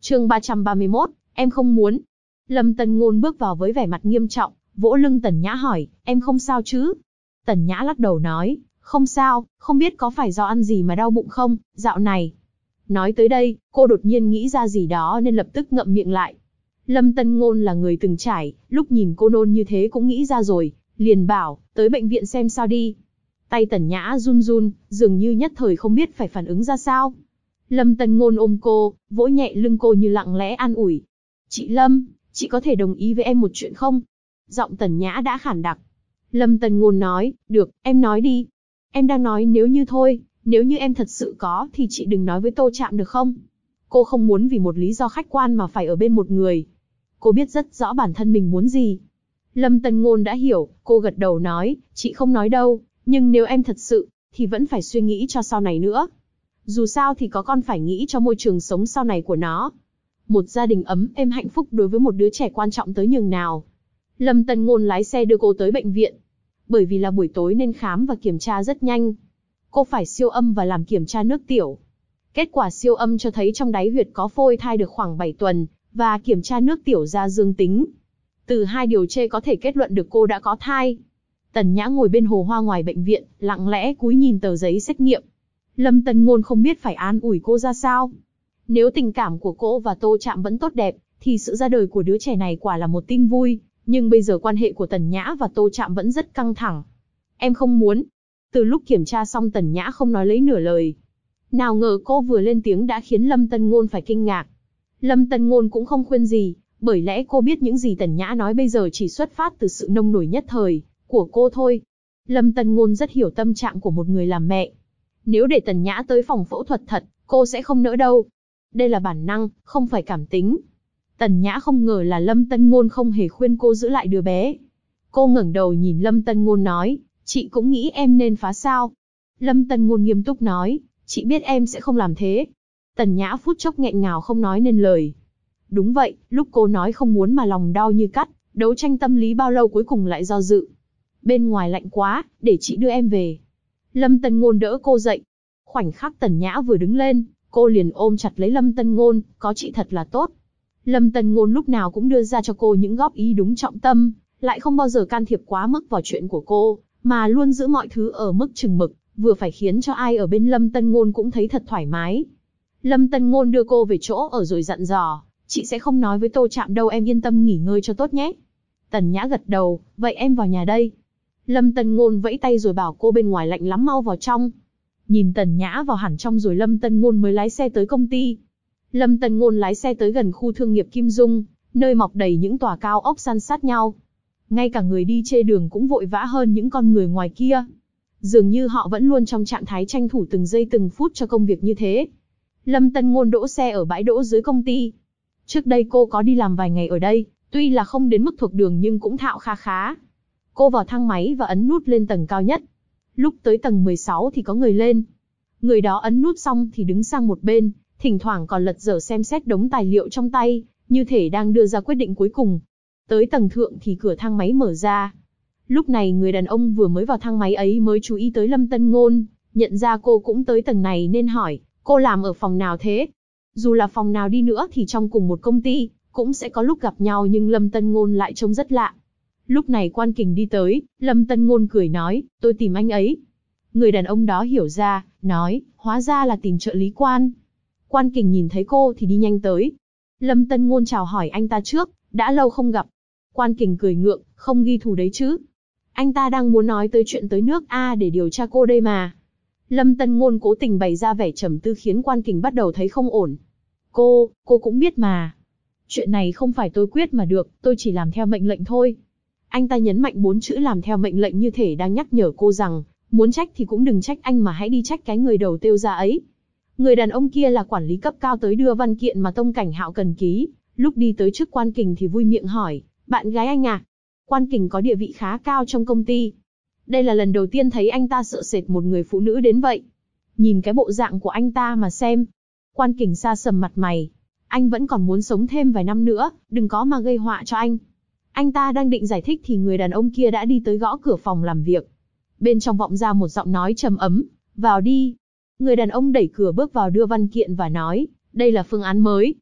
Chương 331, em không muốn. Lâm Tân Ngôn bước vào với vẻ mặt nghiêm trọng, vỗ lưng Tần Nhã hỏi, em không sao chứ? Tần Nhã lắc đầu nói, không sao, không biết có phải do ăn gì mà đau bụng không, dạo này. Nói tới đây, cô đột nhiên nghĩ ra gì đó nên lập tức ngậm miệng lại. Lâm Tân Ngôn là người từng trải, lúc nhìn cô nôn như thế cũng nghĩ ra rồi, liền bảo, tới bệnh viện xem sao đi. Tay Tần Nhã run run, dường như nhất thời không biết phải phản ứng ra sao. Lâm Tân Ngôn ôm cô, vỗ nhẹ lưng cô như lặng lẽ an ủi. Chị Lâm, chị có thể đồng ý với em một chuyện không? Giọng Tần Nhã đã khản đặc. Lâm Tân Ngôn nói, được, em nói đi. Em đang nói nếu như thôi, nếu như em thật sự có thì chị đừng nói với Tô Trạm được không? Cô không muốn vì một lý do khách quan mà phải ở bên một người. Cô biết rất rõ bản thân mình muốn gì. Lâm Tân Ngôn đã hiểu, cô gật đầu nói, chị không nói đâu, nhưng nếu em thật sự, thì vẫn phải suy nghĩ cho sau này nữa. Dù sao thì có con phải nghĩ cho môi trường sống sau này của nó. Một gia đình ấm êm hạnh phúc đối với một đứa trẻ quan trọng tới nhường nào. Lâm Tân Ngôn lái xe đưa cô tới bệnh viện. Bởi vì là buổi tối nên khám và kiểm tra rất nhanh. Cô phải siêu âm và làm kiểm tra nước tiểu. Kết quả siêu âm cho thấy trong đáy huyệt có phôi thai được khoảng 7 tuần, và kiểm tra nước tiểu ra dương tính. Từ hai điều trên có thể kết luận được cô đã có thai. Tần Nhã ngồi bên hồ hoa ngoài bệnh viện, lặng lẽ cúi nhìn tờ giấy xét nghiệm. Lâm Tân Ngôn không biết phải an ủi cô ra sao. Nếu tình cảm của cô và Tô Trạm vẫn tốt đẹp, thì sự ra đời của đứa trẻ này quả là một tin vui. Nhưng bây giờ quan hệ của Tần Nhã và Tô Trạm vẫn rất căng thẳng. Em không muốn. Từ lúc kiểm tra xong Tần Nhã không nói lấy nửa lời. Nào ngờ cô vừa lên tiếng đã khiến Lâm Tân Ngôn phải kinh ngạc. Lâm Tân Ngôn cũng không khuyên gì, bởi lẽ cô biết những gì Tần Nhã nói bây giờ chỉ xuất phát từ sự nông nổi nhất thời của cô thôi. Lâm Tân Ngôn rất hiểu tâm trạng của một người làm mẹ. Nếu để Tần Nhã tới phòng phẫu thuật thật, cô sẽ không nỡ đâu. Đây là bản năng, không phải cảm tính. Tần Nhã không ngờ là Lâm Tân Ngôn không hề khuyên cô giữ lại đứa bé. Cô ngẩng đầu nhìn Lâm Tân Ngôn nói, chị cũng nghĩ em nên phá sao. Lâm Tân Ngôn nghiêm túc nói, chị biết em sẽ không làm thế. Tần Nhã phút chốc nghẹn ngào không nói nên lời. Đúng vậy, lúc cô nói không muốn mà lòng đau như cắt, đấu tranh tâm lý bao lâu cuối cùng lại do dự. Bên ngoài lạnh quá, để chị đưa em về. Lâm Tân Ngôn đỡ cô dậy. Khoảnh khắc Tần Nhã vừa đứng lên, cô liền ôm chặt lấy Lâm Tân Ngôn, có chị thật là tốt. Lâm Tân Ngôn lúc nào cũng đưa ra cho cô những góp ý đúng trọng tâm, lại không bao giờ can thiệp quá mức vào chuyện của cô, mà luôn giữ mọi thứ ở mức chừng mực, vừa phải khiến cho ai ở bên Lâm Tân Ngôn cũng thấy thật thoải mái. Lâm Tân Ngôn đưa cô về chỗ ở rồi dặn dò, chị sẽ không nói với Tô Trạm đâu, em yên tâm nghỉ ngơi cho tốt nhé. Tần Nhã gật đầu, vậy em vào nhà đây. Lâm Tân Ngôn vẫy tay rồi bảo cô bên ngoài lạnh lắm mau vào trong. Nhìn Tần Nhã vào hẳn trong rồi Lâm Tân Ngôn mới lái xe tới công ty. Lâm Tân Ngôn lái xe tới gần khu thương nghiệp Kim Dung, nơi mọc đầy những tòa cao ốc san sát nhau. Ngay cả người đi trên đường cũng vội vã hơn những con người ngoài kia. Dường như họ vẫn luôn trong trạng thái tranh thủ từng giây từng phút cho công việc như thế. Lâm Tân Ngôn đỗ xe ở bãi đỗ dưới công ty. Trước đây cô có đi làm vài ngày ở đây, tuy là không đến mức thuộc đường nhưng cũng thạo kha khá. Cô vào thang máy và ấn nút lên tầng cao nhất. Lúc tới tầng 16 thì có người lên. Người đó ấn nút xong thì đứng sang một bên, thỉnh thoảng còn lật dở xem xét đống tài liệu trong tay, như thể đang đưa ra quyết định cuối cùng. Tới tầng thượng thì cửa thang máy mở ra. Lúc này người đàn ông vừa mới vào thang máy ấy mới chú ý tới Lâm Tân Ngôn, nhận ra cô cũng tới tầng này nên hỏi, cô làm ở phòng nào thế? Dù là phòng nào đi nữa thì trong cùng một công ty, cũng sẽ có lúc gặp nhau nhưng Lâm Tân Ngôn lại trông rất lạ. Lúc này Quan Kình đi tới, Lâm Tân Ngôn cười nói, tôi tìm anh ấy. Người đàn ông đó hiểu ra, nói, hóa ra là tìm trợ lý Quan. Quan Kình nhìn thấy cô thì đi nhanh tới. Lâm Tân Ngôn chào hỏi anh ta trước, đã lâu không gặp. Quan Kình cười ngượng, không ghi thù đấy chứ. Anh ta đang muốn nói tới chuyện tới nước A để điều tra cô đây mà. Lâm Tân Ngôn cố tình bày ra vẻ trầm tư khiến Quan Kình bắt đầu thấy không ổn. Cô cũng biết mà. Chuyện này không phải tôi quyết mà được, tôi chỉ làm theo mệnh lệnh thôi. Anh ta nhấn mạnh 4 chữ làm theo mệnh lệnh như thể đang nhắc nhở cô rằng, muốn trách thì cũng đừng trách anh mà hãy đi trách cái người đầu tiêu ra ấy. Người đàn ông kia là quản lý cấp cao tới đưa văn kiện mà Tông Cảnh Hạo cần ký, lúc đi tới trước Quan Kình thì vui miệng hỏi, bạn gái anh à? Quan Kình có địa vị khá cao trong công ty. Đây là lần đầu tiên thấy anh ta sợ sệt một người phụ nữ đến vậy. Nhìn cái bộ dạng của anh ta mà xem. Quan Kình sa sầm mặt mày. Anh vẫn còn muốn sống thêm vài năm nữa, đừng có mà gây họa cho anh. Anh ta đang định giải thích thì người đàn ông kia đã đi tới gõ cửa phòng làm việc. Bên trong vọng ra một giọng nói trầm ấm, vào đi. Người đàn ông đẩy cửa bước vào đưa văn kiện và nói, đây là phương án mới.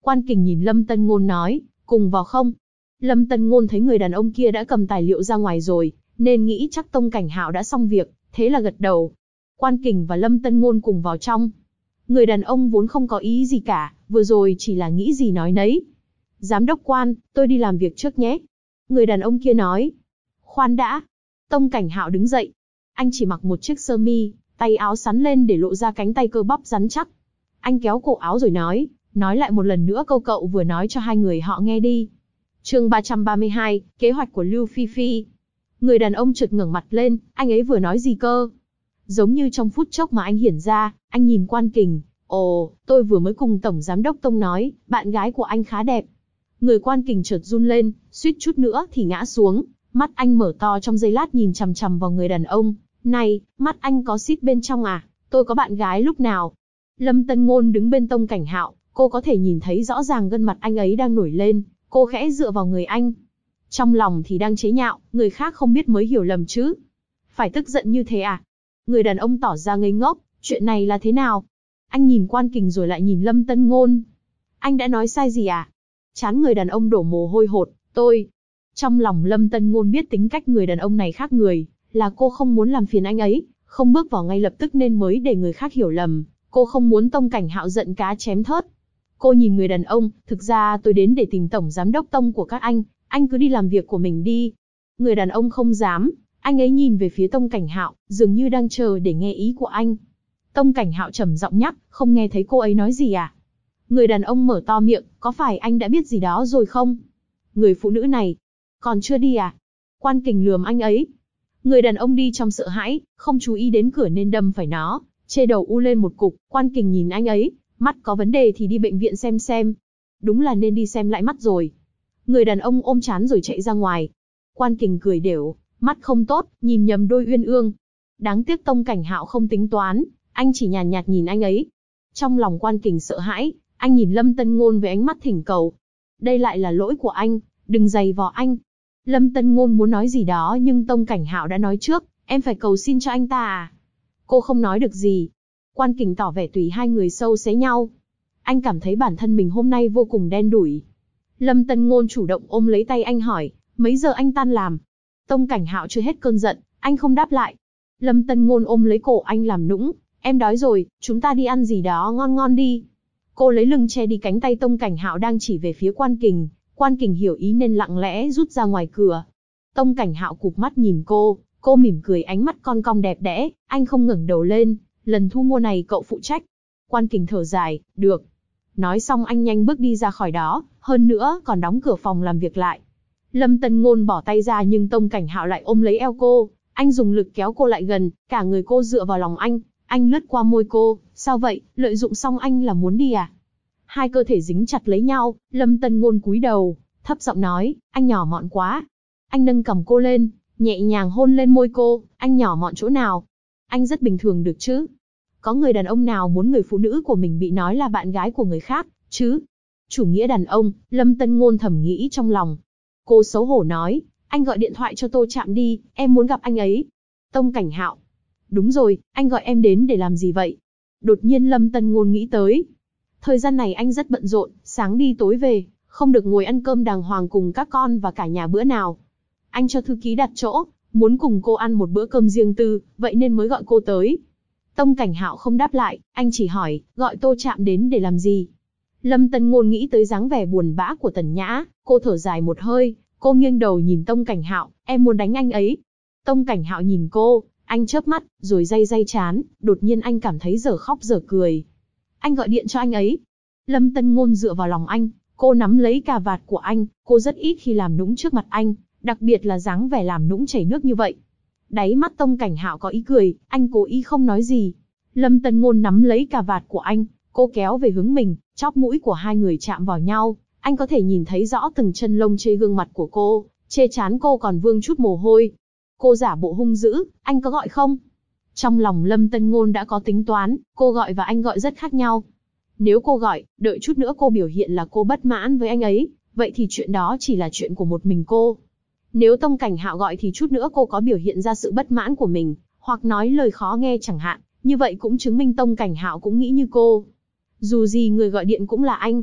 Quan Kình nhìn Lâm Tân Ngôn nói, cùng vào không? Lâm Tân Ngôn thấy người đàn ông kia đã cầm tài liệu ra ngoài rồi, nên nghĩ chắc Tông Cảnh Hạo đã xong việc, thế là gật đầu. Quan Kình và Lâm Tân Ngôn cùng vào trong. Người đàn ông vốn không có ý gì cả, vừa rồi chỉ là nghĩ gì nói nấy. Giám đốc Quan, tôi đi làm việc trước nhé. Người đàn ông kia nói. Khoan đã. Tông Cảnh Hạo đứng dậy. Anh chỉ mặc một chiếc sơ mi, tay áo xắn lên để lộ ra cánh tay cơ bắp rắn chắc. Anh kéo cổ áo rồi nói lại một lần nữa câu cậu vừa nói cho hai người họ nghe đi. Chương 332, kế hoạch của Lưu Phi Phi. Người đàn ông chợt ngẩng mặt lên, anh ấy vừa nói gì cơ? Giống như trong phút chốc mà anh hiển ra, anh nhìn Quan Kình. Ồ, tôi vừa mới cùng Tổng Giám đốc Tông nói, bạn gái của anh khá đẹp. Người Quan Kình chợt run lên, suýt chút nữa thì ngã xuống. Mắt anh mở to trong giây lát nhìn chằm chằm vào người đàn ông. Này, mắt anh có xít bên trong à? Tôi có bạn gái lúc nào? Lâm Tân Ngôn đứng bên Tông Cảnh Hạo, cô có thể nhìn thấy rõ ràng gương mặt anh ấy đang nổi lên. Cô khẽ dựa vào người anh. Trong lòng thì đang chế nhạo, người khác không biết mới hiểu lầm chứ. Phải tức giận như thế à? Người đàn ông tỏ ra ngây ngốc, chuyện này là thế nào? Anh nhìn Quan Kình rồi lại nhìn Lâm Tân Ngôn. Anh đã nói sai gì à? Trán người đàn ông đổ mồ hôi hột, tôi. Trong lòng Lâm Tân Ngôn biết tính cách người đàn ông này khác người, là cô không muốn làm phiền anh ấy, không bước vào ngay lập tức nên mới để người khác hiểu lầm. Cô không muốn Tông Cảnh Hạo giận cá chém thớt. Cô nhìn người đàn ông, thực ra tôi đến để tìm Tổng Giám đốc Tông của các anh cứ đi làm việc của mình đi. Người đàn ông không dám, anh ấy nhìn về phía Tông Cảnh Hạo, dường như đang chờ để nghe ý của anh. Tông Cảnh Hạo trầm giọng nhắc, không nghe thấy cô ấy nói gì à? Người đàn ông mở to miệng, có phải anh đã biết gì đó rồi không? Người phụ nữ này, còn chưa đi à? Quan Kình lườm anh ấy. Người đàn ông đi trong sợ hãi, không chú ý đến cửa nên đâm phải nó, chê đầu u lên một cục. Quan Kình nhìn anh ấy, mắt có vấn đề thì đi bệnh viện xem. Đúng là nên đi xem lại mắt rồi. Người đàn ông ôm trán rồi chạy ra ngoài. Quan Kình cười đểu, mắt không tốt, nhìn nhầm đôi uyên ương. Đáng tiếc Tông Cảnh Hạo không tính toán, anh chỉ nhàn nhạt nhìn anh ấy. Trong lòng Quan Kình sợ hãi, anh nhìn Lâm Tân Ngôn với ánh mắt thỉnh cầu. Đây lại là lỗi của anh, đừng giày vò anh. Lâm Tân Ngôn muốn nói gì đó nhưng Tông Cảnh Hạo đã nói trước, em phải cầu xin cho anh ta à? Cô không nói được gì. Quan Kình tỏ vẻ tùy hai người sâu xé nhau. Anh cảm thấy bản thân mình hôm nay vô cùng đen đủi. Lâm Tân Ngôn chủ động ôm lấy tay anh hỏi, mấy giờ anh tan làm? Tông Cảnh Hạo chưa hết cơn giận, anh không đáp lại. Lâm Tân Ngôn ôm lấy cổ anh làm nũng, em đói rồi, chúng ta đi ăn gì đó ngon ngon đi. Cô lấy lưng che đi cánh tay Tông Cảnh Hạo đang chỉ về phía Quan Kình. Quan Kình hiểu ý nên lặng lẽ rút ra ngoài cửa. Tông Cảnh Hạo cụp mắt nhìn cô mỉm cười ánh mắt con cong đẹp đẽ, anh không ngẩng đầu lên, lần thu mua này cậu phụ trách. Quan Kình thở dài, được. Nói xong anh nhanh bước đi ra khỏi đó, hơn nữa còn đóng cửa phòng làm việc lại. Lâm Tân Ngôn bỏ tay ra nhưng Tông Cảnh Hạo lại ôm lấy eo cô, anh dùng lực kéo cô lại gần, cả người cô dựa vào lòng anh lướt qua môi cô, sao vậy, lợi dụng xong anh là muốn đi à? Hai cơ thể dính chặt lấy nhau, Lâm Tân Ngôn cúi đầu, thấp giọng nói, anh nhỏ mọn quá. Anh nâng cằm cô lên, nhẹ nhàng hôn lên môi cô, anh nhỏ mọn chỗ nào? Anh rất bình thường được chứ? Có người đàn ông nào muốn người phụ nữ của mình bị nói là bạn gái của người khác, chứ? Chủ nghĩa đàn ông, Lâm Tân Ngôn thầm nghĩ trong lòng. Cô xấu hổ nói, anh gọi điện thoại cho Tô Trạm đi, em muốn gặp anh ấy. Tông Cảnh Hạo. Đúng rồi, anh gọi em đến để làm gì vậy? Đột nhiên Lâm Tân Ngôn nghĩ tới. Thời gian này anh rất bận rộn, sáng đi tối về, không được ngồi ăn cơm đàng hoàng cùng các con và cả nhà bữa nào. Anh cho thư ký đặt chỗ, muốn cùng cô ăn một bữa cơm riêng tư, vậy nên mới gọi cô tới. Tông Cảnh Hạo không đáp lại, anh chỉ hỏi, gọi Tô Trạm đến để làm gì? Lâm Tân Ngôn nghĩ tới dáng vẻ buồn bã của Tần Nhã, cô thở dài một hơi, cô nghiêng đầu nhìn Tông Cảnh Hạo, em muốn đánh anh ấy. Tông Cảnh Hạo nhìn cô, anh chớp mắt, rồi day trán, đột nhiên anh cảm thấy dở khóc dở cười. Anh gọi điện cho anh ấy. Lâm Tân Ngôn dựa vào lòng anh, cô nắm lấy cà vạt của anh, cô rất ít khi làm nũng trước mặt anh, đặc biệt là dáng vẻ làm nũng chảy nước như vậy. Đáy mắt Tông Cảnh Hạo có ý cười, anh cố ý không nói gì. Lâm Tân Ngôn nắm lấy cà vạt của anh, cô kéo về hướng mình, chóp mũi của hai người chạm vào nhau, anh có thể nhìn thấy rõ từng chân lông trên gương mặt của cô, trên trán cô còn vương chút mồ hôi. Cô giả bộ hung dữ, anh có gọi không? Trong lòng Lâm Tân Ngôn đã có tính toán, cô gọi và anh gọi rất khác nhau. Nếu cô gọi, đợi chút nữa cô biểu hiện là cô bất mãn với anh ấy, vậy thì chuyện đó chỉ là chuyện của một mình cô. Nếu Tông Cảnh Hạo gọi thì chút nữa cô có biểu hiện ra sự bất mãn của mình, hoặc nói lời khó nghe chẳng hạn, như vậy cũng chứng minh Tông Cảnh Hạo cũng nghĩ như cô. Dù gì người gọi điện cũng là anh.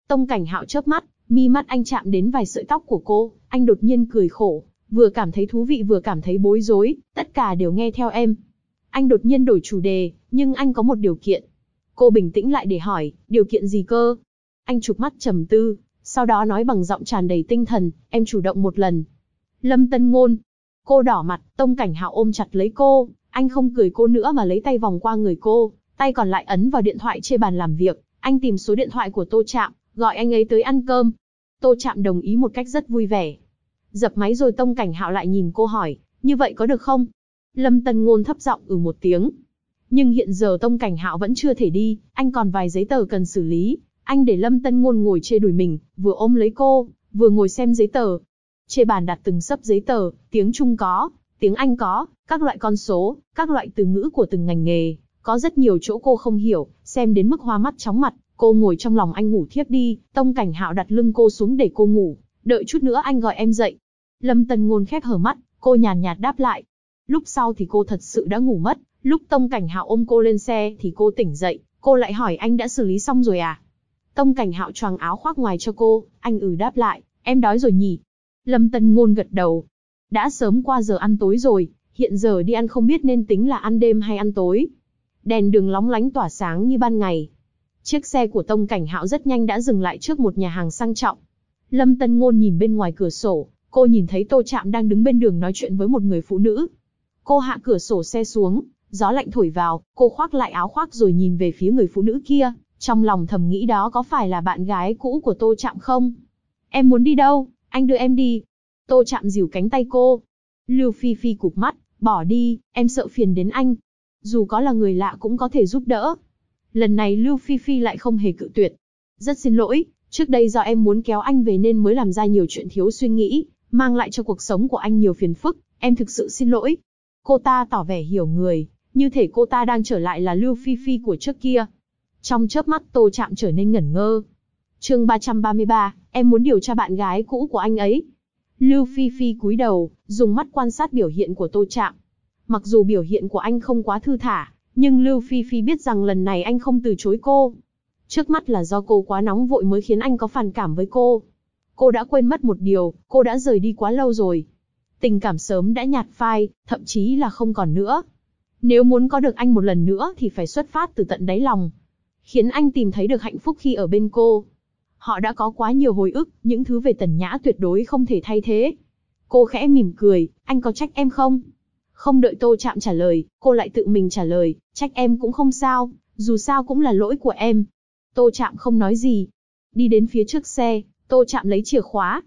Tông Cảnh Hạo chớp mắt, mi mắt anh chạm đến vài sợi tóc của cô, anh đột nhiên cười khổ, vừa cảm thấy thú vị vừa cảm thấy bối rối, tất cả đều nghe theo em. Anh đột nhiên đổi chủ đề, nhưng anh có một điều kiện. Cô bình tĩnh lại để hỏi, điều kiện gì cơ? Anh chụp mắt trầm tư, sau đó nói bằng giọng tràn đầy tinh thần, em chủ động một lần. Lâm Tân Ngôn. Cô đỏ mặt, Tông Cảnh Hạo ôm chặt lấy cô, anh không cười cô nữa mà lấy tay vòng qua người cô, tay còn lại ấn vào điện thoại trên bàn làm việc, anh tìm số điện thoại của Tô Trạm, gọi anh ấy tới ăn cơm. Tô Trạm đồng ý một cách rất vui vẻ. Dập máy rồi Tông Cảnh Hạo lại nhìn cô hỏi, như vậy có được không? Lâm Tân Ngôn thấp giọng một tiếng. Nhưng hiện giờ Tông Cảnh Hạo vẫn chưa thể đi, anh còn vài giấy tờ cần xử lý. Anh để Lâm Tân Ngôn ngồi trên đùi mình, vừa ôm lấy cô, vừa ngồi xem giấy tờ. Trên bàn đặt từng xấp giấy tờ, tiếng Trung có, tiếng Anh có, các loại con số, các loại từ ngữ của từng ngành nghề. Có rất nhiều chỗ cô không hiểu, xem đến mức hoa mắt chóng mặt. Cô ngồi trong lòng anh ngủ thiếp đi, Tông Cảnh Hạo đặt lưng cô xuống để cô ngủ. Đợi chút nữa anh gọi em dậy. Lâm Tân Ngôn khép hờ mắt, cô nhàn nhạt đáp lại. Lúc sau thì cô thật sự đã ngủ mất. Lúc Tông Cảnh Hạo ôm cô lên xe thì cô tỉnh dậy, cô lại hỏi anh đã xử lý xong rồi à? Tông Cảnh Hạo choàng áo khoác ngoài cho cô, anh đáp lại, em đói rồi nhỉ? Lâm Tân Ngôn gật đầu. Đã sớm qua giờ ăn tối rồi, hiện giờ đi ăn không biết nên tính là ăn đêm hay ăn tối. Đèn đường lóng lánh tỏa sáng như ban ngày. Chiếc xe của Tông Cảnh Hạo rất nhanh đã dừng lại trước một nhà hàng sang trọng. Lâm Tân Ngôn nhìn bên ngoài cửa sổ, cô nhìn thấy Tô Trạm đang đứng bên đường nói chuyện với một người phụ nữ. Cô hạ cửa sổ xe xuống, gió lạnh thổi vào, cô khoác lại áo khoác rồi nhìn về phía người phụ nữ kia, trong lòng thầm nghĩ đó có phải là bạn gái cũ của Tô Trạm không? Em muốn đi đâu? Anh đưa em đi. Tô Trạm dìu cánh tay cô. Lưu Phi Phi cụp mắt, bỏ đi, em sợ phiền đến anh. Dù có là người lạ cũng có thể giúp đỡ. Lần này Lưu Phi Phi lại không hề cự tuyệt. Rất xin lỗi, trước đây do em muốn kéo anh về nên mới làm ra nhiều chuyện thiếu suy nghĩ, mang lại cho cuộc sống của anh nhiều phiền phức, em thực sự xin lỗi. Cô ta tỏ vẻ hiểu người, như thể cô ta đang trở lại là Lưu Phi Phi của trước kia. Trong chớp mắt Tô Trạm trở nên ngẩn ngơ. Chương 333, em muốn điều tra bạn gái cũ của anh ấy. Lưu Phi Phi cúi đầu, dùng mắt quan sát biểu hiện của Tô Trạm. Mặc dù biểu hiện của anh không quá thư thả, nhưng Lưu Phi Phi biết rằng lần này anh không từ chối cô. Trước mắt là do cô quá nóng vội mới khiến anh có phản cảm với cô. Cô đã quên mất một điều, cô đã rời đi quá lâu rồi. Tình cảm sớm đã nhạt phai, thậm chí là không còn nữa. Nếu muốn có được anh một lần nữa thì phải xuất phát từ tận đáy lòng. Khiến anh tìm thấy được hạnh phúc khi ở bên cô. Họ đã có quá nhiều hồi ức, những thứ về Tần Nhã tuyệt đối không thể thay thế. Cô khẽ mỉm cười, anh có trách em không? Không đợi Tô Trạm trả lời, cô lại tự mình trả lời, trách em cũng không sao, dù sao cũng là lỗi của em. Tô Trạm không nói gì. Đi đến phía trước xe, Tô Trạm lấy chìa khóa,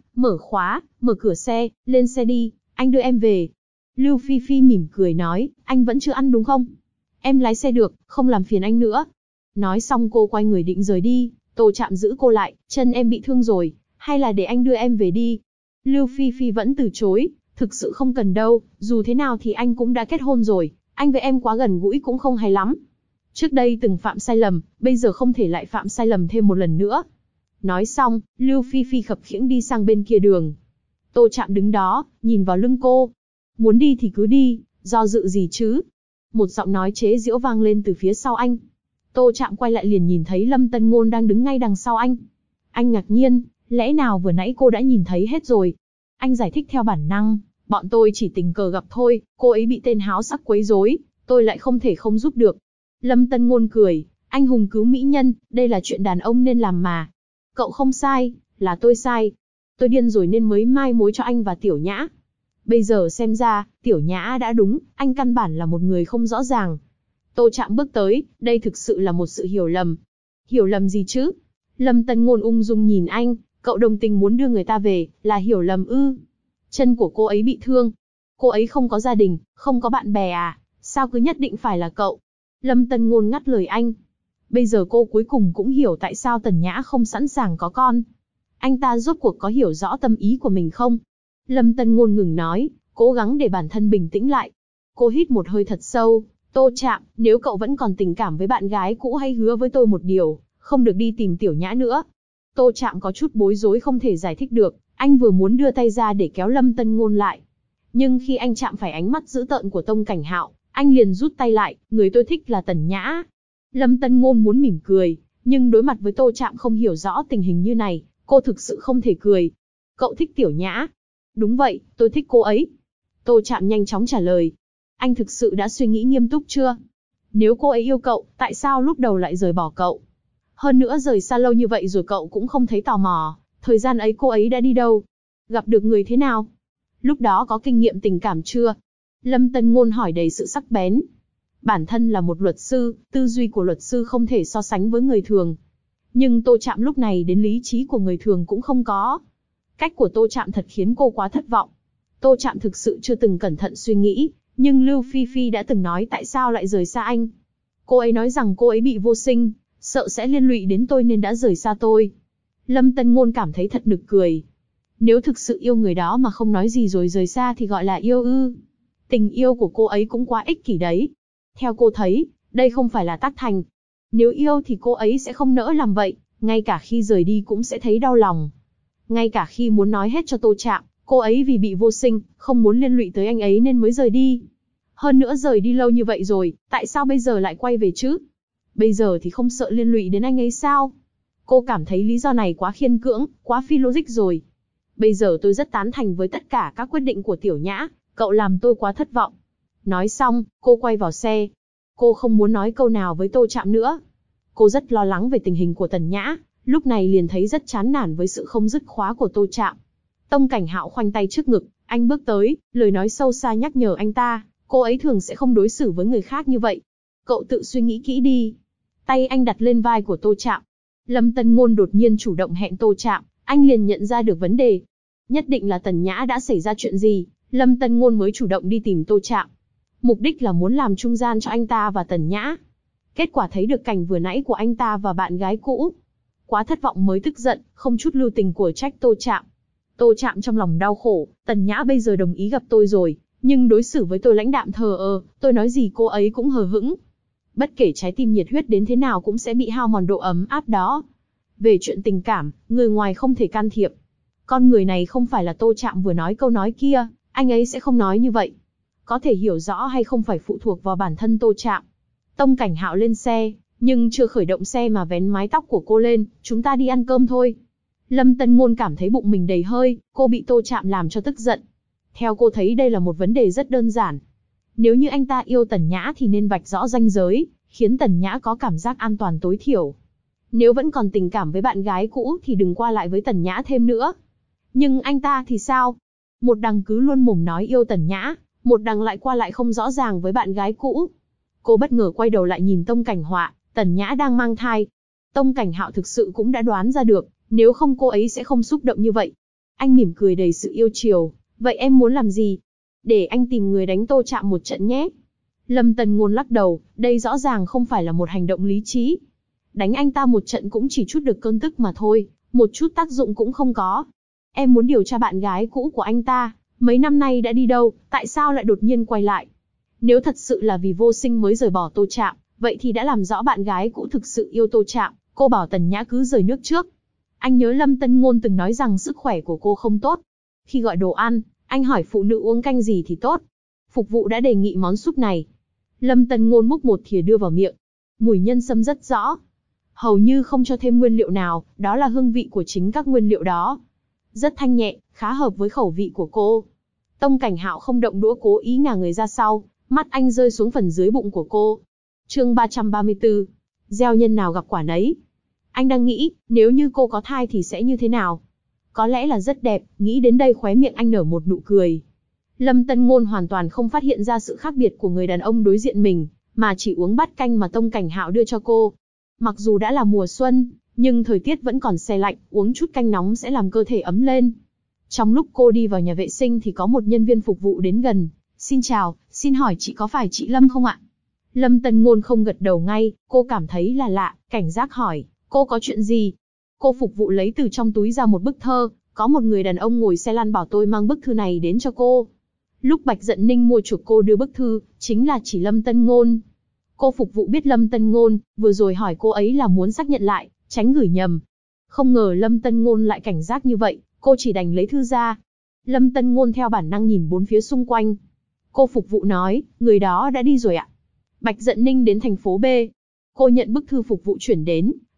mở cửa xe, lên xe đi, anh đưa em về. Lưu Phi Phi mỉm cười nói, anh vẫn chưa ăn đúng không? Em lái xe được, không làm phiền anh nữa. Nói xong cô quay người định rời đi, Tô Trạm giữ cô lại, chân em bị thương rồi, hay là để anh đưa em về đi? Lưu Phi Phi vẫn từ chối, thực sự không cần đâu, dù thế nào thì anh cũng đã kết hôn rồi, anh với em quá gần gũi cũng không hay lắm. Trước đây từng phạm sai lầm, bây giờ không thể lại phạm sai lầm thêm một lần nữa. Nói xong, Lưu Phi Phi khập khiễng đi sang bên kia đường. Tô Trạm đứng đó, nhìn vào lưng cô. Muốn đi thì cứ đi, do dự gì chứ? Một giọng nói chế giễu vang lên từ phía sau anh. Tô Trạm quay lại liền nhìn thấy Lâm Tân Ngôn đang đứng ngay đằng sau anh. Anh ngạc nhiên, lẽ nào vừa nãy cô đã nhìn thấy hết rồi? Anh giải thích theo bản năng, bọn tôi chỉ tình cờ gặp thôi, cô ấy bị tên háo sắc quấy rối, tôi lại không thể không giúp được. Lâm Tân Ngôn cười, anh hùng cứu mỹ nhân, đây là chuyện đàn ông nên làm mà. Cậu không sai, là tôi sai. Tôi điên rồi nên mới mai mối cho anh và Tiểu Nhã. Bây giờ xem ra, Tiểu Nhã đã đúng, anh căn bản là một người không rõ ràng. Tô Trạm bước tới, đây thực sự là một sự hiểu lầm. Hiểu lầm gì chứ? Lâm Tân Ngôn ung dung nhìn anh, cậu đồng tình muốn đưa người ta về, là hiểu lầm ư? Chân của cô ấy bị thương. Cô ấy không có gia đình, không có bạn bè à? Sao cứ nhất định phải là cậu? Lâm Tân Ngôn ngắt lời anh. Bây giờ cô cuối cùng cũng hiểu tại sao Tần Nhã không sẵn sàng có con. Anh ta rốt cuộc có hiểu rõ tâm ý của mình không? Lâm Tân Ngôn ngừng nói, cố gắng để bản thân bình tĩnh lại. Cô hít một hơi thật sâu. Tô Trạm, nếu cậu vẫn còn tình cảm với bạn gái cũ hãy hứa với tôi một điều, không được đi tìm Tiểu Nhã nữa. Tô Trạm có chút bối rối không thể giải thích được, anh vừa muốn đưa tay ra để kéo Lâm Tân Ngôn lại. Nhưng khi anh chạm phải ánh mắt dữ tợn của Tông Cảnh Hạo, anh liền rút tay lại, người tôi thích là Tần Nhã. Lâm Tân Ngôn muốn mỉm cười, Nhưng đối mặt với Tô Trạm không hiểu rõ tình hình như này, cô thực sự không thể cười. Cậu thích Tiểu Nhã? Đúng vậy, tôi thích cô ấy. Tô Trạm nhanh chóng trả lời. Anh thực sự đã suy nghĩ nghiêm túc chưa? Nếu cô ấy yêu cậu, tại sao lúc đầu lại rời bỏ cậu? Hơn nữa rời xa lâu như vậy rồi cậu cũng không thấy tò mò, thời gian ấy cô ấy đã đi đâu? Gặp được người thế nào? Lúc đó có kinh nghiệm tình cảm chưa? Lâm Tân Ngôn hỏi đầy sự sắc bén. Bản thân là một luật sư, tư duy của luật sư không thể so sánh với người thường. Nhưng Tô Trạm lúc này đến lý trí của người thường cũng không có. Cách của Tô Trạm thật khiến cô quá thất vọng. Tô Trạm thực sự chưa từng cẩn thận suy nghĩ, nhưng Lưu Phi Phi đã từng nói tại sao lại rời xa anh. Cô ấy nói rằng cô ấy bị vô sinh, sợ sẽ liên lụy đến tôi nên đã rời xa tôi. Lâm Tân Ngôn cảm thấy thật nực cười. Nếu thực sự yêu người đó mà không nói gì rồi rời xa thì gọi là yêu ư? Tình yêu của cô ấy cũng quá ích kỷ đấy. Theo cô thấy, đây không phải là tác thành. Nếu yêu thì cô ấy sẽ không nỡ làm vậy, ngay cả khi rời đi cũng sẽ thấy đau lòng. Ngay cả khi muốn nói hết cho Tô Trạm, cô ấy vì bị vô sinh, không muốn liên lụy tới anh ấy nên mới rời đi. Hơn nữa rời đi lâu như vậy rồi, tại sao bây giờ lại quay về chứ? Bây giờ thì không sợ liên lụy đến anh ấy sao? Cô cảm thấy lý do này quá khiên cưỡng, quá phi logic rồi. Bây giờ tôi rất tán thành với tất cả các quyết định của Tiểu Nhã, cậu làm tôi quá thất vọng. Nói xong, cô quay vào xe. Cô không muốn nói câu nào với Tô Trạm nữa. Cô rất lo lắng về tình hình của Tần Nhã, lúc này liền thấy rất chán nản với sự không dứt khóa của Tô Trạm. Tông Cảnh Hạo khoanh tay trước ngực, anh bước tới, lời nói sâu xa nhắc nhở anh ta, cô ấy thường sẽ không đối xử với người khác như vậy. Cậu tự suy nghĩ kỹ đi. Tay anh đặt lên vai của Tô Trạm. Lâm Tân Ngôn đột nhiên chủ động hẹn Tô Trạm, anh liền nhận ra được vấn đề. Nhất định là Tần Nhã đã xảy ra chuyện gì, Lâm Tân Ngôn mới chủ động đi tìm Tô Trạm. Mục đích là muốn làm trung gian cho anh ta và Tần Nhã. Kết quả thấy được cảnh vừa nãy của anh ta và bạn gái cũ. Quá thất vọng mới tức giận, không chút lưu tình của trách Tô Trạm. Tô Trạm trong lòng đau khổ, Tần Nhã bây giờ đồng ý gặp tôi rồi, nhưng đối xử với tôi lãnh đạm thờ ơ, tôi nói gì cô ấy cũng hờ hững. Bất kể trái tim nhiệt huyết đến thế nào cũng sẽ bị hao mòn độ ấm áp đó. Về chuyện tình cảm, người ngoài không thể can thiệp. Con người này không phải là Tô Trạm vừa nói câu nói kia, anh ấy sẽ không nói như vậy. Có thể hiểu rõ hay không phải phụ thuộc vào bản thân Tô Trạm. Tông Cảnh Hạo lên xe, nhưng chưa khởi động xe mà vén mái tóc của cô lên, chúng ta đi ăn cơm thôi. Lâm Tân Ngôn cảm thấy bụng mình đầy hơi, cô bị Tô Trạm làm cho tức giận. Theo cô thấy đây là một vấn đề rất đơn giản. Nếu như anh ta yêu Tần Nhã thì nên vạch rõ ranh giới, khiến Tần Nhã có cảm giác an toàn tối thiểu. Nếu vẫn còn tình cảm với bạn gái cũ thì đừng qua lại với Tần Nhã thêm nữa. Nhưng anh ta thì sao? Một đằng cứ luôn mồm nói yêu Tần Nhã, một đằng lại qua lại không rõ ràng với bạn gái cũ. Cô bất ngờ quay đầu lại nhìn Tông Cảnh Họa, Tần Nhã đang mang thai. Tông Cảnh Hạo thực sự cũng đã đoán ra được, nếu không cô ấy sẽ không xúc động như vậy. Anh mỉm cười đầy sự yêu chiều, vậy em muốn làm gì? Để anh tìm người đánh Tô Trạm một trận nhé. Lâm Tân Ngôn lắc đầu, đây rõ ràng không phải là một hành động lý trí. Đánh anh ta một trận cũng chỉ chút được cơn tức mà thôi, một chút tác dụng cũng không có. Em muốn điều tra bạn gái cũ của anh ta, mấy năm nay đã đi đâu, tại sao lại đột nhiên quay lại? Nếu thật sự là vì vô sinh mới rời bỏ Tô Trạm, vậy thì đã làm rõ bạn gái cũ thực sự yêu Tô Trạm, cô bảo Tần Nhã cứ rời nước trước. Anh nhớ Lâm Tân Ngôn từng nói rằng sức khỏe của cô không tốt. Khi gọi đồ ăn, anh hỏi phụ nữ uống canh gì thì tốt. Phục vụ đã đề nghị món súp này. Lâm Tân Ngôn múc một thìa đưa vào miệng. Mùi nhân sâm rất rõ. Hầu như không cho thêm nguyên liệu nào, đó là hương vị của chính các nguyên liệu đó. Rất thanh nhẹ, khá hợp với khẩu vị của cô. Tông Cảnh Hạo không động đũa cố ý ngả người ra sau, mắt anh rơi xuống phần dưới bụng của cô. Chương 334. Gieo nhân nào gặp quả nấy. Anh đang nghĩ, nếu như cô có thai thì sẽ như thế nào? Có lẽ là rất đẹp, nghĩ đến đây khóe miệng anh nở một nụ cười. Lâm Tân Ngôn hoàn toàn không phát hiện ra sự khác biệt của người đàn ông đối diện mình, mà chỉ uống bát canh mà Tông Cảnh Hạo đưa cho cô. Mặc dù đã là mùa xuân, nhưng thời tiết vẫn còn se lạnh, uống chút canh nóng sẽ làm cơ thể ấm lên. Trong lúc cô đi vào nhà vệ sinh thì có một nhân viên phục vụ đến gần. Xin chào, xin hỏi chị có phải chị Lâm không ạ? Lâm Tân Ngôn không gật đầu ngay, cô cảm thấy là lạ, cảnh giác hỏi, cô có chuyện gì? Cô phục vụ lấy từ trong túi ra một bức thơ, có một người đàn ông ngồi xe lăn bảo tôi mang bức thư này đến cho cô. Lúc Bạch Dận Ninh mua chuộc cô đưa bức thư, chính là chỉ Lâm Tân Ngôn. Cô phục vụ biết Lâm Tân Ngôn, vừa rồi hỏi cô ấy là muốn xác nhận lại, tránh gửi nhầm. Không ngờ Lâm Tân Ngôn lại cảnh giác như vậy, cô chỉ đành lấy thư ra. Lâm Tân Ngôn theo bản năng nhìn bốn phía xung quanh. Cô phục vụ nói, người đó đã đi rồi ạ. Bạch Dận Ninh đến thành phố B. Cô nhận bức thư phục vụ chuyển đến,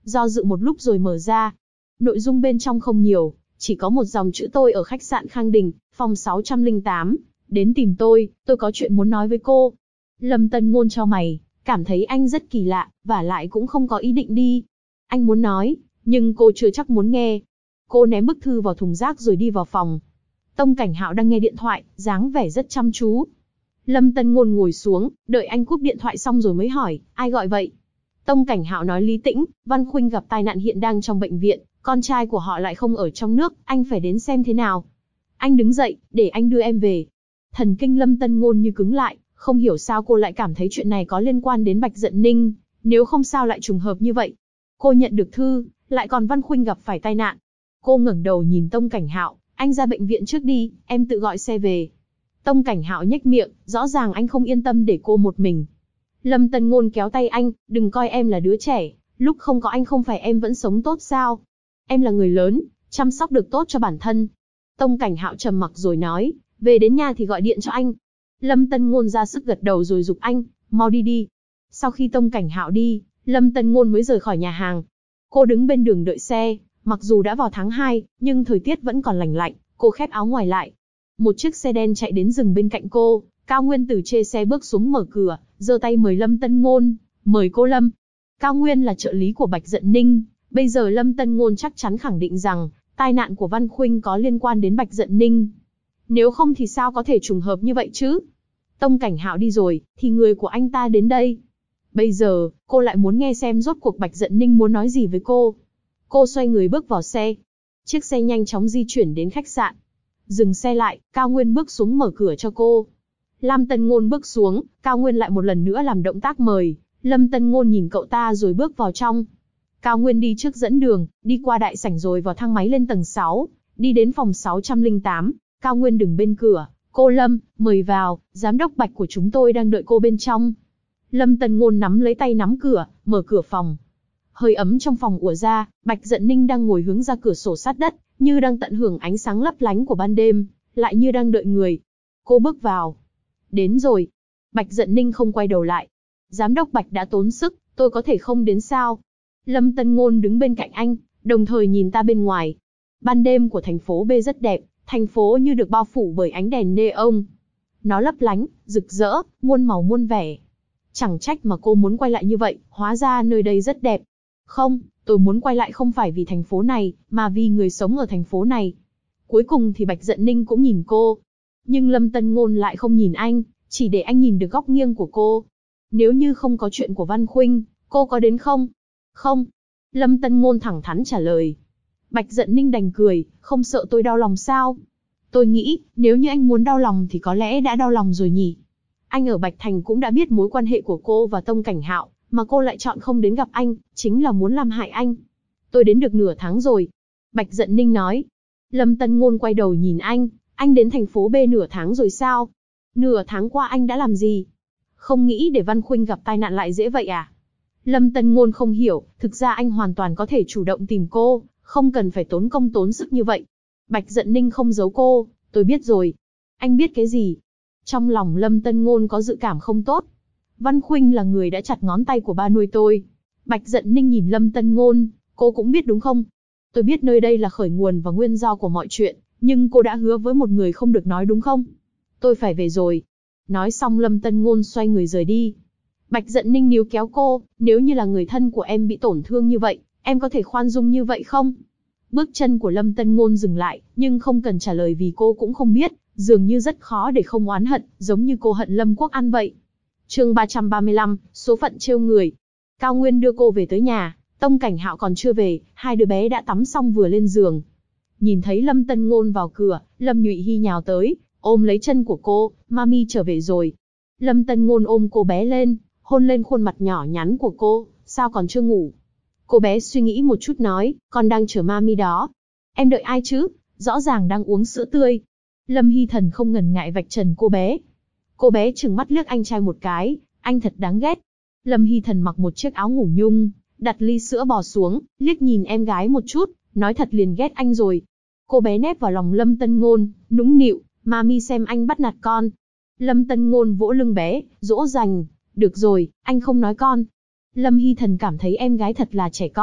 do dự một lúc rồi mở ra. Nội dung bên trong không nhiều, chỉ có một dòng chữ: tôi ở khách sạn Khang Đình, phòng 608, đến tìm tôi có chuyện muốn nói với cô. Lâm Tân Ngôn chau mày, cảm thấy anh rất kỳ lạ, và lại cũng không có ý định đi. Anh muốn nói, nhưng cô chưa chắc muốn nghe. Cô ném bức thư vào thùng rác rồi đi vào phòng. Tông Cảnh Hạo đang nghe điện thoại, dáng vẻ rất chăm chú. Lâm Tân Ngôn ngồi xuống, đợi anh cúp điện thoại xong rồi mới hỏi, ai gọi vậy? Tông Cảnh Hạo nói lý tĩnh, Văn Khuynh gặp tai nạn hiện đang trong bệnh viện, con trai của họ lại không ở trong nước, anh phải đến xem thế nào. Anh đứng dậy, để anh đưa em về. Thần kinh Lâm Tân Ngôn như cứng lại, không hiểu sao cô lại cảm thấy chuyện này có liên quan đến Bạch Dận Ninh, nếu không sao lại trùng hợp như vậy. Cô nhận được thư, lại còn Văn Khuynh gặp phải tai nạn. Cô ngẩng đầu nhìn Tông Cảnh Hạo, anh ra bệnh viện trước đi, em tự gọi xe về. Tông Cảnh Hạo nhếch miệng, rõ ràng anh không yên tâm để cô một mình. Lâm Tân Ngôn kéo tay anh, đừng coi em là đứa trẻ, lúc không có anh không phải em vẫn sống tốt sao? Em là người lớn, chăm sóc được tốt cho bản thân. Tông Cảnh Hạo trầm mặc rồi nói, về đến nhà thì gọi điện cho anh. Lâm Tân Ngôn ra sức gật đầu rồi giục anh, mau đi đi. Sau khi Tông Cảnh Hạo đi, Lâm Tân Ngôn mới rời khỏi nhà hàng. Cô đứng bên đường đợi xe, mặc dù đã vào tháng 2, nhưng thời tiết vẫn còn lành lạnh, cô khép áo ngoài lại. Một chiếc xe đen chạy đến dừng bên cạnh cô, Cao Nguyên từ trên xe bước xuống mở cửa, giơ tay mời Lâm Tân Ngôn, mời cô Lâm. Cao Nguyên là trợ lý của Bạch Dận Ninh, bây giờ Lâm Tân Ngôn chắc chắn khẳng định rằng, tai nạn của Văn Khuynh có liên quan đến Bạch Dận Ninh. Nếu không thì sao có thể trùng hợp như vậy chứ? Tông Cảnh Hạo đi rồi, thì người của anh ta đến đây. Bây giờ, cô lại muốn nghe xem rốt cuộc Bạch Dận Ninh muốn nói gì với cô. Cô xoay người bước vào xe. Chiếc xe nhanh chóng di chuyển đến khách sạn. Dừng xe lại, Cao Nguyên bước xuống mở cửa cho cô. Lâm Tân Ngôn bước xuống, Cao Nguyên lại một lần nữa làm động tác mời. Lâm Tân Ngôn nhìn cậu ta rồi bước vào trong. Cao Nguyên đi trước dẫn đường, đi qua đại sảnh rồi vào thang máy lên tầng 6, đi đến phòng 608. Cao Nguyên đứng bên cửa, cô Lâm, mời vào, giám đốc Bạch của chúng tôi đang đợi cô bên trong. Lâm Tân Ngôn nắm lấy tay nắm cửa, mở cửa phòng. Hơi ấm trong phòng ùa ra, Bạch Dận Ninh đang ngồi hướng ra cửa sổ sát đất, như đang tận hưởng ánh sáng lấp lánh của ban đêm, lại như đang đợi người. Cô bước vào. Đến rồi. Bạch Dận Ninh không quay đầu lại. Giám đốc Bạch đã tốn sức, tôi có thể không đến sao? Lâm Tân Ngôn đứng bên cạnh anh, đồng thời nhìn ta bên ngoài. Ban đêm của thành phố B rất đẹp, thành phố như được bao phủ bởi ánh đèn neon. Nó lấp lánh, rực rỡ, muôn màu muôn vẻ. Chẳng trách mà cô muốn quay lại như vậy, hóa ra nơi đây rất đẹp. Không, tôi muốn quay lại không phải vì thành phố này, mà vì người sống ở thành phố này. Cuối cùng thì Bạch Dận Ninh cũng nhìn cô. Nhưng Lâm Tân Ngôn lại không nhìn anh, chỉ để anh nhìn được góc nghiêng của cô. Nếu như không có chuyện của Văn Khuynh, cô có đến không? Không. Lâm Tân Ngôn thẳng thắn trả lời. Bạch Dận Ninh đành cười, không sợ tôi đau lòng sao? Tôi nghĩ, nếu như anh muốn đau lòng thì có lẽ đã đau lòng rồi nhỉ? Anh ở Bạch Thành cũng đã biết mối quan hệ của cô và Tông Cảnh Hạo, mà cô lại chọn không đến gặp anh, chính là muốn làm hại anh. Tôi đến được nửa tháng rồi. Bạch Dận Ninh nói. Lâm Tân Ngôn quay đầu nhìn anh đến thành phố B nửa tháng rồi sao? Nửa tháng qua anh đã làm gì? Không nghĩ để Văn Khuynh gặp tai nạn lại dễ vậy à? Lâm Tân Ngôn không hiểu, thực ra anh hoàn toàn có thể chủ động tìm cô, không cần phải tốn công tốn sức như vậy. Bạch Dận Ninh không giấu cô, tôi biết rồi. Anh biết cái gì? Trong lòng Lâm Tân Ngôn có dự cảm không tốt. Văn Khuynh là người đã chặt ngón tay của ba nuôi tôi. Bạch Dận Ninh nhìn Lâm Tân Ngôn, cô cũng biết đúng không? Tôi biết nơi đây là khởi nguồn và nguyên do của mọi chuyện, nhưng cô đã hứa với một người không được nói đúng không? Tôi phải về rồi. Nói xong Lâm Tân Ngôn xoay người rời đi. Bạch Dận Ninh níu kéo cô, nếu như là người thân của em bị tổn thương như vậy, em có thể khoan dung như vậy không? Bước chân của Lâm Tân Ngôn dừng lại, nhưng không cần trả lời vì cô cũng không biết, dường như rất khó để không oán hận, giống như cô hận Lâm Quốc An vậy. Chương 335, số phận trêu người. Cao Nguyên đưa cô về tới nhà, Tông Cảnh Hạo còn chưa về, hai đứa bé đã tắm xong vừa lên giường. Nhìn thấy Lâm Tân Ngôn vào cửa, Lâm Nhụy Hy nhào tới, ôm lấy chân của cô, mami trở về rồi. Lâm Tân Ngôn ôm cô bé lên, hôn lên khuôn mặt nhỏ nhắn của cô, sao còn chưa ngủ? Cô bé suy nghĩ một chút nói, con đang chờ mami đó. Em đợi ai chứ? Rõ ràng đang uống sữa tươi. Lâm Hy Thần không ngần ngại vạch trần cô bé. Cô bé trừng mắt liếc anh trai một cái, anh thật đáng ghét. Lâm Hy Thần mặc một chiếc áo ngủ nhung, đặt ly sữa bò xuống, liếc nhìn em gái một chút, nói thật liền ghét anh rồi. Cô bé nép vào lòng Lâm Tân Ngôn, nũng nịu, mami xem anh bắt nạt con. Lâm Tân Ngôn vỗ lưng bé, dỗ dành, được rồi, anh không nói con. Lâm Hy Thần cảm thấy em gái thật là trẻ con,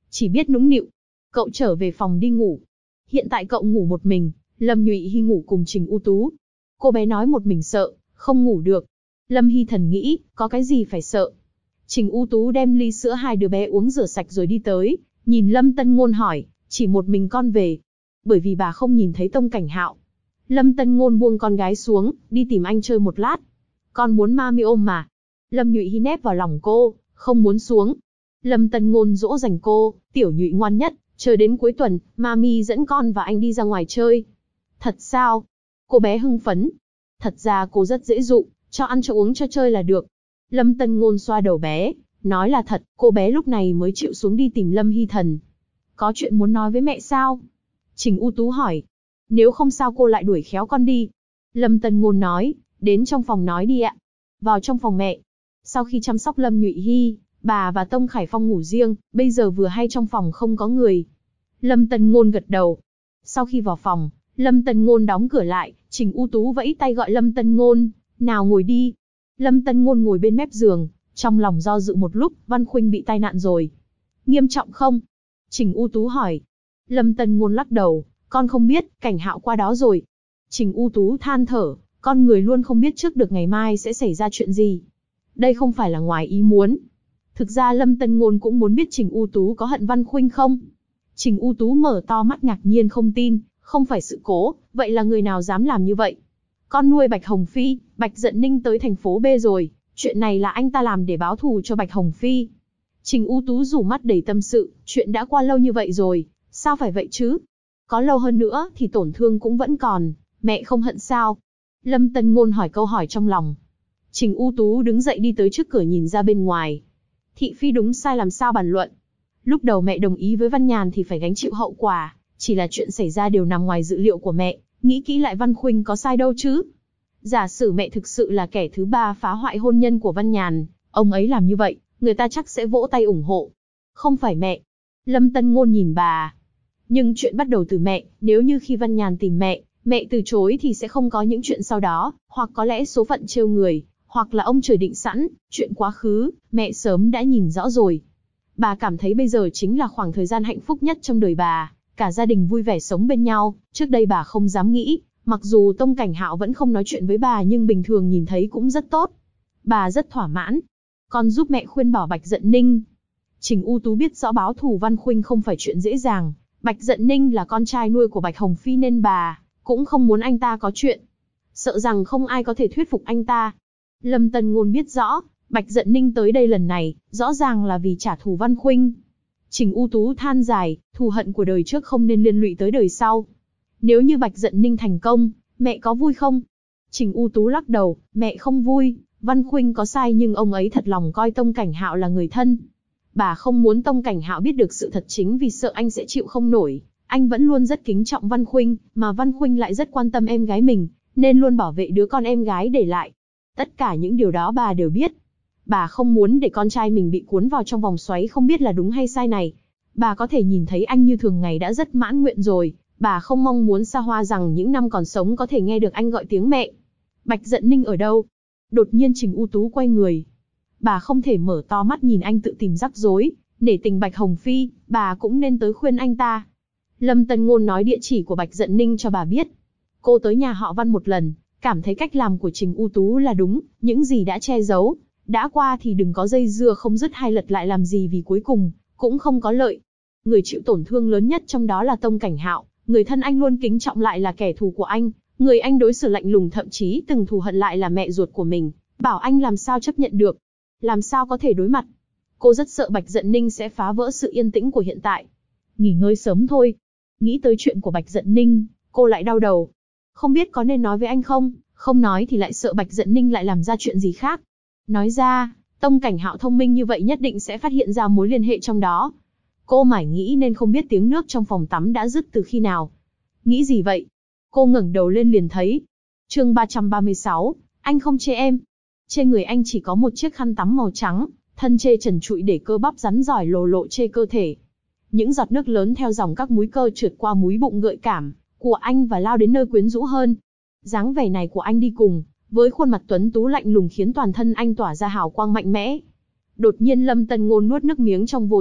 chỉ biết nũng nịu. Cậu trở về phòng đi ngủ. Hiện tại cậu ngủ một mình, Lâm Nhụy Hy ngủ cùng Trình U Tú. Cô bé nói một mình sợ, không ngủ được. Lâm Hy Thần nghĩ, có cái gì phải sợ. Trình U Tú đem ly sữa hai đứa bé uống rửa sạch rồi đi tới, nhìn Lâm Tân Ngôn hỏi, chỉ một mình con về. Bởi vì bà không nhìn thấy Tông Cảnh Hạo. Lâm Tân Ngôn buông con gái xuống, đi tìm anh chơi một lát. Con muốn mami ôm mà. Lâm Nhụy Hy nép vào lòng cô, không muốn xuống. Lâm Tân Ngôn dỗ dành cô, tiểu Nhụy ngoan nhất, chờ đến cuối tuần, mami dẫn con và anh đi ra ngoài chơi. Thật sao? Cô bé hưng phấn. Thật ra cô rất dễ dụ, cho ăn cho uống cho chơi là được. Lâm Tân Ngôn xoa đầu bé, nói là thật, cô bé lúc này mới chịu xuống đi tìm Lâm Hy Thần. Có chuyện muốn nói với mẹ sao? Trình U Tú hỏi. Nếu không sao cô lại đuổi khéo con đi. Lâm Tân Ngôn nói, đến trong phòng nói đi ạ. Vào trong phòng mẹ. Sau khi chăm sóc Lâm Nhụy Hy, bà và Tông Khải Phong ngủ riêng, bây giờ vừa hay trong phòng không có người. Lâm Tân Ngôn gật đầu. Sau khi vào phòng, Lâm Tân Ngôn đóng cửa lại, Trình U Tú vẫy tay gọi Lâm Tân Ngôn, nào ngồi đi. Lâm Tân Ngôn ngồi bên mép giường, trong lòng do dự một lúc, Văn Khuynh bị tai nạn rồi. Nghiêm trọng không? Trình U Tú hỏi. Lâm Tân Ngôn lắc đầu, con không biết, Cảnh Hạo qua đó rồi. Trình U Tú than thở, con người luôn không biết trước được ngày mai sẽ xảy ra chuyện gì. Đây không phải là ngoài ý muốn. Thực ra Lâm Tân Ngôn cũng muốn biết Trình U Tú có hận Văn Khuynh không. Trình U Tú mở to mắt ngạc nhiên không tin, không phải sự cố, vậy là người nào dám làm như vậy? Con nuôi Bạch Hồng Phi, Bạch Dận Ninh tới thành phố B rồi, chuyện này là anh ta làm để báo thù cho Bạch Hồng Phi. Trình U Tú rủ mắt đầy tâm sự, chuyện đã qua lâu như vậy rồi, sao phải vậy chứ? Có lâu hơn nữa thì tổn thương cũng vẫn còn, mẹ không hận sao? Lâm Tân Ngôn hỏi câu hỏi trong lòng. Trình U Tú đứng dậy đi tới trước cửa nhìn ra bên ngoài. Thị phi đúng sai làm sao bàn luận. Lúc đầu mẹ đồng ý với Văn Nhàn thì phải gánh chịu hậu quả, chỉ là chuyện xảy ra đều nằm ngoài dự liệu của mẹ, nghĩ kỹ lại Văn Khuynh có sai đâu chứ. Giả sử mẹ thực sự là kẻ thứ ba phá hoại hôn nhân của Văn Nhàn, ông ấy làm như vậy, người ta chắc sẽ vỗ tay ủng hộ. Không phải mẹ. Lâm Tân Ngôn nhìn bà. Nhưng chuyện bắt đầu từ mẹ, nếu như khi Văn Nhàn tìm mẹ, mẹ từ chối thì sẽ không có những chuyện sau đó, hoặc có lẽ số phận trêu người, hoặc là ông trời định sẵn, chuyện quá khứ, mẹ sớm đã nhìn rõ rồi. Bà cảm thấy bây giờ chính là khoảng thời gian hạnh phúc nhất trong đời bà, cả gia đình vui vẻ sống bên nhau, trước đây bà không dám nghĩ, mặc dù Tông Cảnh Hạo vẫn không nói chuyện với bà nhưng bình thường nhìn thấy cũng rất tốt. Bà rất thỏa mãn. Con giúp mẹ khuyên bảo Bạch Dận Ninh. Trình U Tú biết rõ báo thù Văn Khuynh không phải chuyện dễ dàng, Bạch Dận Ninh là con trai nuôi của Bạch Hồng Phi nên bà cũng không muốn anh ta có chuyện. Sợ rằng không ai có thể thuyết phục anh ta. Lâm Tân Ngôn biết rõ, Bạch Dận Ninh tới đây lần này, rõ ràng là vì trả thù Văn Khuynh. Trình U Tú than dài, thù hận của đời trước không nên liên lụy tới đời sau. Nếu như Bạch Dận Ninh thành công, mẹ có vui không? Trình U Tú lắc đầu, mẹ không vui, Văn Khuynh có sai nhưng ông ấy thật lòng coi Tông Cảnh Hạo là người thân. Bà không muốn Tông Cảnh Hạo biết được sự thật chính vì sợ anh sẽ chịu không nổi. Anh vẫn luôn rất kính trọng Văn Khuynh, mà Văn Khuynh lại rất quan tâm em gái mình, nên luôn bảo vệ đứa con em gái để lại. Tất cả những điều đó bà đều biết. Bà không muốn để con trai mình bị cuốn vào trong vòng xoáy không biết là đúng hay sai này. Bà có thể nhìn thấy anh như thường ngày đã rất mãn nguyện rồi. Bà không mong muốn xa hoa rằng những năm còn sống có thể nghe được anh gọi tiếng mẹ. Bạch Dận Ninh ở đâu? Đột nhiên Trình U Tú quay người. Bà không thể mở to mắt nhìn anh tự tìm rắc rối. Nể tình Bạch Hồng Phi, bà cũng nên tới khuyên anh ta. Lâm Tân Ngôn nói địa chỉ của Bạch Dận Ninh cho bà biết. Cô tới nhà họ Văn một lần, cảm thấy cách làm của Trình U Tú là đúng, những gì đã che giấu, đã qua thì đừng có dây dưa không dứt hay lật lại làm gì vì cuối cùng cũng không có lợi. Người chịu tổn thương lớn nhất trong đó là Tông Cảnh Hạo, người thân anh luôn kính trọng lại là kẻ thù của anh, người anh đối xử lạnh lùng thậm chí từng thù hận lại là mẹ ruột của mình, bảo anh làm sao chấp nhận được, làm sao có thể đối mặt. Cô rất sợ Bạch Dận Ninh sẽ phá vỡ sự yên tĩnh của hiện tại. Nghỉ ngơi sớm thôi. Nghĩ tới chuyện của Bạch Dận Ninh, cô lại đau đầu. Không biết có nên nói với anh không, không nói thì lại sợ Bạch Dận Ninh lại làm ra chuyện gì khác. Nói ra, Tông Cảnh Hạo thông minh như vậy nhất định sẽ phát hiện ra mối liên hệ trong đó. Cô mải nghĩ nên không biết tiếng nước trong phòng tắm đã dứt từ khi nào. Nghĩ gì vậy? Cô ngẩng đầu lên liền thấy. Chương 336, anh không chê em. Trên người anh chỉ có một chiếc khăn tắm màu trắng, thân chê trần trụi để cơ bắp rắn giỏi lồ lộ chê cơ thể. Những giọt nước lớn theo dòng các múi cơ trượt qua múi bụng gợi cảm của anh và lao đến nơi quyến rũ hơn. Dáng vẻ này của anh đi cùng với khuôn mặt tuấn tú lạnh lùng khiến toàn thân anh tỏa ra hào quang mạnh mẽ. Đột nhiên Lâm Tân Ngôn nuốt nước miếng trong vô thức,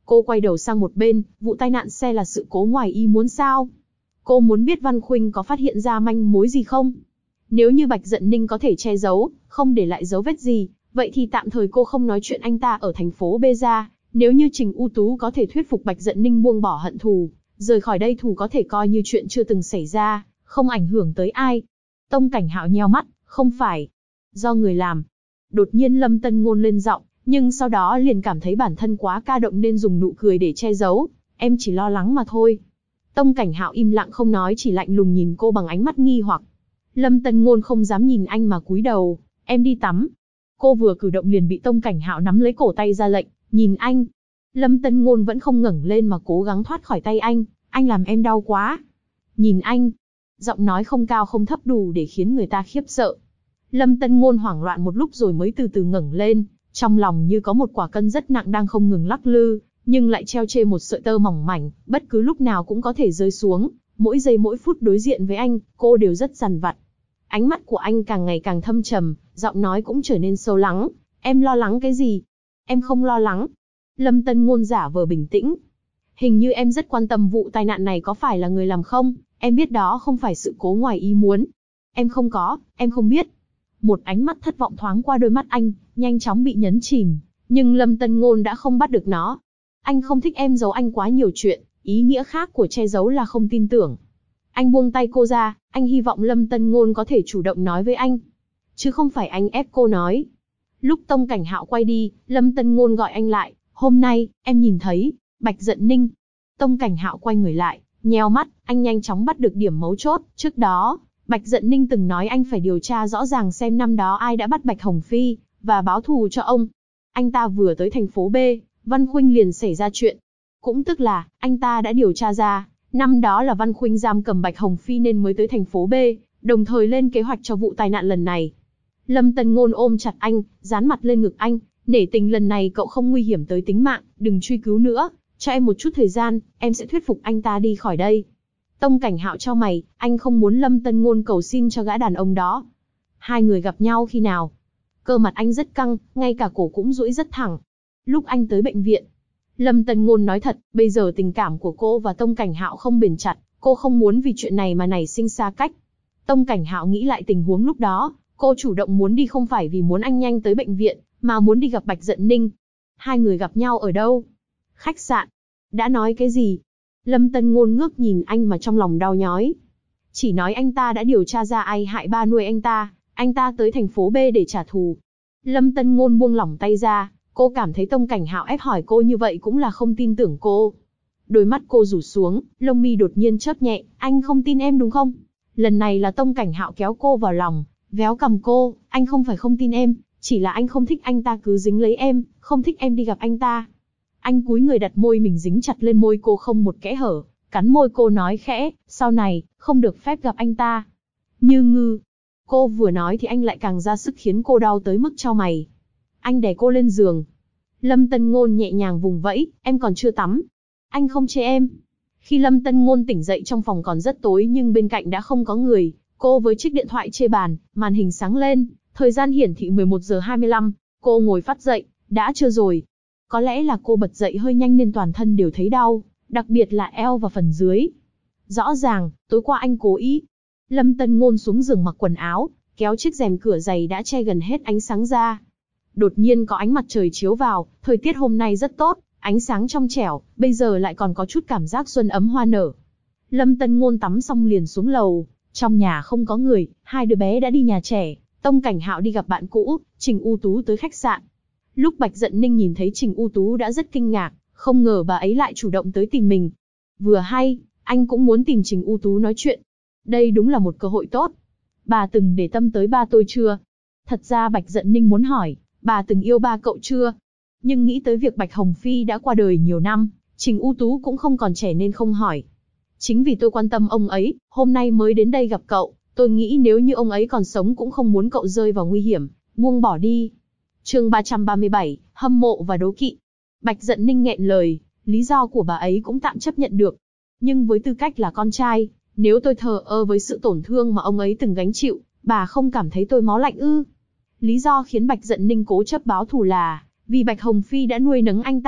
Cô quay đầu sang một bên, vụ tai nạn xe là sự cố ngoài ý muốn sao? Cô muốn biết Văn Khuynh có phát hiện ra manh mối gì không? Nếu như Bạch Dận Ninh có thể che giấu, không để lại dấu vết gì, vậy thì tạm thời cô không nói chuyện anh ta ở thành phố B ra. Nếu như Trình U Tú có thể thuyết phục Bạch Dận Ninh buông bỏ hận thù, rời khỏi đây thù có thể coi như chuyện chưa từng xảy ra, không ảnh hưởng tới ai. Tông Cảnh Hạo nheo mắt, không phải do người làm. Đột nhiên Lâm Tân Ngôn lên giọng, nhưng sau đó liền cảm thấy bản thân quá ca động nên dùng nụ cười để che giấu. Em chỉ lo lắng mà thôi. Tông Cảnh Hạo im lặng không nói, chỉ lạnh lùng nhìn cô bằng ánh mắt nghi hoặc. Lâm Tân Ngôn không dám nhìn anh mà cúi đầu. Em đi tắm. Cô vừa cử động liền bị Tông Cảnh Hạo nắm lấy cổ tay ra lệnh, nhìn anh. Lâm Tân Ngôn vẫn không ngẩng lên mà cố gắng thoát khỏi tay anh làm em đau quá. Nhìn anh. Giọng nói không cao không thấp đủ để khiến người ta khiếp sợ. Lâm Tân Ngôn hoảng loạn một lúc rồi mới từ từ ngẩng lên, trong lòng như có một quả cân rất nặng đang không ngừng lắc lư, nhưng lại treo trên một sợi tơ mỏng mảnh, bất cứ lúc nào cũng có thể rơi xuống. Mỗi giây mỗi phút đối diện với anh, cô đều rất dằn vặt. Ánh mắt của anh càng ngày càng thâm trầm, giọng nói cũng trở nên sâu lắng. Em lo lắng cái gì? Em không lo lắng. Lâm Tân Ngôn giả vờ bình tĩnh. Hình như em rất quan tâm vụ tai nạn này có phải là người làm không? Em biết đó không phải sự cố ngoài ý muốn. Em không có, em không biết. Một ánh mắt thất vọng thoáng qua đôi mắt anh, nhanh chóng bị nhấn chìm, nhưng Lâm Tân Ngôn đã không bắt được nó. Anh không thích em giấu anh quá nhiều chuyện, ý nghĩa khác của che giấu là không tin tưởng. Anh buông tay cô ra, anh hy vọng Lâm Tân Ngôn có thể chủ động nói với anh, chứ không phải anh ép cô nói. Lúc Tông Cảnh Hạo quay đi, Lâm Tân Ngôn gọi anh lại, hôm nay, em nhìn thấy, Bạch Dận Ninh. Tông Cảnh Hạo quay người lại, nheo mắt, anh nhanh chóng bắt được điểm mấu chốt, trước đó, Bạch Dận Ninh từng nói anh phải điều tra rõ ràng xem năm đó ai đã bắt Bạch Hồng Phi, và báo thù cho ông. Anh ta vừa tới thành phố B, Văn Khuynh liền xảy ra chuyện. Cũng tức là, anh ta đã điều tra ra, năm đó là Văn Khuynh giam cầm Bạch Hồng Phi nên mới tới thành phố B, đồng thời lên kế hoạch cho vụ tai nạn lần này. Lâm Tân Ngôn ôm chặt anh, dán mặt lên ngực anh, nể tình lần này cậu không nguy hiểm tới tính mạng, đừng truy cứu nữa, cho em một chút thời gian, em sẽ thuyết phục anh ta đi khỏi đây. Tông Cảnh Hạo chau mày, anh không muốn Lâm Tân Ngôn cầu xin cho gã đàn ông đó. Hai người gặp nhau khi nào? Cơ mặt anh rất căng, ngay cả cổ cũng duỗi rất thẳng. Lúc anh tới bệnh viện. Lâm Tân Ngôn nói thật, bây giờ tình cảm của cô và Tông Cảnh Hạo không bền chặt, cô không muốn vì chuyện này mà nảy sinh xa cách. Tông Cảnh Hạo nghĩ lại tình huống lúc đó, cô chủ động muốn đi không phải vì muốn anh nhanh tới bệnh viện, mà muốn đi gặp Bạch Dận Ninh. Hai người gặp nhau ở đâu? Khách sạn. Đã nói cái gì? Lâm Tân Ngôn ngước nhìn anh mà trong lòng đau nhói. Chỉ nói anh ta đã điều tra ra ai hại ba nuôi anh ta tới thành phố B để trả thù. Lâm Tân Ngôn buông lỏng tay ra, cô cảm thấy Tông Cảnh Hạo ép hỏi cô như vậy cũng là không tin tưởng cô. Đôi mắt cô rủ xuống, lông mi đột nhiên chớp nhẹ, anh không tin em đúng không? Lần này là Tông Cảnh Hạo kéo cô vào lòng, véo cằm cô, anh không phải không tin em, chỉ là anh không thích anh ta cứ dính lấy em, không thích em đi gặp anh ta. Anh cúi người đặt môi mình dính chặt lên môi cô không một kẽ hở, cắn môi cô nói khẽ, sau này, không được phép gặp anh ta. Như Ngư. Cô vừa nói thì anh lại càng ra sức khiến cô đau tới mức chau mày. Anh đè cô lên giường. Lâm Tân Ngôn nhẹ nhàng vùng vẫy, em còn chưa tắm. Anh không chê em. Khi Lâm Tân Ngôn tỉnh dậy trong phòng còn rất tối nhưng bên cạnh đã không có người, cô với chiếc điện thoại chê bàn, màn hình sáng lên, thời gian hiển thị 11 giờ 25, cô ngồi phát dậy, đã trưa rồi. Có lẽ là cô bật dậy hơi nhanh nên toàn thân đều thấy đau, đặc biệt là eo và phần dưới. Rõ ràng, tối qua anh cố ý. Lâm Tân Ngôn xuống giường mặc quần áo, kéo chiếc rèm cửa dày đã che gần hết ánh sáng ra. Đột nhiên có ánh mặt trời chiếu vào, thời tiết hôm nay rất tốt, ánh sáng trong trẻo, bây giờ lại còn có chút cảm giác xuân ấm hoa nở. Lâm Tân Ngôn tắm xong liền xuống lầu, trong nhà không có người, hai đứa bé đã đi nhà trẻ, Tông Cảnh Hạo đi gặp bạn cũ, Trình U Tú tới khách sạn. Lúc Bạch Dận Ninh nhìn thấy Trình U Tú đã rất kinh ngạc, không ngờ bà ấy lại chủ động tới tìm mình. Vừa hay, anh cũng muốn tìm Trình U Tú nói chuyện. Đây đúng là một cơ hội tốt. Bà từng để tâm tới ba tôi chưa? Thật ra Bạch Dận Ninh muốn hỏi, bà từng yêu ba cậu chưa? Nhưng nghĩ tới việc Bạch Hồng Phi đã qua đời nhiều năm, Trình U Tú cũng không còn trẻ nên không hỏi. Chính vì tôi quan tâm ông ấy, hôm nay mới đến đây gặp cậu, tôi nghĩ nếu như ông ấy còn sống cũng không muốn cậu rơi vào nguy hiểm, buông bỏ đi. Chương 337, hâm mộ và đố kỵ. Bạch Dận Ninh nghẹn lời, lý do của bà ấy cũng tạm chấp nhận được. Nhưng với tư cách là con trai, nếu tôi thờ ơ với sự tổn thương mà ông ấy từng gánh chịu, bà không cảm thấy tôi máu lạnh ư? Lý do khiến Bạch Dận Ninh cố chấp báo thù là vì Bạch Hồng Phi đã nuôi nấng anh ta,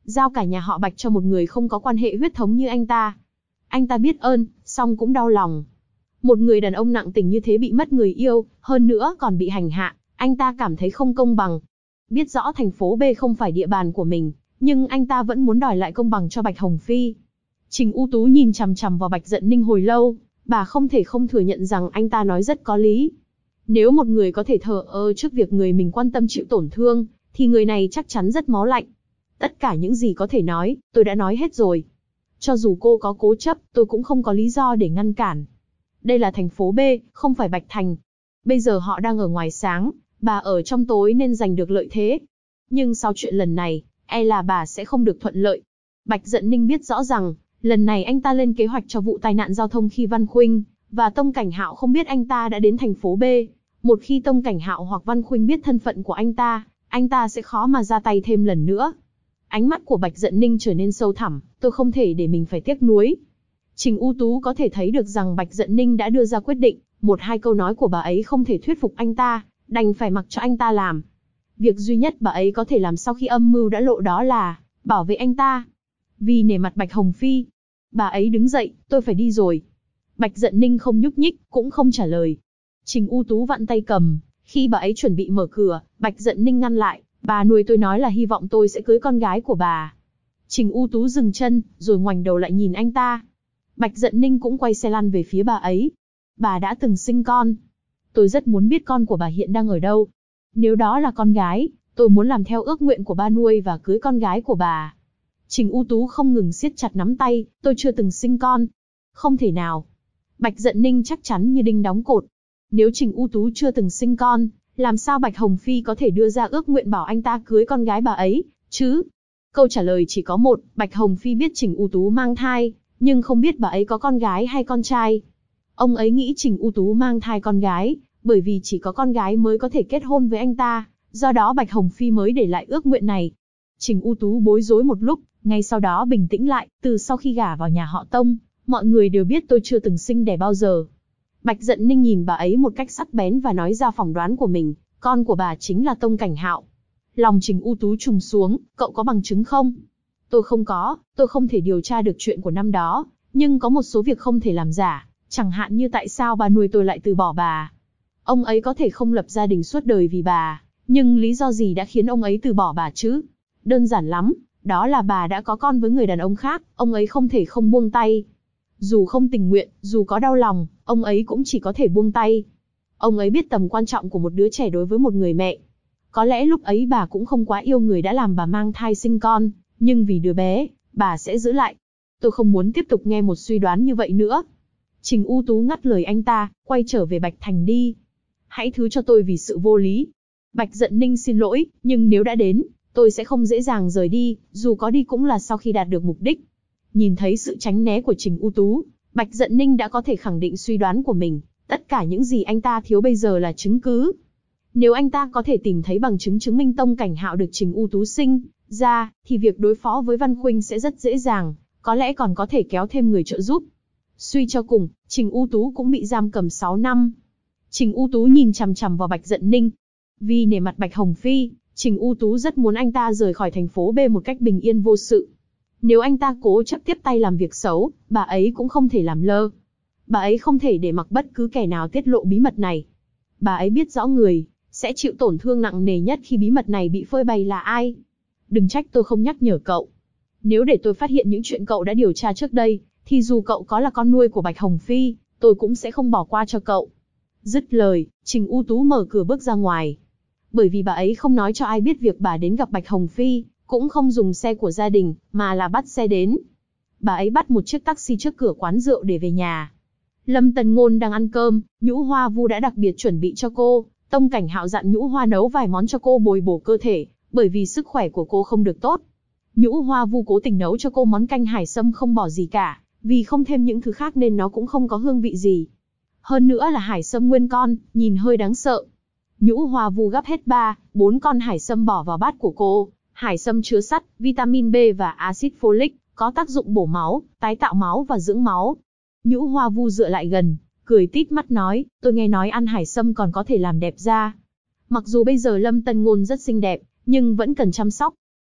giao cả nhà họ Bạch cho một người không có quan hệ huyết thống như anh ta. Anh ta biết ơn, song cũng đau lòng. Một người đàn ông nặng tình như thế bị mất người yêu, hơn nữa còn bị hành hạ, anh ta cảm thấy không công bằng. Biết rõ thành phố B không phải địa bàn của mình, nhưng anh ta vẫn muốn đòi lại công bằng cho Bạch Hồng Phi. Trình U Tú nhìn chằm chằm vào Bạch Dận Ninh hồi lâu, bà không thể không thừa nhận rằng anh ta nói rất có lý. Nếu một người có thể thờ ơ trước việc người mình quan tâm chịu tổn thương, thì người này chắc chắn rất máu lạnh. Tất cả những gì có thể nói, tôi đã nói hết rồi. Cho dù cô có cố chấp, tôi cũng không có lý do để ngăn cản. Đây là thành phố B, không phải Bạch Thành. Bây giờ họ đang ở ngoài sáng, bà ở trong tối nên giành được lợi thế. Nhưng sau chuyện lần này, e là bà sẽ không được thuận lợi. Bạch Dận Ninh biết rõ rằng, lần này anh ta lên kế hoạch cho vụ tai nạn giao thông khi Văn Khuynh và Tông Cảnh Hạo không biết anh ta đã đến thành phố B. Một khi Tông Cảnh Hạo hoặc Văn Khuynh biết thân phận của anh ta sẽ khó mà ra tay thêm lần nữa. Ánh mắt của Bạch Dận Ninh trở nên sâu thẳm, tôi không thể để mình phải tiếc nuối. Trình U Tú có thể thấy được rằng Bạch Dận Ninh đã đưa ra quyết định, một hai câu nói của bà ấy không thể thuyết phục anh ta, đành phải mặc cho anh ta làm. Việc duy nhất bà ấy có thể làm sau khi âm mưu đã lộ đó là bảo vệ anh ta. Vì nể mặt Bạch Hồng Phi, bà ấy đứng dậy, tôi phải đi rồi. Bạch Dận Ninh không nhúc nhích, cũng không trả lời. Trình U Tú vặn tay cầm, khi bà ấy chuẩn bị mở cửa, Bạch Dận Ninh ngăn lại, bà nuôi tôi nói là hy vọng tôi sẽ cưới con gái của bà. Trình U Tú dừng chân, rồi ngoảnh đầu lại nhìn anh ta. Bạch Dận Ninh cũng quay xe lăn về phía bà ấy. Bà đã từng sinh con. Tôi rất muốn biết con của bà hiện đang ở đâu. Nếu đó là con gái, tôi muốn làm theo ước nguyện của ba nuôi và cưới con gái của bà. Trình U Tú không ngừng siết chặt nắm tay, tôi chưa từng sinh con. Không thể nào. Bạch Dận Ninh chắc chắn như đinh đóng cột. Nếu Trình U Tú chưa từng sinh con, làm sao Bạch Hồng Phi có thể đưa ra ước nguyện bảo anh ta cưới con gái bà ấy, chứ? Câu trả lời chỉ có một, Bạch Hồng Phi biết Trình U Tú mang thai, nhưng không biết bà ấy có con gái hay con trai. Ông ấy nghĩ Trình U Tú mang thai con gái, bởi vì chỉ có con gái mới có thể kết hôn với anh ta, do đó Bạch Hồng Phi mới để lại ước nguyện này. Trình U Tú bối rối một lúc, ngay sau đó bình tĩnh lại, từ sau khi gả vào nhà họ Tông, mọi người đều biết tôi chưa từng sinh đẻ bao giờ. Bạch Dận Ninh nhìn bà ấy một cách sắc bén và nói ra phỏng đoán của mình, con của bà chính là Tông Cảnh Hạo. Lòng Trình U Tú trùng xuống, cậu có bằng chứng không? Tôi không có, tôi không thể điều tra được chuyện của năm đó, nhưng có một số việc không thể làm giả, chẳng hạn như tại sao bà nuôi tôi lại từ bỏ bà. Ông ấy có thể không lập gia đình suốt đời vì bà, nhưng lý do gì đã khiến ông ấy từ bỏ bà chứ? Đơn giản lắm, đó là bà đã có con với người đàn ông khác, ông ấy không thể không buông tay. Dù không tình nguyện, dù có đau lòng, ông ấy cũng chỉ có thể buông tay. Ông ấy biết tầm quan trọng của một đứa trẻ đối với một người mẹ. Có lẽ lúc ấy bà cũng không quá yêu người đã làm bà mang thai sinh con, nhưng vì đứa bé, bà sẽ giữ lại. Tôi không muốn tiếp tục nghe một suy đoán như vậy nữa. Trình U Tú ngắt lời anh ta, quay trở về Bạch Thành đi. Hãy thứ cho tôi vì sự vô lý. Bạch Dận Ninh xin lỗi, nhưng nếu đã đến, tôi sẽ không dễ dàng rời đi, dù có đi cũng là sau khi đạt được mục đích. Nhìn thấy sự tránh né của Trình U Tú, Bạch Dận Ninh đã có thể khẳng định suy đoán của mình, tất cả những gì anh ta thiếu bây giờ là chứng cứ. Nếu anh ta có thể tìm thấy bằng chứng chứng minh Tông Cảnh Hạo được Trình U Tú sinh ra, thì việc đối phó với Văn Khuynh sẽ rất dễ dàng, có lẽ còn có thể kéo thêm người trợ giúp. Suy cho cùng, Trình U Tú cũng bị giam cầm 6 năm. Trình U Tú nhìn chằm chằm vào Bạch Dận Ninh. Vì nể mặt Bạch Hồng Phi, Trình U Tú rất muốn anh ta rời khỏi thành phố B một cách bình yên vô sự. Nếu anh ta cố chấp tiếp tay làm việc xấu, bà ấy cũng không thể làm lơ. Bà ấy không thể để mặc bất cứ kẻ nào tiết lộ bí mật này. Bà ấy biết rõ người sẽ chịu tổn thương nặng nề nhất khi bí mật này bị phơi bày là ai. Đừng trách tôi không nhắc nhở cậu. Nếu để tôi phát hiện những chuyện cậu đã điều tra trước đây, thì dù cậu có là con nuôi của Bạch Hồng Phi, tôi cũng sẽ không bỏ qua cho cậu. Dứt lời, Trình U Tú mở cửa bước ra ngoài. Bởi vì bà ấy không nói cho ai biết việc bà đến gặp Bạch Hồng Phi, cũng không dùng xe của gia đình, mà là bắt xe đến. Bà ấy bắt một chiếc taxi trước cửa quán rượu để về nhà. Lâm Tần Ngôn đang ăn cơm, Nhũ Hoa Vu đã đặc biệt chuẩn bị cho cô. Tông Cảnh Hạo dặn Nhũ Hoa nấu vài món cho cô bồi bổ cơ thể, bởi vì sức khỏe của cô không được tốt. Nhũ Hoa Vu cố tình nấu cho cô món canh hải sâm không bỏ gì cả, vì không thêm những thứ khác nên nó cũng không có hương vị gì. Hơn nữa là hải sâm nguyên con, nhìn hơi đáng sợ. Nhũ Hoa Vu gắp hết 3-4 con hải sâm bỏ vào bát của cô. Hải sâm chứa sắt, vitamin B và axit folic, có tác dụng bổ máu, tái tạo máu và dưỡng máu. Nhũ Hoa Vu dựa lại gần, cười tít mắt nói, tôi nghe nói ăn hải sâm còn có thể làm đẹp da. Mặc dù bây giờ Lâm Tần Ngôn rất xinh đẹp, nhưng vẫn cần chăm sóc.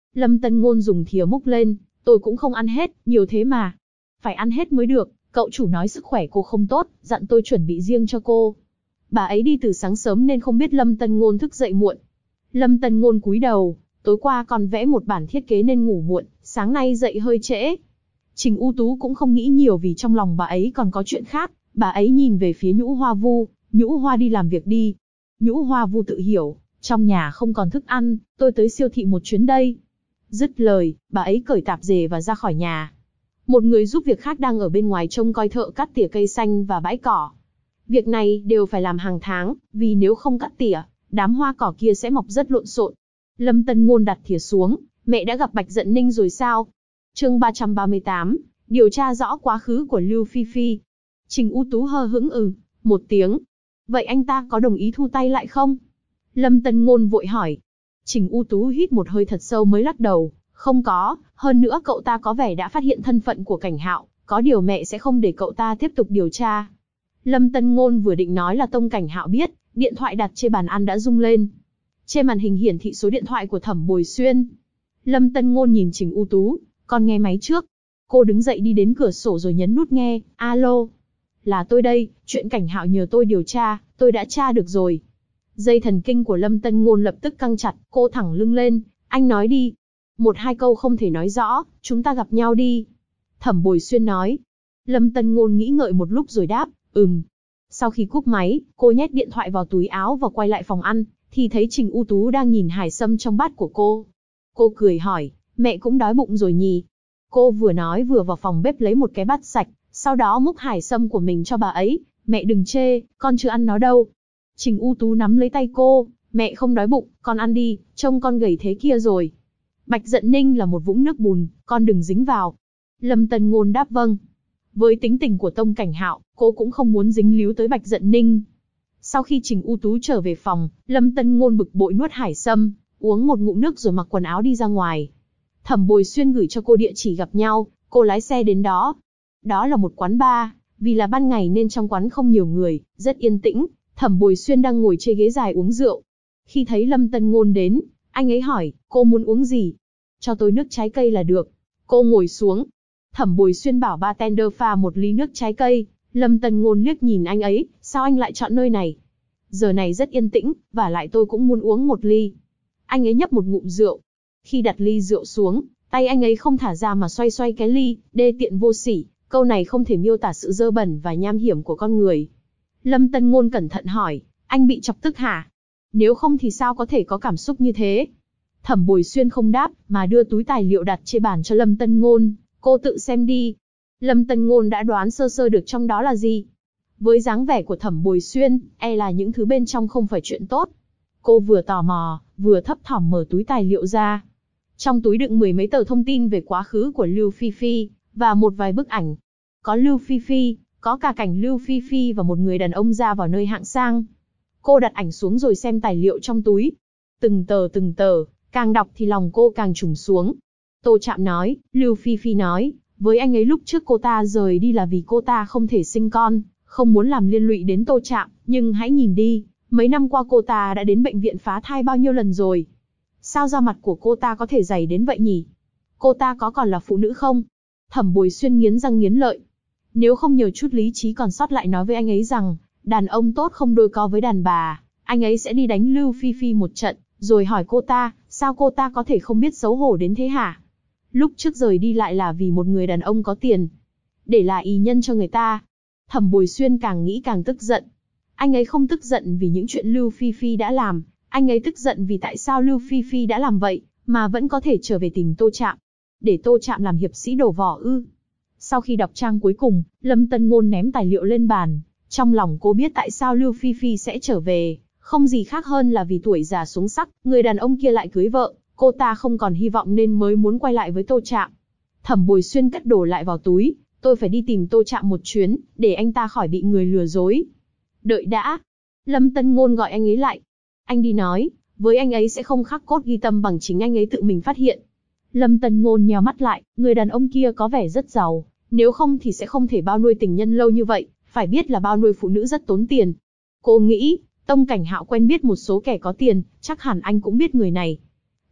Lâm Tân Ngôn dùng thìa múc lên, tôi cũng không ăn hết, nhiều thế mà. Phải ăn hết mới được, cậu chủ nói sức khỏe cô không tốt, dặn tôi chuẩn bị riêng cho cô. Bà ấy đi từ sáng sớm nên không biết Lâm Tân Ngôn thức dậy muộn. Lâm Tân Ngôn cúi đầu, tối qua còn vẽ một bản thiết kế nên ngủ muộn, sáng nay dậy hơi trễ. Trình U Tú cũng không nghĩ nhiều vì trong lòng bà ấy còn có chuyện khác, bà ấy nhìn về phía Nhũ Hoa Vu, Nhũ Hoa đi làm việc đi. Nhũ Hoa Vu tự hiểu, trong nhà không còn thức ăn, tôi tới siêu thị một chuyến đây. Dứt lời, bà ấy cởi tạp dề và ra khỏi nhà. Một người giúp việc khác đang ở bên ngoài trông coi thợ cắt tỉa cây xanh và bãi cỏ. Việc này đều phải làm hàng tháng, vì nếu không cắt tỉa, đám hoa cỏ kia sẽ mọc rất lộn xộn. Lâm Tân Ngôn đặt thìa xuống, mẹ đã gặp Bạch Dận Ninh rồi sao? Chương 338, điều tra rõ quá khứ của Lưu Phi Phi. Trình U Tú hờ hững một tiếng. Vậy anh ta có đồng ý thu tay lại không? Lâm Tân Ngôn vội hỏi. Trình U Tú hít một hơi thật sâu mới lắc đầu, không có, hơn nữa cậu ta có vẻ đã phát hiện thân phận của Cảnh Hạo, có điều mẹ sẽ không để cậu ta tiếp tục điều tra. Lâm Tân Ngôn vừa định nói là Tông Cảnh Hạo biết, điện thoại đặt trên bàn ăn đã rung lên. Trên màn hình hiển thị số điện thoại của Thẩm Bồi Xuyên. Lâm Tân Ngôn nhìn Trình U Tú, con nghe máy trước. Cô đứng dậy đi đến cửa sổ rồi nhấn nút nghe, alo. Là tôi đây, chuyện Cảnh Hạo nhờ tôi điều tra, tôi đã tra được rồi. Dây thần kinh của Lâm Tân Ngôn lập tức căng chặt, cô thẳng lưng lên, anh nói đi. Một hai câu không thể nói rõ, chúng ta gặp nhau đi. Thẩm Bồi Xuyên nói. Lâm Tân Ngôn nghĩ ngợi một lúc rồi đáp, Sau khi cúp máy, cô nhét điện thoại vào túi áo và quay lại phòng ăn, thì thấy Trình U Tú đang nhìn hải sâm trong bát của cô. Cô cười hỏi, mẹ cũng đói bụng rồi nhỉ? Cô vừa nói vừa vào phòng bếp lấy một cái bát sạch, sau đó múc hải sâm của mình cho bà ấy. Mẹ đừng chê, con chưa ăn nó đâu. Trình U Tú nắm lấy tay cô, mẹ không đói bụng, con ăn đi, trông con gầy thế kia rồi. Bạch Dận Ninh là một vũng nước bùn, con đừng dính vào. Lâm Tân Ngôn đáp vâng. Với tính tình của Tông Cảnh Hạo, cô cũng không muốn dính líu tới Bạch Dận Ninh. Sau khi Trình U Tú trở về phòng, Lâm Tân Ngôn bực bội nuốt hải sâm, uống một ngụm nước rồi mặc quần áo đi ra ngoài. Thẩm Bồi Xuyên gửi cho cô địa chỉ gặp nhau, cô lái xe đến đó. Đó là một quán bar, vì là ban ngày nên trong quán không nhiều người, rất yên tĩnh. Thẩm Bồi Xuyên đang ngồi trên ghế dài uống rượu. Khi thấy Lâm Tân Ngôn đến, anh ấy hỏi, cô muốn uống gì? Cho tôi nước trái cây là được. Cô ngồi xuống. Thẩm Bồi Xuyên bảo bartender pha một ly nước trái cây. Lâm Tân Ngôn liếc nhìn anh ấy, sao anh lại chọn nơi này? Giờ này rất yên tĩnh, và lại tôi cũng muốn uống một ly. Anh ấy nhấp một ngụm rượu. Khi đặt ly rượu xuống, tay anh ấy không thả ra mà xoay xoay cái ly, đê tiện vô sỉ. Câu này không thể miêu tả sự dơ bẩn và nham hiểm của con người. Lâm Tân Ngôn cẩn thận hỏi, anh bị chọc tức hả? Nếu không thì sao có thể có cảm xúc như thế? Thẩm Bồi Xuyên không đáp, mà đưa túi tài liệu đặt trên bàn cho Lâm Tân Ngôn, cô tự xem đi. Lâm Tân Ngôn đã đoán sơ sơ được trong đó là gì. Với dáng vẻ của Thẩm Bồi Xuyên, là những thứ bên trong không phải chuyện tốt. Cô vừa tò mò, vừa thấp thỏm mở túi tài liệu ra. Trong túi đựng mười mấy tờ thông tin về quá khứ của Lưu Phi Phi, và một vài bức ảnh. Có Lưu Phi Phi, có cả cảnh Lưu Phi Phi và một người đàn ông ra vào nơi hạng sang. Cô đặt ảnh xuống rồi xem tài liệu trong túi. Từng tờ, càng đọc thì lòng cô càng trùng xuống. Tô Trạm nói, Lưu Phi Phi nói, với anh ấy lúc trước cô ta rời đi là vì cô ta không thể sinh con, không muốn làm liên lụy đến Tô Trạm, nhưng hãy nhìn đi, mấy năm qua cô ta đã đến bệnh viện phá thai bao nhiêu lần rồi. Sao da mặt của cô ta có thể dày đến vậy nhỉ? Cô ta có còn là phụ nữ không? Thẩm Bồi Xuyên nghiến răng nghiến lợi. Nếu không nhờ chút lý trí còn sót lại nói với anh ấy rằng, đàn ông tốt không đôi co với đàn bà, anh ấy sẽ đi đánh Lưu Phi Phi một trận, rồi hỏi cô ta, sao cô ta có thể không biết xấu hổ đến thế hả? Lúc trước rời đi lại là vì một người đàn ông có tiền, để là ý nhân cho người ta. Thẩm Bồi Xuyên càng nghĩ càng tức giận. Anh ấy không tức giận vì những chuyện Lưu Phi Phi đã làm, anh ấy tức giận vì tại sao Lưu Phi Phi đã làm vậy, mà vẫn có thể trở về tìm Tô Trạm. Để Tô Trạm làm hiệp sĩ đổ vỏ ư? Sau khi đọc trang cuối cùng, Lâm Tân Ngôn ném tài liệu lên bàn. Trong lòng cô biết tại sao Lưu Phi Phi sẽ trở về, không gì khác hơn là vì tuổi già xuống sắc, người đàn ông kia lại cưới vợ, cô ta không còn hy vọng nên mới muốn quay lại với Tô Trạm. Thẩm Bồi Xuyên cất đồ lại vào túi, tôi phải đi tìm Tô Trạm một chuyến, để anh ta khỏi bị người lừa dối. Đợi đã. Lâm Tân Ngôn gọi anh ấy lại. Anh đi nói, với anh ấy sẽ không khắc cốt ghi tâm bằng chính anh ấy tự mình phát hiện. Lâm Tân Ngôn nheo mắt lại, người đàn ông kia có vẻ rất giàu, nếu không thì sẽ không thể bao nuôi tình nhân lâu như vậy, phải biết là bao nuôi phụ nữ rất tốn tiền. Cô nghĩ, Tông Cảnh Hạo quen biết một số kẻ có tiền, chắc hẳn anh cũng biết người này.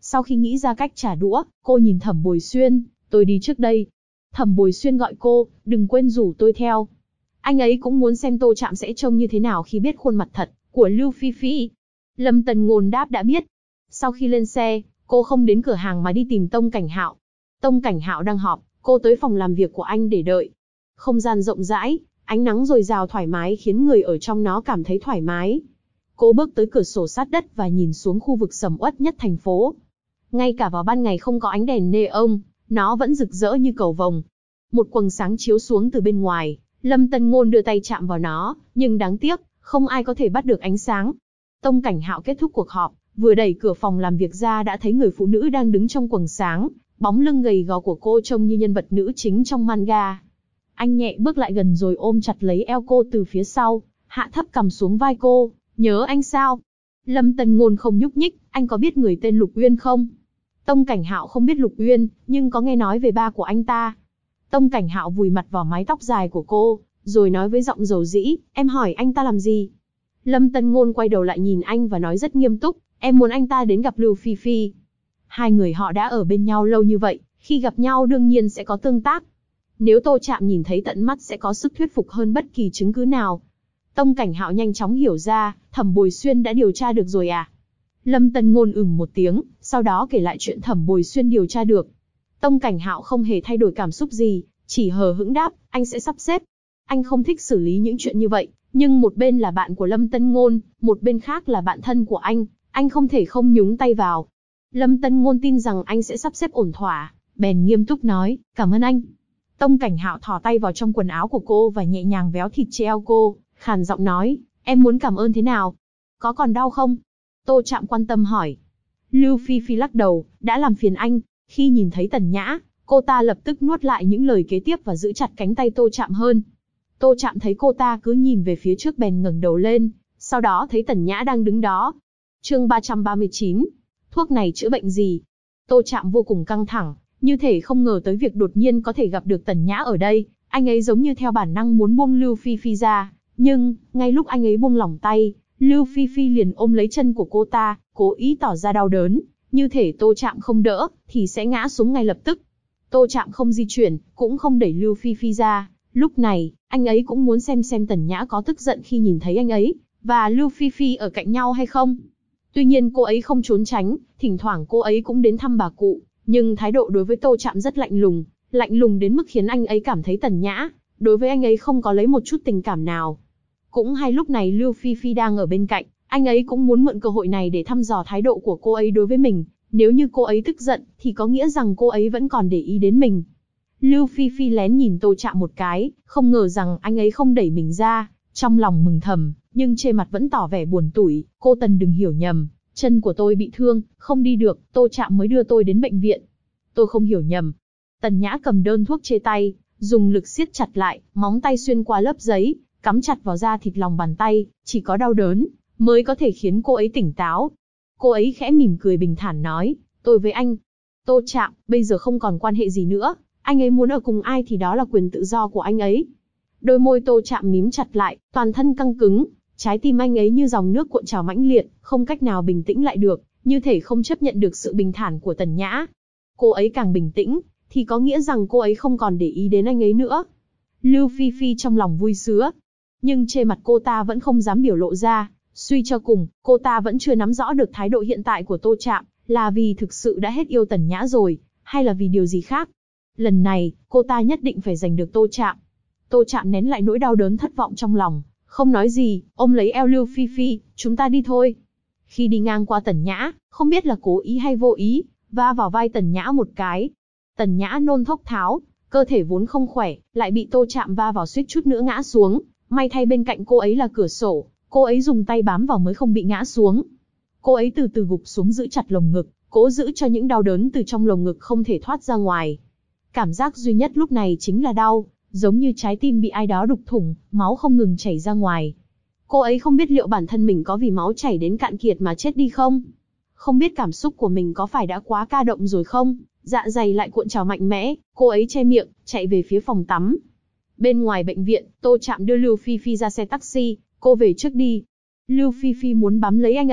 Sau khi nghĩ ra cách trả đũa, cô nhìn Thẩm Bồi Xuyên, tôi đi trước đây. Thẩm Bồi Xuyên gọi cô, đừng quên rủ tôi theo. Anh ấy cũng muốn xem Tô Trạm sẽ trông như thế nào khi biết khuôn mặt thật của Lưu Phi Phi. Lâm Tần Ngôn đáp đã biết. Sau khi lên xe, cô không đến cửa hàng mà đi tìm Tông Cảnh Hạo. Tông Cảnh Hạo đang họp, cô tới phòng làm việc của anh để đợi. Không gian rộng rãi, ánh nắng dồi dào thoải mái khiến người ở trong nó cảm thấy thoải mái. Cô bước tới cửa sổ sát đất và nhìn xuống khu vực sầm uất nhất thành phố. Ngay cả vào ban ngày không có ánh đèn neon, nó vẫn rực rỡ như cầu vồng. Một quầng sáng chiếu xuống từ bên ngoài, Lâm Tần Ngôn đưa tay chạm vào nó, nhưng đáng tiếc, không ai có thể bắt được ánh sáng. Tông Cảnh Hạo kết thúc cuộc họp, vừa đẩy cửa phòng làm việc ra đã thấy người phụ nữ đang đứng trong quầng sáng, bóng lưng gầy gò của cô trông như nhân vật nữ chính trong manga. Anh nhẹ bước lại gần rồi ôm chặt lấy eo cô từ phía sau, hạ thấp cằm xuống vai cô, nhớ anh sao? Lâm Tần Ngôn không nhúc nhích, anh có biết người tên Lục Uyên không? Tông Cảnh Hạo không biết Lục Uyên, nhưng có nghe nói về ba của anh ta. Tông Cảnh Hạo vùi mặt vào mái tóc dài của cô, rồi nói với giọng dầu dĩ, em hỏi anh ta làm gì? Lâm Tần Ngôn quay đầu lại nhìn anh và nói rất nghiêm túc, em muốn anh ta đến gặp Lưu Phi Phi. Hai người họ đã ở bên nhau lâu như vậy, khi gặp nhau đương nhiên sẽ có tương tác. Nếu Tô Trạm nhìn thấy tận mắt sẽ có sức thuyết phục hơn bất kỳ chứng cứ nào. Tông Cảnh Hạo nhanh chóng hiểu ra, Thẩm Bồi Xuyên đã điều tra được rồi à? Lâm Tần Ngôn một tiếng, sau đó kể lại chuyện Thẩm Bồi Xuyên điều tra được. Tông Cảnh Hạo không hề thay đổi cảm xúc gì, chỉ hờ hững đáp, anh sẽ sắp xếp. Anh không thích xử lý những chuyện như vậy, nhưng một bên là bạn của Lâm Tần Ngôn, một bên khác là bạn thân của anh không thể không nhúng tay vào. Lâm Tần Ngôn tin rằng anh sẽ sắp xếp ổn thỏa, bèn nghiêm túc nói, cảm ơn anh. Tông Cảnh Hạo thò tay vào trong quần áo của cô và nhẹ nhàng véo thịt trên eo cô, khàn giọng nói, em muốn cảm ơn thế nào? Có còn đau không? Tô Trạm quan tâm hỏi. Lưu Phi Phi lắc đầu, đã làm phiền anh. Khi nhìn thấy Tần Nhã, cô ta lập tức nuốt lại những lời kế tiếp và giữ chặt cánh tay Tô Trạm hơn. Tô Trạm thấy cô ta cứ nhìn về phía trước bèn ngẩng đầu lên, sau đó thấy Tần Nhã đang đứng đó. Chương 339, thuốc này chữa bệnh gì? Tô Trạm vô cùng căng thẳng, như thể không ngờ tới việc đột nhiên có thể gặp được Tần Nhã ở đây, anh ấy giống như theo bản năng muốn buông Lưu Phi Phi ra, nhưng, ngay lúc anh ấy buông lỏng tay, Lưu Phi Phi liền ôm lấy chân của cô ta, cố ý tỏ ra đau đớn, như thể Tô Trạm không đỡ, thì sẽ ngã xuống ngay lập tức. Tô Trạm không di chuyển, cũng không đẩy Lưu Phi Phi ra, lúc này, anh ấy cũng muốn xem Tần Nhã có tức giận khi nhìn thấy anh ấy, và Lưu Phi Phi ở cạnh nhau hay không. Tuy nhiên cô ấy không trốn tránh, thỉnh thoảng cô ấy cũng đến thăm bà cụ, nhưng thái độ đối với Tô Trạm rất lạnh lùng đến mức khiến anh ấy cảm thấy Tần Nhã đối với anh ấy không có lấy một chút tình cảm nào. Cũng hay lúc này Lưu Phi Phi đang ở bên cạnh, anh ấy cũng muốn mượn cơ hội này để thăm dò thái độ của cô ấy đối với mình, nếu như cô ấy tức giận, thì có nghĩa rằng cô ấy vẫn còn để ý đến mình. Lưu Phi Phi lén nhìn Tô Trạm một cái, không ngờ rằng anh ấy không đẩy mình ra, trong lòng mừng thầm, nhưng trên mặt vẫn tỏ vẻ buồn tủi, cô Tần đừng hiểu nhầm, chân của tôi bị thương, không đi được, Tô Trạm mới đưa tôi đến bệnh viện. Tôi không hiểu nhầm. Tần Nhã cầm đơn thuốc trên tay, dùng lực siết chặt lại, móng tay xuyên qua lớp giấy, cắm chặt vào da thịt lòng bàn tay, chỉ có đau đớn mới có thể khiến cô ấy tỉnh táo. Cô ấy khẽ mỉm cười bình thản nói, tôi với anh, Tô Trạm, bây giờ không còn quan hệ gì nữa, anh ấy muốn ở cùng ai thì đó là quyền tự do của anh ấy. Đôi môi Tô Trạm mím chặt lại, toàn thân căng cứng, trái tim anh ấy như dòng nước cuộn trào mãnh liệt, không cách nào bình tĩnh lại được, như thể không chấp nhận được sự bình thản của Tần Nhã. Cô ấy càng bình tĩnh, thì có nghĩa rằng cô ấy không còn để ý đến anh ấy nữa. Lưu Phi Phi trong lòng vui sướng, nhưng trên mặt cô ta vẫn không dám biểu lộ ra, suy cho cùng, cô ta vẫn chưa nắm rõ được thái độ hiện tại của Tô Trạm, là vì thực sự đã hết yêu Tần Nhã rồi, hay là vì điều gì khác. Lần này, cô ta nhất định phải giành được Tô Trạm. Tô Trạm nén lại nỗi đau đớn thất vọng trong lòng, không nói gì, ôm lấy eo Lưu Phi Phi, chúng ta đi thôi. Khi đi ngang qua Tần Nhã, không biết là cố ý hay vô ý, va vào vai Tần Nhã một cái. Tần Nhã nôn thốc tháo, cơ thể vốn không khỏe, lại bị Tô Trạm va vào suýt chút nữa ngã xuống. May thay bên cạnh cô ấy là cửa sổ, cô ấy dùng tay bám vào mới không bị ngã xuống. Cô ấy từ từ gục xuống giữ chặt lồng ngực, cố giữ cho những đau đớn từ trong lồng ngực không thể thoát ra ngoài. Cảm giác duy nhất lúc này chính là đau, giống như trái tim bị ai đó đục thủng, máu không ngừng chảy ra ngoài. Cô ấy không biết liệu bản thân mình có vì máu chảy đến cạn kiệt mà chết đi không? Không biết cảm xúc của mình có phải đã quá ca động rồi không? Dạ dày lại cuộn trào mạnh mẽ, cô ấy che miệng, chạy về phía phòng tắm. Bên ngoài bệnh viện, Tô Trạm đưa Lưu Phi Phi ra xe taxi, cô về trước đi. Lưu Phi Phi muốn bám lấy anh ấy,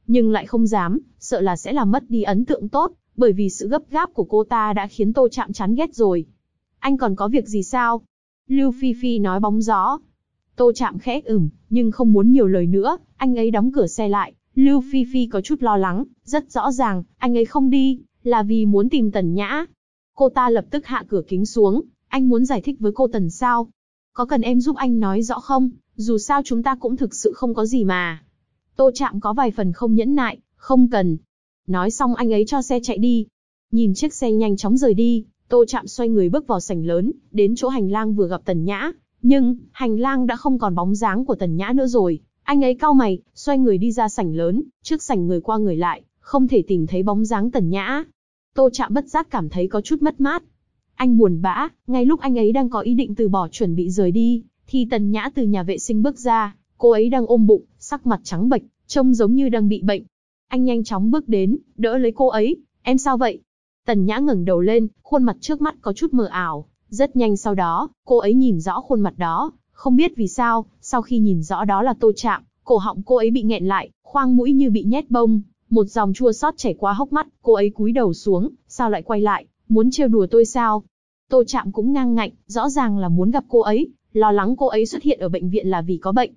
nhưng lại không dám, sợ là sẽ làm mất đi ấn tượng tốt, bởi vì sự gấp gáp của cô ta đã khiến Tô Trạm chán ghét rồi. Anh còn có việc gì sao? Lưu Phi Phi nói bóng gió. Tô Trạm khẽ nhưng không muốn nhiều lời nữa, anh ấy đóng cửa xe lại. Lưu Phi Phi có chút lo lắng, rất rõ ràng, anh ấy không đi, là vì muốn tìm Tần Nhã. Cô ta lập tức hạ cửa kính xuống, anh muốn giải thích với cô Tần sao? Có cần em giúp anh nói rõ không? Dù sao chúng ta cũng thực sự không có gì mà. Tô Trạm có vài phần không nhẫn nại, không cần. Nói xong anh ấy cho xe chạy đi. Nhìn chiếc xe nhanh chóng rời đi, Tô Trạm xoay người bước vào sảnh lớn, đến chỗ hành lang vừa gặp Tần Nhã. Nhưng, hành lang đã không còn bóng dáng của Tần Nhã nữa rồi. Anh ấy cau mày, xoay người đi ra sảnh lớn, trước sảnh người qua người lại, không thể tìm thấy bóng dáng Tần Nhã. Tô Trạm bất giác cảm thấy có chút mất mát. Anh buồn bã, ngay lúc anh ấy đang có ý định từ bỏ chuẩn bị rời đi, thì Tần Nhã từ nhà vệ sinh bước ra, cô ấy đang ôm bụng, sắc mặt trắng bệch, trông giống như đang bị bệnh. Anh nhanh chóng bước đến, đỡ lấy cô ấy, em sao vậy? Tần Nhã ngẩng đầu lên, khuôn mặt trước mắt có chút mờ ảo, rất nhanh sau đó, cô ấy nhìn rõ khuôn mặt đó, không biết vì sao, sau khi nhìn rõ đó là Tô Trạm, cổ họng cô ấy bị nghẹn lại, khoang mũi như bị nhét bông, một dòng chua xót chảy qua hốc mắt, cô ấy cúi đầu xuống, sao lại quay lại, muốn trêu đùa tôi sao? Tô Trạm cũng ngang ngạnh, rõ ràng là muốn gặp cô ấy, lo lắng cô ấy xuất hiện ở bệnh viện là vì có bệnh.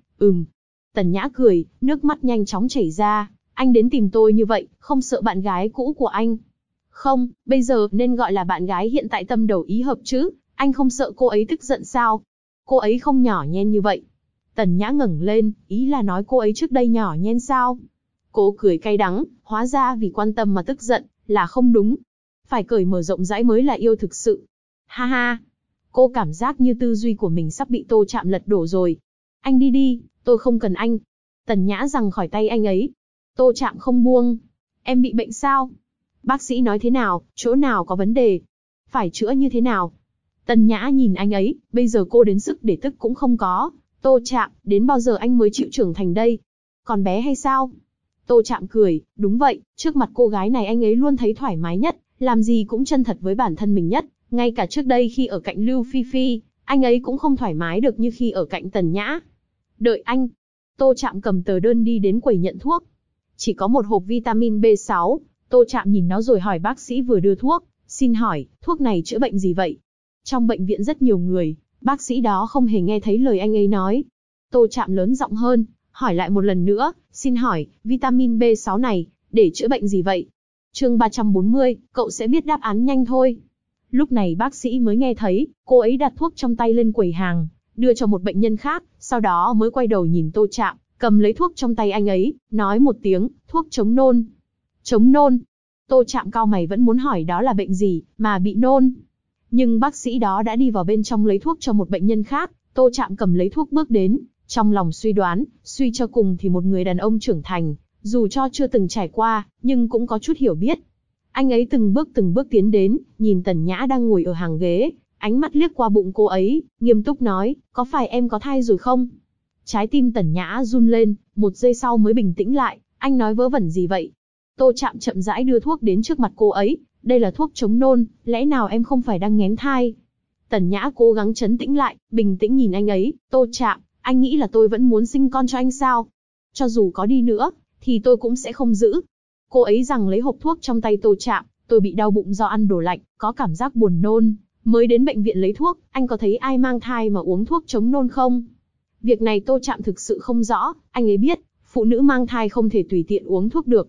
Tần Nhã cười, nước mắt nhanh chóng chảy ra, anh đến tìm tôi như vậy, không sợ bạn gái cũ của anh? Không, bây giờ nên gọi là bạn gái hiện tại tâm đầu ý hợp chứ, anh không sợ cô ấy tức giận sao? Cô ấy không nhỏ nhen như vậy. Tần Nhã ngẩng lên, ý là nói cô ấy trước đây nhỏ nhen sao? Cô cười cay đắng, hóa ra vì quan tâm mà tức giận, là không đúng. Phải cởi mở rộng rãi mới là yêu thực sự. Ha ha. Cô cảm giác như tư duy của mình sắp bị Tô Trạm lật đổ rồi. Anh đi đi, tôi không cần anh. Tần Nhã giằng khỏi tay anh ấy. Tô Trạm không buông. Em bị bệnh sao? Bác sĩ nói thế nào, chỗ nào có vấn đề? Phải chữa như thế nào? Tần Nhã nhìn anh ấy, bây giờ cô đến sức để tức cũng không có. Tô Trạm, đến bao giờ anh mới chịu trưởng thành đây? Còn bé hay sao? Tô Trạm cười, đúng vậy, trước mặt cô gái này anh ấy luôn thấy thoải mái nhất, làm gì cũng chân thật với bản thân mình nhất. Ngay cả trước đây khi ở cạnh Lưu Phi Phi, anh ấy cũng không thoải mái được như khi ở cạnh Tần Nhã. Đợi anh. Tô Trạm cầm tờ đơn đi đến quầy nhận thuốc. Chỉ có một hộp vitamin B6. Tô Trạm nhìn nó rồi hỏi bác sĩ vừa đưa thuốc. Xin hỏi, thuốc này chữa bệnh gì vậy? Trong bệnh viện rất nhiều người, bác sĩ đó không hề nghe thấy lời anh ấy nói. Tô Trạm lớn giọng hơn, hỏi lại một lần nữa, xin hỏi, vitamin B6 này, để chữa bệnh gì vậy? Chương 340, cậu sẽ biết đáp án nhanh thôi. Lúc này bác sĩ mới nghe thấy, cô ấy đặt thuốc trong tay lên quầy hàng, đưa cho một bệnh nhân khác, sau đó mới quay đầu nhìn Tô Trạm, cầm lấy thuốc trong tay anh ấy, nói một tiếng, thuốc chống nôn. Chống nôn. Tô Trạm cau mày vẫn muốn hỏi đó là bệnh gì, mà bị nôn. Nhưng bác sĩ đó đã đi vào bên trong lấy thuốc cho một bệnh nhân khác, Tô Trạm cầm lấy thuốc bước đến, trong lòng suy đoán, suy cho cùng thì một người đàn ông trưởng thành, dù cho chưa từng trải qua, nhưng cũng có chút hiểu biết. Anh ấy từng bước tiến đến, nhìn Tần Nhã đang ngồi ở hàng ghế, ánh mắt liếc qua bụng cô ấy, nghiêm túc nói, có phải em có thai rồi không? Trái tim Tần Nhã run lên, một giây sau mới bình tĩnh lại, anh nói vớ vẩn gì vậy? Tô Trạm chậm rãi đưa thuốc đến trước mặt cô ấy, đây là thuốc chống nôn, lẽ nào em không phải đang nghén thai? Tần Nhã cố gắng trấn tĩnh lại, bình tĩnh nhìn anh ấy, Tô Trạm, anh nghĩ là tôi vẫn muốn sinh con cho anh sao? Cho dù có đi nữa, thì tôi cũng sẽ không giữ. Cô ấy giằng lấy hộp thuốc trong tay Tô Trạm, tôi bị đau bụng do ăn đồ lạnh, có cảm giác buồn nôn, mới đến bệnh viện lấy thuốc, anh có thấy ai mang thai mà uống thuốc chống nôn không? Việc này Tô Trạm thực sự không rõ, anh ấy biết, phụ nữ mang thai không thể tùy tiện uống thuốc được.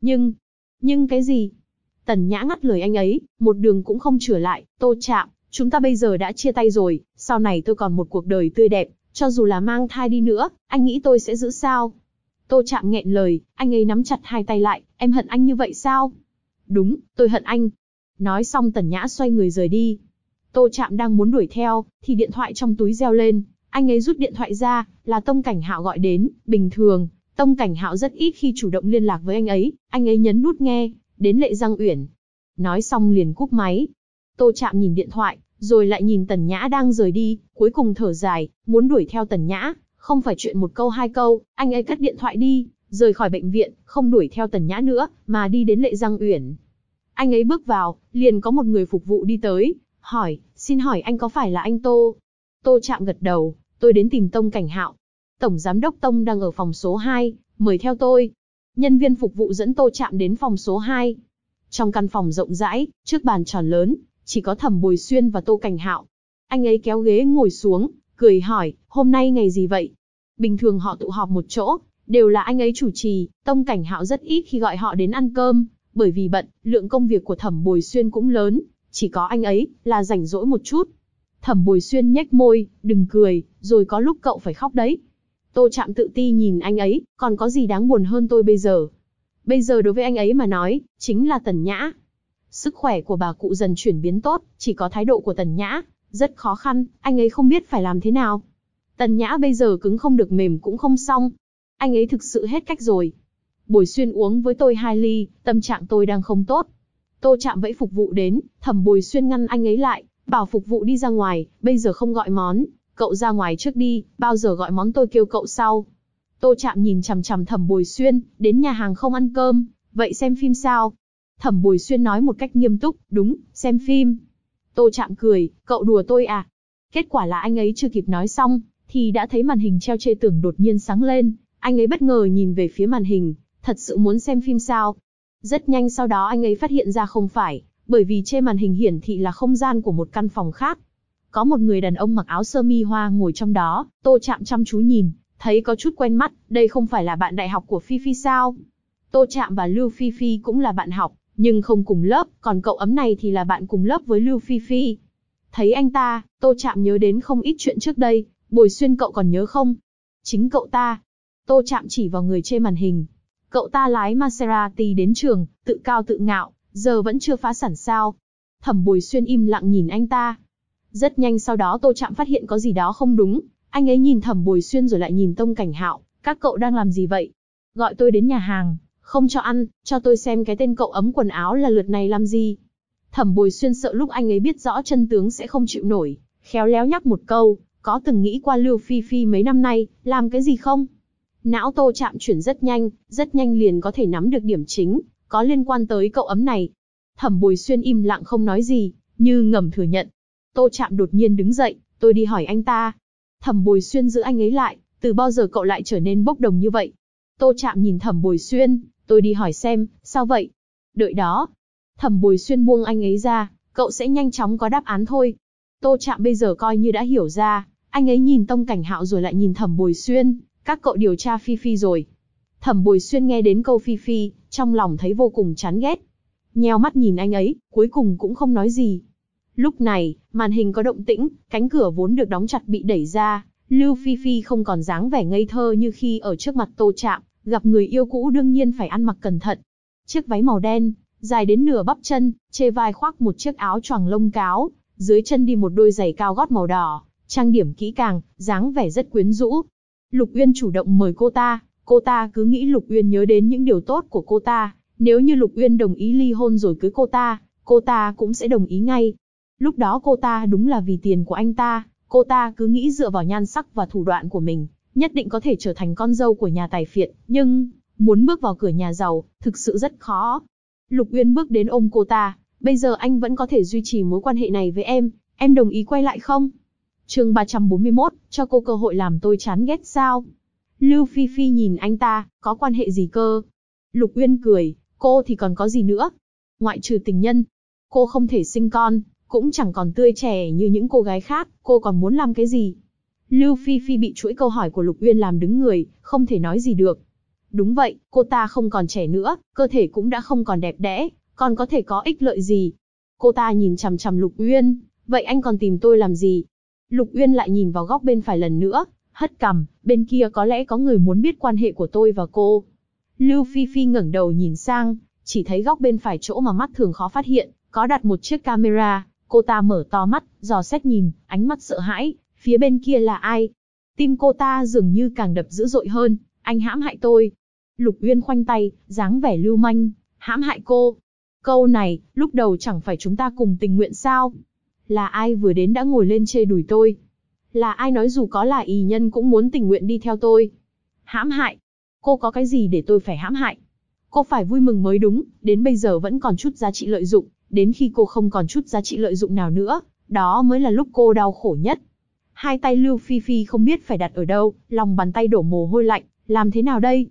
Nhưng cái gì? Tần Nhã ngắt lời anh ấy, một đường cũng không trở lại, Tô Trạm, chúng ta bây giờ đã chia tay rồi, sau này tôi còn một cuộc đời tươi đẹp, cho dù là mang thai đi nữa, anh nghĩ tôi sẽ giữ sao? Tô Trạm nghẹn lời, anh ấy nắm chặt hai tay lại, em hận anh như vậy sao? Đúng, tôi hận anh. Nói xong Tần Nhã xoay người rời đi. Tô Trạm đang muốn đuổi theo, thì điện thoại trong túi reo lên, anh ấy rút điện thoại ra, là Tông Cảnh Hạo gọi đến, bình thường, Tông Cảnh Hạo rất ít khi chủ động liên lạc với anh ấy nhấn nút nghe, đến Lệ Giang Uyển. Nói xong liền cúp máy. Tô Trạm nhìn điện thoại, rồi lại nhìn Tần Nhã đang rời đi, cuối cùng thở dài, muốn đuổi theo Tần Nhã, không phải chuyện một câu hai câu, anh ấy cất điện thoại đi, rời khỏi bệnh viện, không đuổi theo Tần Nhã nữa, mà đi đến Lệ Giang Uyển. Anh ấy bước vào, liền có một người phục vụ đi tới, hỏi, xin hỏi anh có phải là anh Tô? Tô Trạm gật đầu, tôi đến tìm Tông Cảnh Hạo. Tổng giám đốc Tông đang ở phòng số 2, mời theo tôi. Nhân viên phục vụ dẫn Tô Trạm đến phòng số 2. Trong căn phòng rộng rãi, trước bàn tròn lớn, chỉ có Thẩm Bồi Xuyên và Tô Cảnh Hạo. Anh ấy kéo ghế ngồi xuống, cười hỏi, hôm nay ngày gì vậy? Bình thường họ tụ họp một chỗ, đều là anh ấy chủ trì, Tông Cảnh Hạo rất ít khi gọi họ đến ăn cơm, bởi vì bận, lượng công việc của Thẩm Bồi Xuyên cũng lớn, chỉ có anh ấy là rảnh rỗi một chút. Thẩm Bồi Xuyên nhếch môi, đừng cười, rồi có lúc cậu phải khóc đấy. Tô Trạm tự ti nhìn anh ấy, còn có gì đáng buồn hơn tôi bây giờ? Bây giờ đối với anh ấy mà nói, chính là Tần Nhã. Sức khỏe của bà cụ dần chuyển biến tốt, chỉ có thái độ của Tần Nhã rất khó khăn, anh ấy không biết phải làm thế nào. Tần Nhã bây giờ cứng không được mềm cũng không xong. Anh ấy thực sự hết cách rồi. Bồi Xuyên uống với tôi 2 ly, tâm trạng tôi đang không tốt. Tô Trạm vẫy phục vụ đến, Thẩm Bồi Xuyên ngăn anh ấy lại, bảo phục vụ đi ra ngoài, bây giờ không gọi món, cậu ra ngoài trước đi, bao giờ gọi món tôi kêu cậu sau. Tô Trạm nhìn chằm chằm Thẩm Bồi Xuyên, đến nhà hàng không ăn cơm, vậy xem phim sao? Thẩm Bồi Xuyên nói một cách nghiêm túc, đúng, xem phim. Tô Trạm cười, cậu đùa tôi à? Kết quả là anh ấy chưa kịp nói xong, thì đã thấy màn hình treo trên tường đột nhiên sáng lên, anh ấy bất ngờ nhìn về phía màn hình, thật sự muốn xem phim sao? Rất nhanh sau đó anh ấy phát hiện ra không phải, bởi vì trên màn hình hiển thị là không gian của một căn phòng khác. Có một người đàn ông mặc áo sơ mi hoa ngồi trong đó, Tô Trạm chăm chú nhìn, thấy có chút quen mắt, đây không phải là bạn đại học của Phi Phi sao? Tô Trạm và Lưu Phi Phi cũng là bạn học, nhưng không cùng lớp, còn cậu ấm này thì là bạn cùng lớp với Lưu Phi Phi. Thấy anh ta, Tô Trạm nhớ đến không ít chuyện trước đây, Bồi Xuyên cậu còn nhớ không? Chính cậu ta. Tô Trạm chỉ vào người trên màn hình. Cậu ta lái Maserati đến trường, tự cao tự ngạo, giờ vẫn chưa phá sản sao? Thẩm Bồi Xuyên im lặng nhìn anh ta. Rất nhanh sau đó Tô Trạm phát hiện có gì đó không đúng, anh ấy nhìn Thẩm Bồi Xuyên rồi lại nhìn Tông Cảnh Hạo, các cậu đang làm gì vậy? Gọi tôi đến nhà hàng, không cho ăn, cho tôi xem cái tên cậu ấm quần áo là lượt này làm gì? Thẩm Bồi Xuyên sợ lúc anh ấy biết rõ chân tướng sẽ không chịu nổi, khéo léo nhắc một câu, có từng nghĩ qua Lưu Phi Phi mấy năm nay, làm cái gì không? Não Tô Trạm chuyển rất nhanh liền có thể nắm được điểm chính, có liên quan tới cậu ấm này. Thẩm Bồi Xuyên im lặng không nói gì, như ngầm thừa nhận. Tô Trạm đột nhiên đứng dậy, tôi đi hỏi anh ta. Thẩm Bồi Xuyên giữ anh ấy lại, từ bao giờ cậu lại trở nên bốc đồng như vậy? Tô Trạm nhìn Thẩm Bồi Xuyên, tôi đi hỏi xem, sao vậy? Đợi đó. Thẩm Bồi Xuyên buông anh ấy ra, cậu sẽ nhanh chóng có đáp án thôi. Tô Trạm bây giờ coi như đã hiểu ra, anh ấy nhìn Tông Cảnh Hạo rồi lại nhìn Thẩm Bồi Xuyên, các cậu điều tra Phi Phi rồi. Thẩm Bồi Xuyên nghe đến câu Phi Phi, trong lòng thấy vô cùng chán ghét. Nheo mắt nhìn anh ấy, cuối cùng cũng không nói gì. Lúc này, màn hình có động tĩnh, cánh cửa vốn được đóng chặt bị đẩy ra, Lưu Phi Phi không còn dáng vẻ ngây thơ như khi ở trước mặt Tô Trạm, gặp người yêu cũ đương nhiên phải ăn mặc cẩn thận. Chiếc váy màu đen, dài đến nửa bắp chân, chê vai khoác một chiếc áo choàng lông cáo, dưới chân đi một đôi giày cao gót màu đỏ, trang điểm kỹ càng, dáng vẻ rất quyến rũ. Lục Uyên chủ động mời cô ta cứ nghĩ Lục Uyên nhớ đến những điều tốt của cô ta, nếu như Lục Uyên đồng ý ly hôn rồi cưới cô ta cũng sẽ đồng ý ngay. Lúc đó cô ta đúng là vì tiền của anh ta, cô ta cứ nghĩ dựa vào nhan sắc và thủ đoạn của mình, nhất định có thể trở thành con dâu của nhà tài phiệt, nhưng muốn bước vào cửa nhà giàu, thực sự rất khó. Lục Uyên bước đến ôm cô ta, bây giờ anh vẫn có thể duy trì mối quan hệ này với em đồng ý quay lại không? Chương 341, cho cô cơ hội làm tôi chán ghét sao? Lưu Phi Phi nhìn anh ta, có quan hệ gì cơ? Lục Uyên cười, cô thì còn có gì nữa? Ngoại trừ tình nhân, cô không thể sinh con, cũng chẳng còn tươi trẻ như những cô gái khác, cô còn muốn làm cái gì? Lưu Phi Phi bị chuỗi câu hỏi của Lục Uyên làm đứng người, không thể nói gì được. Đúng vậy, cô ta không còn trẻ nữa, cơ thể cũng đã không còn đẹp đẽ, còn có thể có ích lợi gì? Cô ta nhìn chằm chằm Lục Uyên, vậy anh còn tìm tôi làm gì? Lục Uyên lại nhìn vào góc bên phải lần nữa, hất cằm, bên kia có lẽ có người muốn biết quan hệ của tôi và cô. Lưu Phi Phi ngẩng đầu nhìn sang, chỉ thấy góc bên phải chỗ mà mắt thường khó phát hiện, có đặt một chiếc camera. Cô ta mở to mắt, dò xét nhìn, ánh mắt sợ hãi, phía bên kia là ai? Tim cô ta dường như càng đập dữ dội hơn, anh hãm hại tôi. Lục Uyên khoanh tay, dáng vẻ lưu manh, hãm hại cô. Câu này, lúc đầu chẳng phải chúng ta cùng tình nguyện sao? Là ai vừa đến đã ngồi lên chê đùi tôi? Là ai nói dù có là ỷ nhân cũng muốn tình nguyện đi theo tôi? Hãm hại? Cô có cái gì để tôi phải hãm hại? Cô phải vui mừng mới đúng, đến bây giờ vẫn còn chút giá trị lợi dụng, đến khi cô không còn chút giá trị lợi dụng nào nữa, đó mới là lúc cô đau khổ nhất. Hai tay Lưu Phi Phi không biết phải đặt ở đâu, lòng bàn tay đổ mồ hôi lạnh, làm thế nào đây?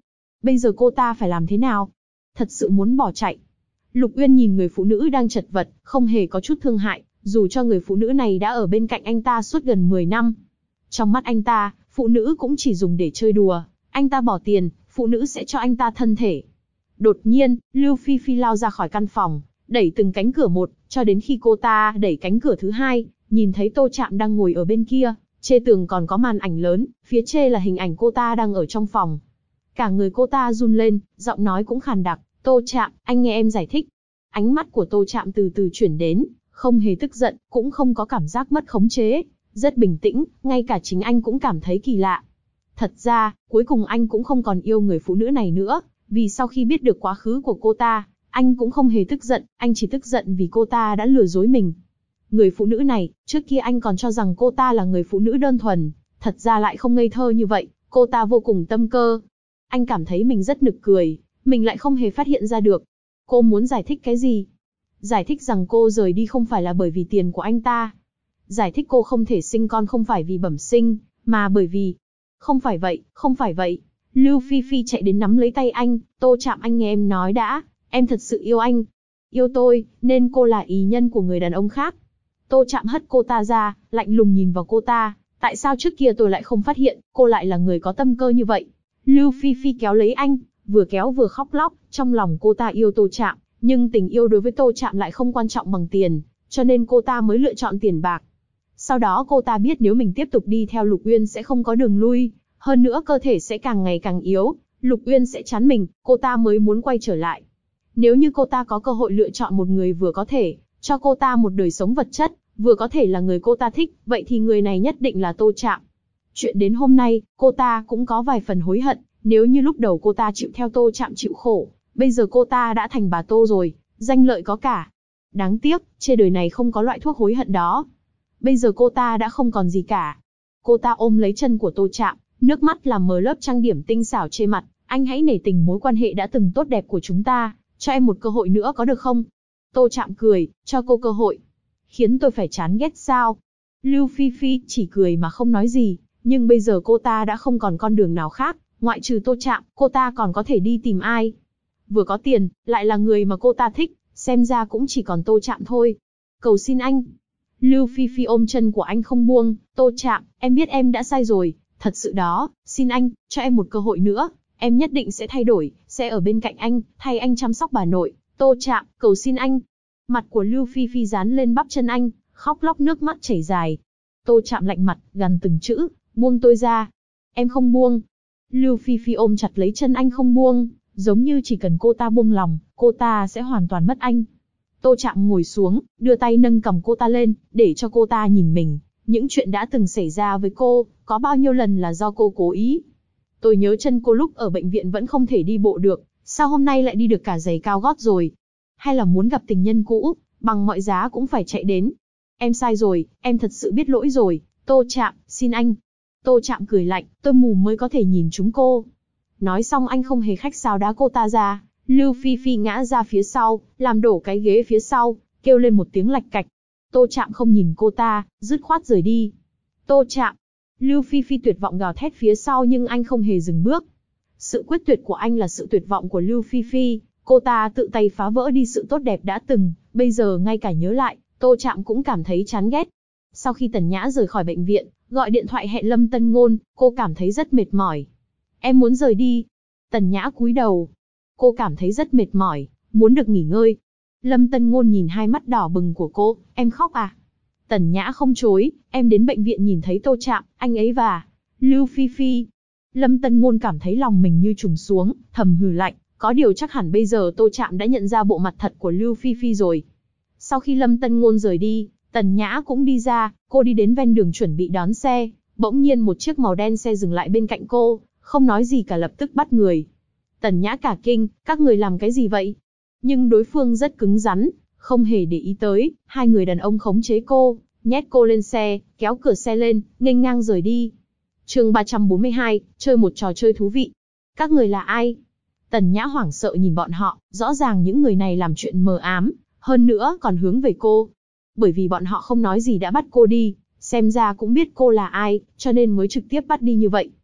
Bây giờ cô ta phải làm thế nào? Thật sự muốn bỏ chạy. Lục Uyên nhìn người phụ nữ đang chật vật, không hề có chút thương hại, dù cho người phụ nữ này đã ở bên cạnh anh ta suốt gần 10 năm. Trong mắt anh ta, phụ nữ cũng chỉ dùng để chơi đùa, anh ta bỏ tiền, phụ nữ sẽ cho anh ta thân thể. Đột nhiên, Lưu Phi Phi lao ra khỏi căn phòng, đẩy từng cánh cửa một, cho đến khi cô ta đẩy cánh cửa thứ hai, nhìn thấy Tô Trạm đang ngồi ở bên kia, trên tường còn có màn ảnh lớn, phía trên là hình ảnh cô ta đang ở trong phòng. Cả người cô ta run lên, giọng nói cũng khàn đặc, Tô Trạm, anh nghe em giải thích. Ánh mắt của Tô Trạm từ từ chuyển đến, không hề tức giận, cũng không có cảm giác mất khống chế, rất bình tĩnh, ngay cả chính anh cũng cảm thấy kỳ lạ. Thật ra, cuối cùng anh cũng không còn yêu người phụ nữ này nữa, vì sau khi biết được quá khứ của cô ta, anh cũng không hề tức giận, anh chỉ tức giận vì cô ta đã lừa dối mình. Người phụ nữ này, trước kia anh còn cho rằng cô ta là người phụ nữ đơn thuần, thật ra lại không ngây thơ như vậy, cô ta vô cùng tâm cơ. Anh cảm thấy mình rất nực cười, mình lại không hề phát hiện ra được. Cô muốn giải thích cái gì? Giải thích rằng cô rời đi không phải là bởi vì tiền của anh ta. Giải thích cô không thể sinh con không phải vì bẩm sinh, mà bởi vì... Không phải vậy, không phải vậy. Lưu Phi Phi chạy đến nắm lấy tay anh, Tô Trạm anh nghe em nói đã, em thật sự yêu anh. Yêu tôi, nên cô là ý nhân của người đàn ông khác. Tô Trạm hất cô ta ra, lạnh lùng nhìn vào cô ta, tại sao trước kia tôi lại không phát hiện, cô lại là người có tâm cơ như vậy. Lưu Phi Phi kéo lấy anh, vừa kéo vừa khóc lóc, trong lòng cô ta yêu Tô Trạm, nhưng tình yêu đối với Tô Trạm lại không quan trọng bằng tiền, cho nên cô ta mới lựa chọn tiền bạc. Sau đó cô ta biết nếu mình tiếp tục đi theo Lục Uyên sẽ không có đường lui, hơn nữa cơ thể sẽ càng ngày càng yếu, Lục Uyên sẽ chán mình, cô ta mới muốn quay trở lại. Nếu như cô ta có cơ hội lựa chọn một người vừa có thể cho cô ta một đời sống vật chất, vừa có thể là người cô ta thích, vậy thì người này nhất định là Tô Trạm. Chuyện đến hôm nay, cô ta cũng có vài phần hối hận, nếu như lúc đầu cô ta chịu theo Tô Trạm chịu khổ, bây giờ cô ta đã thành bà Tô rồi, danh lợi có cả. Đáng tiếc, trên đời này không có loại thuốc hối hận đó. Bây giờ cô ta đã không còn gì cả. Cô ta ôm lấy chân của Tô Trạm, nước mắt làm mờ lớp trang điểm tinh xảo trên mặt. Anh hãy nể tình mối quan hệ đã từng tốt đẹp của chúng ta, cho em một cơ hội nữa có được không? Tô Trạm cười, cho cô cơ hội. Khiến tôi phải chán ghét sao? Lưu Phi Phi chỉ cười mà không nói gì, nhưng bây giờ cô ta đã không còn con đường nào khác, ngoại trừ Tô Trạm, cô ta còn có thể đi tìm ai? Vừa có tiền, lại là người mà cô ta thích, xem ra cũng chỉ còn Tô Trạm thôi. Cầu xin anh. Lưu Phi Phi ôm chân của anh không buông, Tô Trạm, em biết em đã sai rồi, thật sự đó, xin anh, cho em một cơ hội nữa, em nhất định sẽ thay đổi, sẽ ở bên cạnh anh, thay anh chăm sóc bà nội, Tô Trạm, cầu xin anh. Mặt của Lưu Phi Phi dán lên bắp chân anh, khóc lóc nước mắt chảy dài. Tô Trạm lạnh mặt, gằn từng chữ, buông tôi ra. Em không buông. Lưu Phi Phi ôm chặt lấy chân anh không buông, giống như chỉ cần cô ta buông lòng, cô ta sẽ hoàn toàn mất anh. Tô Trạm ngồi xuống, đưa tay nâng cầm cô ta lên, để cho cô ta nhìn mình. Những chuyện đã từng xảy ra với cô, có bao nhiêu lần là do cô cố ý. Tôi nhớ chân cô lúc ở bệnh viện vẫn không thể đi bộ được, sao hôm nay lại đi được cả giày cao gót rồi? Hay là muốn gặp tình nhân cũ, bằng mọi giá cũng phải chạy đến? Em sai rồi, em thật sự biết lỗi rồi, Tô Trạm, xin anh. Tô Trạm cười lạnh, tôi mù mới có thể nhìn chúng cô. Nói xong anh không hề khách sáo đá cô ta ra, Lưu Phi Phi ngã ra phía sau, làm đổ cái ghế phía sau, kêu lên một tiếng lạch cạch. Tô Trạm không nhìn cô ta, dứt khoát rời đi. Tô Trạm. Lưu Phi Phi tuyệt vọng gào thét phía sau nhưng anh không hề dừng bước. Sự quyết tuyệt của anh là sự tuyệt vọng của Lưu Phi Phi, cô ta tự tay phá vỡ đi sự tốt đẹp đã từng, bây giờ ngay cả nhớ lại, Tô Trạm cũng cảm thấy chán ghét. Sau khi Tần Nhã rời khỏi bệnh viện, gọi điện thoại hẹn Lâm Tân Ngôn, cô cảm thấy rất mệt mỏi. Em muốn rời đi. Tần Nhã cúi đầu. Cô cảm thấy rất mệt mỏi, muốn được nghỉ ngơi. Lâm Tân Ngôn nhìn hai mắt đỏ bừng của cô, em khóc à? Tần Nhã không chối, em đến bệnh viện nhìn thấy Tô Trạm, anh ấy và Lưu Phi Phi. Lâm Tân Ngôn cảm thấy lòng mình như trùng xuống, thầm hừ lạnh, có điều chắc hẳn bây giờ Tô Trạm đã nhận ra bộ mặt thật của Lưu Phi Phi rồi. Sau khi Lâm Tân Ngôn rời đi, Tần Nhã cũng đi ra, cô đi đến ven đường chuẩn bị đón xe, bỗng nhiên một chiếc màu đen xe dừng lại bên cạnh cô, không nói gì cả lập tức bắt người. Tần Nhã cả kinh, các người làm cái gì vậy? Nhưng đối phương rất cứng rắn, không hề để ý tới, hai người đàn ông khống chế cô, nhét cô lên xe, kéo cửa xe lên, nghênh ngang rời đi. Chương 342, chơi một trò chơi thú vị. Các người là ai? Tần Nhã hoảng sợ nhìn bọn họ, rõ ràng những người này làm chuyện mờ ám, hơn nữa còn hướng về cô. Bởi vì bọn họ không nói gì đã bắt cô đi, xem ra cũng biết cô là ai, cho nên mới trực tiếp bắt đi như vậy.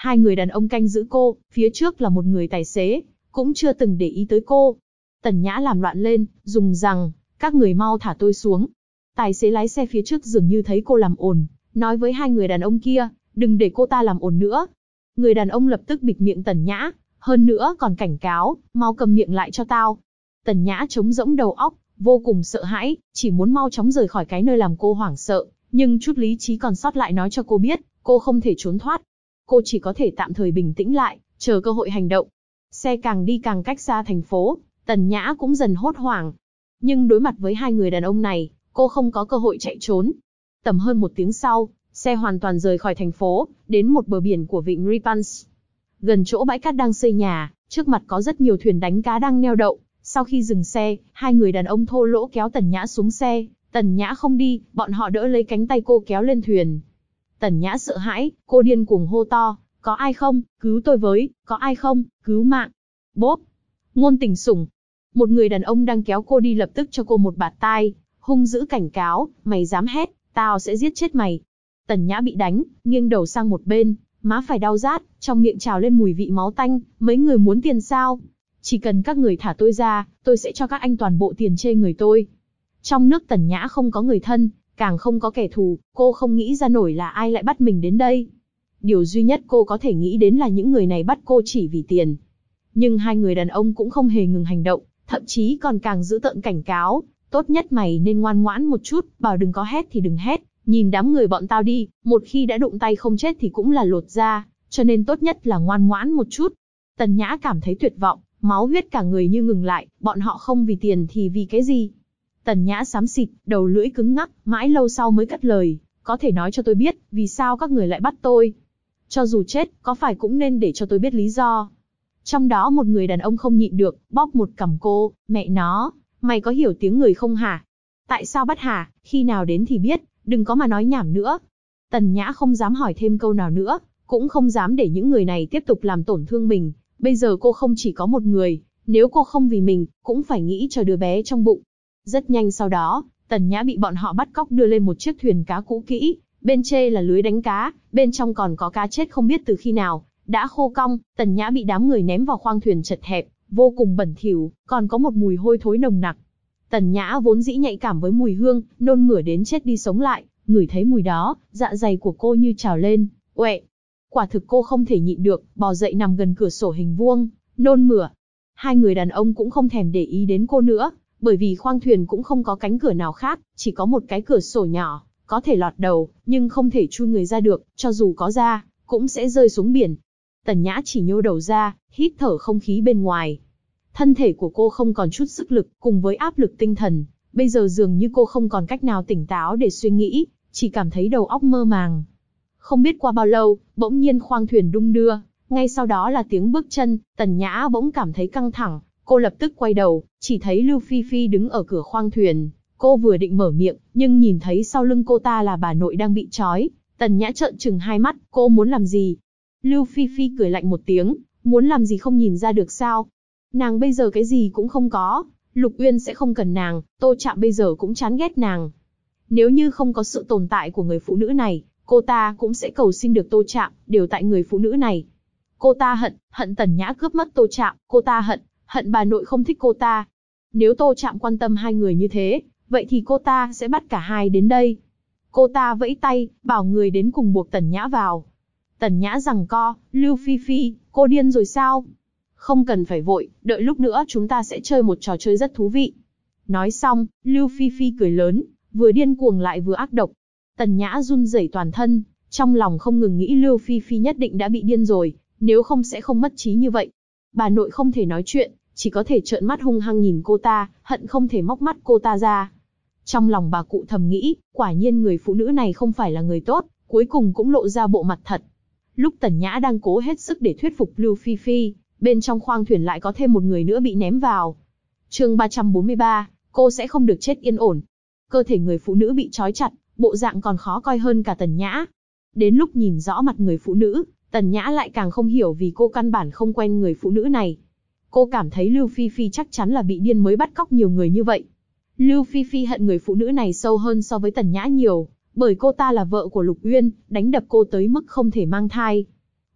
Hai người đàn ông canh giữ cô, phía trước là một người tài xế, cũng chưa từng để ý tới cô. Tần Nhã làm loạn lên, dùng rằng, các người mau thả tôi xuống. Tài xế lái xe phía trước dường như thấy cô làm ồn, nói với hai người đàn ông kia, đừng để cô ta làm ồn nữa. Người đàn ông lập tức bịt miệng Tần Nhã, hơn nữa còn cảnh cáo, mau cầm miệng lại cho tao. Tần Nhã trống rỗng đầu óc, vô cùng sợ hãi, chỉ muốn mau chóng rời khỏi cái nơi làm cô hoảng sợ, nhưng chút lý trí còn sót lại nói cho cô biết, cô không thể trốn thoát. Cô chỉ có thể tạm thời bình tĩnh lại, chờ cơ hội hành động. Xe càng đi càng cách xa thành phố, Tần Nhã cũng dần hốt hoảng. Nhưng đối mặt với hai người đàn ông này, cô không có cơ hội chạy trốn. Tầm hơn 1 tiếng sau, xe hoàn toàn rời khỏi thành phố, đến một bờ biển của vịnh Ripans. Gần chỗ bãi cát đang xây nhà, trước mặt có rất nhiều thuyền đánh cá đang neo đậu. Sau khi dừng xe, hai người đàn ông thô lỗ kéo Tần Nhã xuống xe. Tần Nhã không đi, bọn họ đỡ lấy cánh tay cô kéo lên thuyền. Tần Nhã sợ hãi, cô điên cuồng hô to, có ai không, cứu tôi với, có ai không, cứu mạng. Bốp, ngôn tình sủng. Một người đàn ông đang kéo cô đi lập tức cho cô một bạt tai, hung dữ cảnh cáo, mày dám hét, tao sẽ giết chết mày. Tần Nhã bị đánh, nghiêng đầu sang một bên, má phải đau rát, trong miệng trào lên mùi vị máu tanh, mấy người muốn tiền sao? Chỉ cần các người thả tôi ra, tôi sẽ cho các anh toàn bộ tiền chê người tôi. Trong nước Tần Nhã không có người thân, càng không có kẻ thù, cô không nghĩ ra nổi là ai lại bắt mình đến đây. Điều duy nhất cô có thể nghĩ đến là những người này bắt cô chỉ vì tiền. Nhưng hai người đàn ông cũng không hề ngừng hành động, thậm chí còn càng dữ tợn cảnh cáo, tốt nhất mày nên ngoan ngoãn một chút, bảo đừng có hét thì đừng hét, nhìn đám người bọn tao đi, một khi đã đụng tay không chết thì cũng là lột da, cho nên tốt nhất là ngoan ngoãn một chút. Tần Nhã cảm thấy tuyệt vọng, máu huyết cả người như ngừng lại, bọn họ không vì tiền thì vì cái gì? Tần Nhã xám xịt, đầu lưỡi cứng ngắc, mãi lâu sau mới cất lời, có thể nói cho tôi biết, vì sao các người lại bắt tôi? Cho dù chết, có phải cũng nên để cho tôi biết lý do? Trong đó một người đàn ông không nhịn được, bóp một cằm cô, mẹ nó, mày có hiểu tiếng người không hả? Tại sao bắt hả, khi nào đến thì biết, đừng có mà nói nhảm nữa. Tần Nhã không dám hỏi thêm câu nào nữa, cũng không dám để những người này tiếp tục làm tổn thương mình. Bây giờ cô không chỉ có một người, nếu cô không vì mình, cũng phải nghĩ cho đứa bé trong bụng. Rất nhanh sau đó, Tần Nhã bị bọn họ bắt cóc đưa lên một chiếc thuyền cá cũ kỹ, bên trên là lưới đánh cá, bên trong còn có cá chết không biết từ khi nào, đã khô cong. Tần Nhã bị đám người ném vào khoang thuyền chật hẹp, vô cùng bẩn thỉu, còn có một mùi hôi thối nồng nặc. Tần Nhã vốn dĩ nhạy cảm với mùi hương, nôn mửa đến chết đi sống lại, ngửi thấy mùi đó, dạ dày của cô như trào lên, uệ. Quả thực cô không thể nhịn được, bò dậy nằm gần cửa sổ hình vuông, nôn mửa. Hai người đàn ông cũng không thèm để ý đến cô nữa, bởi vì khoang thuyền cũng không có cánh cửa nào khác, chỉ có một cái cửa sổ nhỏ, có thể lọt đầu, nhưng không thể chui người ra được, cho dù có ra, cũng sẽ rơi xuống biển. Tần Nhã chỉ nhô đầu ra, hít thở không khí bên ngoài. Thân thể của cô không còn chút sức lực, cùng với áp lực tinh thần, bây giờ dường như cô không còn cách nào tỉnh táo để suy nghĩ, chỉ cảm thấy đầu óc mơ màng. Không biết qua bao lâu, bỗng nhiên khoang thuyền đung đưa, ngay sau đó là tiếng bước chân, Tần Nhã bỗng cảm thấy căng thẳng, cô lập tức quay đầu, chỉ thấy Lưu Phi Phi đứng ở cửa khoang thuyền. Cô vừa định mở miệng, nhưng nhìn thấy sau lưng cô ta là bà nội đang bị trói. Tần Nhã trợn trừng hai mắt, cô muốn làm gì? Lưu Phi Phi cười lạnh một tiếng, muốn làm gì không nhìn ra được sao? Nàng bây giờ cái gì cũng không có, Lục Uyên sẽ không cần nàng, Tô Trạm bây giờ cũng chán ghét nàng. Nếu như không có sự tồn tại của người phụ nữ này, cô ta cũng sẽ cầu xin được Tô Trạm, đều tại người phụ nữ này. Cô ta hận Tần Nhã cướp mất Tô Trạm, cô ta hận bà nội không thích cô ta. Nếu Tô Trạm quan tâm hai người như thế, vậy thì cô ta sẽ bắt cả hai đến đây. Cô ta vẫy tay, bảo người đến cùng buộc Tần Nhã vào. Tần Nhã giằng co, Lưu Phi Phi, cô điên rồi sao? Không cần phải vội, đợi lúc nữa chúng ta sẽ chơi một trò chơi rất thú vị. Nói xong, Lưu Phi Phi cười lớn, vừa điên cuồng lại vừa ác độc. Tần Nhã run rẩy toàn thân, trong lòng không ngừng nghĩ Lưu Phi Phi nhất định đã bị điên rồi, nếu không sẽ không mất trí như vậy. Bà nội không thể nói chuyện, chỉ có thể trợn mắt hung hăng nhìn cô ta, hận không thể móc mắt cô ta ra. Trong lòng bà cụ thầm nghĩ, quả nhiên người phụ nữ này không phải là người tốt, cuối cùng cũng lộ ra bộ mặt thật. Lúc Tần Nhã đang cố hết sức để thuyết phục Lưu Phi Phi, bên trong khoang thuyền lại có thêm một người nữa bị ném vào. Chương 343, cô sẽ không được chết yên ổn. Cơ thể người phụ nữ bị trói chặt, bộ dạng còn khó coi hơn cả Tần Nhã. Đến lúc nhìn rõ mặt người phụ nữ, Tần Nhã lại càng không hiểu vì cô căn bản không quen người phụ nữ này. Cô cảm thấy Lưu Phi Phi chắc chắn là bị điên mới bắt cóc nhiều người như vậy. Lưu Phi Phi hận người phụ nữ này sâu hơn so với Tần Nhã nhiều, bởi cô ta là vợ của Lục Uyên, đánh đập cô tới mức không thể mang thai.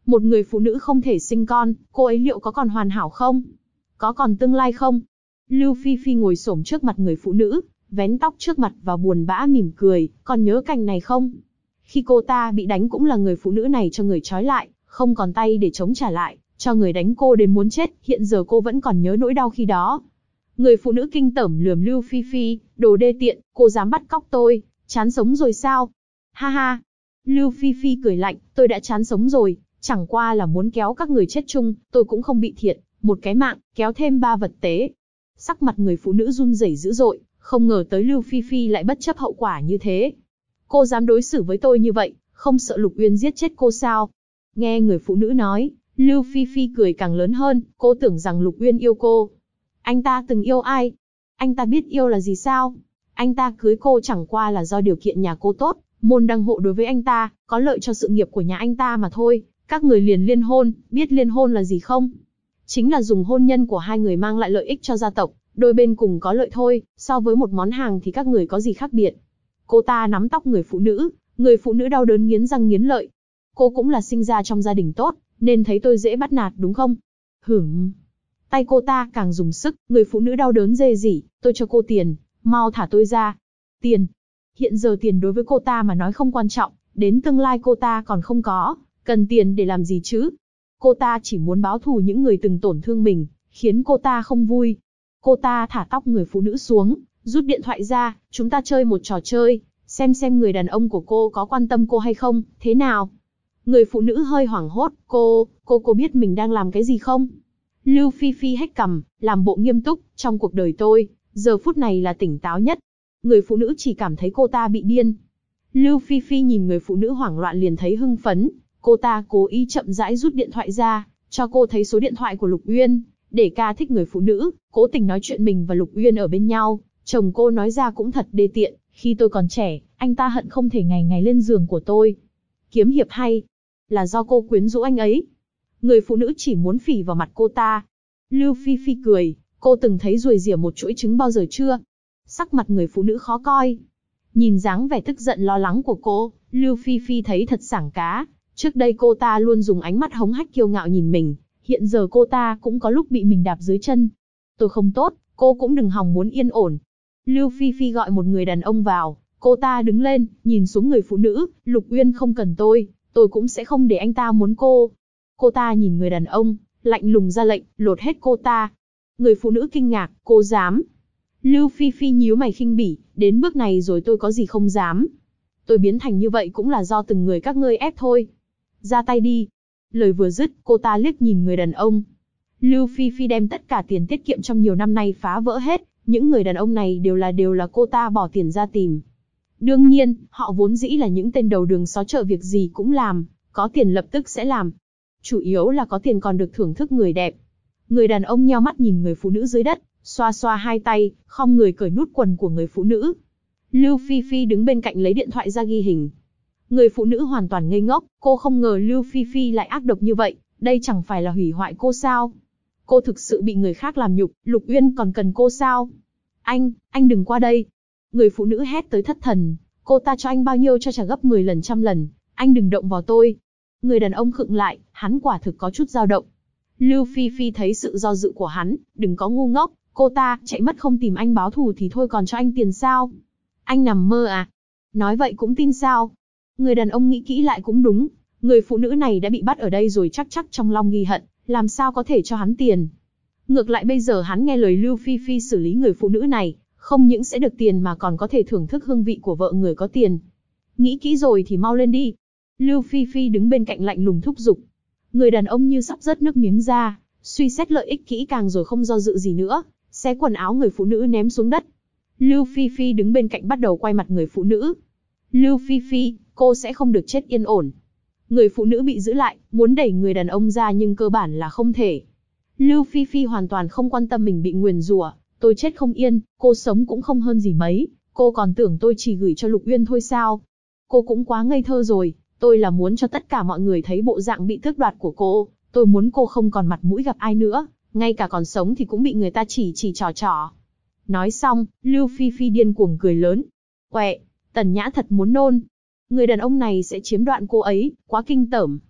Một người phụ nữ không thể sinh con, cô ấy liệu có còn hoàn hảo không? Có còn tương lai không? Lưu Phi Phi ngồi xổm trước mặt người phụ nữ, vén tóc trước mặt và buồn bã mỉm cười, còn nhớ cảnh này không? Khi cô ta bị đánh cũng là người phụ nữ này cho người trói lại, không còn tay để chống trả lại, cho người đánh cô đến muốn chết, hiện giờ cô vẫn còn nhớ nỗi đau khi đó. Người phụ nữ kinh tởm lườm Lưu Phi Phi, đồ đê tiện, cô dám bắt cóc tôi, chán sống rồi sao? Ha ha! Lưu Phi Phi cười lạnh, tôi đã chán sống rồi, chẳng qua là muốn kéo các người chết chung, tôi cũng không bị thiệt, một cái mạng, kéo thêm 3 vật tế. Sắc mặt người phụ nữ run rẩy dữ dội, không ngờ tới Lưu Phi Phi lại bất chấp hậu quả như thế. Cô dám đối xử với tôi như vậy, không sợ Lục Uyên giết chết cô sao? Nghe người phụ nữ nói, Lưu Phi Phi cười càng lớn hơn, cô tưởng rằng Lục Uyên yêu cô. Anh ta từng yêu ai? Anh ta biết yêu là gì sao? Anh ta cưới cô chẳng qua là do điều kiện nhà cô tốt, môn đăng hộ đối với anh ta, có lợi cho sự nghiệp của nhà anh ta mà thôi. Các người liền liên hôn, biết liên hôn là gì không? Chính là dùng hôn nhân của hai người mang lại lợi ích cho gia tộc, đôi bên cùng có lợi thôi, so với một món hàng thì các người có gì khác biệt. Cô ta nắm tóc người phụ nữ đau đớn nghiến răng nghiến lợi. Cô cũng là sinh ra trong gia đình tốt, nên thấy tôi dễ bắt nạt đúng không? Hửm. Tay cô ta càng dùng sức, người phụ nữ đau đớn rên rỉ, tôi cho cô tiền, mau thả tôi ra. Tiền. Hiện giờ tiền đối với cô ta mà nói không quan trọng, đến tương lai cô ta còn không có, cần tiền để làm gì chứ? Cô ta chỉ muốn báo thù những người từng tổn thương mình, khiến cô ta không vui. Cô ta thả tóc người phụ nữ xuống, rút điện thoại ra, chúng ta chơi một trò chơi, xem người đàn ông của cô có quan tâm cô hay không, thế nào? Người phụ nữ hơi hoảng hốt, cô biết mình đang làm cái gì không? Lưu Phi Phi hét cằm, làm bộ nghiêm túc, trong cuộc đời tôi, giờ phút này là tỉnh táo nhất. Người phụ nữ chỉ cảm thấy cô ta bị điên. Lưu Phi Phi nhìn người phụ nữ hoảng loạn liền thấy hưng phấn, cô ta cố ý chậm rãi rút điện thoại ra, cho cô thấy số điện thoại của Lục Uyên, để ca thích người phụ nữ, cố tình nói chuyện mình và Lục Uyên ở bên nhau. Chồng cô nói ra cũng thật đê tiện, khi tôi còn trẻ, anh ta hận không thể ngày ngày lên giường của tôi. Kiếm hiệp hay, là do cô quyến rũ anh ấy. Người phụ nữ chỉ muốn phỉ vào mặt cô ta. Lưu Phi Phi cười, cô từng thấy ruồi rỉa một chuỗi trứng bao giờ chưa? Sắc mặt người phụ nữ khó coi. Nhìn dáng vẻ tức giận lo lắng của cô, Lưu Phi Phi thấy thật sảng cá. Trước đây cô ta luôn dùng ánh mắt hống hách kiêu ngạo nhìn mình, hiện giờ cô ta cũng có lúc bị mình đạp dưới chân. Tôi không tốt, cô cũng đừng hòng muốn yên ổn. Lưu Phi Phi gọi một người đàn ông vào, cô ta đứng lên, nhìn xuống người phụ nữ, Lục Uyên không cần tôi cũng sẽ không để anh ta muốn cô. Cô ta nhìn người đàn ông, lạnh lùng ra lệnh, lột hết cô ta. Người phụ nữ kinh ngạc, cô dám? Lưu Phi Phi nhíu mày khinh bỉ, đến bước này rồi tôi có gì không dám. Tôi biến thành như vậy cũng là do từng người các ngươi ép thôi. Ra tay đi. Lời vừa dứt, cô ta liếc nhìn người đàn ông. Lưu Phi Phi đem tất cả tiền tiết kiệm trong nhiều năm nay phá vỡ hết, những người đàn ông này đều là cô ta bỏ tiền ra tìm. Đương nhiên, họ vốn dĩ là những tên đầu đường xó chợ việc gì cũng làm, có tiền lập tức sẽ làm. Chủ yếu là có tiền còn được thưởng thức người đẹp. Người đàn ông nheo mắt nhìn người phụ nữ dưới đất, xoa xoa hai tay, khom người cởi nút quần của người phụ nữ. Lưu Phi Phi đứng bên cạnh lấy điện thoại ra ghi hình. Người phụ nữ hoàn toàn ngây ngốc, cô không ngờ Lưu Phi Phi lại ác độc như vậy, đây chẳng phải là hủy hoại cô sao? Cô thực sự bị người khác làm nhục, Lục Uyên còn cần cô sao? Anh đừng qua đây. Người phụ nữ hét tới thất thần, cô ta cho anh bao nhiêu cho trả gấp 10 lần trăm lần, anh đừng động vào tôi. Người đàn ông khựng lại, hắn quả thực có chút dao động. Lưu Phi Phi thấy sự do dự của hắn, đừng có ngu ngốc, cô ta chạy mất không tìm anh báo thù thì thôi còn cho anh tiền sao? Anh nằm mơ à? Nói vậy cũng tin sao? Người đàn ông nghĩ kỹ lại cũng đúng, người phụ nữ này đã bị bắt ở đây rồi chắc trong lòng ghi hận, làm sao có thể cho hắn tiền. Ngược lại bây giờ hắn nghe lời Lưu Phi Phi xử lý người phụ nữ này, không những sẽ được tiền mà còn có thể thưởng thức hương vị của vợ người có tiền. Nghĩ kỹ rồi thì mau lên đi. Lưu Phi Phi đứng bên cạnh lạnh lùng thúc giục. Người đàn ông như sắp rớt nước miếng ra, suy xét lợi ích kỹ càng rồi không do dự gì nữa, xé quần áo người phụ nữ ném xuống đất. Lưu Phi Phi đứng bên cạnh bắt đầu quay mặt người phụ nữ. Lưu Phi Phi, cô sẽ không được chết yên ổn. Người phụ nữ bị giữ lại, muốn đẩy người đàn ông ra nhưng cơ bản là không thể. Lưu Phi Phi hoàn toàn không quan tâm mình bị nguyền rủa, tôi chết không yên, cô sống cũng không hơn gì mấy, cô còn tưởng tôi chỉ gửi cho Lục Uyên thôi sao? Cô cũng quá ngây thơ rồi, tôi là muốn cho tất cả mọi người thấy bộ dạng bị tước đoạt của cô, tôi muốn cô không còn mặt mũi gặp ai nữa, ngay cả còn sống thì cũng bị người ta chỉ trò. Nói xong, Lưu Phi Phi điên cuồng cười lớn. Quẹ, Tần Nhã thật muốn nôn. Người đàn ông này sẽ chiếm đoạt cô ấy, quá kinh tởm.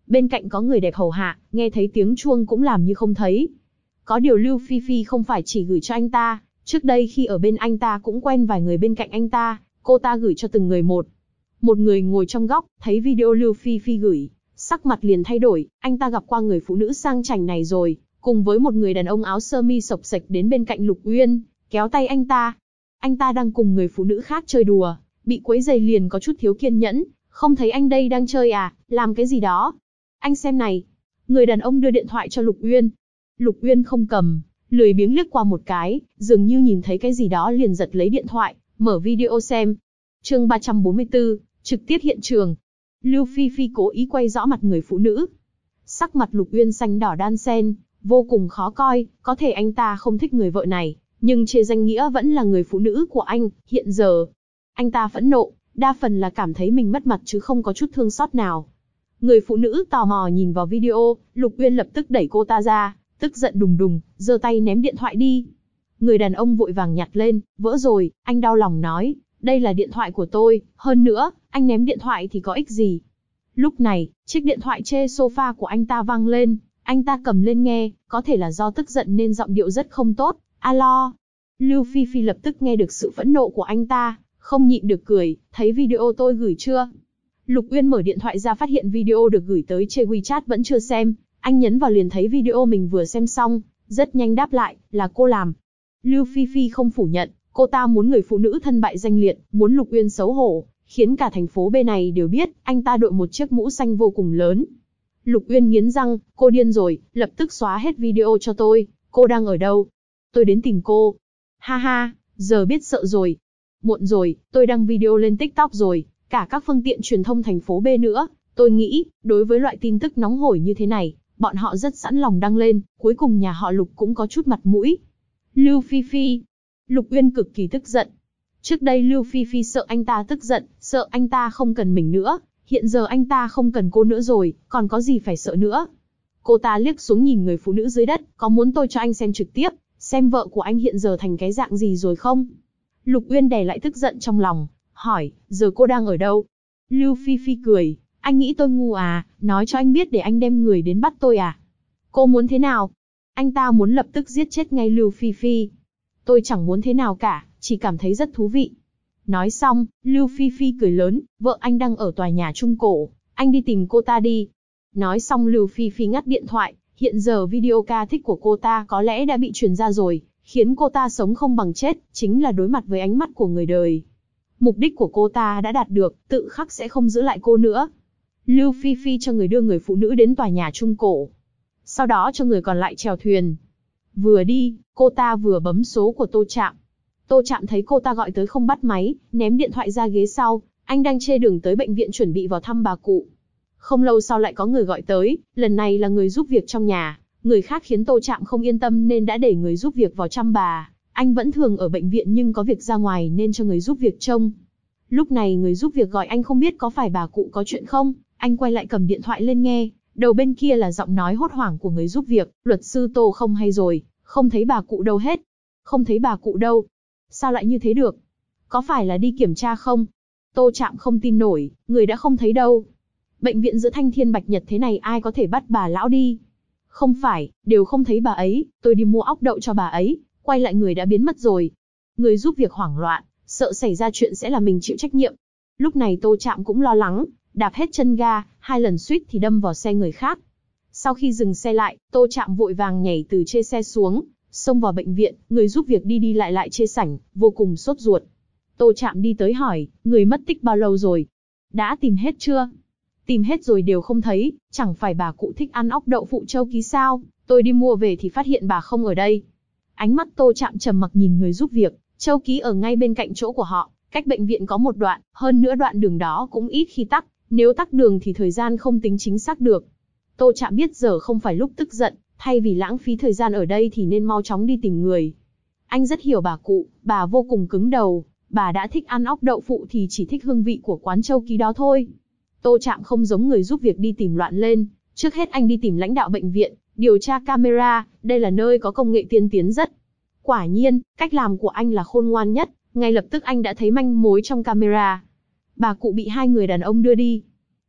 Bên cạnh có người đẹp hầu hạ, nghe thấy tiếng chuông cũng làm như không thấy. Có điều Lưu Phi Phi không phải chỉ gửi cho anh ta, trước đây khi ở bên anh ta cũng quen vài người bên cạnh anh ta, cô ta gửi cho từng người một. Một người ngồi trong góc, thấy video Lưu Phi Phi gửi, sắc mặt liền thay đổi, anh ta gặp qua người phụ nữ sang chảnh này rồi, cùng với một người đàn ông áo sơ mi xộc xệch đến bên cạnh Lục Uyên, kéo tay anh ta. Anh ta đang cùng người phụ nữ khác chơi đùa, bị quấy rầy liền có chút thiếu kiên nhẫn, không thấy anh đây đang chơi à, làm cái gì đó. Anh xem này. Người đàn ông đưa điện thoại cho Lục Uyên. Lục Uyên không cầm, lười biếng liếc qua một cái, dường như nhìn thấy cái gì đó liền giật lấy điện thoại, mở video xem. Chương 344, trực tiếp hiện trường. Lưu Phi Phi cố ý quay rõ mặt người phụ nữ. Sắc mặt Lục Uyên xanh đỏ đan xen, vô cùng khó coi, có thể anh ta không thích người vợ này, nhưng trên danh nghĩa vẫn là người phụ nữ của anh, hiện giờ. Anh ta phẫn nộ, đa phần là cảm thấy mình mất mặt chứ không có chút thương xót nào. Người phụ nữ tò mò nhìn vào video, Lục Uyên lập tức đẩy cô ta ra, tức giận đùng đùng, giơ tay ném điện thoại đi. Người đàn ông vội vàng nhặt lên, vỡ rồi, anh đau lòng nói, đây là điện thoại của tôi, hơn nữa, anh ném điện thoại thì có ích gì. Lúc này, chiếc điện thoại trên sofa của anh ta vang lên, anh ta cầm lên nghe, có thể là do tức giận nên giọng điệu rất không tốt, alo. Lưu Phi Phi lập tức nghe được sự phẫn nộ của anh ta, không nhịn được cười, thấy video tôi gửi chưa? Lục Uyên mở điện thoại ra phát hiện video được gửi tới trên WeChat vẫn chưa xem, anh nhấn vào liền thấy video mình vừa xem xong, rất nhanh đáp lại, là cô làm. Lưu Phi Phi không phủ nhận, cô ta muốn người phụ nữ thân bại danh liệt, muốn Lục Uyên xấu hổ, khiến cả thành phố B này đều biết, anh ta đội một chiếc mũ xanh vô cùng lớn. Lục Uyên nghiến răng, cô điên rồi, lập tức xóa hết video cho tôi, cô đang ở đâu? Tôi đến tìm cô. Ha ha, giờ biết sợ rồi. Muộn rồi, tôi đăng video lên TikTok rồi, cả các phương tiện truyền thông thành phố B nữa. Tôi nghĩ, đối với loại tin tức nóng hổi như thế này, bọn họ rất sẵn lòng đăng lên, cuối cùng nhà họ Lục cũng có chút mặt mũi. Lưu Phi Phi. Lục Uyên cực kỳ tức giận. Trước đây Lưu Phi Phi sợ anh ta tức giận, sợ anh ta không cần mình nữa, hiện giờ anh ta không cần cô nữa rồi, còn có gì phải sợ nữa. Cô ta liếc xuống nhìn người phụ nữ dưới đất, có muốn tôi cho anh xem trực tiếp, xem vợ của anh hiện giờ thành cái dạng gì rồi không? Lục Uyên đè lại tức giận trong lòng, hỏi, giờ cô đang ở đâu? Lưu Phi Phi cười, anh nghĩ tôi ngu à, nói cho anh biết để anh đem người đến bắt tôi à? Cô muốn thế nào? Anh ta muốn lập tức giết chết ngay Lưu Phi Phi. Tôi chẳng muốn thế nào cả, chỉ cảm thấy rất thú vị. Nói xong, Lưu Phi Phi cười lớn, vợ anh đang ở tòa nhà Trung Cổ, anh đi tìm cô ta đi. Nói xong Lưu Phi Phi ngắt điện thoại, hiện giờ video ca thích của cô ta có lẽ đã bị truyền ra rồi, khiến cô ta sống không bằng chết, chính là đối mặt với ánh mắt của người đời. Mục đích của cô ta đã đạt được, tự khắc sẽ không giữ lại cô nữa. Lưu Phi Phi cho người đưa người phụ nữ đến tòa nhà Trung Cổ. Sau đó cho người còn lại chèo thuyền. Vừa đi, cô ta vừa bấm số của Tô Trạm. Tô Trạm thấy cô ta gọi tới không bắt máy, ném điện thoại ra ghế sau, anh đang trên đường tới bệnh viện chuẩn bị vào thăm bà cụ. Không lâu sau lại có người gọi tới, lần này là người giúp việc trong nhà, người khác khiến Tô Trạm không yên tâm nên đã để người giúp việc vào chăm bà. Anh vẫn thường ở bệnh viện nhưng có việc ra ngoài nên cho người giúp việc trông. Lúc này người giúp việc gọi anh không biết có phải bà cụ có chuyện không, anh quay lại cầm điện thoại lên nghe, đầu bên kia là giọng nói hốt hoảng của người giúp việc, luật sư Tô không hay rồi, không thấy bà cụ đâu hết. Không thấy bà cụ đâu. Sao lại như thế được? Có phải là đi kiểm tra không? Tô Trạm không tin nổi, người đã không thấy đâu. Bệnh viện giữa thanh thiên bạch nhật thế này ai có thể bắt bà lão đi? Không phải, đều không thấy bà ấy, tôi đi mua óc đậu cho bà ấy, quay lại người đã biến mất rồi. Người giúp việc hoảng loạn, sợ xảy ra chuyện sẽ là mình chịu trách nhiệm. Lúc này Tô Trạm cũng lo lắng, đạp hết chân ga, 2 lần suýt thì đâm vào xe người khác. Sau khi dừng xe lại, Tô Trạm vội vàng nhảy từ trên xe xuống, xông vào bệnh viện, người giúp việc đi đi lại trên sảnh, vô cùng sốt ruột. Tô Trạm đi tới hỏi, người mất tích bao lâu rồi? Đã tìm hết chưa? Tìm hết rồi đều không thấy, chẳng phải bà cụ thích ăn óc đậu phụ châu ký sao? Tôi đi mua về thì phát hiện bà không ở đây. Ánh mắt Tô Trạm trầm mặc nhìn người giúp việc, châu ký ở ngay bên cạnh chỗ của họ, cách bệnh viện có một đoạn, hơn nữa đoạn đường đó cũng ít khi tắc, nếu tắc đường thì thời gian không tính chính xác được. Tô Trạm biết giờ không phải lúc tức giận, thay vì lãng phí thời gian ở đây thì nên mau chóng đi tìm người. Anh rất hiểu bà cụ, bà vô cùng cứng đầu, bà đã thích ăn óc đậu phụ thì chỉ thích hương vị của quán châu ký đó thôi. Tô Trạm không giống người giúp việc đi tìm loạn lên, trước hết anh đi tìm lãnh đạo bệnh viện, điều tra camera, đây là nơi có công nghệ tiên tiến rất. Quả nhiên, cách làm của anh là khôn ngoan nhất, ngay lập tức anh đã thấy manh mối trong camera. Bà cụ bị 2 người đàn ông đưa đi.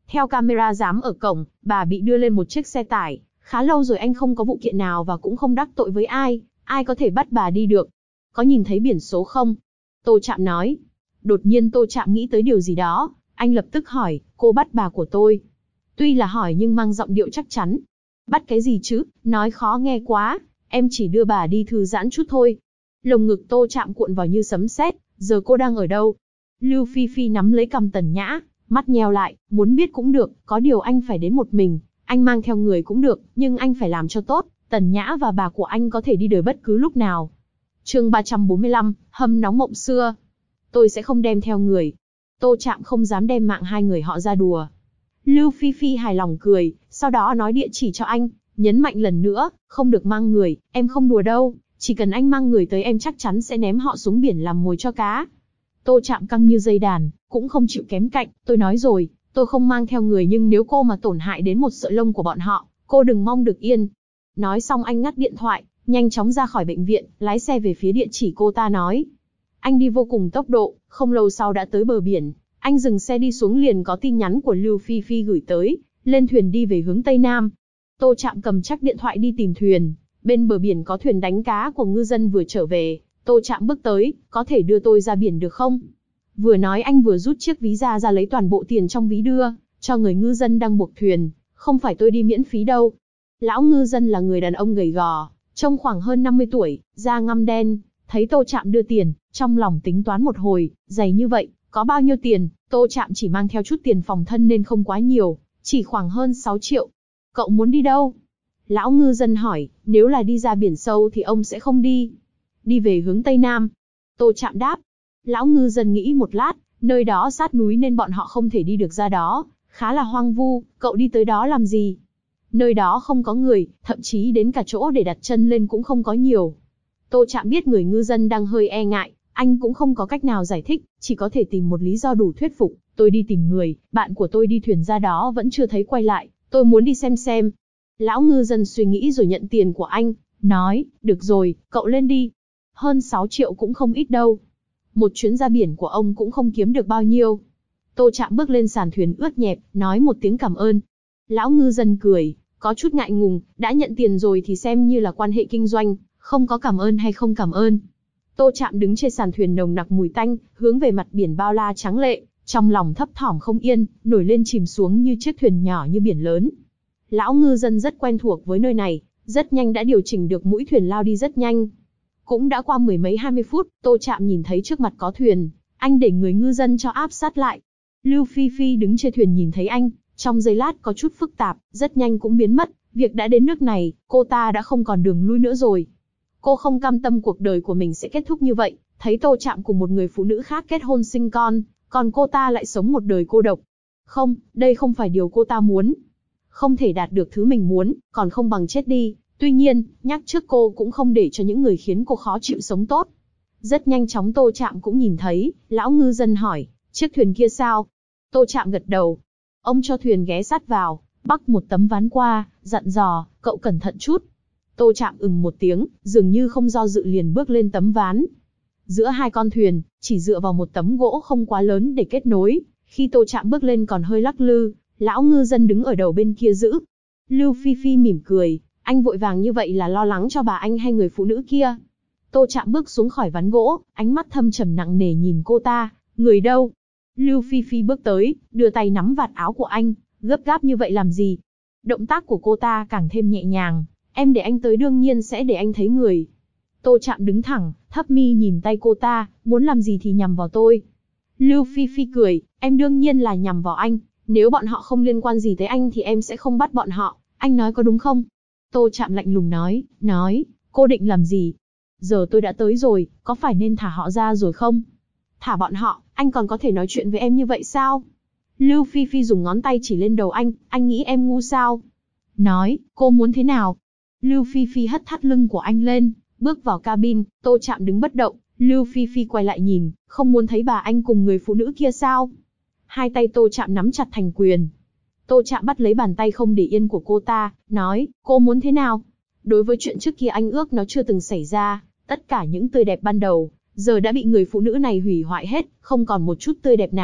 Theo camera giám ở cổng, bà bị đưa lên một chiếc xe tải. Khá lâu rồi anh không có vụ kiện nào và cũng không đắc tội với ai. Ai có thể bắt bà đi được? Có nhìn thấy biển số không? Tô Trạm nói. Đột nhiên Tô Trạm nghĩ tới điều gì đó. Anh lập tức hỏi, cô bắt bà của tôi. Tuy là hỏi nhưng mang giọng điệu chắc chắn. Bắt cái gì chứ, nói khó nghe quá. Em chỉ đưa bà đi thư giãn chút thôi. Lồng ngực Tô Trạm cuộn vào như sấm sét. Giờ cô đang ở đâu? Lưu Phi Phi nắm lấy cằm Tần Nhã, mắt nheo lại, muốn biết cũng được, có điều anh phải đến một mình, anh mang theo người cũng được, nhưng anh phải làm cho tốt, Tần Nhã và bà của anh có thể đi đời bất cứ lúc nào. Chương 345, hâm nóng mộng xưa. Tôi sẽ không đem theo người. Tô Trạm không dám đem mạng hai người họ ra đùa. Lưu Phi Phi hài lòng cười, sau đó nói địa chỉ cho anh, nhấn mạnh lần nữa, không được mang người, em không đùa đâu, chỉ cần anh mang người tới em chắc chắn sẽ ném họ xuống biển làm mồi cho cá. Tô Trạm căng như dây đàn, cũng không chịu kém cạnh, tôi nói rồi, tôi không mang theo người nhưng nếu cô mà tổn hại đến một sợi lông của bọn họ, cô đừng mong được yên. Nói xong anh ngắt điện thoại, nhanh chóng ra khỏi bệnh viện, lái xe về phía địa chỉ cô ta nói. Anh đi vô cùng tốc độ, không lâu sau đã tới bờ biển, anh dừng xe đi xuống liền có tin nhắn của Lưu Phi Phi gửi tới, lên thuyền đi về hướng Tây Nam. Tô Trạm cầm chắc điện thoại đi tìm thuyền, bên bờ biển có thuyền đánh cá của ngư dân vừa trở về. Tô Trạm bước tới, có thể đưa tôi ra biển được không? Vừa nói anh vừa rút chiếc ví ra lấy toàn bộ tiền trong ví đưa, cho người ngư dân đang buộc thuyền, không phải tôi đi miễn phí đâu. Lão ngư dân là người đàn ông gầy gò, trông khoảng hơn 50 tuổi, da ngăm đen, thấy Tô Trạm đưa tiền, trong lòng tính toán một hồi, dày như vậy, có bao nhiêu tiền, Tô Trạm chỉ mang theo chút tiền phòng thân nên không quá nhiều, chỉ khoảng hơn 6 triệu. Cậu muốn đi đâu? Lão ngư dân hỏi, nếu là đi ra biển sâu thì ông sẽ không đi. Đi về hướng Tây Nam. Tô Trạm đáp. Lão ngư dân nghĩ một lát, nơi đó sát núi nên bọn họ không thể đi được ra đó, khá là hoang vu, cậu đi tới đó làm gì? Nơi đó không có người, thậm chí đến cả chỗ để đặt chân lên cũng không có nhiều. Tô Trạm biết người ngư dân đang hơi e ngại, anh cũng không có cách nào giải thích, chỉ có thể tìm một lý do đủ thuyết phục. Tôi đi tìm người, bạn của tôi đi thuyền ra đó vẫn chưa thấy quay lại, tôi muốn đi xem. Lão ngư dân suy nghĩ rồi nhận tiền của anh, nói, được rồi, cậu lên đi. Hơn 6 triệu cũng không ít đâu. Một chuyến ra biển của ông cũng không kiếm được bao nhiêu. Tô Trạm bước lên sàn thuyền ướt nhẹp, nói một tiếng cảm ơn. Lão ngư dân cười, có chút ngại ngùng, đã nhận tiền rồi thì xem như là quan hệ kinh doanh, không có cảm ơn hay không cảm ơn. Tô Trạm đứng trên sàn thuyền nồng nặc mùi tanh, hướng về mặt biển bao la trắng lệ, trong lòng thấp thỏm không yên, nổi lên chìm xuống như chiếc thuyền nhỏ như biển lớn. Lão ngư dân rất quen thuộc với nơi này, rất nhanh đã điều chỉnh được mũi thuyền lao đi rất nhanh. Cũng đã qua mười mấy 20 phút, Tô Trạm nhìn thấy trước mặt có thuyền, anh để người ngư dân cho áp sát lại. Lưu Phi Phi đứng trên thuyền nhìn thấy anh, trong giây lát có chút phức tạp, rất nhanh cũng biến mất, việc đã đến nước này, cô ta đã không còn đường lui nữa rồi. Cô không cam tâm cuộc đời của mình sẽ kết thúc như vậy, thấy Tô Trạm cùng một người phụ nữ khác kết hôn sinh con, còn cô ta lại sống một đời cô độc. Không, đây không phải điều cô ta muốn. Không thể đạt được thứ mình muốn, còn không bằng chết đi. Tuy nhiên, nhắc trước cô cũng không để cho những người khiến cô khó chịu sống tốt. Rất nhanh chóng Tô Trạm cũng nhìn thấy, lão ngư dân hỏi, chiếc thuyền kia sao? Tô Trạm gật đầu. Ông cho thuyền ghé sát vào, bắc một tấm ván qua, dặn dò, cậu cẩn thận chút. Tô Trạm một tiếng, dường như không do dự liền bước lên tấm ván. Giữa hai con thuyền, chỉ dựa vào một tấm gỗ không quá lớn để kết nối, khi Tô Trạm bước lên còn hơi lắc lư, lão ngư dân đứng ở đầu bên kia giữ. Lưu Phi Phi mỉm cười, anh vội vàng như vậy là lo lắng cho bà anh hay người phụ nữ kia? Tô Trạm bước xuống khỏi ván gỗ, ánh mắt thâm trầm nặng nề nhìn cô ta, người đâu? Lưu Phi Phi bước tới, đưa tay nắm vạt áo của anh, gấp gáp như vậy làm gì? Động tác của cô ta càng thêm nhẹ nhàng, em để anh tới đương nhiên sẽ để anh thấy người. Tô Trạm đứng thẳng, thấp mi nhìn tay cô ta, muốn làm gì thì nhằm vào tôi. Lưu Phi Phi cười, em đương nhiên là nhằm vào anh, nếu bọn họ không liên quan gì tới anh thì em sẽ không bắt bọn họ, anh nói có đúng không? Tô Trạm lạnh lùng nói, cô định làm gì? Giờ tôi đã tới rồi, có phải nên thả họ ra rồi không? Thả bọn họ, anh còn có thể nói chuyện với em như vậy sao? Lưu Phi Phi dùng ngón tay chỉ lên đầu anh nghĩ em ngu sao? Nói, cô muốn thế nào? Lưu Phi Phi hất thắt lưng của anh lên, bước vào cabin, Tô Trạm đứng bất động, Lưu Phi Phi quay lại nhìn, không muốn thấy bà anh cùng người phụ nữ kia sao? Hai tay Tô Trạm nắm chặt thành quyền. Tô Trạm bắt lấy bàn tay không để yên của cô ta, nói, cô muốn thế nào? Đối với chuyện trước kia anh ước nó chưa từng xảy ra, tất cả những tươi đẹp ban đầu, giờ đã bị người phụ nữ này hủy hoại hết, không còn một chút tươi đẹp nào.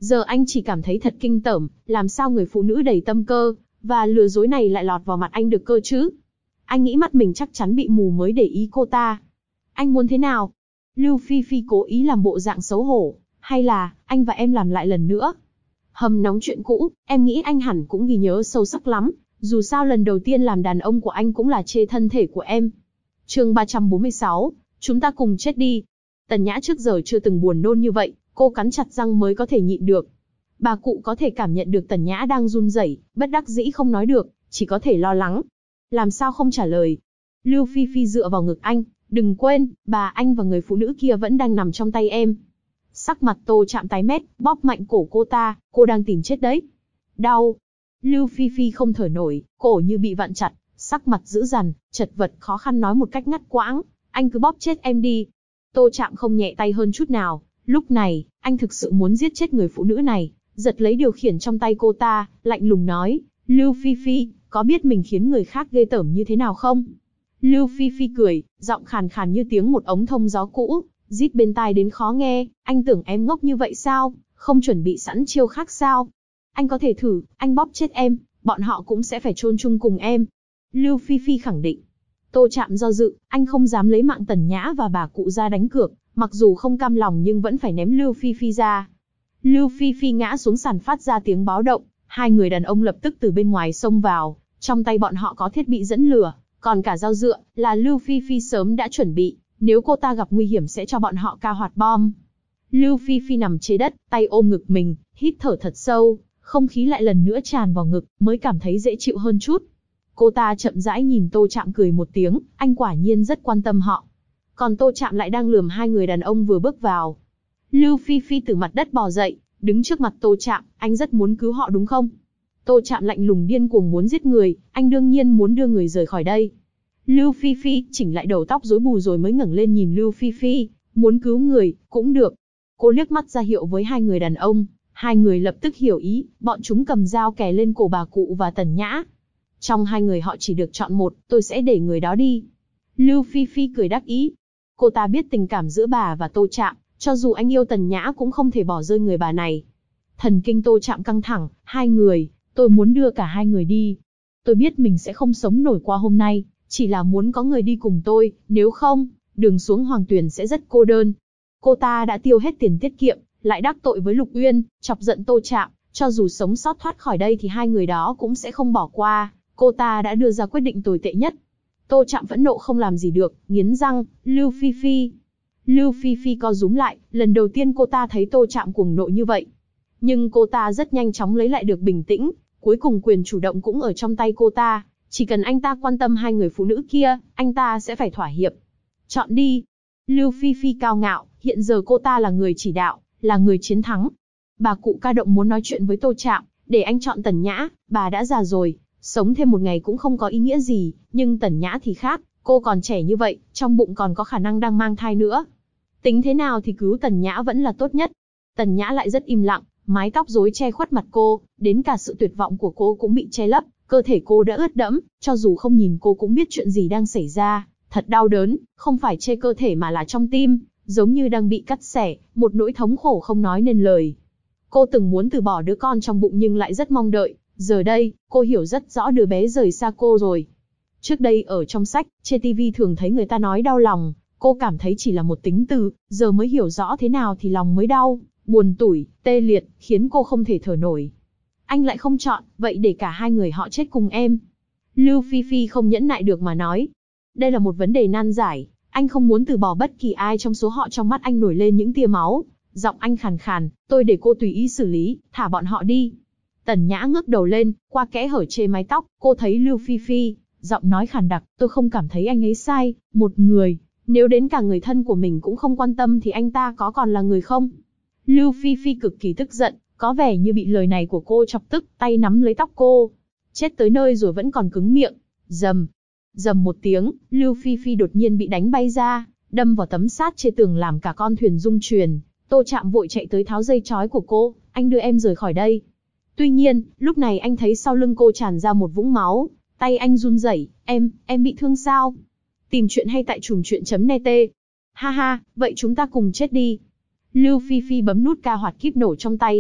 Giờ anh chỉ cảm thấy thật kinh tởm, làm sao người phụ nữ đầy tâm cơ và lừa dối này lại lọt vào mặt anh được cơ chứ? Anh nghĩ mắt mình chắc chắn bị mù mới để ý cô ta. Anh muốn thế nào? Lưu Phi Phi cố ý làm bộ dạng xấu hổ, hay là anh và em làm lại lần nữa? Hầm nóng chuyện cũ, em nghĩ anh hẳn cũng ghi nhớ sâu sắc lắm, dù sao lần đầu tiên làm đàn ông của anh cũng là chê thân thể của em. Chương 346, chúng ta cùng chết đi. Tần Nhã trước giờ chưa từng buồn nôn như vậy, cô cắn chặt răng mới có thể nhịn được. Bà cụ có thể cảm nhận được Tần Nhã đang run rẩy, bất đắc dĩ không nói được, chỉ có thể lo lắng. Làm sao không trả lời? Lưu Phi Phi dựa vào ngực anh, đừng quên, bà anh và người phụ nữ kia vẫn đang nằm trong tay em. Sắc mặt Tô Trạm tái mét, bóp mạnh cổ cô ta, cô đang tìm chết đấy. Đau. Lưu Phi Phi không thở nổi, cổ như bị vặn chặt, sắc mặt dữ dằn, chật vật khó khăn nói một cách ngắt quãng, anh cứ bóp chết em đi. Tô Trạm không nhẹ tay hơn chút nào, lúc này, anh thực sự muốn giết chết người phụ nữ này, giật lấy điều khiển trong tay cô ta, lạnh lùng nói, Lưu Phi Phi, có biết mình khiến người khác ghê tởm như thế nào không? Lưu Phi Phi cười, giọng khàn khàn như tiếng một ống thông gió cũ, rít bên tai đến khó nghe, anh tưởng em ngốc như vậy sao, không chuẩn bị sẵn chiêu khác sao? Anh có thể thử, anh bóp chết em, bọn họ cũng sẽ phải chôn chung cùng em. Lưu Phi Phi khẳng định. Tô Trạm do dự, anh không dám lấy mạng Tần Nhã và bà cụ ra đánh cược, mặc dù không cam lòng nhưng vẫn phải ném Lưu Phi Phi ra. Lưu Phi Phi ngã xuống sàn phát ra tiếng báo động, hai người đàn ông lập tức từ bên ngoài xông vào, trong tay bọn họ có thiết bị dẫn lửa, còn cả dao dựa, là Lưu Phi Phi sớm đã chuẩn bị, nếu cô ta gặp nguy hiểm sẽ cho bọn họ ca hoạt bom. Lưu Phi Phi nằm trên đất, tay ôm ngực mình, hít thở thật sâu, không khí lại lần nữa tràn vào ngực, mới cảm thấy dễ chịu hơn chút. Cô ta chậm rãi nhìn Tô Trạm cười một tiếng, anh quả nhiên rất quan tâm họ. Còn Tô Trạm lại đang lườm hai người đàn ông vừa bước vào. Lưu Phi Phi từ mặt đất bò dậy, đứng trước mặt Tô Trạm, anh rất muốn cứu họ đúng không? Tô Trạm lạnh lùng điên cuồng muốn giết người, anh đương nhiên muốn đưa người rời khỏi đây. Lưu Phi Phi chỉnh lại đầu tóc rối bù rồi mới ngẩng lên nhìn Lưu Phi Phi, muốn cứu người, cũng được. Cô liếc mắt ra hiệu với hai người đàn ông, hai người lập tức hiểu ý, bọn chúng cầm dao kè lên cổ bà cụ và Tần Nhã. Trong hai người họ chỉ được chọn một, tôi sẽ để người đó đi. Lưu Phi Phi cười đắc ý. Cô ta biết tình cảm giữa bà và Tô Trạm, cho dù anh yêu Tần Nhã cũng không thể bỏ rơi người bà này. Thần kinh Tô Trạm căng thẳng, hai người, tôi muốn đưa cả hai người đi. Tôi biết mình sẽ không sống nổi qua hôm nay, chỉ là muốn có người đi cùng tôi, nếu không, đường xuống Hoàng Tuyền sẽ rất cô đơn. Cô ta đã tiêu hết tiền tiết kiệm, lại đắc tội với Lục Uyên, chọc giận Tô Trạm, cho dù sống sót thoát khỏi đây thì hai người đó cũng sẽ không bỏ qua, cô ta đã đưa ra quyết định tồi tệ nhất. Tô Trạm phẫn nộ không làm gì được, nghiến răng, Lưu Phi Phi. Lưu Phi Phi co rúm lại, lần đầu tiên cô ta thấy Tô Trạm cuồng nộ như vậy. Nhưng cô ta rất nhanh chóng lấy lại được bình tĩnh, cuối cùng quyền chủ động cũng ở trong tay cô ta, chỉ cần anh ta quan tâm hai người phụ nữ kia, anh ta sẽ phải thỏa hiệp. Chọn đi. Lưu Phi Phi cao ngạo, hiện giờ cô ta là người chỉ đạo, là người chiến thắng. Bà cụ ca động muốn nói chuyện với Tô Trạm, để anh chọn Tần Nhã, bà đã già rồi, sống thêm một ngày cũng không có ý nghĩa gì, nhưng Tần Nhã thì khác, cô còn trẻ như vậy, trong bụng còn có khả năng đang mang thai nữa. Tính thế nào thì cứu Tần Nhã vẫn là tốt nhất. Tần Nhã lại rất im lặng, mái tóc rối che khuất mặt cô, đến cả sự tuyệt vọng của cô cũng bị che lấp, cơ thể cô đã ướt đẫm, cho dù không nhìn cô cũng biết chuyện gì đang xảy ra, thật đau đớn, không phải trên cơ thể mà là trong tim, giống như đang bị cắt xẻ, một nỗi thống khổ không nói nên lời. Cô từng muốn từ bỏ đứa con trong bụng nhưng lại rất mong đợi, giờ đây, cô hiểu rất rõ đứa bé rời xa cô rồi. Trước đây ở trong sách, trên TV thường thấy người ta nói đau lòng, cô cảm thấy chỉ là một tính từ, giờ mới hiểu rõ thế nào thì lòng mới đau, buồn tủi, tê liệt, khiến cô không thể thở nổi. Anh lại không chọn, vậy để cả hai người họ chết cùng em. Lưu Phi Phi không nhẫn nại được mà nói. Đây là một vấn đề nan giải, anh không muốn từ bỏ bất kỳ ai trong số họ. Trong mắt anh nổi lên những tia máu, giọng anh khàn khàn, tôi để cô tùy ý xử lý, thả bọn họ đi. Tần Nhã ngước đầu lên, qua kẽ hở trên mái tóc, cô thấy Lưu Phi Phi, giọng nói khàn đặc, tôi không cảm thấy anh ấy sai, một người, nếu đến cả người thân của mình cũng không quan tâm thì anh ta có còn là người không? Lưu Phi Phi cực kỳ tức giận, có vẻ như bị lời này của cô chọc tức, tay nắm lấy tóc cô. Chết tới nơi rồi vẫn còn cứng miệng. Rầm, rầm một tiếng, Lưu Phi Phi đột nhiên bị đánh bay ra, đâm vào tấm sắt trên tường làm cả con thuyền rung chuyển. Tô Trạm vội chạy tới tháo dây trói của cô, anh đưa em rời khỏi đây. Tuy nhiên, lúc này anh thấy sau lưng cô tràn ra một vũng máu, tay anh run rẩy, em bị thương sao? Tìm chuyện hay tại chùm chuyện.net. Ha ha, vậy chúng ta cùng chết đi. Lưu Phi Phi bấm nút ca hoạt kíp nổ trong tay.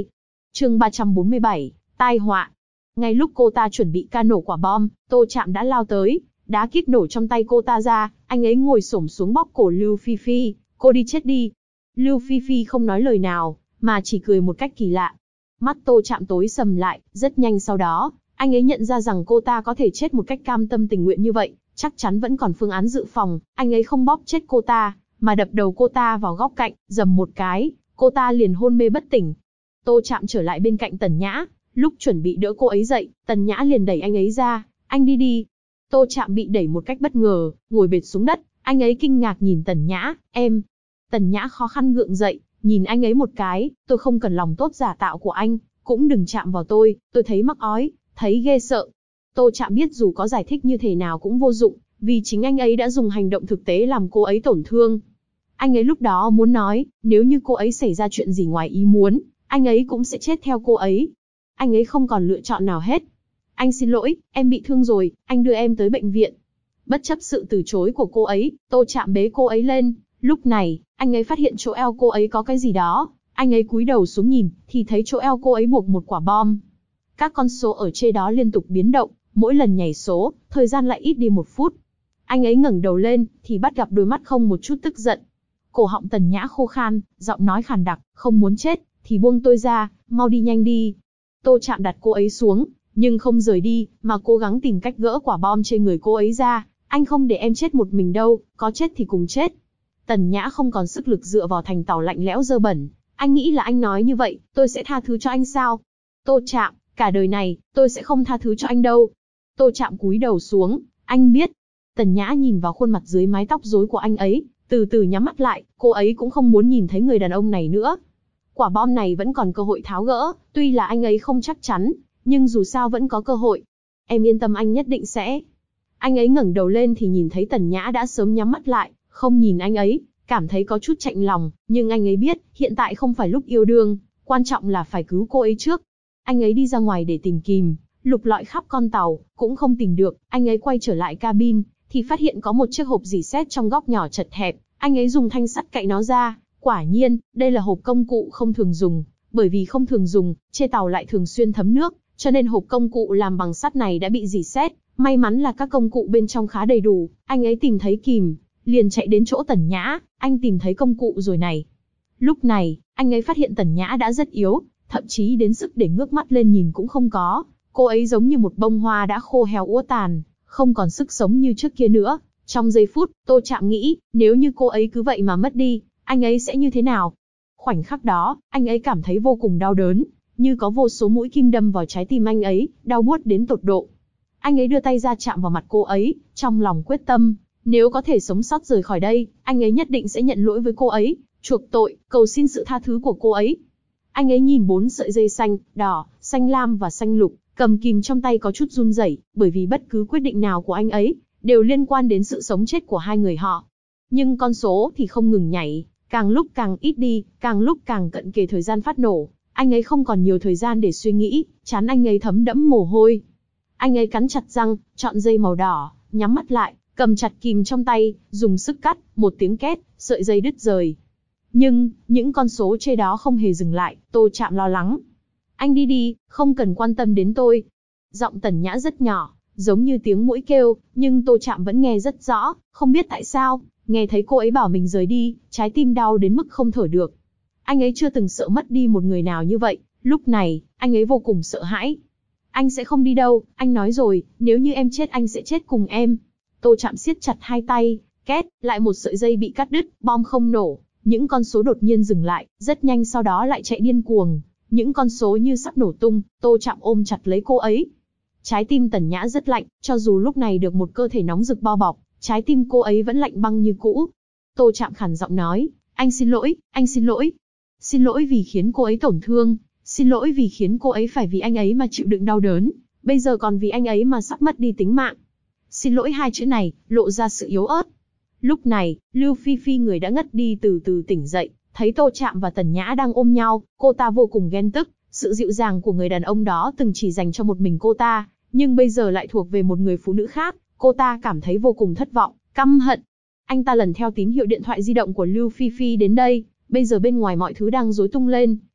Chương 347, tai họa. Ngay lúc cô ta chuẩn bị ca nổ quả bom, Tô Trạm đã lao tới, đá kíp nổ trong tay cô ta ra, anh ấy ngồi xổm xuống bóp cổ Lưu Phi Phi, cô đi chết đi. Lưu Phi Phi không nói lời nào, mà chỉ cười một cách kỳ lạ. Mắt Tô Trạm tối sầm lại, rất nhanh sau đó, anh ấy nhận ra rằng cô ta có thể chết một cách cam tâm tình nguyện như vậy, chắc chắn vẫn còn phương án dự phòng, anh ấy không bóp chết cô ta, mà đập đầu cô ta vào góc cạnh, dầm một cái, cô ta liền hôn mê bất tỉnh. Tô Trạm trở lại bên cạnh Tần Nhã, lúc chuẩn bị đỡ cô ấy dậy, Tần Nhã liền đẩy anh ấy ra, anh đi đi. Tô Trạm bị đẩy một cách bất ngờ, ngồi bệt xuống đất, anh ấy kinh ngạc nhìn Tần Nhã, em. Tần Nhã khó khăn gượng dậy, nhìn anh ấy một cái, tôi không cần lòng tốt giả tạo của anh, cũng đừng chạm vào tôi thấy mắc ói, thấy ghê sợ. Tô Trạm biết dù có giải thích như thế nào cũng vô dụng, vì chính anh ấy đã dùng hành động thực tế làm cô ấy tổn thương. Anh ấy lúc đó muốn nói, nếu như cô ấy xảy ra chuyện gì ngoài ý muốn, anh ấy cũng sẽ chết theo cô ấy. Anh ấy không còn lựa chọn nào hết. Anh xin lỗi, em bị thương rồi, anh đưa em tới bệnh viện. Bất chấp sự từ chối của cô ấy, Tô Trạm bế cô ấy lên. Lúc này, anh ấy phát hiện chỗ eo cô ấy có cái gì đó. Anh ấy cúi đầu xuống nhìn, thì thấy chỗ eo cô ấy buộc một quả bom. Các con số ở trên đó liên tục biến động, mỗi lần nhảy số, thời gian lại ít đi 1 phút. Anh ấy ngẩng đầu lên, thì bắt gặp đôi mắt không một chút tức giận. Cổ họng Tần Nhã khô khan, giọng nói khàn đặc, không muốn chết, thì buông tôi ra, mau đi nhanh đi. Tô Trạm đặt cô ấy xuống, nhưng không rời đi, mà cố gắng tìm cách gỡ quả bom trên người cô ấy ra. Anh không để em chết một mình đâu, có chết thì cùng chết. Tần Nhã không còn sức lực dựa vào thành tàu lạnh lẽo dơ bẩn. Anh nghĩ là anh nói như vậy, tôi sẽ tha thứ cho anh sao? Tô Trạm, cả đời này, tôi sẽ không tha thứ cho anh đâu. Tô Trạm cúi đầu xuống, anh biết. Tần Nhã nhìn vào khuôn mặt dưới mái tóc rối của anh ấy, từ từ nhắm mắt lại, cô ấy cũng không muốn nhìn thấy người đàn ông này nữa. Quả bom này vẫn còn cơ hội tháo gỡ, tuy là anh ấy không chắc chắn, nhưng dù sao vẫn có cơ hội. Em yên tâm, anh nhất định sẽ. Anh ấy ngẩng đầu lên thì nhìn thấy Tần Nhã đã sớm nhắm mắt lại, không nhìn anh ấy, cảm thấy có chút chạnh lòng, nhưng anh ấy biết, hiện tại không phải lúc yêu đương, quan trọng là phải cứu cô ấy trước. Anh ấy đi ra ngoài để tìm kìm, lục lọi khắp con tàu, cũng không tìm được, anh ấy quay trở lại cabin, thì phát hiện có một chiếc hộp rỉ sét trong góc nhỏ chật hẹp, anh ấy dùng thanh sắt cạy nó ra, quả nhiên, đây là hộp công cụ không thường dùng, bởi vì không thường dùng, trên tàu lại thường xuyên thấm nước, cho nên hộp công cụ làm bằng sắt này đã bị rỉ sét, may mắn là các công cụ bên trong khá đầy đủ, anh ấy tìm thấy kìm, liền chạy đến chỗ Tần Nhã, anh tìm thấy công cụ rồi này. Lúc này, anh ấy phát hiện Tần Nhã đã rất yếu, thậm chí đến sức để ngước mắt lên nhìn cũng không có, cô ấy giống như một bông hoa đã khô héo úa tàn, không còn sức sống như trước kia nữa. Trong giây phút, Tô Trạm nghĩ, nếu như cô ấy cứ vậy mà mất đi, anh ấy sẽ như thế nào? Khoảnh khắc đó, anh ấy cảm thấy vô cùng đau đớn, như có vô số mũi kim đâm vào trái tim anh ấy, đau buốt đến tột độ. Anh ấy đưa tay ra chạm vào mặt cô ấy, trong lòng quyết tâm, nếu có thể sống sót rời khỏi đây, anh ấy nhất định sẽ nhận lỗi với cô ấy, chuộc tội, cầu xin sự tha thứ của cô ấy. Anh ấy nhìn 4 sợi dây xanh, đỏ, xanh lam và xanh lục, cầm kìm trong tay có chút run rẩy, bởi vì bất cứ quyết định nào của anh ấy đều liên quan đến sự sống chết của hai người họ. Nhưng con số thì không ngừng nhảy, càng lúc càng ít đi, càng lúc càng cận kề thời gian phát nổ. Anh ấy không còn nhiều thời gian để suy nghĩ, trán anh ấy thấm đẫm mồ hôi. Anh ấy cắn chặt răng, chọn dây màu đỏ, nhắm mắt lại, cầm chặt kìm trong tay, dùng sức cắt, một tiếng két, sợi dây đứt rời. Nhưng, những con số trên đó không hề dừng lại, Tô Trạm lo lắng. Anh đi đi, không cần quan tâm đến tôi. Giọng Tần Nhã rất nhỏ, giống như tiếng muỗi kêu, nhưng Tô Trạm vẫn nghe rất rõ, không biết tại sao, nghe thấy cô ấy bảo mình rời đi, trái tim đau đến mức không thở được. Anh ấy chưa từng sợ mất đi một người nào như vậy, lúc này, anh ấy vô cùng sợ hãi. Anh sẽ không đi đâu, anh nói rồi, nếu như em chết anh sẽ chết cùng em. Tô Trạm siết chặt hai tay, két, lại một sợi dây bị cắt đứt, bom không nổ, những con số đột nhiên dừng lại, rất nhanh sau đó lại chạy điên cuồng. Những con số như sắp nổ tung, Tô Trạm ôm chặt lấy cô ấy. Trái tim Tần Nhã rất lạnh, cho dù lúc này được một cơ thể nóng rực bao bọc, trái tim cô ấy vẫn lạnh băng như cũ. Tô Trạm khàn giọng nói, anh xin lỗi, anh xin lỗi. Xin lỗi vì khiến cô ấy tổn thương, xin lỗi vì khiến cô ấy phải vì anh ấy mà chịu đựng đau đớn, bây giờ còn vì anh ấy mà sắp mất đi tính mạng. Xin lỗi hai chữ này, lộ ra sự yếu ớt. Lúc này, Lưu Phi Phi người đã ngất đi từ từ tỉnh dậy, thấy Tô Trạm và Tần Nhã đang ôm nhau, cô ta vô cùng ghen tức, sự dịu dàng của người đàn ông đó từng chỉ dành cho một mình cô ta, nhưng bây giờ lại thuộc về một người phụ nữ khác, cô ta cảm thấy vô cùng thất vọng, căm hận. Anh ta lần theo tín hiệu điện thoại di động của Lưu Phi Phi đến đây, bây giờ bên ngoài mọi thứ đang rối tung lên,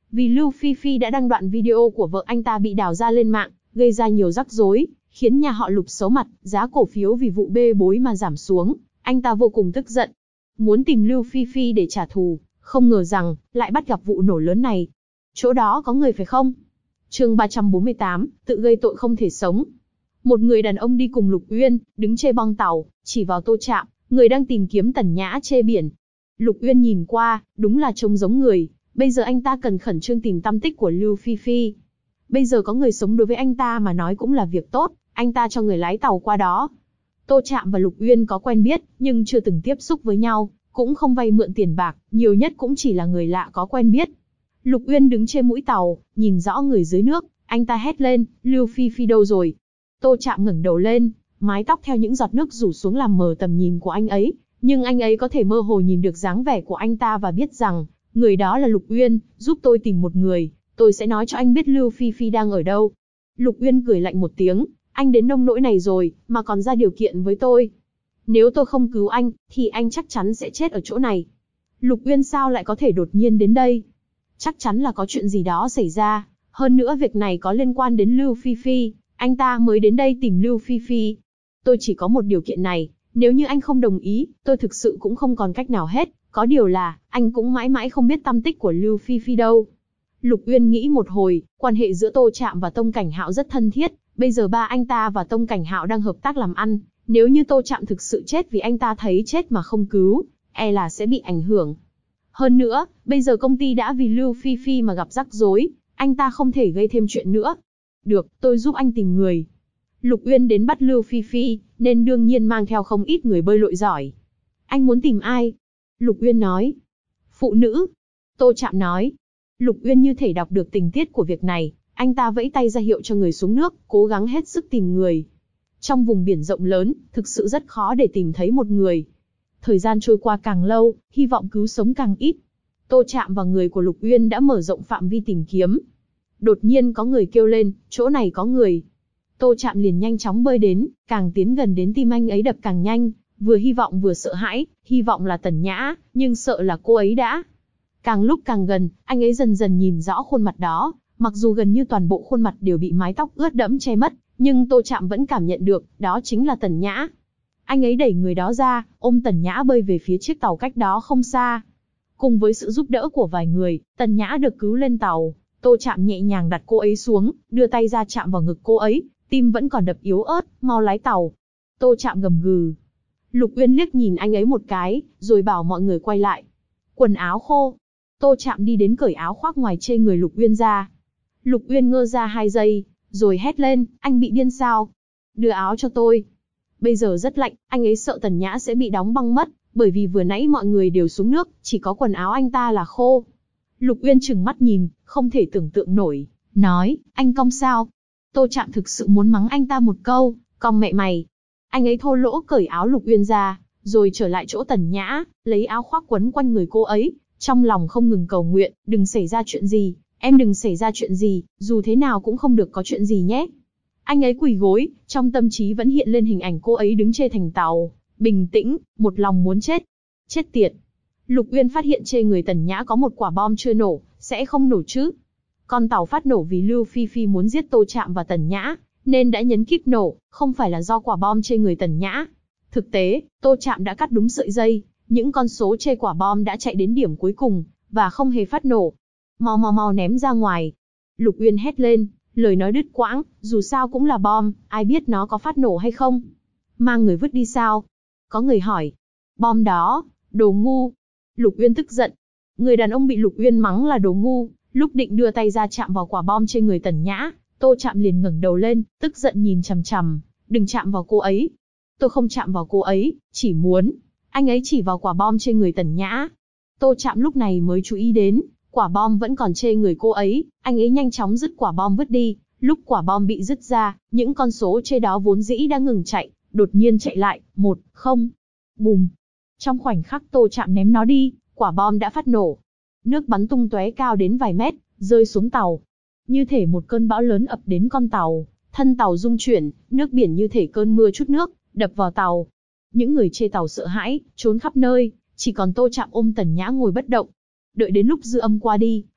vì Lưu Phi Phi đã đăng đoạn video của vợ anh ta bị đào ra lên mạng, gây ra nhiều rắc rối, khiến nhà họ Lục xấu mặt, giá cổ phiếu vì vụ bê bối mà giảm xuống. Anh ta vô cùng tức giận, muốn tìm Lưu Phi Phi để trả thù, không ngờ rằng lại bắt gặp vụ nổ lớn này. Chỗ đó có người phải không? Chương 348, tự gây tội không thể sống. Một người đàn ông đi cùng Lục Uyên, đứng chê bong tàu, chỉ vào Tô Trạm, người đang tìm kiếm Tần Nhã chê biển. Lục Uyên nhìn qua, đúng là trông giống người. Bây giờ anh ta cần khẩn trương tìm tăm tích của Lưu Phi Phi. Bây giờ có người sống đối với anh ta mà nói cũng là việc tốt, anh ta cho người lái tàu qua đó. Tô Trạm và Lục Uyên có quen biết, nhưng chưa từng tiếp xúc với nhau, cũng không vay mượn tiền bạc, nhiều nhất cũng chỉ là người lạ có quen biết. Lục Uyên đứng trên mũi tàu, nhìn rõ người dưới nước, anh ta hét lên, Lưu Phi Phi đâu rồi? Tô Trạm ngẩng đầu lên, mái tóc theo những giọt nước rủ xuống làm mờ tầm nhìn của anh ấy, nhưng anh ấy có thể mơ hồ nhìn được dáng vẻ của anh ta và biết rằng, người đó là Lục Uyên, giúp tôi tìm một người, tôi sẽ nói cho anh biết Lưu Phi Phi đang ở đâu. Lục Uyên cười lạnh một tiếng, anh đến nông nỗi này rồi, mà còn ra điều kiện với tôi. Nếu tôi không cứu anh, thì anh chắc chắn sẽ chết ở chỗ này. Lục Uyên sao lại có thể đột nhiên đến đây? Chắc chắn là có chuyện gì đó xảy ra, hơn nữa việc này có liên quan đến Lưu Phi Phi, anh ta mới đến đây tìm Lưu Phi Phi. Tôi chỉ có một điều kiện này, nếu như anh không đồng ý, tôi thực sự cũng không còn cách nào hết, có điều là, anh cũng mãi mãi không biết tăm tích của Lưu Phi Phi đâu. Lục Uyên nghĩ một hồi, quan hệ giữa Tô Trạm và Tông Cảnh Hạo rất thân thiết, bây giờ ba anh ta và Tông Cảnh Hạo đang hợp tác làm ăn, nếu như Tô Trạm thực sự chết vì anh ta thấy chết mà không cứu, e là sẽ bị ảnh hưởng. Hơn nữa, bây giờ công ty đã vì Lưu Phi Phi mà gặp rắc rối, anh ta không thể gây thêm chuyện nữa. Được, tôi giúp anh tìm người. Lục Uyên đến bắt Lưu Phi Phi, nên đương nhiên mang theo không ít người bơi lội giỏi. Anh muốn tìm ai? Lục Uyên nói. Phụ nữ. Tô Trạm nói. Lục Uyên như thể đọc được tình tiết của việc này, anh ta vẫy tay ra hiệu cho người xuống nước, cố gắng hết sức tìm người. Trong vùng biển rộng lớn, thực sự rất khó để tìm thấy một người. Thời gian trôi qua càng lâu, hy vọng cứu sống càng ít. Tô Trạm và người của Lục Uyên đã mở rộng phạm vi tìm kiếm. Đột nhiên có người kêu lên, chỗ này có người. Tô Trạm liền nhanh chóng bơi đến, càng tiến gần đến tim anh ấy đập càng nhanh, vừa hy vọng vừa sợ hãi, hy vọng là Tần Nhã, nhưng sợ là cô ấy đã. Càng lúc càng gần, anh ấy dần dần nhìn rõ khuôn mặt đó, mặc dù gần như toàn bộ khuôn mặt đều bị mái tóc ướt đẫm che mất, nhưng Tô Trạm vẫn cảm nhận được, đó chính là Tần Nhã. Anh ấy đẩy người đó ra, ôm Tần Nhã bơi về phía chiếc tàu cách đó không xa. Cùng với sự giúp đỡ của vài người, Tần Nhã được cứu lên tàu. Tô Trạm nhẹ nhàng đặt cô ấy xuống, đưa tay ra chạm vào ngực cô ấy, tim vẫn còn đập yếu ớt, mau lái tàu. Tô Trạm gầm gừ. Lục Uyên liếc nhìn anh ấy một cái, rồi bảo mọi người quay lại. Quần áo khô. Tô Trạm đi đến cởi áo khoác ngoài trên người Lục Uyên ra. Lục Uyên ngơ ra 2 giây, rồi hét lên, anh bị điên sao? Đưa áo cho tôi. Bây giờ rất lạnh, anh ấy sợ Tần Nhã sẽ bị đóng băng mất, bởi vì vừa nãy mọi người đều xuống nước, chỉ có quần áo anh ta là khô. Lục Uyên trừng mắt nhìn, không thể tưởng tượng nổi, nói, anh cong sao? Tô Trạm thực sự muốn mắng anh ta một câu, cong mẹ mày. Anh ấy thô lỗ cởi áo Lục Uyên ra, rồi trở lại chỗ Tần Nhã, lấy áo khoác quấn quanh người cô ấy, trong lòng không ngừng cầu nguyện, đừng xảy ra chuyện gì, em đừng xảy ra chuyện gì, dù thế nào cũng không được có chuyện gì nhé. Anh ấy quỳ gối, trong tâm trí vẫn hiện lên hình ảnh cô ấy đứng trên thành tàu, bình tĩnh, một lòng muốn chết. Chết tiệt. Lục Uyên phát hiện trên người Tần Nhã có một quả bom chưa nổ, sẽ không nổ chứ. Con tàu phát nổ vì Lưu Phi Phi muốn giết Tô Trạm và Tần Nhã, nên đã nhấn kíp nổ, không phải là do quả bom trên người Tần Nhã. Thực tế, Tô Trạm đã cắt đúng sợi dây, những con số chê quả bom đã chạy đến điểm cuối cùng, và không hề phát nổ. Mau mau mau ném ra ngoài. Lục Uyên hét lên, lời nói đứt quãng, dù sao cũng là bom, ai biết nó có phát nổ hay không. Mang người vứt đi sao? Có người hỏi. Bom đó, đồ ngu. Lục Uyên tức giận. Người đàn ông bị Lục Uyên mắng là đồ ngu, lúc định đưa tay ra chạm vào quả bom trên người Tần Nhã, Tô Trạm liền ngẩng đầu lên, tức giận nhìn chằm chằm, đừng chạm vào cô ấy. Tôi không chạm vào cô ấy, chỉ muốn. Anh ấy chỉ vào quả bom trên người Tần Nhã. Tô Trạm lúc này mới chú ý đến, quả bom vẫn còn trên người cô ấy, anh ấy nhanh chóng dứt quả bom vứt đi. Lúc quả bom bị dứt ra, những con số trên đó vốn dĩ đã ngừng chạy, đột nhiên chạy lại, 1, 0. Bùm. Trong khoảnh khắc Tô Trạm ném nó đi, quả bom đã phát nổ. Nước bắn tung tóe cao đến vài mét, rơi xuống tàu. Như thể một cơn bão lớn ập đến con tàu, thân tàu rung chuyển, nước biển như thể cơn mưa chút nước, đập vào tàu. Những người chê tàu sợ hãi, trốn khắp nơi, chỉ còn Tô Trạm ôm Tần Nhã ngồi bất động. Đợi đến lúc dư âm qua đi,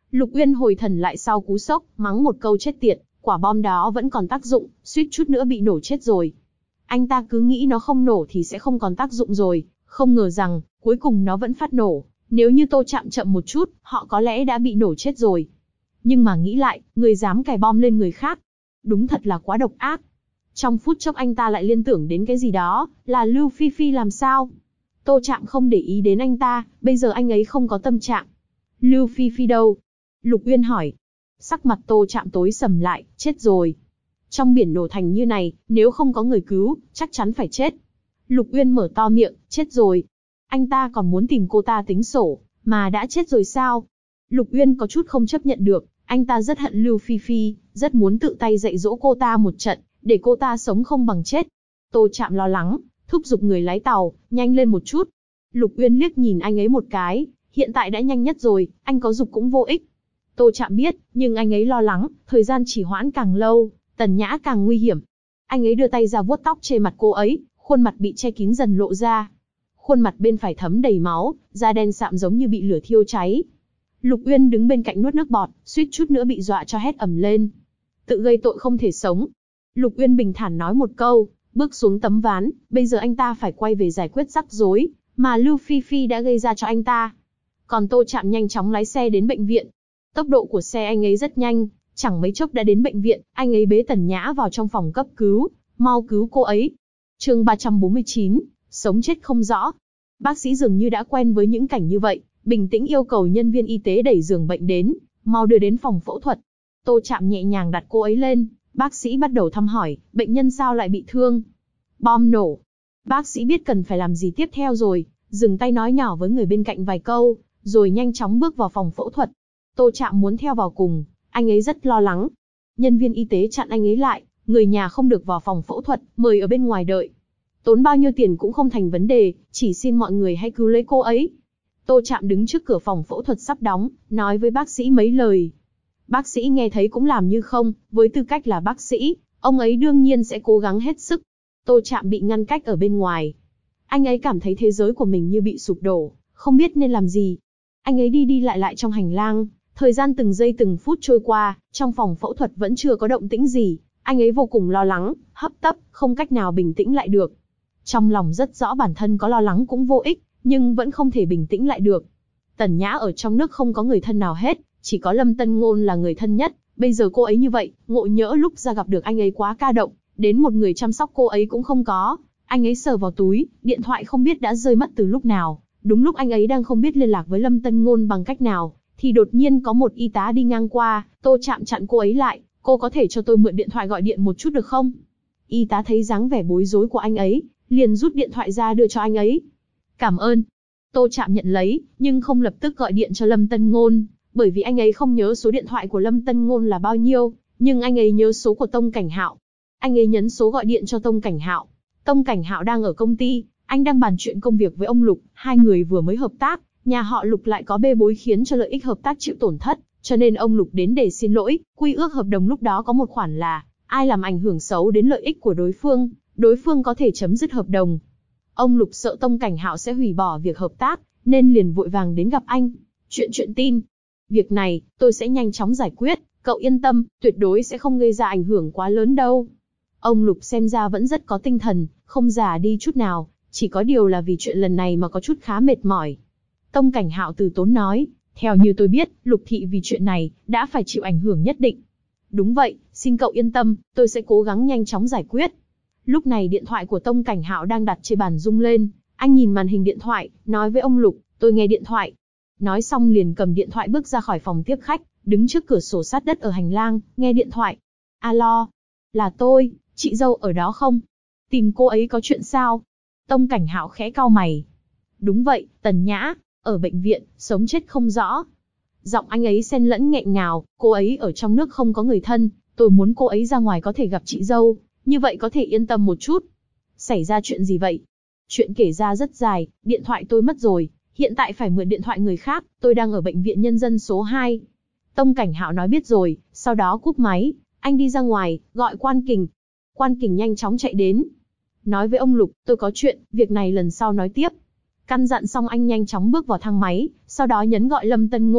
Lục Uyên hồi thần lại sau cú sốc, mắng một câu chết tiệt, quả bom đó vẫn còn tác dụng, suýt chút nữa bị nổ chết rồi. Anh ta cứ nghĩ nó không nổ thì sẽ không còn tác dụng rồi, không ngờ rằng, cuối cùng nó vẫn phát nổ. Nếu như Tô Trạm chậm một chút, họ có lẽ đã bị nổ chết rồi. Nhưng mà nghĩ lại, người dám cài bom lên người khác. Đúng thật là quá độc ác. Trong phút chốc anh ta lại liên tưởng đến cái gì đó, là Lưu Phi Phi làm sao? Tô Trạm không để ý đến anh ta, bây giờ anh ấy không có tâm trạng. Lưu Phi Phi đâu? Lục Uyên hỏi. Sắc mặt Tô Trạm tối sầm lại, chết rồi. Trong biển nổ thành như này, nếu không có người cứu, chắc chắn phải chết. Lục Uyên mở to miệng, chết rồi. Anh ta còn muốn tìm cô ta tính sổ, mà đã chết rồi sao? Lục Uyên có chút không chấp nhận được, anh ta rất hận Lưu Phi Phi, rất muốn tự tay dạy dỗ cô ta một trận, để cô ta sống không bằng chết. Tô Trạm lo lắng, thúc giục người lái tàu, nhanh lên một chút. Lục Uyên liếc nhìn anh ấy một cái, hiện tại đã nhanh nhất rồi, anh có giục cũng vô ích. Tô Trạm biết, nhưng anh ấy lo lắng, thời gian trì hoãn càng lâu, Tần Nhã càng nguy hiểm. Anh ấy đưa tay ra vuốt tóc trên mặt cô ấy, khuôn mặt bị che kín dần lộ ra. Khuôn mặt bên phải thấm đầy máu, da đen sạm giống như bị lửa thiêu cháy. Lục Uyên đứng bên cạnh nuốt nước bọt, suýt chút nữa bị dọa cho hét ầm lên. Tự gây tội không thể sống. Lục Uyên bình thản nói một câu, bước xuống tấm ván, bây giờ anh ta phải quay về giải quyết rắc rối mà Lưu Phi Phi đã gây ra cho anh ta. Còn Tô Trạm nhanh chóng lái xe đến bệnh viện. Tốc độ của xe anh ấy rất nhanh, chẳng mấy chốc đã đến bệnh viện, anh ấy bế Tần Nhã vào trong phòng cấp cứu, mau cứu cô ấy. Chương 349, sống chết không rõ. Bác sĩ dường như đã quen với những cảnh như vậy, bình tĩnh yêu cầu nhân viên y tế đẩy giường bệnh đến, mau đưa đến phòng phẫu thuật. Tô Trạm nhẹ nhàng đặt cô ấy lên, bác sĩ bắt đầu thăm hỏi, bệnh nhân sao lại bị thương? Bom nổ. Bác sĩ biết cần phải làm gì tiếp theo rồi, dừng tay nói nhỏ với người bên cạnh vài câu, rồi nhanh chóng bước vào phòng phẫu thuật. Tô Trạm muốn theo vào cùng, anh ấy rất lo lắng. Nhân viên y tế chặn anh ấy lại, người nhà không được vào phòng phẫu thuật, mời ở bên ngoài đợi. Tốn bao nhiêu tiền cũng không thành vấn đề, chỉ xin mọi người hãy cứu lấy cô ấy. Tô Trạm đứng trước cửa phòng phẫu thuật sắp đóng, nói với bác sĩ mấy lời. Bác sĩ nghe thấy cũng làm như không, với tư cách là bác sĩ, ông ấy đương nhiên sẽ cố gắng hết sức. Tô Trạm bị ngăn cách ở bên ngoài. Anh ấy cảm thấy thế giới của mình như bị sụp đổ, không biết nên làm gì. Anh ấy đi đi lại lại trong hành lang, thời gian từng giây từng phút trôi qua, trong phòng phẫu thuật vẫn chưa có động tĩnh gì. Anh ấy vô cùng lo lắng, hấp tấp, không cách nào bình tĩnh lại được. Trong lòng rất rõ bản thân có lo lắng cũng vô ích, nhưng vẫn không thể bình tĩnh lại được. Tần Nhã ở trong nước không có người thân nào hết, chỉ có Lâm Tân Ngôn là người thân nhất. Bây giờ cô ấy như vậy, ngộ nhỡ lúc ra gặp được anh ấy quá ca động, đến một người chăm sóc cô ấy cũng không có. Anh ấy sờ vào túi, điện thoại không biết đã rơi mất từ lúc nào. Đúng lúc anh ấy đang không biết liên lạc với Lâm Tân Ngôn bằng cách nào, thì đột nhiên có một y tá đi ngang qua. Tô Trạm chặn cô ấy lại, cô có thể cho tôi mượn điện thoại gọi điện một chút được không? Y tá thấy dáng vẻ bối rối của anh ấy, liền rút điện thoại ra đưa cho anh ấy. Cảm ơn. Tô Trạm nhận lấy, nhưng không lập tức gọi điện cho Lâm Tân Ngôn, bởi vì anh ấy không nhớ số điện thoại của Lâm Tân Ngôn là bao nhiêu, nhưng anh ấy nhớ số của Tông Cảnh Hạo. Anh ấy nhấn số gọi điện cho Tông Cảnh Hạo. Tông Cảnh Hạo đang ở công ty, anh đang bàn chuyện công việc với ông Lục, hai người vừa mới hợp tác, nhà họ Lục lại có bê bối khiến cho lợi ích hợp tác chịu tổn thất, cho nên ông Lục đến để xin lỗi. Quy ước hợp đồng lúc đó có một khoản là, ai làm ảnh hưởng xấu đến lợi ích của đối phương có thể chấm dứt hợp đồng. Ông Lục sợ Tông Cảnh Hạo sẽ hủy bỏ việc hợp tác, nên liền vội vàng đến gặp anh. Chuyện tin. Việc này, tôi sẽ nhanh chóng giải quyết, cậu yên tâm, tuyệt đối sẽ không gây ra ảnh hưởng quá lớn đâu. Ông Lục xem ra vẫn rất có tinh thần, không già đi chút nào, chỉ có điều là vì chuyện lần này mà có chút khá mệt mỏi. Tông Cảnh Hạo từ tốn nói, theo như tôi biết, Lục thị vì chuyện này, đã phải chịu ảnh hưởng nhất định. Đúng vậy, xin cậu yên tâm, tôi sẽ cố gắng nhanh chóng giải quyết. Lúc này điện thoại của Tông Cảnh Hạo đang đặt trên bàn rung lên, anh nhìn màn hình điện thoại, nói với ông Lục, tôi nghe điện thoại. Nói xong liền cầm điện thoại bước ra khỏi phòng tiếp khách, đứng trước cửa sổ sát đất ở hành lang, nghe điện thoại. Alo, là tôi, chị dâu ở đó không? Tìm cô ấy có chuyện sao? Tông Cảnh Hạo khẽ cau mày. Đúng vậy, Tần Nhã, ở bệnh viện, sống chết không rõ. Giọng anh ấy xen lẫn nghẹn ngào, cô ấy ở trong nước không có người thân, tôi muốn cô ấy ra ngoài có thể gặp chị dâu, như vậy có thể yên tâm một chút. Xảy ra chuyện gì vậy? Chuyện kể ra rất dài, điện thoại tôi mất rồi, hiện tại phải mượn điện thoại người khác, tôi đang ở bệnh viện nhân dân số 2. Tông Cảnh Hạo nói biết rồi, sau đó cúp máy, anh đi ra ngoài, gọi Quan Kình. Quan Kình nhanh chóng chạy đến. Nói với ông Lục, tôi có chuyện, việc này lần sau nói tiếp. Căn dặn xong anh nhanh chóng bước vào thang máy, sau đó nhấn gọi Lâm Tân Ngôn.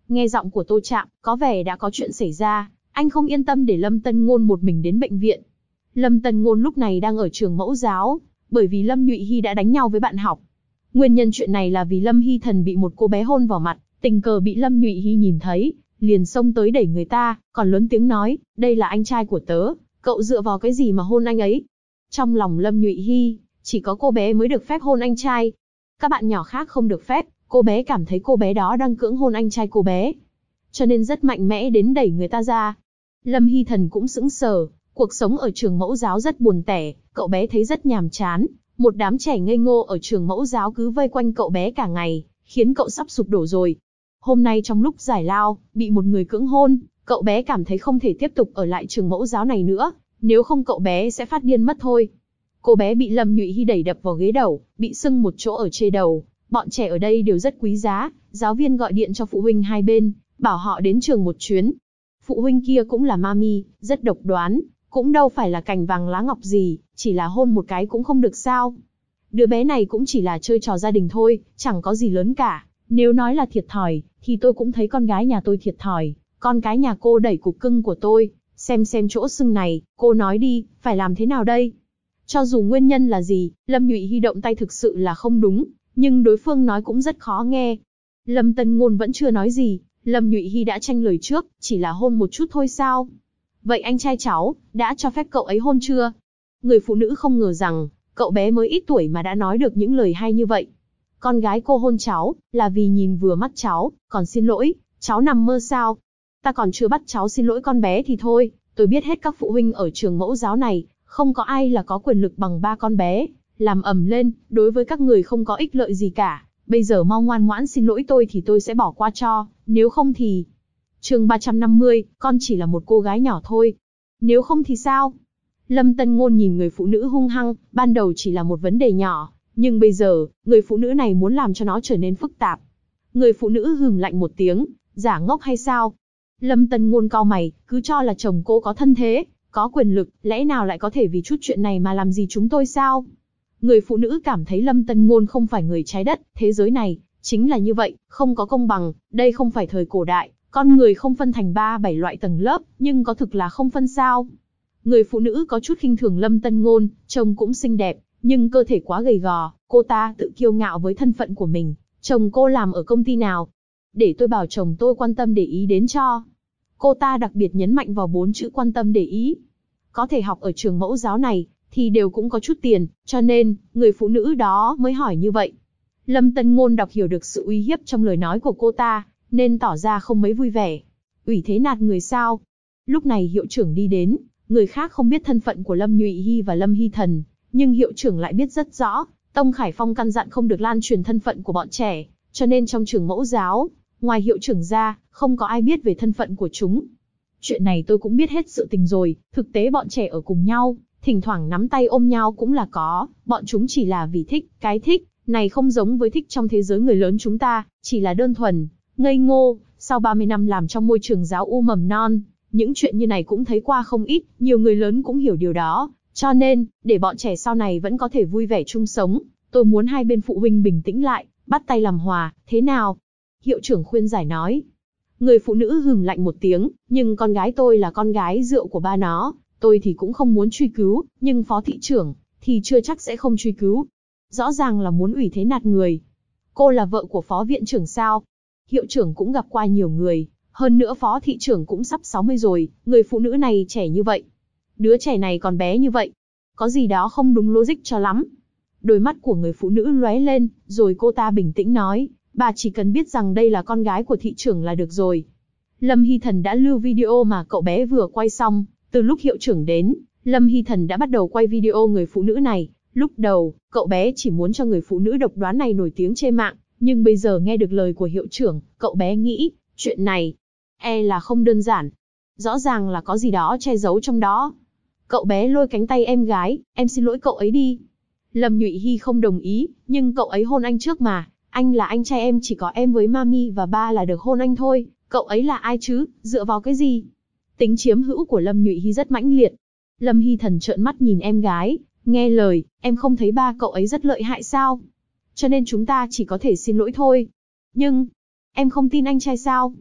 Nghe giọng của Tô Trạm, có vẻ đã có chuyện xảy ra, anh không yên tâm để Lâm Tân Ngôn một mình đến bệnh viện. Lâm Tân Ngôn lúc này đang ở trường mẫu giáo, bởi vì Lâm Nhụy Hy đã đánh nhau với bạn học. Nguyên nhân chuyện này là vì Lâm Hy Thần bị một cô bé hôn vào mặt, tình cờ bị Lâm Nhụy Hy nhìn thấy, liền xông tới đẩy người ta, còn lớn tiếng nói, đây là anh trai của tớ, cậu dựa vào cái gì mà hôn anh ấy? Trong lòng Lâm Nhụy Hy, chỉ có cô bé mới được phép hôn anh trai. Các bạn nhỏ khác không được phép, cô bé cảm thấy cô bé đó đang cưỡng hôn anh trai cô bé. Cho nên rất mạnh mẽ đến đẩy người ta ra. Lâm Hy Thần cũng sững sờ, cuộc sống ở trường mẫu giáo rất buồn tẻ, cậu bé thấy rất nhàm chán. Một đám trẻ ngây ngô ở trường mẫu giáo cứ vây quanh cậu bé cả ngày, khiến cậu sắp sụp đổ rồi. Hôm nay trong lúc giải lao, bị một người cưỡng hôn, cậu bé cảm thấy không thể tiếp tục ở lại trường mẫu giáo này nữa, nếu không cậu bé sẽ phát điên mất thôi. Cô bé bị Lâm Nhụy Hy đẩy đập vào ghế đầu, bị sưng một chỗ ở trên đầu. Bọn trẻ ở đây đều rất quý giá, giáo viên gọi điện cho phụ huynh hai bên, bảo họ đến trường một chuyến. Phụ huynh kia cũng là mami, rất độc đoán, cũng đâu phải là cành vàng lá ngọc gì, chỉ là hôn một cái cũng không được sao. Đứa bé này cũng chỉ là chơi trò gia đình thôi, chẳng có gì lớn cả. Nếu nói là thiệt thòi, thì tôi cũng thấy con gái nhà tôi thiệt thòi. Con cái nhà cô đẩy cục cưng của tôi, xem chỗ sưng này, cô nói đi, phải làm thế nào đây? Cho dù nguyên nhân là gì, Lâm Nhụy Hy động tay thực sự là không đúng, nhưng đối phương nói cũng rất khó nghe. Lâm Tân Ngôn vẫn chưa nói gì, Lâm Nhụy Hy đã tranh lời trước, chỉ là hôn một chút thôi sao? Vậy anh trai cháu, đã cho phép cậu ấy hôn chưa? Người phụ nữ không ngờ rằng, cậu bé mới ít tuổi mà đã nói được những lời hay như vậy. Con gái cô hôn cháu, là vì nhìn vừa mắt cháu, còn xin lỗi, cháu nằm mơ sao? Ta còn chưa bắt cháu xin lỗi con bé thì thôi, tôi biết hết các phụ huynh ở trường mẫu giáo này, không có ai là có quyền lực bằng ba con bé, làm ầm lên, đối với các người không có ích lợi gì cả, bây giờ mau ngoan ngoãn xin lỗi tôi thì tôi sẽ bỏ qua cho, nếu không thì... Chương 350, con chỉ là một cô gái nhỏ thôi. Nếu không thì sao? Lâm Tân Ngôn nhìn người phụ nữ hung hăng, ban đầu chỉ là một vấn đề nhỏ, nhưng bây giờ, người phụ nữ này muốn làm cho nó trở nên phức tạp. Người phụ nữ hừ lạnh một tiếng, giả ngốc hay sao? Lâm Tân Ngôn cau mày, cứ cho là chồng cô có thân thế, có quyền lực, lẽ nào lại có thể vì chút chuyện này mà làm gì chúng tôi sao? Người phụ nữ cảm thấy Lâm Tân Ngôn không phải người trái đất, thế giới này, chính là như vậy, không có công bằng, đây không phải thời cổ đại, con người không phân thành 3-7 loại tầng lớp, nhưng có thực là không phân sao? Người phụ nữ có chút khinh thường Lâm Tân Ngôn, trông cũng xinh đẹp, nhưng cơ thể quá gầy gò, cô ta tự kiêu ngạo với thân phận của mình. Chồng cô làm ở công ty nào? Để tôi bảo chồng tôi quan tâm để ý đến cho. Cô ta đặc biệt nhấn mạnh vào 4 chữ quan tâm để ý. Có thể học ở trường mẫu giáo này, thì đều cũng có chút tiền, cho nên, người phụ nữ đó mới hỏi như vậy. Lâm Tân Ngôn đọc hiểu được sự uy hiếp trong lời nói của cô ta, nên tỏ ra không mấy vui vẻ. Ủy thế nạt người sao? Lúc này hiệu trưởng đi đến, người khác không biết thân phận của Lâm Nhụy Hy và Lâm Hy Thần, nhưng hiệu trưởng lại biết rất rõ, Tông Khải Phong căn dặn không được lan truyền thân phận của bọn trẻ, cho nên trong trường mẫu giáo, ngoài hiệu trưởng ra, không có ai biết về thân phận của chúng. Chuyện này tôi cũng biết hết sự tình rồi, thực tế bọn trẻ ở cùng nhau, thỉnh thoảng nắm tay ôm nhau cũng là có, bọn chúng chỉ là vì thích, cái thích này không giống với thích trong thế giới người lớn chúng ta, chỉ là đơn thuần, ngây ngô. Sau 30 năm làm trong môi trường giáo mầm non, những chuyện như này cũng thấy qua không ít, nhiều người lớn cũng hiểu điều đó, cho nên, để bọn trẻ sau này vẫn có thể vui vẻ chung sống, tôi muốn hai bên phụ huynh bình tĩnh lại, bắt tay làm hòa, thế nào? Hiệu trưởng khuyên giải nói. Người phụ nữ hừ lạnh một tiếng, nhưng con gái tôi là con gái rượu của ba nó, tôi thì cũng không muốn truy cứu, nhưng phó thị trưởng, thì chưa chắc sẽ không truy cứu. Rõ ràng là muốn ủy thế nạt người. Cô là vợ của phó viện trưởng sao? Hiệu trưởng cũng gặp qua nhiều người, hơn nữa phó thị trưởng cũng sắp 60 rồi, người phụ nữ này trẻ như vậy. Đứa trẻ này còn bé như vậy. Có gì đó không đúng logic cho lắm. Đôi mắt của người phụ nữ lóe lên, rồi cô ta bình tĩnh nói, bà chỉ cần biết rằng đây là con gái của thị trưởng là được rồi. Lâm Hy Thần đã lưu video mà cậu bé vừa quay xong, từ lúc hiệu trưởng đến, Lâm Hy Thần đã bắt đầu quay video người phụ nữ này. Lúc đầu, cậu bé chỉ muốn cho người phụ nữ độc đoán này nổi tiếng trên mạng, nhưng bây giờ nghe được lời của hiệu trưởng, cậu bé nghĩ, chuyện này, là không đơn giản. Rõ ràng là có gì đó che giấu trong đó. Cậu bé lôi cánh tay em gái, em xin lỗi cậu ấy đi. Lâm Nhụy Hy không đồng ý, nhưng cậu ấy hôn anh trước mà, anh là anh trai em, chỉ có em với mami và ba là được hôn anh thôi, cậu ấy là ai chứ, dựa vào cái gì? Tính chiếm hữu của Lâm Nhụy Hy rất mãnh liệt. Lâm Hy Thần trợn mắt nhìn em gái, nghe lời, em không thấy ba cậu ấy rất lợi hại sao? Cho nên chúng ta chỉ có thể xin lỗi thôi. Nhưng, em không tin anh trai sao?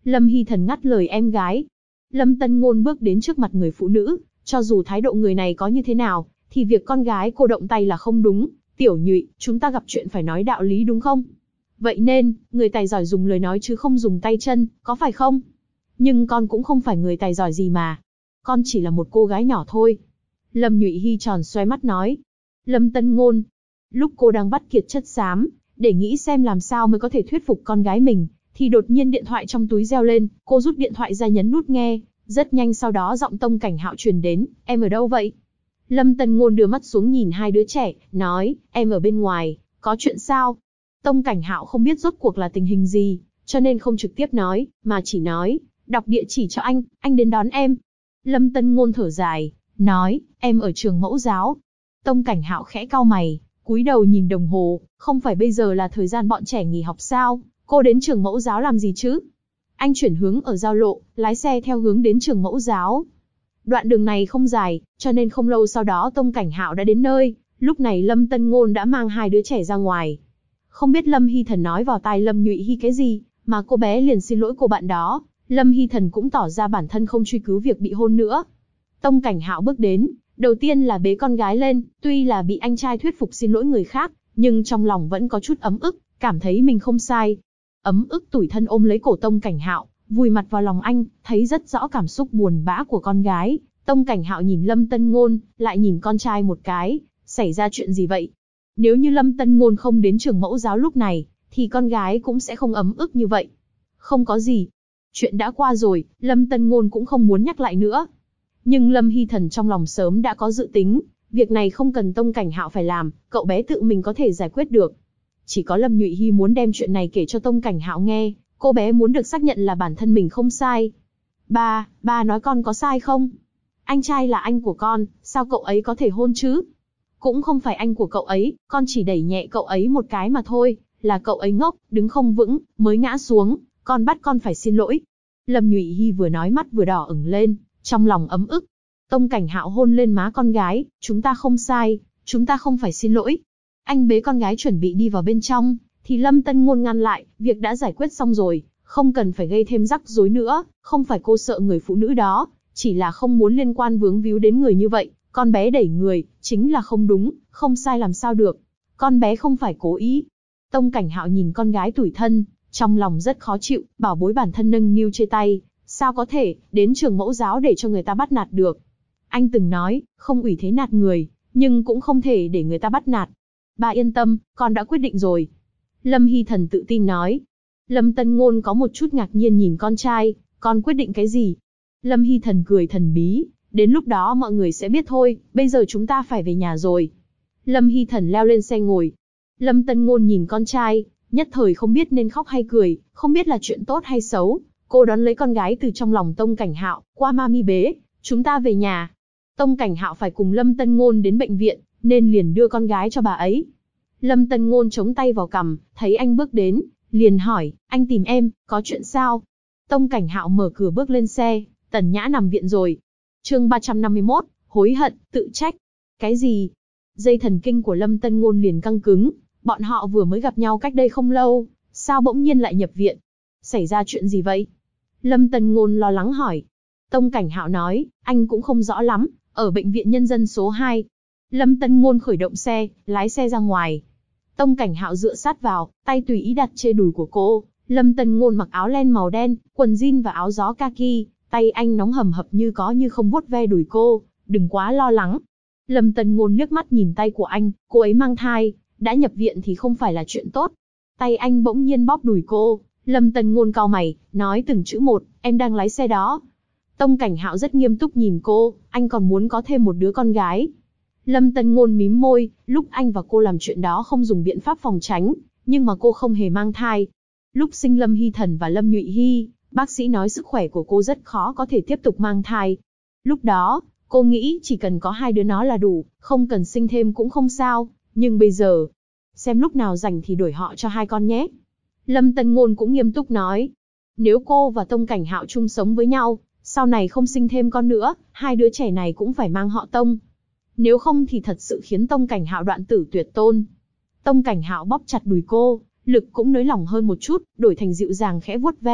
Lâm Hy Thần ngắt lời em gái. Lâm Tân Ngôn bước đến trước mặt người phụ nữ, cho dù thái độ người này có như thế nào, thì việc con gái cô động tay là không đúng. Tiểu Nhụy, chúng ta gặp chuyện phải nói đạo lý đúng không? Vậy nên, người tài giỏi dùng lời nói chứ không dùng tay chân, có phải không? Nhưng con cũng không phải người tài giỏi gì mà. Con chỉ là một cô gái nhỏ thôi. Lâm Nhụy Hy tròn xoe mắt nói. Lâm Tân Ngôn. Lúc cô đang vắt kiệt chất xám, để nghĩ xem làm sao mới có thể thuyết phục con gái mình, thì đột nhiên điện thoại trong túi reo lên, cô rút điện thoại ra nhấn nút nghe, rất nhanh sau đó giọng Tông Cảnh Hạo truyền đến, em ở đâu vậy? Lâm Tân Ngôn đưa mắt xuống nhìn hai đứa trẻ, nói, em ở bên ngoài, có chuyện sao? Tông Cảnh Hạo không biết rốt cuộc là tình hình gì, cho nên không trực tiếp nói, mà chỉ nói, đọc địa chỉ cho anh đến đón em. Lâm Tân Ngôn thở dài, nói, em ở trường mẫu giáo. Tông Cảnh Hạo khẽ cau mày, cúi đầu nhìn đồng hồ, không phải bây giờ là thời gian bọn trẻ nghỉ học sao, cô đến trường mẫu giáo làm gì chứ? Anh chuyển hướng ở giao lộ, lái xe theo hướng đến trường mẫu giáo. Đoạn đường này không dài, cho nên không lâu sau đó Tông Cảnh Hạo đã đến nơi, lúc này Lâm Tân Ngôn đã mang hai đứa trẻ ra ngoài. Không biết Lâm Hy Thần nói vào tai Lâm Nhụy Hy cái gì, mà cô bé liền xin lỗi cô bạn đó, Lâm Hy Thần cũng tỏ ra bản thân không truy cứu việc bị hôn nữa. Tông Cảnh Hạo bước đến, đầu tiên là bế con gái lên, tuy là bị anh trai thuyết phục xin lỗi người khác, nhưng trong lòng vẫn có chút ấm ức, cảm thấy mình không sai. Ấm ức tủi thân ôm lấy cổ Tông Cảnh Hạo, vùi mặt vào lòng anh, thấy rất rõ cảm xúc buồn bã của con gái. Tông Cảnh Hạo nhìn Lâm Tân Ngôn, lại nhìn con trai một cái, xảy ra chuyện gì vậy? Nếu như Lâm Tân Ngôn không đến trường mẫu giáo lúc này, thì con gái cũng sẽ không ấm ức như vậy. Không có gì. Chuyện đã qua rồi, Lâm Tân Ngôn cũng không muốn nhắc lại nữa. Nhưng Lâm Hy Thần trong lòng sớm đã có dự tính, việc này không cần Tông Cảnh Hạo phải làm, cậu bé tự mình có thể giải quyết được. Chỉ có Lâm Nhụy Hy muốn đem chuyện này kể cho Tông Cảnh Hạo nghe, cô bé muốn được xác nhận là bản thân mình không sai. Ba nói con có sai không? Anh trai là anh của con, sao cậu ấy có thể hôn chứ? Cũng không phải anh của cậu ấy, con chỉ đẩy nhẹ cậu ấy một cái mà thôi, là cậu ấy ngốc, đứng không vững, mới ngã xuống, con bắt con phải xin lỗi. Lâm Nhụy Hy vừa nói mắt vừa đỏ ửng lên, trong lòng ấm ức. Tông Cảnh Hạo hôn lên má con gái, chúng ta không sai, chúng ta không phải xin lỗi. Anh bế con gái chuẩn bị đi vào bên trong, thì Lâm Tân Ngôn ngăn lại, việc đã giải quyết xong rồi, không cần phải gây thêm rắc rối nữa, không phải cô sợ người phụ nữ đó, chỉ là không muốn liên quan vướng víu đến người như vậy, con bé đẩy người, chính là không đúng, không sai làm sao được. Con bé không phải cố ý. Tông Cảnh Hạo nhìn con gái tủi thân, trong lòng rất khó chịu, bảo bối bản thân nâng niu chê tay, sao có thể, đến trường mẫu giáo để cho người ta bắt nạt được. Anh từng nói, không ủy thế nạt người, nhưng cũng không thể để người ta bắt nạt. Ba yên tâm, con đã quyết định rồi. Lâm Hy Thần tự tin nói. Lâm Tân Ngôn có một chút ngạc nhiên nhìn con trai, con quyết định cái gì? Lâm Hy Thần cười thần bí, đến lúc đó mọi người sẽ biết thôi, bây giờ chúng ta phải về nhà rồi. Lâm Hy Thần leo lên xe ngồi. Lâm Tân Ngôn nhìn con trai, nhất thời không biết nên khóc hay cười, không biết là chuyện tốt hay xấu. Cô đón lấy con gái từ trong lòng Tông Cảnh Hạo, qua mami bế, chúng ta về nhà. Tông Cảnh Hạo phải cùng Lâm Tân Ngôn đến bệnh viện, nên liền đưa con gái cho bà ấy. Lâm Tân Ngôn chống tay vào cằm, thấy anh bước đến, liền hỏi, anh tìm em, có chuyện sao? Tông Cảnh Hạo mở cửa bước lên xe, Tần Nhã nằm viện rồi. Chương 351, hối hận, tự trách. Cái gì? Dây thần kinh của Lâm Tân Ngôn liền căng cứng, bọn họ vừa mới gặp nhau cách đây không lâu, sao bỗng nhiên lại nhập viện? Xảy ra chuyện gì vậy? Lâm Tân Ngôn lo lắng hỏi. Tông Cảnh Hạo nói, anh cũng không rõ lắm, ở bệnh viện nhân dân số 2. Lâm Tân Ngôn khởi động xe, lái xe ra ngoài. Tông Cảnh Hạo dựa sát vào, tay tùy ý đặt trên đùi của cô. Lâm Tân Ngôn mặc áo len màu đen, quần jean và áo gió kaki, tay anh nóng hầm hập như có như không vuốt ve đùi cô, đừng quá lo lắng. Lâm Tân Ngôn liếc mắt nhìn tay của anh, cô ấy mang thai, đã nhập viện thì không phải là chuyện tốt. Tay anh bỗng nhiên bóp đùi cô, Lâm Tân Ngôn cau mày, nói từng chữ một, em đang lái xe đó. Tông Cảnh Hạo rất nghiêm túc nhìn cô, anh còn muốn có thêm một đứa con gái. Lâm Tân Ngôn mím môi, lúc anh và cô làm chuyện đó không dùng biện pháp phòng tránh, nhưng mà cô không hề mang thai. Lúc sinh Lâm Hy Thần và Lâm Nhụy Hy, bác sĩ nói sức khỏe của cô rất khó có thể tiếp tục mang thai. Lúc đó, cô nghĩ chỉ cần có hai đứa nó là đủ, không cần sinh thêm cũng không sao, nhưng bây giờ, xem lúc nào rảnh thì đổi họ cho hai con nhé. Lâm Tân Ngôn cũng nghiêm túc nói, nếu cô và Tông Cảnh Hạo chung sống với nhau, sau này không sinh thêm con nữa, hai đứa trẻ này cũng phải mang họ Tông. Nếu không thì thật sự khiến Tông Cảnh Hạo đoạn tử tuyệt tôn. Tông Cảnh Hạo bóp chặt đùi cô, lực cũng nới lỏng hơn một chút, đổi thành dịu dàng khẽ vuốt ve,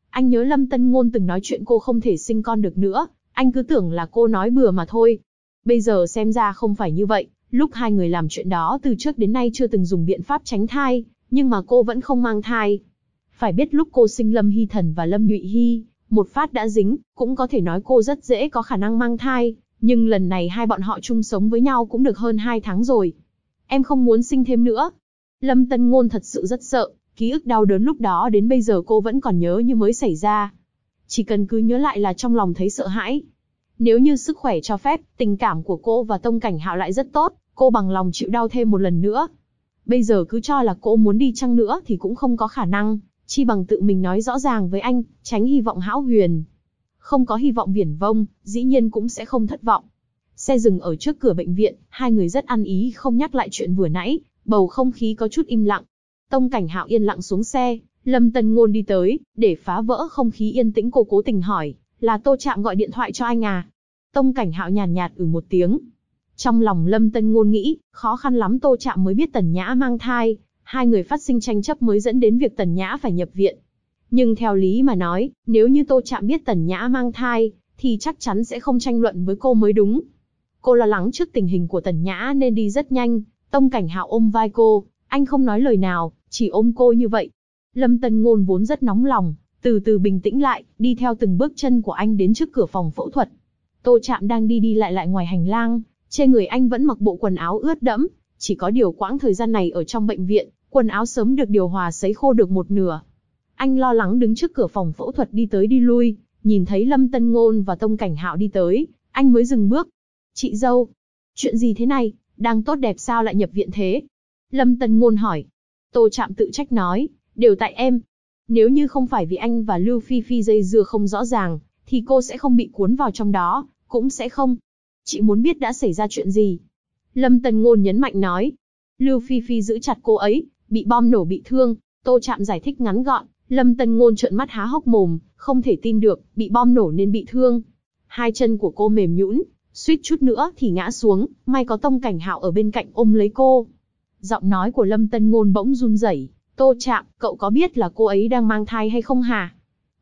Anh nhớ Lâm Tân Ngôn từng nói chuyện cô không thể sinh con được nữa, anh cứ tưởng là cô nói bừa mà thôi. Bây giờ xem ra không phải như vậy, lúc hai người làm chuyện đó từ trước đến nay chưa từng dùng biện pháp tránh thai, nhưng mà cô vẫn không mang thai. Phải biết lúc cô sinh Lâm Hy Thần và Lâm Nhụy Hy, một phát đã dính, cũng có thể nói cô rất dễ có khả năng mang thai, nhưng lần này hai bọn họ chung sống với nhau cũng được hơn 2 tháng rồi. Em không muốn sinh thêm nữa. Lâm Tân Ngôn thật sự rất sợ, ký ức đau đớn lúc đó đến bây giờ cô vẫn còn nhớ như mới xảy ra. Chỉ cần cứ nhớ lại là trong lòng thấy sợ hãi. Nếu như sức khỏe cho phép, tình cảm của cô và Tông Cảnh Hạo lại rất tốt, cô bằng lòng chịu đau thêm một lần nữa. Bây giờ cứ cho là cô muốn đi chăng nữa thì cũng không có khả năng, chi bằng tự mình nói rõ ràng với anh, tránh hy vọng hão huyền. Không có hy vọng viển vông, dĩ nhiên cũng sẽ không thất vọng. Xe dừng ở trước cửa bệnh viện, hai người rất ăn ý không nhắc lại chuyện vừa nãy, bầu không khí có chút im lặng. Tông Cảnh Hạo yên lặng xuống xe, Lâm Tân Ngôn đi tới, để phá vỡ không khí yên tĩnh cô cố tình hỏi, là Tô Trạm gọi điện thoại cho anh à? Tông Cảnh Hạo nhàn nhạt một tiếng. Trong lòng Lâm Tân Ngôn nghĩ, khó khăn lắm Tô Trạm mới biết Tần Nhã mang thai, hai người phát sinh tranh chấp mới dẫn đến việc Tần Nhã phải nhập viện. Nhưng theo lý mà nói, nếu như Tô Trạm biết Tần Nhã mang thai, thì chắc chắn sẽ không tranh luận với cô mới đúng. Cô lo lắng trước tình hình của Tần Nhã nên đi rất nhanh. Tông Cảnh Hạo ôm vai cô, anh không nói lời nào, chỉ ôm cô như vậy. Lâm Tân Ngôn vốn rất nóng lòng, từ từ bình tĩnh lại, đi theo từng bước chân của anh đến trước cửa phòng phẫu thuật. Tô Trạm đang đi đi lại lại ngoài hành lang, trên người anh vẫn mặc bộ quần áo ướt đẫm, chỉ có điều quãng thời gian này ở trong bệnh viện, quần áo sớm được điều hòa sấy khô được một nửa. Anh lo lắng đứng trước cửa phòng phẫu thuật đi tới đi lui, nhìn thấy Lâm Tân Ngôn và Tông Cảnh Hạo đi tới, anh mới dừng bước. Chị dâu, chuyện gì thế này, đang tốt đẹp sao lại nhập viện thế? Lâm Tân Ngôn hỏi. Tô Trạm tự trách nói, đều tại em. Nếu như không phải vì anh và Lưu Phi Phi dây dưa không rõ ràng, thì cô sẽ không bị cuốn vào trong đó, cũng sẽ không. Chị muốn biết đã xảy ra chuyện gì? Lâm Tân Ngôn nhấn mạnh nói. Lưu Phi Phi giữ chặt cô ấy, bị bom nổ bị thương. Tô Trạm giải thích ngắn gọn. Lâm Tân Ngôn trợn mắt há hốc mồm, không thể tin được, bị bom nổ nên bị thương. Hai chân của cô mềm nhũn, suýt chút nữa thì ngã xuống, may có Tông Cảnh Hạo ở bên cạnh ôm lấy cô. Giọng nói của Lâm Tân Ngôn bỗng run rẩy. Tô Trạm, cậu có biết là cô ấy đang mang thai hay không hả?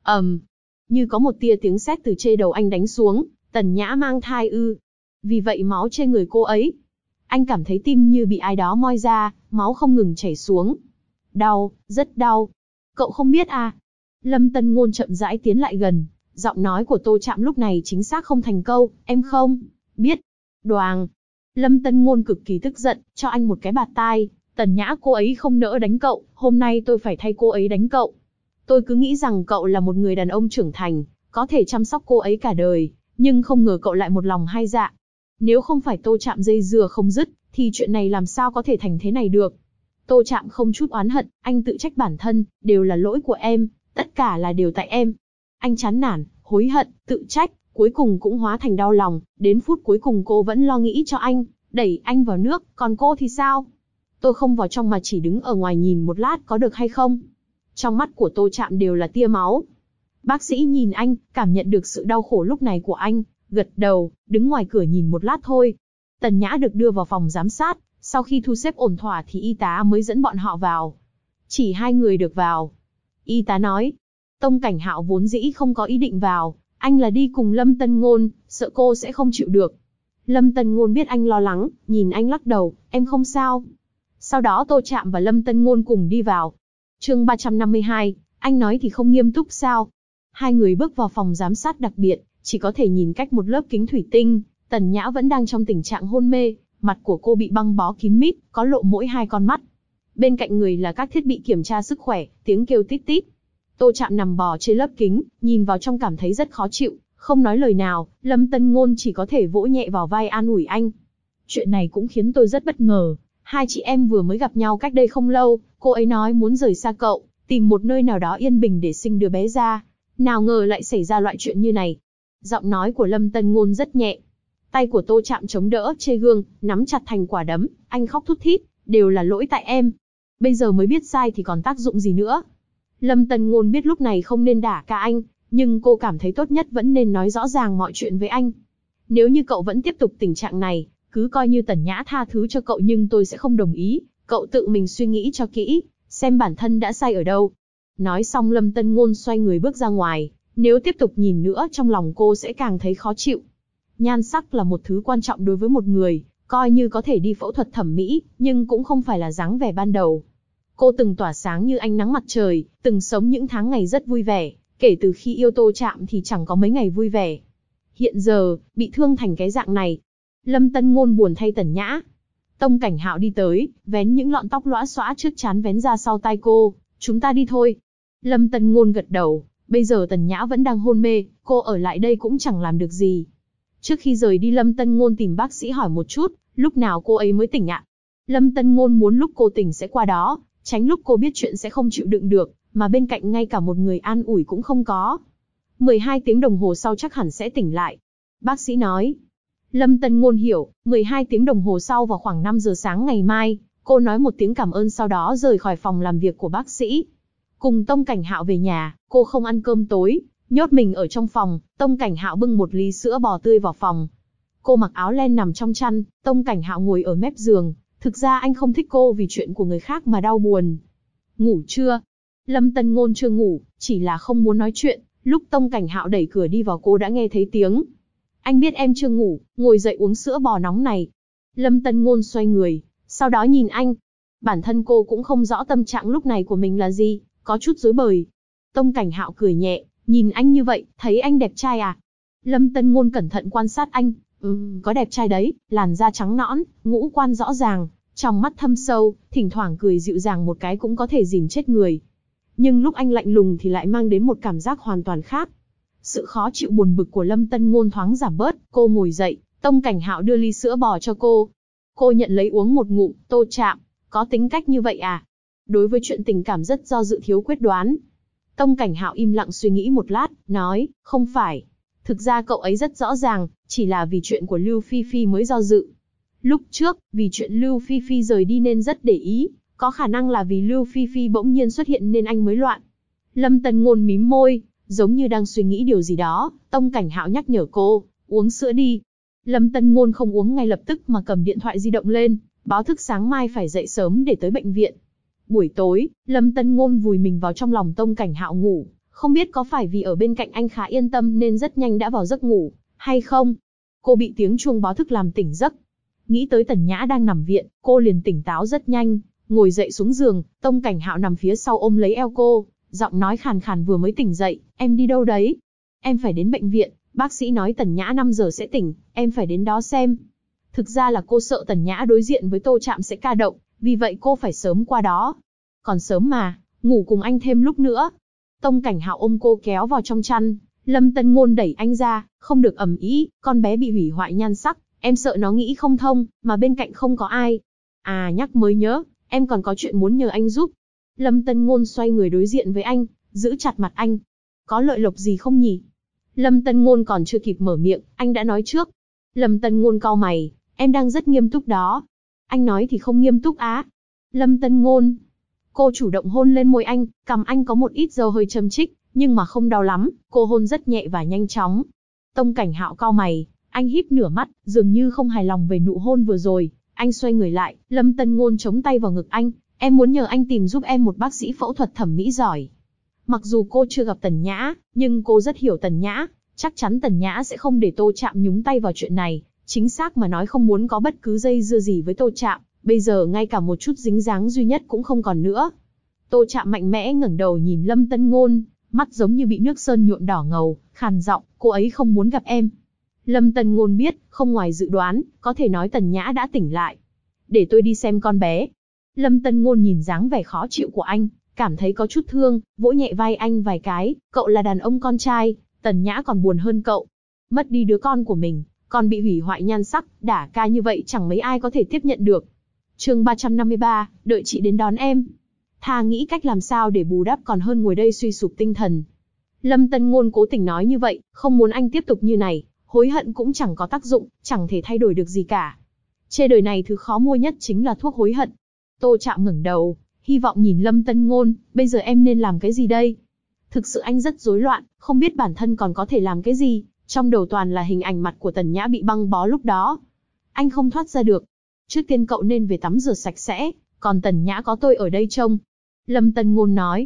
Như có một tia tiếng sét từ trên đầu anh đánh xuống. Tần Nhã mang thai ư? Vì vậy máu trên người cô ấy. Anh cảm thấy tim như bị ai đó moi ra, máu không ngừng chảy xuống. Đau, rất đau. Cậu không biết à? Lâm Tân Ngôn chậm rãi tiến lại gần, giọng nói của Tô Trạm lúc này chính xác không thành câu, em không biết. Đoàng. Lâm Tân Ngôn cực kỳ tức giận, cho anh một cái bạt tai. Tần Nhã cô ấy không nỡ đánh cậu, hôm nay tôi phải thay cô ấy đánh cậu. Tôi cứ nghĩ rằng cậu là một người đàn ông trưởng thành, có thể chăm sóc cô ấy cả đời, nhưng không ngờ cậu lại một lòng hai dạ. Nếu không phải Tô Trạm dây dưa không dứt, thì chuyện này làm sao có thể thành thế này được. Tô Trạm không chút oán hận, anh tự trách bản thân, đều là lỗi của em, tất cả là đều tại em. Anh chán nản, hối hận, tự trách, cuối cùng cũng hóa thành đau lòng, đến phút cuối cùng cô vẫn lo nghĩ cho anh, đẩy anh vào nước, còn cô thì sao? Tôi không vào trong mà chỉ đứng ở ngoài nhìn một lát có được hay không? Trong mắt của Tô Trạm đều là tia máu. Bác sĩ nhìn anh, cảm nhận được sự đau khổ lúc này của anh, gật đầu, đứng ngoài cửa nhìn một lát thôi. Tần Nhã được đưa vào phòng giám sát, sau khi thu xếp ổn thỏa thì y tá mới dẫn bọn họ vào. Chỉ hai người được vào. Y tá nói, Tông Cảnh Hạo vốn dĩ không có ý định vào, anh là đi cùng Lâm Tân Ngôn, sợ cô sẽ không chịu được. Lâm Tân Ngôn biết anh lo lắng, nhìn anh lắc đầu, em không sao. Sau đó Tô Trạm và Lâm Tân Ngôn cùng đi vào. Chương 352, anh nói thì không nghiêm túc sao? Hai người bước vào phòng giám sát đặc biệt, chỉ có thể nhìn cách một lớp kính thủy tinh. Tần Nhã vẫn đang trong tình trạng hôn mê, mặt của cô bị băng bó kín mít, có lộ mỗi hai con mắt. Bên cạnh người là các thiết bị kiểm tra sức khỏe, tiếng kêu tít tít. Tô Trạm nằm bò trên lớp kính, nhìn vào trong cảm thấy rất khó chịu, không nói lời nào. Lâm Tân Ngôn chỉ có thể vỗ nhẹ vào vai an ủi anh. Chuyện này cũng khiến tôi rất bất ngờ. Hai chị em vừa mới gặp nhau cách đây không lâu, cô ấy nói muốn rời xa cậu, tìm một nơi nào đó yên bình để sinh đứa bé ra. Nào ngờ lại xảy ra loại chuyện như này. Giọng nói của Lâm Tân Ngôn rất nhẹ. Tay của Tô Trạm chống đỡ chê gương, nắm chặt thành quả đấm, anh khóc thút thít, đều là lỗi tại em. Bây giờ mới biết sai thì còn tác dụng gì nữa. Lâm Tân Ngôn biết lúc này không nên đả ca anh, nhưng cô cảm thấy tốt nhất vẫn nên nói rõ ràng mọi chuyện với anh. Nếu như cậu vẫn tiếp tục tình trạng này, cứ coi như Tần Nhã tha thứ cho cậu nhưng tôi sẽ không đồng ý, cậu tự mình suy nghĩ cho kỹ, xem bản thân đã sai ở đâu. Nói xong Lâm Tân Ngôn xoay người bước ra ngoài, nếu tiếp tục nhìn nữa trong lòng cô sẽ càng thấy khó chịu. Nhan sắc là một thứ quan trọng đối với một người, coi như có thể đi phẫu thuật thẩm mỹ, nhưng cũng không phải là dáng vẻ ban đầu. Cô từng tỏa sáng như ánh nắng mặt trời, từng sống những tháng ngày rất vui vẻ, kể từ khi yêu Tô Trạm thì chẳng có mấy ngày vui vẻ. Hiện giờ, bị thương thành cái dạng này. Lâm Tân Ngôn buồn thay Tần Nhã. Tông Cảnh Hạo đi tới, vén những lọn tóc lõa xõa trước trán vén ra sau tai cô. Chúng ta đi thôi. Lâm Tân Ngôn gật đầu, bây giờ Tần Nhã vẫn đang hôn mê, cô ở lại đây cũng chẳng làm được gì. Trước khi rời đi Lâm Tân Ngôn tìm bác sĩ hỏi một chút, lúc nào cô ấy mới tỉnh ạ? Lâm Tân Ngôn muốn lúc cô tỉnh sẽ qua đó, tránh lúc cô biết chuyện sẽ không chịu đựng được, mà bên cạnh ngay cả một người an ủi cũng không có. 12 tiếng đồng hồ sau chắc hẳn sẽ tỉnh lại. Bác sĩ nói. Lâm Tân Ngôn hiểu, 12 tiếng đồng hồ sau vào khoảng 5 giờ sáng ngày mai, cô nói một tiếng cảm ơn sau đó rời khỏi phòng làm việc của bác sĩ. Cùng Tông Cảnh Hạo về nhà, cô không ăn cơm tối, nhốt mình ở trong phòng, Tông Cảnh Hạo bưng một ly sữa bò tươi vào phòng. Cô mặc áo len nằm trong chăn, Tông Cảnh Hạo ngồi ở mép giường, thực ra anh không thích cô vì chuyện của người khác mà đau buồn. Ngủ chưa? Lâm Tân Ngôn chưa ngủ, chỉ là không muốn nói chuyện, lúc Tông Cảnh Hạo đẩy cửa đi vào cô đã nghe thấy tiếng. Anh biết em chưa ngủ, ngồi dậy uống sữa bò nóng này. Lâm Tân Ngôn xoay người, sau đó nhìn anh. Bản thân cô cũng không rõ tâm trạng lúc này của mình là gì, có chút rối bời. Tông Cảnh Hạo cười nhẹ, nhìn anh như vậy, thấy anh đẹp trai à? Lâm Tân Ngôn cẩn thận quan sát anh, có đẹp trai đấy, làn da trắng nõn, ngũ quan rõ ràng, trong mắt thâm sâu, thỉnh thoảng cười dịu dàng một cái cũng có thể dìm chết người. Nhưng lúc anh lạnh lùng thì lại mang đến một cảm giác hoàn toàn khác. Sự khó chịu buồn bực của Lâm Tân Ngôn thoáng giảm bớt, cô ngồi dậy, Tông Cảnh Hạo đưa ly sữa bò cho cô. Cô nhận lấy uống một ngụm, Tô Trạm, có tính cách như vậy à? Đối với chuyện tình cảm rất do dự thiếu quyết đoán. Tông Cảnh Hạo im lặng suy nghĩ một lát, nói, không phải. Thực ra cậu ấy rất rõ ràng, chỉ là vì chuyện của Lưu Phi Phi mới do dự. Lúc trước, vì chuyện Lưu Phi Phi rời đi nên rất để ý, có khả năng là vì Lưu Phi Phi bỗng nhiên xuất hiện nên anh mới loạn. Lâm Tân Ngôn mím môi, giống như đang suy nghĩ điều gì đó, Tông Cảnh Hạo nhắc nhở cô, uống sữa đi. Lâm Tân Ngôn không uống ngay lập tức mà cầm điện thoại di động lên, báo thức sáng mai phải dậy sớm để tới bệnh viện. Buổi tối, Lâm Tân Ngôn vùi mình vào trong lòng Tông Cảnh Hạo ngủ, không biết có phải vì ở bên cạnh anh khá yên tâm nên rất nhanh đã vào giấc ngủ, hay không? Cô bị tiếng chuông báo thức làm tỉnh giấc. Nghĩ tới Tần Nhã đang nằm viện, cô liền tỉnh táo rất nhanh, ngồi dậy xuống giường, Tông Cảnh Hạo nằm phía sau ôm lấy eo cô, giọng nói khàn khàn vừa mới tỉnh dậy, em đi đâu đấy? Em phải đến bệnh viện, bác sĩ nói Tần Nhã 5 giờ sẽ tỉnh, em phải đến đó xem. Thực ra là cô sợ Tần Nhã đối diện với Tô Trạm sẽ ca động, vì vậy cô phải sớm qua đó. Còn sớm mà, ngủ cùng anh thêm lúc nữa. Tông Cảnh Hạo ôm cô kéo vào trong chăn, Lâm Tân Ngôn đẩy anh ra, không được ầm ĩ, con bé bị hủy hoại nhan sắc, em sợ nó nghĩ không thông, mà bên cạnh không có ai. À nhắc mới nhớ, em còn có chuyện muốn nhờ anh giúp. Lâm Tân Ngôn xoay người đối diện với anh, giữ chặt mặt anh. Có lợi lộc gì không nhỉ? Lâm Tân Ngôn còn chưa kịp mở miệng, anh đã nói trước. Lâm Tân Ngôn cau mày, em đang rất nghiêm túc đó. Anh nói thì không nghiêm túc á. Lâm Tân Ngôn. Cô chủ động hôn lên môi anh, cằm anh có một ít dầu hơi châm chích, nhưng mà không đau lắm, cô hôn rất nhẹ và nhanh chóng. Tông Cảnh Hạo cau mày, anh híp nửa mắt, dường như không hài lòng về nụ hôn vừa rồi. Anh xoay người lại, Lâm Tân Ngôn chống tay vào ngực anh, em muốn nhờ anh tìm giúp em một bác sĩ phẫu thuật thẩm mỹ giỏi. Mặc dù cô chưa gặp Tần Nhã, nhưng cô rất hiểu Tần Nhã, chắc chắn Tần Nhã sẽ không để Tô Trạm nhúng tay vào chuyện này, chính xác mà nói không muốn có bất cứ dây dưa gì với Tô Trạm, bây giờ ngay cả một chút dính dáng duy nhất cũng không còn nữa. Tô Trạm mạnh mẽ ngẩng đầu nhìn Lâm Tân Ngôn, mắt giống như bị nước sơn nhuộm đỏ ngầu, khàn giọng, cô ấy không muốn gặp em. Lâm Tân Ngôn biết, không ngoài dự đoán, có thể nói Tần Nhã đã tỉnh lại. Để tôi đi xem con bé. Lâm Tân Ngôn nhìn dáng vẻ khó chịu của anh, cảm thấy có chút thương, vỗ nhẹ vai anh vài cái, cậu là đàn ông con trai, Tần Nhã còn buồn hơn cậu. Mất đi đứa con của mình, còn bị hủy hoại nhan sắc, đả ca như vậy chẳng mấy ai có thể tiếp nhận được. Chương 353, đợi chị đến đón em. Thà nghĩ cách làm sao để bù đắp còn hơn ngồi đây suy sụp tinh thần. Lâm Tân Ngôn cố tình nói như vậy, không muốn anh tiếp tục như này, hối hận cũng chẳng có tác dụng, chẳng thể thay đổi được gì cả. Trên đời này thứ khó mua nhất chính là thuốc hối hận. Tô Trạm ngẩng đầu, hy vọng nhìn Lâm Tân Ngôn, bây giờ em nên làm cái gì đây? Thực sự anh rất rối loạn, không biết bản thân còn có thể làm cái gì, trong đầu toàn là hình ảnh mặt của Tần Nhã bị băng bó lúc đó. Anh không thoát ra được. Trước tiên cậu nên về tắm rửa sạch sẽ, còn Tần Nhã có tôi ở đây trông. Lâm Tân Ngôn nói.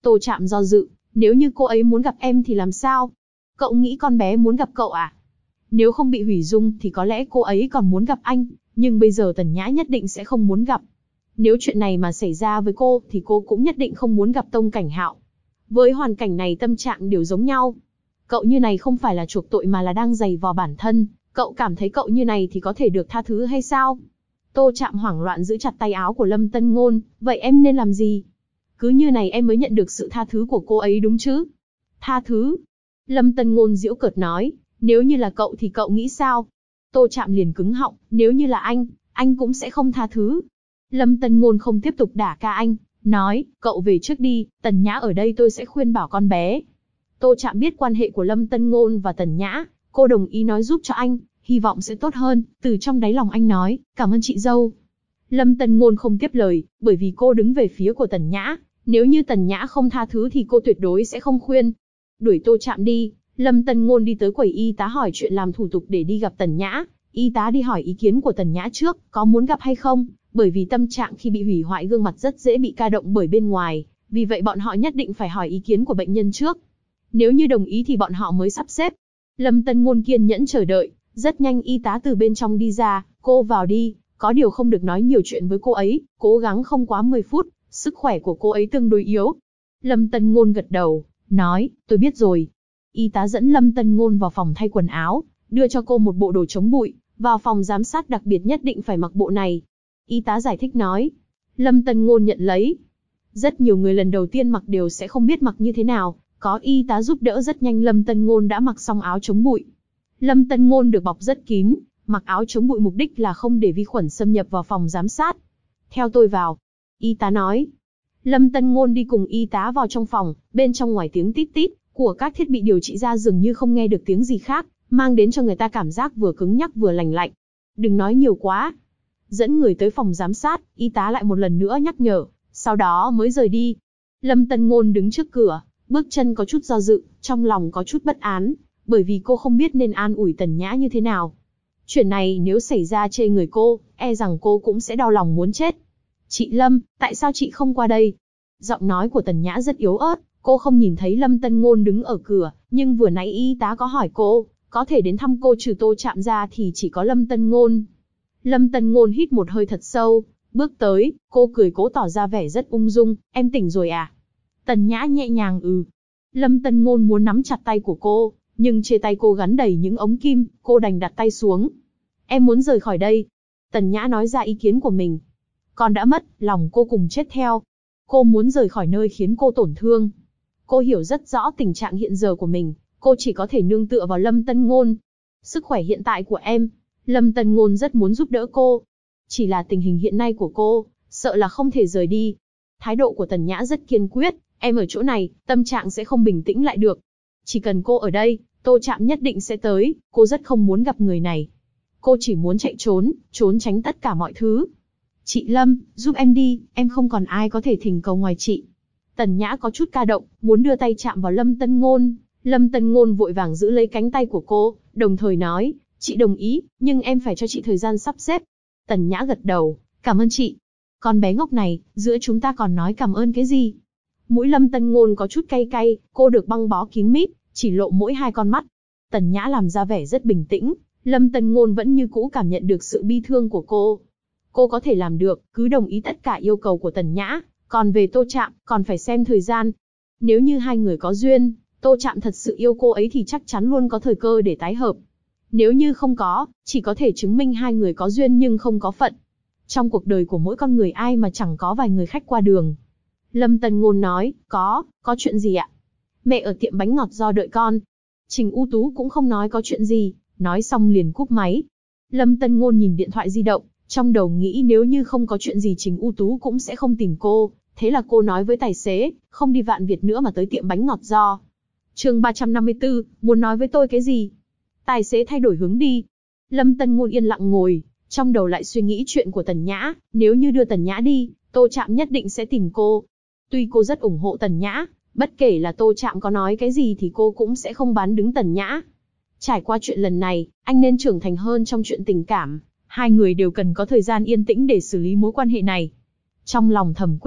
Tô Trạm do dự, nếu như cô ấy muốn gặp em thì làm sao? Cậu nghĩ con bé muốn gặp cậu à? Nếu không bị hủy dung thì có lẽ cô ấy còn muốn gặp anh, nhưng bây giờ Tần Nhã nhất định sẽ không muốn gặp. Nếu chuyện này mà xảy ra với cô thì cô cũng nhất định không muốn gặp Tông Cảnh Hạo. Với hoàn cảnh này tâm trạng đều giống nhau. Cậu như này không phải là chuộc tội mà là đang giày vò bản thân, cậu cảm thấy cậu như này thì có thể được tha thứ hay sao? Tô Trạm hoảng loạn giữ chặt tay áo của Lâm Tân Ngôn, vậy em nên làm gì? Cứ như này em mới nhận được sự tha thứ của cô ấy đúng chứ? Tha thứ? Lâm Tân Ngôn giễu cợt nói, nếu như là cậu thì cậu nghĩ sao? Tô Trạm liền cứng họng, nếu như là anh cũng sẽ không tha thứ. Lâm Tân Ngôn không tiếp tục đả ca anh, nói, cậu về trước đi, Tần Nhã ở đây tôi sẽ khuyên bảo con bé. Tô Trạm biết quan hệ của Lâm Tân Ngôn và Tần Nhã, cô đồng ý nói giúp cho anh, hy vọng sẽ tốt hơn, từ trong đáy lòng anh nói, cảm ơn chị dâu. Lâm Tân Ngôn không tiếp lời, bởi vì cô đứng về phía của Tần Nhã, nếu như Tần Nhã không tha thứ thì cô tuyệt đối sẽ không khuyên. Đuổi Tô Trạm đi, Lâm Tân Ngôn đi tới quầy y tá hỏi chuyện làm thủ tục để đi gặp Tần Nhã. Y tá đi hỏi ý kiến của Tần Nhã trước, có muốn gặp hay không, bởi vì tâm trạng khi bị hủy hoại gương mặt rất dễ bị ca động bởi bên ngoài, vì vậy bọn họ nhất định phải hỏi ý kiến của bệnh nhân trước. Nếu như đồng ý thì bọn họ mới sắp xếp. Lâm Tân Ngôn kiên nhẫn chờ đợi, rất nhanh y tá từ bên trong đi ra, cô vào đi, có điều không được nói nhiều chuyện với cô ấy, cố gắng không quá 10 phút, sức khỏe của cô ấy tương đối yếu. Lâm Tân Ngôn gật đầu, nói, tôi biết rồi. Y tá dẫn Lâm Tân Ngôn vào phòng thay quần áo, đưa cho cô một bộ đồ chống bụi, vào phòng giám sát đặc biệt nhất định phải mặc bộ này. Y tá giải thích nói. Lâm Tân Ngôn nhận lấy. Rất nhiều người lần đầu tiên mặc đều sẽ không biết mặc như thế nào, có y tá giúp đỡ rất nhanh Lâm Tân Ngôn đã mặc xong áo chống bụi. Lâm Tân Ngôn được bọc rất kín, mặc áo chống bụi mục đích là không để vi khuẩn xâm nhập vào phòng giám sát. Theo tôi vào. Y tá nói. Lâm Tân Ngôn đi cùng y tá vào trong phòng, bên trong ngoài tiếng tít tít của các thiết bị điều trị ra dường như không nghe được tiếng gì khác, mang đến cho người ta cảm giác vừa cứng nhắc vừa lành lạnh. Đừng nói nhiều quá. Dẫn người tới phòng giám sát, y tá lại một lần nữa nhắc nhở, sau đó mới rời đi. Lâm Tân Ngôn đứng trước cửa, bước chân có chút do dự, trong lòng có chút bất an, bởi vì cô không biết nên an ủi Tần Nhã như thế nào. Chuyện này nếu xảy ra trên người cô, e rằng cô cũng sẽ đau lòng muốn chết. Chị Lâm, tại sao chị không qua đây? Giọng nói của Tần Nhã rất yếu ớt, cô không nhìn thấy Lâm Tân Ngôn đứng ở cửa, nhưng vừa nãy y tá có hỏi cô, có thể đến thăm cô trừ Tô Trạm ra thì chỉ có Lâm Tân Ngôn. Lâm Tân Ngôn hít một hơi thật sâu, bước tới, cô cười cố tỏ ra vẻ rất ung dung, em tỉnh rồi à? Tần Nhã nhẹ nhàng Lâm Tân Ngôn muốn nắm chặt tay của cô, nhưng trên tay cô gắn đầy những ống kim, cô đành đặt tay xuống. Em muốn rời khỏi đây. Tần Nhã nói ra ý kiến của mình. Con đã mất, lòng cô cùng chết theo. Cô muốn rời khỏi nơi khiến cô tổn thương. Cô hiểu rất rõ tình trạng hiện giờ của mình, cô chỉ có thể nương tựa vào Lâm Tân Ngôn. Sức khỏe hiện tại của em, Lâm Tân Ngôn rất muốn giúp đỡ cô. Chỉ là tình hình hiện nay của cô, sợ là không thể rời đi. Thái độ của Tần Nhã rất kiên quyết, em ở chỗ này, tâm trạng sẽ không bình tĩnh lại được. Chỉ cần cô ở đây, Tô Trạm nhất định sẽ tới, cô rất không muốn gặp người này. Cô chỉ muốn chạy trốn, trốn tránh tất cả mọi thứ. Chị Lâm, giúp em đi, em không còn ai có thể thỉnh cầu ngoài chị. Tần Nhã có chút ca động, muốn đưa tay chạm vào Lâm Tân Ngôn. Lâm Tân Ngôn vội vàng giữ lấy cánh tay của cô, đồng thời nói, chị đồng ý, nhưng em phải cho chị thời gian sắp xếp. Tần Nhã gật đầu, cảm ơn chị. Con bé ngốc này, giữa chúng ta còn nói cảm ơn cái gì? Mũi Lâm Tân Ngôn có chút cay cay, cô được băng bó kín mít, chỉ lộ mỗi hai con mắt. Tần Nhã làm ra vẻ rất bình tĩnh, Lâm Tân Ngôn vẫn như cũ cảm nhận được sự bi thương của cô. Cô có thể làm được, cứ đồng ý tất cả yêu cầu của Tần Nhã, còn về Tô Trạm, còn phải xem thời gian. Nếu như hai người có duyên, Tô Trạm thật sự yêu cô ấy thì chắc chắn luôn có thời cơ để tái hợp. Nếu như không có, chỉ có thể chứng minh hai người có duyên nhưng không có phận. Trong cuộc đời của mỗi con người ai mà chẳng có vài người khách qua đường. Lâm Tân Ngôn nói, có chuyện gì ạ? Mẹ ở tiệm bánh ngọt do đợi con. Trình U Tú cũng không nói có chuyện gì, nói xong liền cúp máy. Lâm Tân Ngôn nhìn điện thoại di động, trong đầu nghĩ nếu như không có chuyện gì Trình U Tú cũng sẽ không tìm cô, thế là cô nói với tài xế, không đi Vạn Việt nữa mà tới tiệm bánh ngọt do. Chương 354, muốn nói với tôi cái gì? Tài xế thay đổi hướng đi. Lâm Tân Ngôn yên lặng ngồi, trong đầu lại suy nghĩ chuyện của Tần Nhã, nếu như đưa Tần Nhã đi, Tô Trạm nhất định sẽ tìm cô. Tuy cô rất ủng hộ Tần Nhã, bất kể là Tô Trạm có nói cái gì thì cô cũng sẽ không bán đứng Tần Nhã. Trải qua chuyện lần này, anh nên trưởng thành hơn trong chuyện tình cảm, hai người đều cần có thời gian yên tĩnh để xử lý mối quan hệ này. Trong lòng thầm quyết định,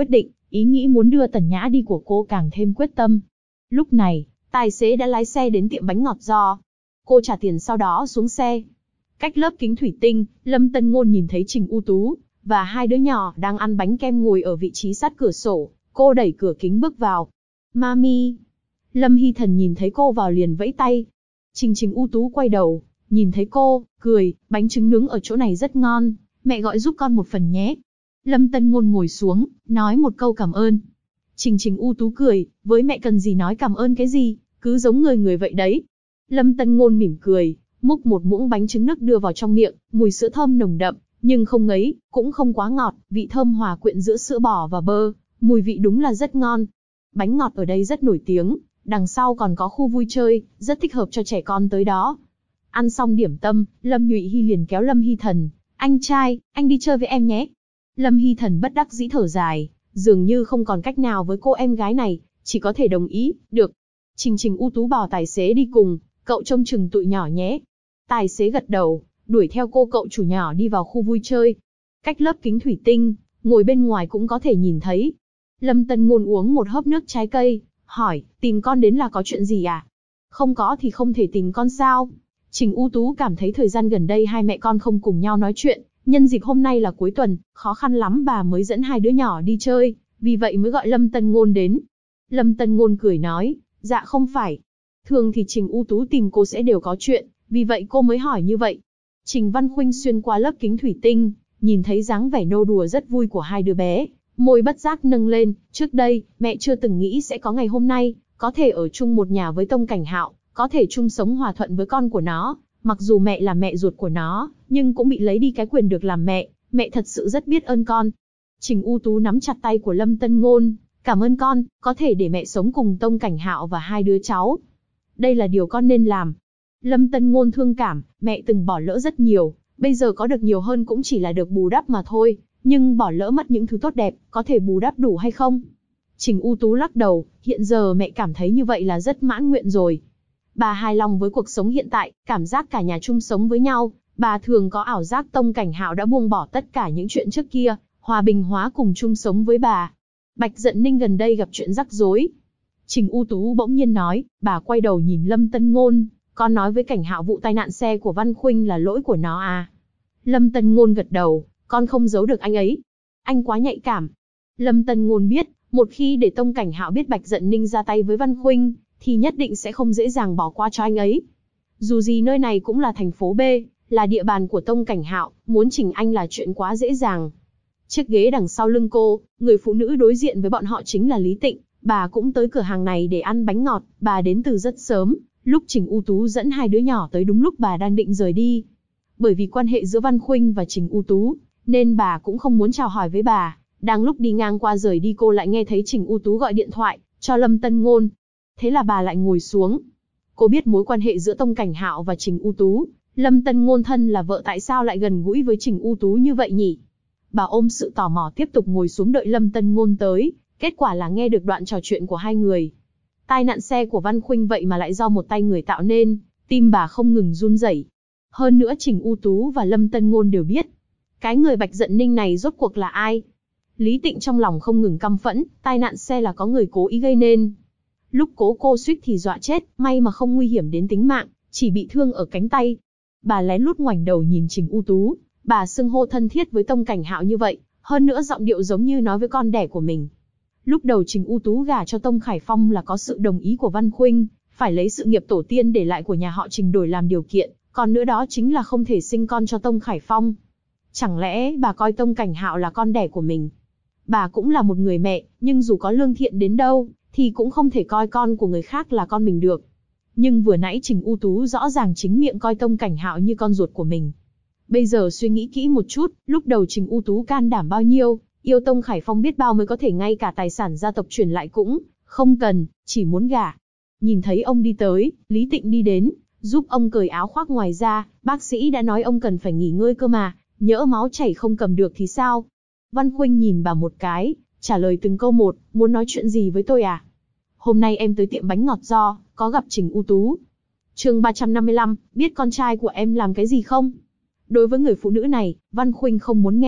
ý nghĩ muốn đưa Tần Nhã đi của cô càng thêm quyết tâm. Lúc này, tài xế đã lái xe đến tiệm bánh ngọt giò. Cô trả tiền sau đó xuống xe. Cách lớp kính thủy tinh, Lâm Tân Ngôn nhìn thấy Trình U Tú và hai đứa nhỏ đang ăn bánh kem ngồi ở vị trí sát cửa sổ. Cô đẩy cửa kính bước vào. Mami. Lâm Hy Thần nhìn thấy cô vào liền vẫy tay. Trình U Tú quay đầu, nhìn thấy cô, cười, bánh trứng nướng ở chỗ này rất ngon, mẹ gọi giúp con một phần nhé. Lâm Tân Ngôn ngồi xuống, nói một câu cảm ơn. Trình U Tú cười, với mẹ cần gì nói cảm ơn cái gì, cứ giống người vậy đấy. Lâm Tân Ngôn mỉm cười, múc một muỗng bánh trứng nước đưa vào trong miệng, mùi sữa thơm nồng đậm, nhưng không ngấy, cũng không quá ngọt, vị thơm hòa quyện giữa sữa bò và bơ, mùi vị đúng là rất ngon. Bánh ngọt ở đây rất nổi tiếng, đằng sau còn có khu vui chơi, rất thích hợp cho trẻ con tới đó. Ăn xong điểm tâm, Lâm Nhụy Hy liền kéo Lâm Hy Thần, anh trai, anh đi chơi với em nhé. Lâm Hy Thần bất đắc dĩ thở dài, dường như không còn cách nào với cô em gái này, chỉ có thể đồng ý, được. Trình U Tú bảo tài xế đi cùng, cậu trông chừng tụi nhỏ nhé. Tài xế gật đầu, đuổi theo cô cậu chủ nhỏ đi vào khu vui chơi. Cách lớp kính thủy tinh, ngồi bên ngoài cũng có thể nhìn thấy. Lâm Tân Ngôn uống một hớp nước trái cây, hỏi, tìm con đến là có chuyện gì à? Không có thì không thể tìm con sao? Trình U Tú cảm thấy thời gian gần đây hai mẹ con không cùng nhau nói chuyện, nhân dịp hôm nay là cuối tuần, khó khăn lắm bà mới dẫn hai đứa nhỏ đi chơi, vì vậy mới gọi Lâm Tân Ngôn đến. Lâm Tân Ngôn cười nói, dạ không phải. Thường thì Trình U Tú tìm cô sẽ đều có chuyện, vì vậy cô mới hỏi như vậy. Trình Văn Khuynh xuyên qua lớp kính thủy tinh, nhìn thấy dáng vẻ nô đùa rất vui của hai đứa bé, môi bất giác nâng lên, trước đây, mẹ chưa từng nghĩ sẽ có ngày hôm nay, có thể ở chung một nhà với Tông Cảnh Hạo, có thể chung sống hòa thuận với con của nó, mặc dù mẹ là mẹ ruột của nó, nhưng cũng bị lấy đi cái quyền được làm mẹ thật sự rất biết ơn con. Trình U Tú nắm chặt tay của Lâm Tân Ngôn, cảm ơn con, có thể để mẹ sống cùng Tông Cảnh Hạo và hai đứa cháu. Đây là điều con nên làm. Lâm Tân Ngôn thương cảm, mẹ từng bỏ lỡ rất nhiều, bây giờ có được nhiều hơn cũng chỉ là được bù đắp mà thôi, nhưng bỏ lỡ mất những thứ tốt đẹp, có thể bù đắp đủ hay không? Trình U Tú lắc đầu, hiện giờ mẹ cảm thấy như vậy là rất mãn nguyện rồi. Bà hài lòng với cuộc sống hiện tại, cảm giác cả nhà chung sống với nhau, bà thường có ảo giác Tông Cảnh Hạo đã buông bỏ tất cả những chuyện trước kia, hòa bình hóa cùng chung sống với bà. Bạch Dận Ninh gần đây gặp chuyện rắc rối. Trình U Tú bỗng nhiên nói, bà quay đầu nhìn Lâm Tân Ngôn, con nói với Cảnh Hạo vụ tai nạn xe của Văn Khuynh là lỗi của nó à? Lâm Tân Ngôn gật đầu, con không giấu được anh ấy. Anh quá nhạy cảm. Lâm Tân Ngôn biết, một khi để Tông Cảnh Hạo biết Bạch Dận Ninh ra tay với Văn Khuynh, thì nhất định sẽ không dễ dàng bỏ qua cho anh ấy. Dù gì nơi này cũng là thành phố B, là địa bàn của Tông Cảnh Hạo, muốn chỉnh anh là chuyện quá dễ dàng. Chiếc ghế đằng sau lưng cô, người phụ nữ đối diện với bọn họ chính là Lý Tịnh, bà cũng tới cửa hàng này để ăn bánh ngọt, bà đến từ rất sớm, lúc Trình U Tú dẫn hai đứa nhỏ tới đúng lúc bà đang định rời đi. Bởi vì quan hệ giữa Văn Khuynh và Trình U Tú, nên bà cũng không muốn chào hỏi với bà, đang lúc đi ngang qua rời đi cô lại nghe thấy Trình U Tú gọi điện thoại cho Lâm Tân Ngôn. Thế là bà lại ngồi xuống. Cô biết mối quan hệ giữa Tông Cảnh Hạo và Trình U Tú, Lâm Tân Ngôn thân là vợ tại sao lại gần gũi với Trình U Tú như vậy nhỉ? Bà ôm sự tò mò tiếp tục ngồi xuống đợi Lâm Tân Ngôn tới, kết quả là nghe được đoạn trò chuyện của hai người. Tai nạn xe của Văn Khuynh vậy mà lại do một tay người tạo nên, tim bà không ngừng run rẩy. Hơn nữa Trình U Tú và Lâm Tân Ngôn đều biết, cái người Bạch Dận Ninh này rốt cuộc là ai. Lý Tịnh trong lòng không ngừng căm phẫn, tai nạn xe là có người cố ý gây nên. Lúc cố cô suýt thì dọa chết, may mà không nguy hiểm đến tính mạng, chỉ bị thương ở cánh tay. Bà lén lút ngoảnh đầu nhìn Trình U Tú, bà xưng hô thân thiết với Tông Cảnh Hạo như vậy, hơn nữa giọng điệu giống như nói với con đẻ của mình. Lúc đầu Trình U Tú gả cho Tông Khải Phong là có sự đồng ý của Văn Khuynh, phải lấy sự nghiệp tổ tiên để lại của nhà họ Trình đổi làm điều kiện, còn nữa đó chính là không thể sinh con cho Tông Khải Phong. Chẳng lẽ bà coi Tông Cảnh Hạo là con đẻ của mình? Bà cũng là một người mẹ, nhưng dù có lương thiện đến đâu, thì cũng không thể coi con của người khác là con mình được. Nhưng vừa nãy Trình U Tú rõ ràng chính miệng coi Tông Cảnh Hạo như con ruột của mình. Bây giờ suy nghĩ kỹ một chút, lúc đầu Trình U Tú can đảm bao nhiêu, yêu Tông Khải Phong biết bao mới có thể ngay cả tài sản gia tộc chuyển lại cũng không cần, chỉ muốn gả. Nhìn thấy ông đi tới, Lý Tịnh đi đến, giúp ông cởi áo khoác ngoài ra, bác sĩ đã nói ông cần phải nghỉ ngơi cơ mà, nhỡ máu chảy không cầm được thì sao? Văn Khuynh nhìn bà một cái, trả lời từng câu một, muốn nói chuyện gì với tôi à? Hôm nay em tới tiệm bánh ngọt giò, có gặp Trình U Tú. Chương 355, biết con trai của em làm cái gì không? Đối với người phụ nữ này, Văn Khuynh không muốn nghe,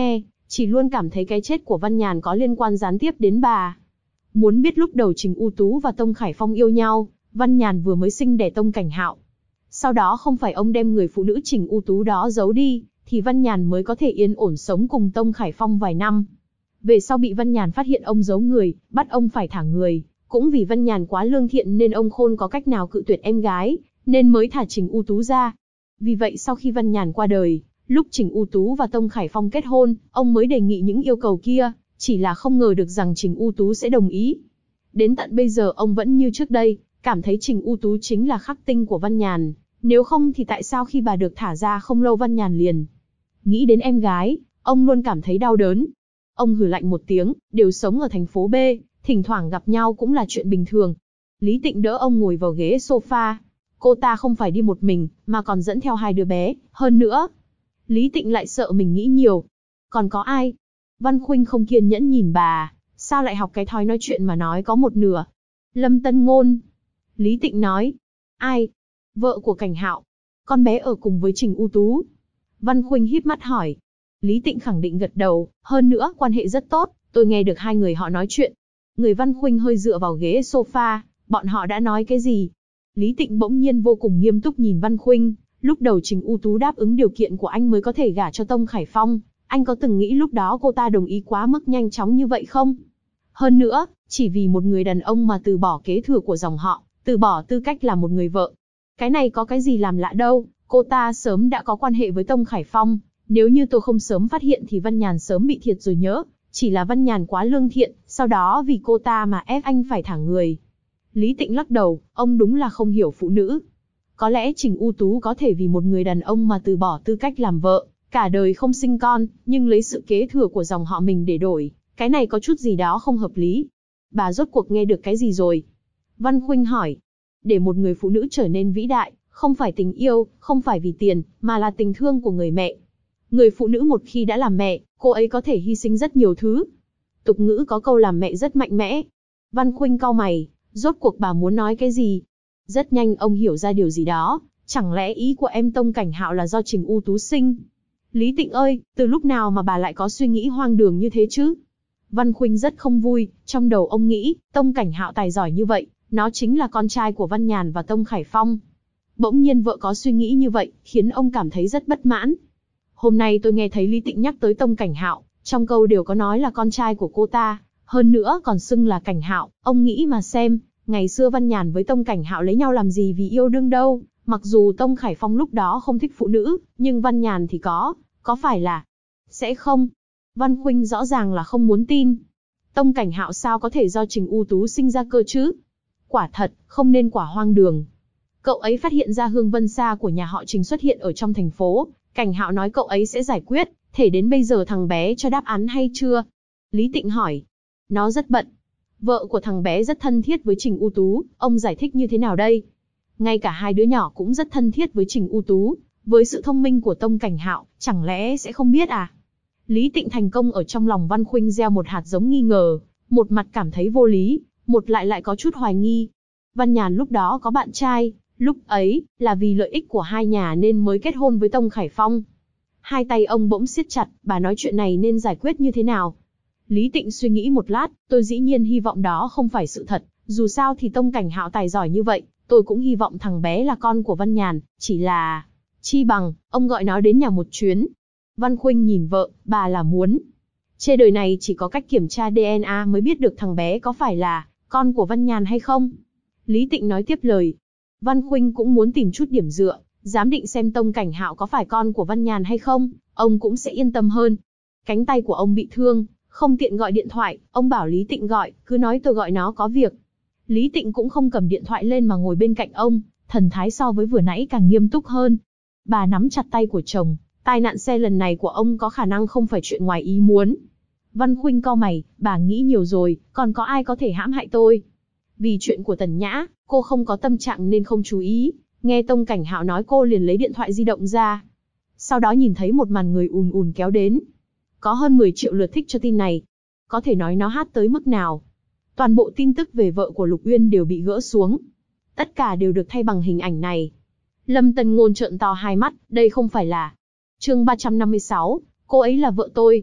chỉ luôn cảm thấy cái chết của Văn Nhàn có liên quan gián tiếp đến bà. Muốn biết lúc đầu Trình U Tú và Tông Khải Phong yêu nhau, Văn Nhàn vừa mới sinh đẻ Tông Cảnh Hạo. Sau đó không phải ông đem người phụ nữ Trình U Tú đó giấu đi, thì Văn Nhàn mới có thể yên ổn sống cùng Tông Khải Phong vài năm. Về sau bị Văn Nhàn phát hiện ông giấu người, bắt ông phải thả người, cũng vì Văn Nhàn quá lương thiện nên ông Khôn có cách nào cự tuyệt em gái, nên mới thả Trình U Tú ra. Vì vậy sau khi Văn Nhàn qua đời, lúc Trình U Tú và Tông Khải Phong kết hôn, ông mới đề nghị những yêu cầu kia, chỉ là không ngờ được rằng Trình U Tú sẽ đồng ý. Đến tận bây giờ ông vẫn như trước đây, cảm thấy Trình U Tú chính là khắc tinh của Văn Nhàn, nếu không thì tại sao khi bà được thả ra không lâu Văn Nhàn liền nghĩ đến em gái, ông luôn cảm thấy đau đớn. Ông hừ lạnh một tiếng, đều sống ở thành phố B, thỉnh thoảng gặp nhau cũng là chuyện bình thường. Lý Tịnh đỡ ông ngồi vào ghế sofa. Cô ta không phải đi một mình, mà còn dẫn theo 2 đứa bé, hơn nữa. Lý Tịnh lại sợ mình nghĩ nhiều. Còn có ai? Văn Khuynh không kiên nhẫn nhìn bà, sao lại học cái thói nói chuyện mà nói có một nửa. Lâm Tân Ngôn. Lý Tịnh nói. Ai? Vợ của Cảnh Hạo. Con bé ở cùng với Trình U Tú. Văn Khuynh híp mắt hỏi. Lý Tịnh khẳng định gật đầu, hơn nữa quan hệ rất tốt, tôi nghe được 2 người họ nói chuyện. Người Văn Khuynh hơi dựa vào ghế sofa, bọn họ đã nói cái gì? Lý Tịnh bỗng nhiên vô cùng nghiêm túc nhìn Văn Khuynh, lúc đầu Trình U Tú đáp ứng điều kiện của anh mới có thể gả cho Tông Khải Phong, anh có từng nghĩ lúc đó cô ta đồng ý quá mức nhanh chóng như vậy không? Hơn nữa, chỉ vì một người đàn ông mà từ bỏ kế thừa của dòng họ, từ bỏ tư cách là một người vợ. Cái này có cái gì làm lạ đâu, cô ta sớm đã có quan hệ với Tông Khải Phong, nếu như tôi không sớm phát hiện thì Văn Nhàn sớm bị thiệt rồi nhớ, chỉ là Văn Nhàn quá lương thiện, sau đó vì cô ta mà ép anh phải thả người. Lý Tịnh lắc đầu, ông đúng là không hiểu phụ nữ. Có lẽ Trình U Tú có thể vì một người đàn ông mà từ bỏ tư cách làm vợ, cả đời không sinh con, nhưng lấy sự kế thừa của dòng họ mình để đổi, cái này có chút gì đó không hợp lý. Bà rốt cuộc nghe được cái gì rồi? Văn Khuynh hỏi. Để một người phụ nữ trở nên vĩ đại, không phải tình yêu, không phải vì tiền, mà là tình thương của người mẹ. Người phụ nữ một khi đã làm mẹ, cô ấy có thể hy sinh rất nhiều thứ. Tục ngữ có câu làm mẹ rất mạnh mẽ. Văn Khuynh cau mày, rốt cuộc bà muốn nói cái gì? Rất nhanh ông hiểu ra điều gì đó, chẳng lẽ ý của em Tông Cảnh Hạo là do Trình U Tú sinh? Lý Tịnh ơi, từ lúc nào mà bà lại có suy nghĩ hoang đường như thế chứ? Văn Khuynh rất không vui, trong đầu ông nghĩ, Tông Cảnh Hạo tài giỏi như vậy, nó chính là con trai của Văn Nhàn và Tông Khải Phong. Bỗng nhiên vợ có suy nghĩ như vậy, khiến ông cảm thấy rất bất mãn. Hôm nay tôi nghe thấy Lý Tịnh nhắc tới Tông Cảnh Hạo, trong câu đều có nói là con trai của cô ta, hơn nữa còn xưng là Cảnh Hạo, ông nghĩ mà xem, ngày xưa Văn Nhàn với Tông Cảnh Hạo lấy nhau làm gì vì yêu đương đâu, mặc dù Tông Khải Phong lúc đó không thích phụ nữ, nhưng Văn Nhàn thì có phải là... Sẽ không. Văn Khuynh rõ ràng là không muốn tin. Tông Cảnh Hạo sao có thể do Trình U Tú sinh ra cơ chứ? Quả thật, không nên quả hoang đường. Cậu ấy phát hiện ra hương vân xa của nhà họ Trình xuất hiện ở trong thành phố, Cảnh Hạo nói cậu ấy sẽ giải quyết, thể đến bây giờ thằng bé cho đáp án hay chưa? Lý Tịnh hỏi. Nó rất bận. Vợ của thằng bé rất thân thiết với Trình U Tú, ông giải thích như thế nào đây? Ngay cả 2 đứa nhỏ cũng rất thân thiết với Trình U Tú, với sự thông minh của Tông Cảnh Hạo, chẳng lẽ sẽ không biết à? Lý Tịnh thành công ở trong lòng Văn Khuynh gieo một hạt giống nghi ngờ, một mặt cảm thấy vô lý, một lại có chút hoài nghi. Văn Nhàn lúc đó có bạn trai, lúc ấy, là vì lợi ích của 2 nhà nên mới kết hôn với Tông Khải Phong. Hai tay ông bỗng siết chặt, bà nói chuyện này nên giải quyết như thế nào? Lý Tịnh suy nghĩ một lát, tôi dĩ nhiên hy vọng đó không phải sự thật, dù sao thì Tông Cảnh Hạo tài giỏi như vậy, tôi cũng hy vọng thằng bé là con của Văn Nhàn, chỉ là... Chi bằng, ông gọi nó đến nhà một chuyến. Văn Khuynh nhìn vợ, bà là muốn. Trên đời này chỉ có cách kiểm tra DNA mới biết được thằng bé có phải là con của Văn Nhàn hay không. Lý Tịnh nói tiếp lời. Văn Khuynh cũng muốn tìm chút điểm dựa, giám định xem Tông Cảnh Hạo có phải con của Văn Nhàn hay không, ông cũng sẽ yên tâm hơn. Cánh tay của ông bị thương, không tiện gọi điện thoại, ông bảo Lý Tịnh gọi, cứ nói tôi gọi nó có việc. Lý Tịnh cũng không cầm điện thoại lên mà ngồi bên cạnh ông, thần thái so với vừa nãy càng nghiêm túc hơn. Bà nắm chặt tay của chồng, tai nạn xe lần này của ông có khả năng không phải chuyện ngoài ý muốn. Văn Khuynh cau mày, bà nghĩ nhiều rồi, còn có ai có thể hãm hại tôi? Vì chuyện của Tần Nhã, cô không có tâm trạng nên không chú ý, nghe Tông Cảnh Hạo nói cô liền lấy điện thoại di động ra. Sau đó nhìn thấy một màn người ùn ùn kéo đến. Có hơn 10 triệu lượt thích cho tin này. Có thể nói nó hot tới mức nào. Toàn bộ tin tức về vợ của Lục Uyên đều bị gỡ xuống. Tất cả đều được thay bằng hình ảnh này. Lâm Tân Ngôn trợn to hai mắt, đây không phải là... Chương 356, cô ấy là vợ tôi.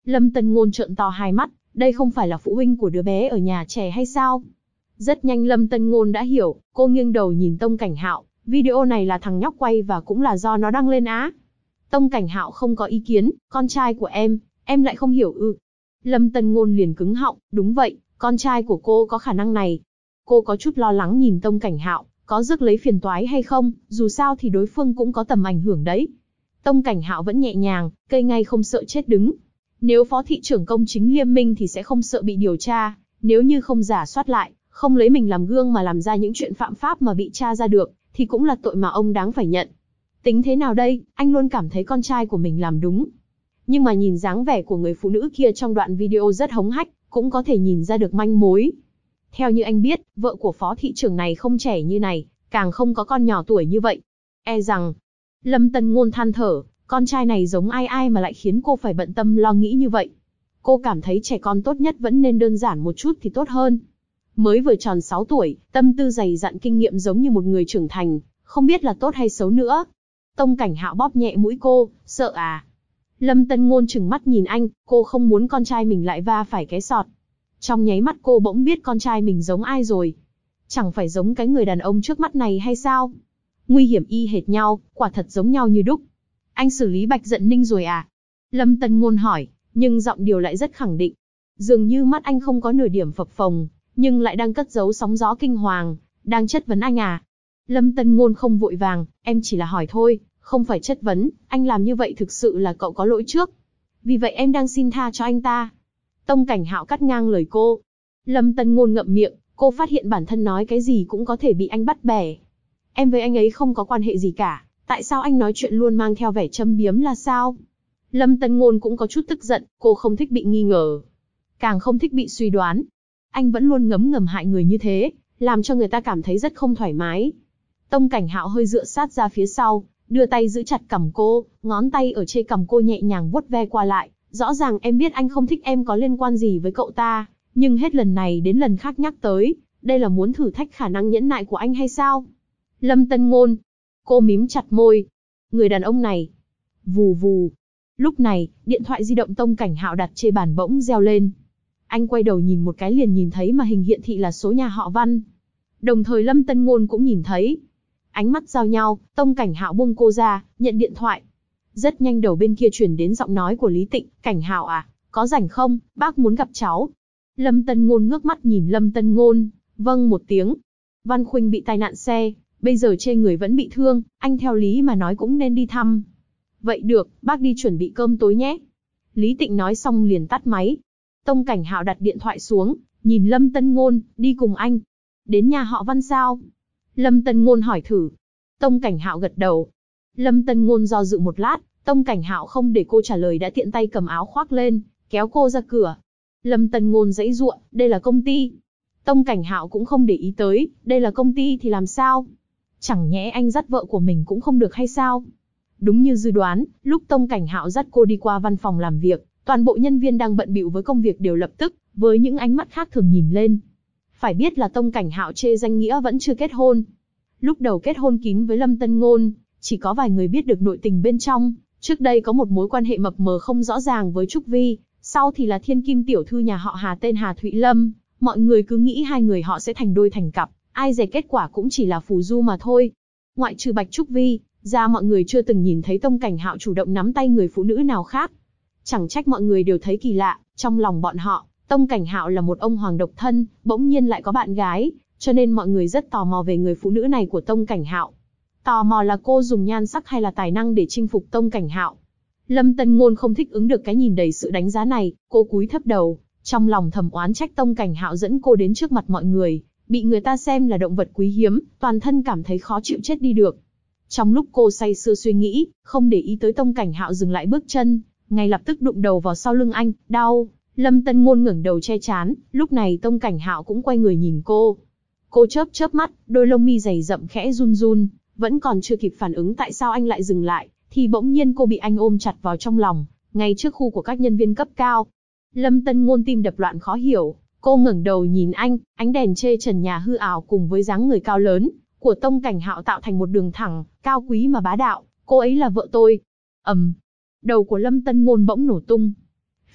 Lâm Tân Ngôn trợn to hai mắt, đây không phải là phụ huynh của đứa bé ở nhà trẻ hay sao? Rất nhanh Lâm Tân Ngôn đã hiểu, cô nghiêng đầu nhìn Tông Cảnh Hạo, video này là thằng nhóc quay và cũng là do nó đăng lên á. Tông Cảnh Hạo không có ý kiến, con trai của em lại không hiểu ư? Lâm Tân Ngôn liền cứng họng, đúng vậy, con trai của cô có khả năng này. Cô có chút lo lắng nhìn Tông Cảnh Hạo, có rước lấy phiền toái hay không, dù sao thì đối phương cũng có tầm ảnh hưởng đấy. Tông Cảnh Hạo vẫn nhẹ nhàng, cây ngay không sợ chết đứng. Nếu phó thị trưởng công chính nghiêm minh thì sẽ không sợ bị điều tra, nếu như không rà soát lại, không lấy mình làm gương mà làm ra những chuyện phạm pháp mà bị tra ra được, thì cũng là tội mà ông đáng phải nhận. Tính thế nào đây, anh luôn cảm thấy con trai của mình làm đúng. Nhưng mà nhìn dáng vẻ của người phụ nữ kia trong đoạn video rất hống hách, cũng có thể nhìn ra được manh mối. Theo như anh biết, vợ của phó thị trưởng này không trẻ như này, càng không có con nhỏ tuổi như vậy. E rằng, Lâm Tân Ngôn than thở, con trai này giống ai mà lại khiến cô phải bận tâm lo nghĩ như vậy. Cô cảm thấy trẻ con tốt nhất vẫn nên đơn giản một chút thì tốt hơn. Mới vừa tròn 6 tuổi, tâm tư dày dặn kinh nghiệm giống như một người trưởng thành, không biết là tốt hay xấu nữa. Tông Cảnh Hạo bóp nhẹ mũi cô, sợ à? Lâm Tân Ngôn trừng mắt nhìn anh, cô không muốn con trai mình lại va phải cái sọt. Trong nháy mắt cô bỗng biết con trai mình giống ai rồi. Chẳng phải giống cái người đàn ông trước mắt này hay sao? Nguy hiểm y hệt nhau, quả thật giống nhau như đúc. Anh xử lý Bạch Dận Ninh rồi à? Lâm Tân Ngôn hỏi, nhưng giọng điệu lại rất khẳng định. Dường như mắt anh không có nửa điểm phập phồng, nhưng lại đang cất giấu sóng gió kinh hoàng, đang chất vấn anh à? Lâm Tân Ngôn không vội vàng, em chỉ là hỏi thôi, không phải chất vấn, anh làm như vậy thực sự là cậu có lỗi trước. Vì vậy em đang xin tha cho anh ta. Tông Cảnh Hạo cắt ngang lời cô. Lâm Tân Ngôn ngậm miệng, cô phát hiện bản thân nói cái gì cũng có thể bị anh bắt bẻ. Em với anh ấy không có quan hệ gì cả, tại sao anh nói chuyện luôn mang theo vẻ châm biếm là sao? Lâm Tân Ngôn cũng có chút tức giận, cô không thích bị nghi ngờ, càng không thích bị suy đoán. Anh vẫn luôn ngấm ngầm hại người như thế, làm cho người ta cảm thấy rất không thoải mái. Tông Cảnh Hạo hơi dựa sát ra phía sau, đưa tay giữ chặt cằm cô, ngón tay ở trên cằm cô nhẹ nhàng vuốt ve qua lại. Rõ ràng em biết anh không thích em có liên quan gì với cậu ta, nhưng hết lần này đến lần khác nhắc tới, đây là muốn thử thách khả năng nhẫn nại của anh hay sao? Lâm Tân Ngôn. Cô mím chặt môi. Người đàn ông này. Vù vù. Lúc này, điện thoại di động Tông Cảnh Hạo đặt trên bàn bỗng reo lên. Anh quay đầu nhìn một cái liền nhìn thấy màn hình hiển thị là số nhà họ Văn. Đồng thời Lâm Tân Ngôn cũng nhìn thấy. Ánh mắt giao nhau, Tông Cảnh Hạo buông cô ra, nhận điện thoại. Rất nhanh đầu bên kia chuyển đến giọng nói của Lý Tịnh, Cảnh Hạo à, có rảnh không, bác muốn gặp cháu. Lâm Tân Ngôn ngước mắt nhìn Lâm Tân Ngôn, vâng một tiếng. Văn Khuynh bị tai nạn xe, bây giờ trên người vẫn bị thương, anh theo lý mà nói cũng nên đi thăm. Vậy được, bác đi chuẩn bị cơm tối nhé. Lý Tịnh nói xong liền tắt máy. Tông Cảnh Hạo đặt điện thoại xuống, nhìn Lâm Tân Ngôn, đi cùng anh. Đến nhà họ Văn sao? Lâm Tân Ngôn hỏi thử. Tông Cảnh Hạo gật đầu. Lâm Tân Ngôn do dự một lát, Tông Cảnh Hạo không để cô trả lời đã tiện tay cầm áo khoác lên, kéo cô ra cửa. Lâm Tân Ngôn giãy giụa, đây là công ty. Tông Cảnh Hạo cũng không để ý tới, đây là công ty thì làm sao? Chẳng nhẽ anh dắt vợ của mình cũng không được hay sao? Đúng như dự đoán, lúc Tông Cảnh Hạo dắt cô đi qua văn phòng làm việc, toàn bộ nhân viên đang bận bịu với công việc đều lập tức, với những ánh mắt khác thường nhìn lên. Phải biết là Tông Cảnh Hạo chê danh nghĩa vẫn chưa kết hôn. Lúc đầu kết hôn kín với Lâm Tân Ngôn, chỉ có vài người biết được nội tình bên trong. Trước đây có một mối quan hệ mập mờ không rõ ràng với Trúc Vi, sau thì là thiên kim tiểu thư nhà họ Hà tên Hà Thụy Lâm. Mọi người cứ nghĩ hai người họ sẽ thành đôi thành cặp, ai dè kết quả cũng chỉ là phù du mà thôi. Ngoại trừ Bạch Trúc Vi, ra mọi người chưa từng nhìn thấy Tông Cảnh Hạo chủ động nắm tay người phụ nữ nào khác. Chẳng trách mọi người đều thấy kỳ lạ, trong lòng bọn họ, Tông Cảnh Hạo là một ông hoàng độc thân, bỗng nhiên lại có bạn gái, cho nên mọi người rất tò mò về người phụ nữ này của Tông Cảnh Hạo. Tò mò là cô dùng nhan sắc hay là tài năng để chinh phục Tông Cảnh Hạo. Lâm Tân Ngôn không thích ứng được cái nhìn đầy sự đánh giá này, cô cúi thấp đầu, trong lòng thầm oán trách Tông Cảnh Hạo dẫn cô đến trước mặt mọi người, bị người ta xem là động vật quý hiếm, toàn thân cảm thấy khó chịu chết đi được. Trong lúc cô say sưa suy nghĩ, không để ý tới Tông Cảnh Hạo dừng lại bước chân, ngay lập tức đụng đầu vào sau lưng anh, đau. Lâm Tân Ngôn ngẩng đầu che trán, lúc này Tông Cảnh Hạo cũng quay người nhìn cô. Cô chớp chớp mắt, đôi lông mi dày rậm khẽ run run, vẫn còn chưa kịp phản ứng tại sao anh lại dừng lại, thì bỗng nhiên cô bị anh ôm chặt vào trong lòng, ngay trước khu của các nhân viên cấp cao. Lâm Tân Ngôn tim đập loạn khó hiểu, cô ngẩng đầu nhìn anh, ánh đèn chê trần nhà hư ảo cùng với dáng người cao lớn của Tông Cảnh Hạo tạo thành một đường thẳng, cao quý mà bá đạo. Cô ấy là vợ tôi. Đầu của Lâm Tân Ngôn bỗng nổ tung.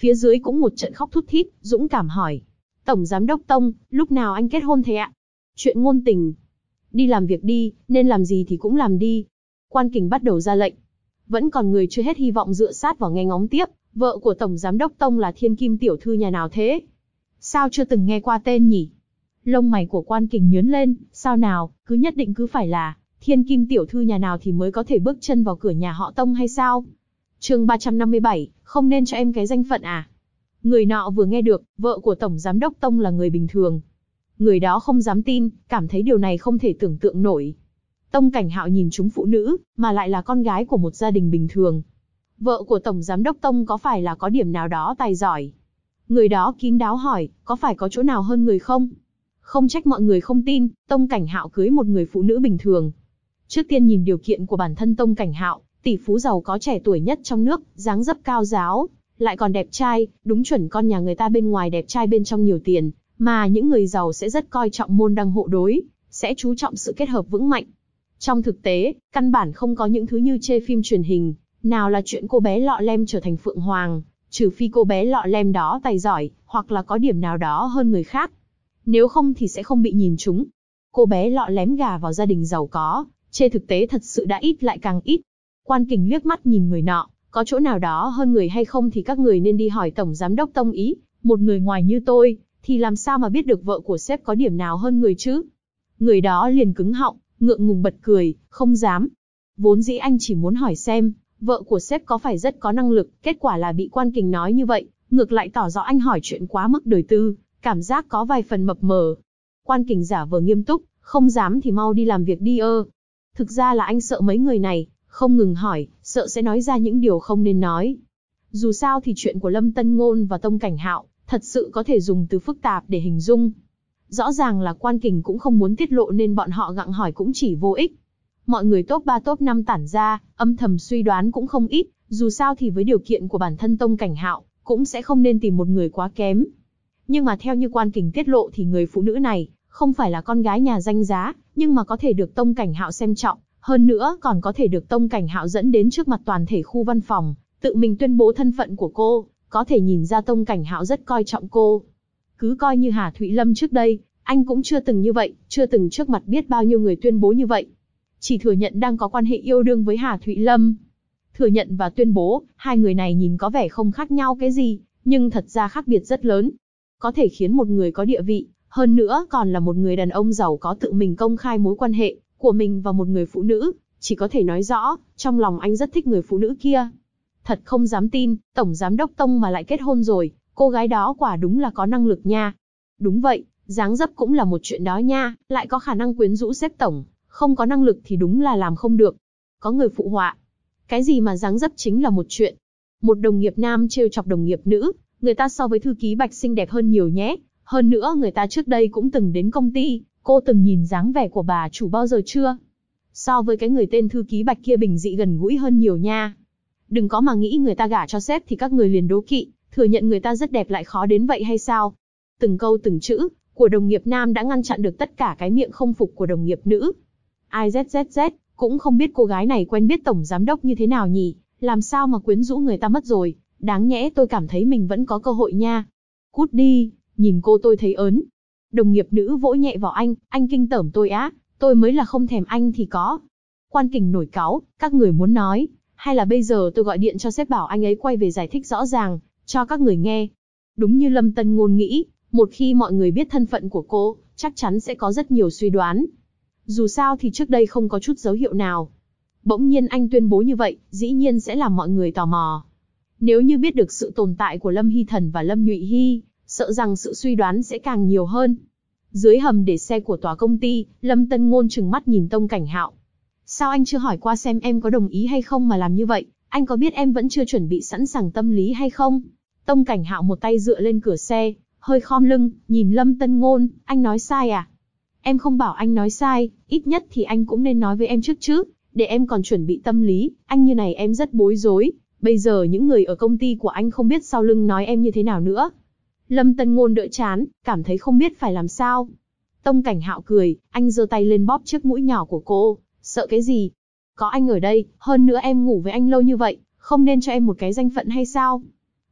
Phía dưới cũng một trận khóc thút thít, dũng cảm hỏi. Tổng Giám đốc Tông, lúc nào anh kết hôn thế ạ? Chuyện ngôn tình. Đi làm việc đi, nên làm gì thì cũng làm đi. Quan Kình bắt đầu ra lệnh. Vẫn còn người chưa hết hy vọng dựa sát vào nghe ngóng tiếp. Vợ của Tổng Giám đốc Tông là Thiên Kim tiểu thư nhà nào thế? Sao chưa từng nghe qua tên nhỉ? Lông mày của Quan Kình nhướng lên, sao nào, cứ nhất định cứ phải là Thiên Kim tiểu thư nhà nào thì mới có thể bước chân vào cửa nhà họ Tông hay sao? Chương 357, không nên cho em cái danh phận à? Người nọ vừa nghe được, vợ của Tổng Giám đốc Tông là người bình thường. Người đó không dám tin, cảm thấy điều này không thể tưởng tượng nổi. Tông Cảnh Hạo nhìn chúng phụ nữ, mà lại là con gái của một gia đình bình thường. Vợ của Tổng Giám đốc Tông có phải là có điểm nào đó tài giỏi? Người đó kín đáo hỏi, có phải có chỗ nào hơn người không? Không trách mọi người không tin, Tông Cảnh Hạo cưới một người phụ nữ bình thường. Trước tiên nhìn điều kiện của bản thân Tông Cảnh Hạo, tỷ phú giàu có trẻ tuổi nhất trong nước, dáng dấp cao ráo, lại còn đẹp trai, đúng chuẩn con nhà người ta bên ngoài đẹp trai bên trong nhiều tiền, mà những người giàu sẽ rất coi trọng môn đăng hộ đối, sẽ chú trọng sự kết hợp vững mạnh. Trong thực tế, căn bản không có những thứ như chê phim truyền hình, nào là chuyện cô bé lọ lem trở thành Phượng Hoàng, trừ phi cô bé lọ lem đó tài giỏi, hoặc là có điểm nào đó hơn người khác. Nếu không thì sẽ không bị nhìn trúng. Cô bé lọ lem gả vào gia đình giàu có, trên thực tế thật sự đã ít lại càng ít. Quan Kình liếc mắt nhìn người nọ, có chỗ nào đó hơn người hay không thì các người nên đi hỏi Tổng Giám đốc Tông ý, một người ngoài như tôi, thì làm sao mà biết được vợ của sếp có điểm nào hơn người chứ? Người đó liền cứng họng, ngượng ngùng bật cười, không dám. Vốn dĩ anh chỉ muốn hỏi xem, vợ của sếp có phải rất có năng lực, kết quả là bị Quan Kình nói như vậy, ngược lại tỏ rõ anh hỏi chuyện quá mức đời tư, cảm giác có vài phần mập mờ. Quan Kình giả vờ nghiêm túc, không dám thì mau đi làm việc đi ơ. Thực ra là anh sợ mấy người này, không ngừng hỏi, sợ sẽ nói ra những điều không nên nói. Dù sao thì chuyện của Lâm Tân Ngôn và Tông Cảnh Hạo, thật sự có thể dùng từ phức tạp để hình dung. Rõ ràng là Quan Kình cũng không muốn tiết lộ nên bọn họ gặng hỏi cũng chỉ vô ích. Mọi người top 3 top 5 tản ra, âm thầm suy đoán cũng không ít, dù sao thì với điều kiện của bản thân Tông Cảnh Hạo, cũng sẽ không nên tìm một người quá kém. Nhưng mà theo như Quan Kình tiết lộ thì người phụ nữ này, không phải là con gái nhà danh giá, nhưng mà có thể được Tông Cảnh Hạo xem trọng, hơn nữa còn có thể được Tông Cảnh Hạo dẫn đến trước mặt toàn thể khu văn phòng, tự mình tuyên bố thân phận của cô, có thể nhìn ra Tông Cảnh Hạo rất coi trọng cô. Cứ coi như Hà Thụy Lâm trước đây, anh cũng chưa từng như vậy, chưa từng trước mặt biết bao nhiêu người tuyên bố như vậy. Chỉ thừa nhận đang có quan hệ yêu đương với Hà Thụy Lâm. Thừa nhận và tuyên bố, hai người này nhìn có vẻ không khác nhau cái gì, nhưng thật ra khác biệt rất lớn. Có thể khiến một người có địa vị, hơn nữa còn là một người đàn ông giàu có tự mình công khai mối quan hệ của mình và một người phụ nữ, chỉ có thể nói rõ, trong lòng anh rất thích người phụ nữ kia. Thật không dám tin, Tổng Giám đốc Tông mà lại kết hôn rồi, cô gái đó quả đúng là có năng lực nha. Đúng vậy, dáng dấp cũng là một chuyện đó nha, lại có khả năng quyến rũ sếp tổng, không có năng lực thì đúng là làm không được. Có người phụ họa, cái gì mà dáng dấp chính là một chuyện. Một đồng nghiệp nam trêu chọc đồng nghiệp nữ, người ta so với thư ký Bạch xinh đẹp hơn nhiều nhé, hơn nữa người ta trước đây cũng từng đến công ty, cô từng nhìn dáng vẻ của bà chủ bao giờ chưa? So với cái người tên thư ký Bạch kia bình dị gần gũi hơn nhiều nha. Đừng có mà nghĩ người ta gả cho sếp thì các người liền đố kỵ, thừa nhận người ta rất đẹp lại khó đến vậy hay sao? Từng câu từng chữ của đồng nghiệp nam đã ngăn chặn được tất cả cái miệng không phục của đồng nghiệp nữ. IZZZ, cũng không biết cô gái này quen biết Tổng Giám đốc như thế nào nhỉ, làm sao mà quyến rũ người ta mất rồi, đáng nhẽ tôi cảm thấy mình vẫn có cơ hội nha. Cút đi, nhìn cô tôi thấy ớn. Đồng nghiệp nữ vỗ nhẹ vào anh kinh tởm tôi á, tôi mới là không thèm anh thì có. Quan Kình nổi cáu, các người muốn nói, hay là bây giờ tôi gọi điện cho sếp bảo anh ấy quay về giải thích rõ ràng, cho các người nghe. Đúng như Lâm Tân Ngôn nghĩ, một khi mọi người biết thân phận của cô, chắc chắn sẽ có rất nhiều suy đoán. Dù sao thì trước đây không có chút dấu hiệu nào. Bỗng nhiên anh tuyên bố như vậy, dĩ nhiên sẽ làm mọi người tò mò. Nếu như biết được sự tồn tại của Lâm Hy Thần và Lâm Nhụy Hy, sợ rằng sự suy đoán sẽ càng nhiều hơn. Dưới hầm để xe của tòa công ty, Lâm Tân Ngôn trừng mắt nhìn Tông Cảnh Hạo. Sao anh chưa hỏi qua xem em có đồng ý hay không mà làm như vậy? Anh có biết em vẫn chưa chuẩn bị sẵn sàng tâm lý hay không? Tông Cảnh Hạo một tay dựa lên cửa xe, hơi khom lưng, nhìn Lâm Tân Ngôn, anh nói sai à? Em không bảo anh nói sai, ít nhất thì anh cũng nên nói với em trước chứ, để em còn chuẩn bị tâm lý, anh như này em rất bối rối, bây giờ những người ở công ty của anh không biết sau lưng nói em như thế nào nữa. Lâm Tân Ngôn đỡ chán, cảm thấy không biết phải làm sao. Tông Cảnh Hạo cười, anh giơ tay lên bóp chiếc mũi nhỏ của cô, sợ cái gì? Có anh ở đây, hơn nữa em ngủ với anh lâu như vậy, không nên cho em một cái danh phận hay sao?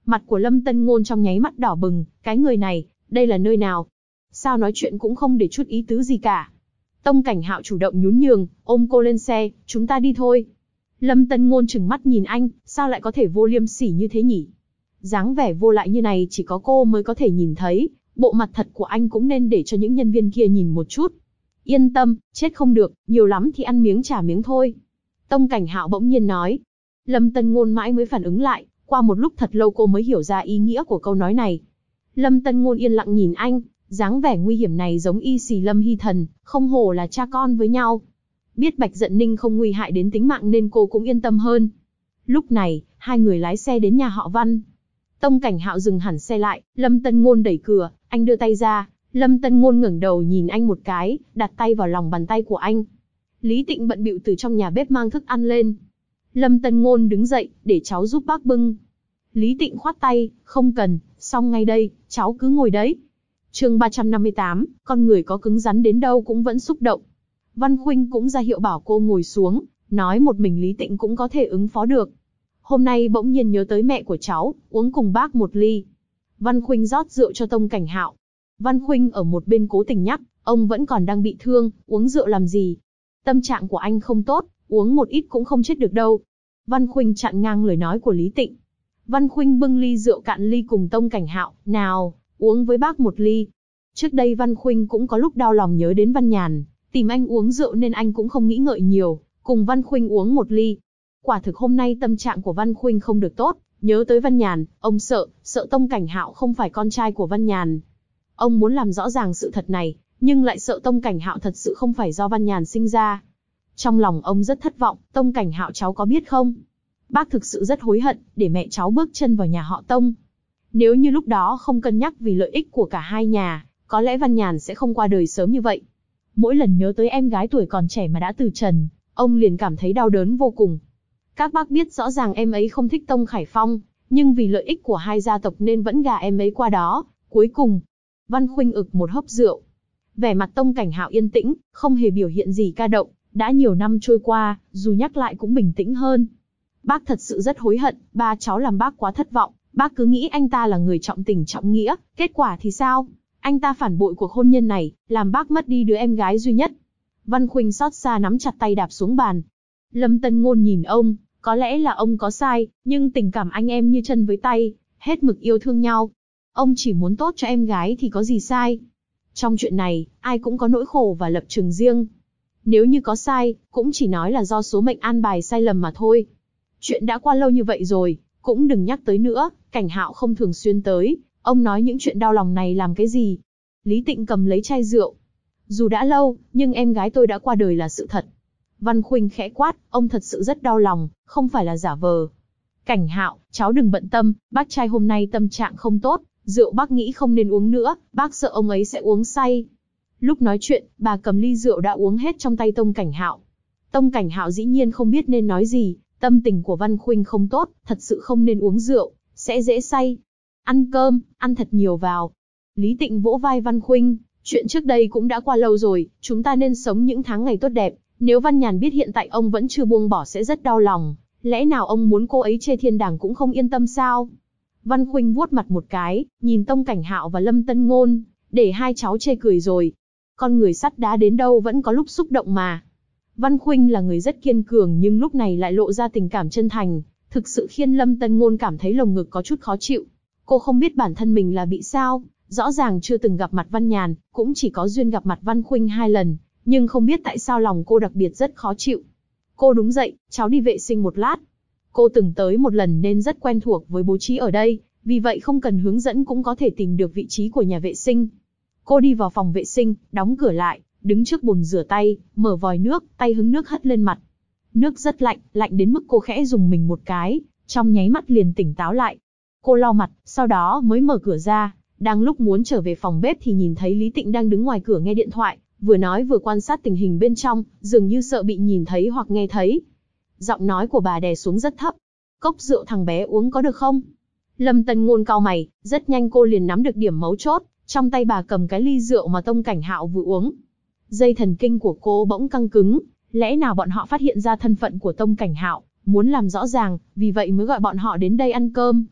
Mặt của Lâm Tân Ngôn trong nháy mắt đỏ bừng, cái người này, đây là nơi nào? Sao nói chuyện cũng không để chút ý tứ gì cả. Tông Cảnh Hạo chủ động nhún nhường, ôm cô lên xe, chúng ta đi thôi. Lâm Tân Ngôn trừng mắt nhìn anh, sao lại có thể vô liêm sỉ như thế nhỉ? Dáng vẻ vô lại như này chỉ có cô mới có thể nhìn thấy, bộ mặt thật của anh cũng nên để cho những nhân viên kia nhìn một chút. Yên tâm, chết không được, nhiều lắm thì ăn miếng trả miếng thôi. Tông Cảnh Hạo bỗng nhiên nói. Lâm Tân Ngôn mãi mới phản ứng lại, qua một lúc thật lâu cô mới hiểu ra ý nghĩa của câu nói này. Lâm Tân Ngôn yên lặng nhìn anh, dáng vẻ nguy hiểm này giống y xì Lâm Hy Thần, không hổ là cha con với nhau. Biết Bạch Dận Ninh không nguy hại đến tính mạng nên cô cũng yên tâm hơn. Lúc này, hai người lái xe đến nhà họ Văn. Tông Cảnh Hạo dừng hẳn xe lại, Lâm Tân Ngôn đẩy cửa, anh đưa tay ra. Lâm Tân Ngôn ngẩng đầu nhìn anh một cái, đặt tay vào lòng bàn tay của anh. Lý Tịnh bận bịu từ trong nhà bếp mang thức ăn lên. Lâm Tân Ngôn đứng dậy, để cháu giúp bác bưng. Lý Tịnh khoát tay, không cần, xong ngay đây, cháu cứ ngồi đấy. Chương 358, con người có cứng rắn đến đâu cũng vẫn xúc động. Văn Khuynh cũng ra hiệu bảo cô ngồi xuống, nói một mình Lý Tịnh cũng có thể ứng phó được. Hôm nay bỗng nhiên nhớ tới mẹ của cháu, uống cùng bác một ly. Văn Khuynh rót rượu cho Tông Cảnh Hạo. Văn Khuynh ở một bên cố tình nhắc, ông vẫn còn đang bị thương, uống rượu làm gì? Tâm trạng của anh không tốt, uống một ít cũng không chết được đâu. Văn Khuynh chặn ngang lời nói của Lý Tịnh. Văn Khuynh bưng ly rượu cạn ly cùng Tông Cảnh Hạo, nào, uống với bác một ly. Trước đây Văn Khuynh cũng có lúc đau lòng nhớ đến Văn Nhàn, tìm anh uống rượu nên anh cũng không nghĩ ngợi nhiều, cùng Văn Khuynh uống một ly. Quả thực hôm nay tâm trạng của Văn Khuynh không được tốt, nhớ tới Văn Nhàn, ông sợ Tông Cảnh Hạo không phải con trai của Văn Nhàn. Ông muốn làm rõ ràng sự thật này, nhưng lại sợ Tông Cảnh Hạo thật sự không phải do Văn Nhàn sinh ra. Trong lòng ông rất thất vọng, Tông Cảnh Hạo cháu có biết không? Bác thực sự rất hối hận, để mẹ cháu bước chân vào nhà họ Tông. Nếu như lúc đó không cân nhắc vì lợi ích của cả hai nhà, có lẽ Văn Nhàn sẽ không qua đời sớm như vậy. Mỗi lần nhớ tới em gái tuổi còn trẻ mà đã từ trần, ông liền cảm thấy đau đớn vô cùng. Các bác biết rõ ràng em ấy không thích Tông Khải Phong, nhưng vì lợi ích của hai gia tộc nên vẫn gả em ấy qua đó. Cuối cùng, Văn Khuynh ực một hớp rượu. Vẻ mặt Tông Cảnh Hạo yên tĩnh, không hề biểu hiện gì ca động. Đã nhiều năm trôi qua, dù nhắc lại cũng bình tĩnh hơn. Bác thật sự rất hối hận, ba cháu làm bác quá thất vọng. Bác cứ nghĩ anh ta là người trọng tình trọng nghĩa, kết quả thì sao? Anh ta phản bội cuộc hôn nhân này, làm bác mất đi đứa em gái duy nhất. Văn Khuynh xót xa nắm chặt tay đạp xuống bàn. Lâm Tân Ngôn nhìn ông, có lẽ là ông có sai, nhưng tình cảm anh em như chân với tay, hết mực yêu thương nhau. Ông chỉ muốn tốt cho em gái thì có gì sai? Trong chuyện này, ai cũng có nỗi khổ và lập trường riêng. Nếu như có sai, cũng chỉ nói là do số mệnh an bài sai lầm mà thôi. Chuyện đã qua lâu như vậy rồi, cũng đừng nhắc tới nữa, Cảnh Hạo không thường xuyên tới, ông nói những chuyện đau lòng này làm cái gì? Lý Tịnh cầm lấy chai rượu. Dù đã lâu, nhưng em gái tôi đã qua đời là sự thật. Văn Khuynh khẽ quát, ông thật sự rất đau lòng, không phải là giả vờ. Cảnh Hạo, cháu đừng bận tâm, bác trai hôm nay tâm trạng không tốt, rượu bác nghĩ không nên uống nữa, bác sợ ông ấy sẽ uống say. Lúc nói chuyện, bà cầm ly rượu đã uống hết trong tay Tông Cảnh Hạo. Tông Cảnh Hạo dĩ nhiên không biết nên nói gì, tâm tình của Văn Khuynh không tốt, thật sự không nên uống rượu, sẽ dễ say. Ăn cơm, ăn thật nhiều vào. Lý Tịnh vỗ vai Văn Khuynh, chuyện trước đây cũng đã qua lâu rồi, chúng ta nên sống những tháng ngày tốt đẹp. Nếu Văn Nhàn biết hiện tại ông vẫn chưa buông bỏ sẽ rất đau lòng, lẽ nào ông muốn cô ấy chê thiên đàng cũng không yên tâm sao? Văn Khuynh vuốt mặt một cái, nhìn Tông Cảnh Hạo và Lâm Tân Ngôn, để hai cháu chê cười rồi. Con người sắt đá đến đâu vẫn có lúc xúc động mà. Văn Khuynh là người rất kiên cường nhưng lúc này lại lộ ra tình cảm chân thành, thực sự khiến Lâm Tân Ngôn cảm thấy lồng ngực có chút khó chịu. Cô không biết bản thân mình là bị sao, rõ ràng chưa từng gặp mặt Văn Nhàn, cũng chỉ có duyên gặp mặt Văn Khuynh 2 lần, nhưng không biết tại sao lòng cô đặc biệt rất khó chịu. Cô đứng dậy, cháu đi vệ sinh một lát. Cô từng tới một lần nên rất quen thuộc với bố trí ở đây, vì vậy không cần hướng dẫn cũng có thể tìm được vị trí của nhà vệ sinh. Cô đi vào phòng vệ sinh, đóng cửa lại, đứng trước bồn rửa tay, mở vòi nước, tay hứng nước hất lên mặt. Nước rất lạnh, lạnh đến mức cô khẽ rùng mình một cái, trong nháy mắt liền tỉnh táo lại. Cô lau mặt, sau đó mới mở cửa ra, đang lúc muốn trở về phòng bếp thì nhìn thấy Lý Tịnh đang đứng ngoài cửa nghe điện thoại, vừa nói vừa quan sát tình hình bên trong, dường như sợ bị nhìn thấy hoặc nghe thấy. Giọng nói của bà đè xuống rất thấp. Cốc rượu thằng bé uống có được không? Lâm Tân Ngôn cau mày, rất nhanh cô liền nắm được điểm mấu chốt, trong tay bà cầm cái ly rượu mà Tông Cảnh Hạo vừa uống. Dây thần kinh của cô bỗng căng cứng, lẽ nào bọn họ phát hiện ra thân phận của Tông Cảnh Hạo, muốn làm rõ ràng, vì vậy mới gọi bọn họ đến đây ăn cơm.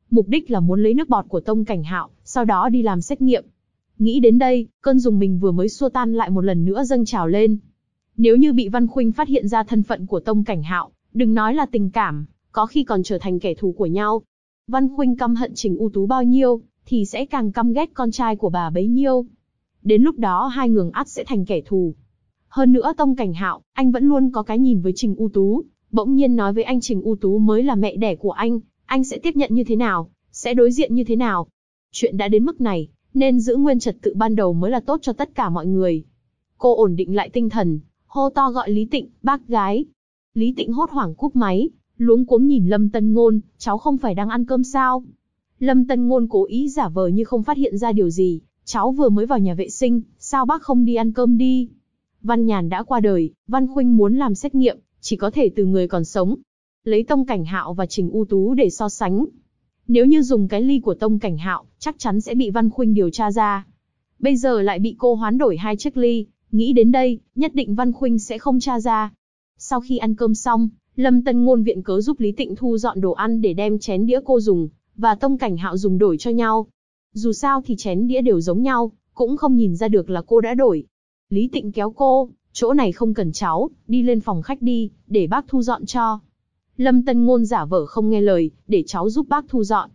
mục đích là muốn lấy nước bọt của Tông Cảnh Hạo, sau đó đi làm xét nghiệm. Nghĩ đến đây, cơn dùng mình vừa mới xua tan lại một lần nữa dâng trào lên. Nếu như bị Văn Khuynh phát hiện ra thân phận của Tông Cảnh Hạo, đừng nói là tình cảm, có khi còn trở thành kẻ thù của nhau. Văn Khuynh căm hận Trình U Tú bao nhiêu, thì sẽ càng căm ghét con trai của bà bấy nhiêu. Đến lúc đó hai người ắt sẽ thành kẻ thù. Hơn nữa Tông Cảnh Hạo, anh vẫn luôn có cái nhìn với Trình U Tú, bỗng nhiên nói với anh Trình U Tú mới là mẹ đẻ của anh sẽ tiếp nhận như thế nào, sẽ đối diện như thế nào. Chuyện đã đến mức này, nên giữ nguyên trật tự ban đầu mới là tốt cho tất cả mọi người. Cô ổn định lại tinh thần, hô to gọi Lý Tịnh, bác gái. Lý Tịnh hốt hoảng cúp máy, luống cuống nhìn Lâm Tân Ngôn, cháu không phải đang ăn cơm sao? Lâm Tân Ngôn cố ý giả vờ như không phát hiện ra điều gì, cháu vừa mới vào nhà vệ sinh, sao bác không đi ăn cơm đi? Văn Nhàn đã qua đời, Văn Khuynh muốn làm xét nghiệm, chỉ có thể từ người còn sống. Lấy Tông Cảnh Hạo và Trình U Tú để so sánh. Nếu như dùng cái ly của Tông Cảnh Hạo, chắc chắn sẽ bị Văn Khuynh điều tra ra. Bây giờ lại bị cô hoán đổi 2 chiếc ly, nghĩ đến đây, nhất định Văn Khuynh sẽ không tra ra. Sau khi ăn cơm xong, Lâm Tân Ngôn viện cớ giúp Lý Tịnh thu dọn đồ ăn để đem chén đĩa cô dùng, và Tông Cảnh Hạo dùng đổi cho nhau. Dù sao thì chén đĩa đều giống nhau, cũng không nhìn ra được là cô đã đổi. Lý Tịnh kéo cô, chỗ này không cần cháu, đi lên phòng khách đi, để bác thu dọn cho. Lâm Tân Ngôn giả vờ không nghe lời, để cháu giúp bác thu dọn.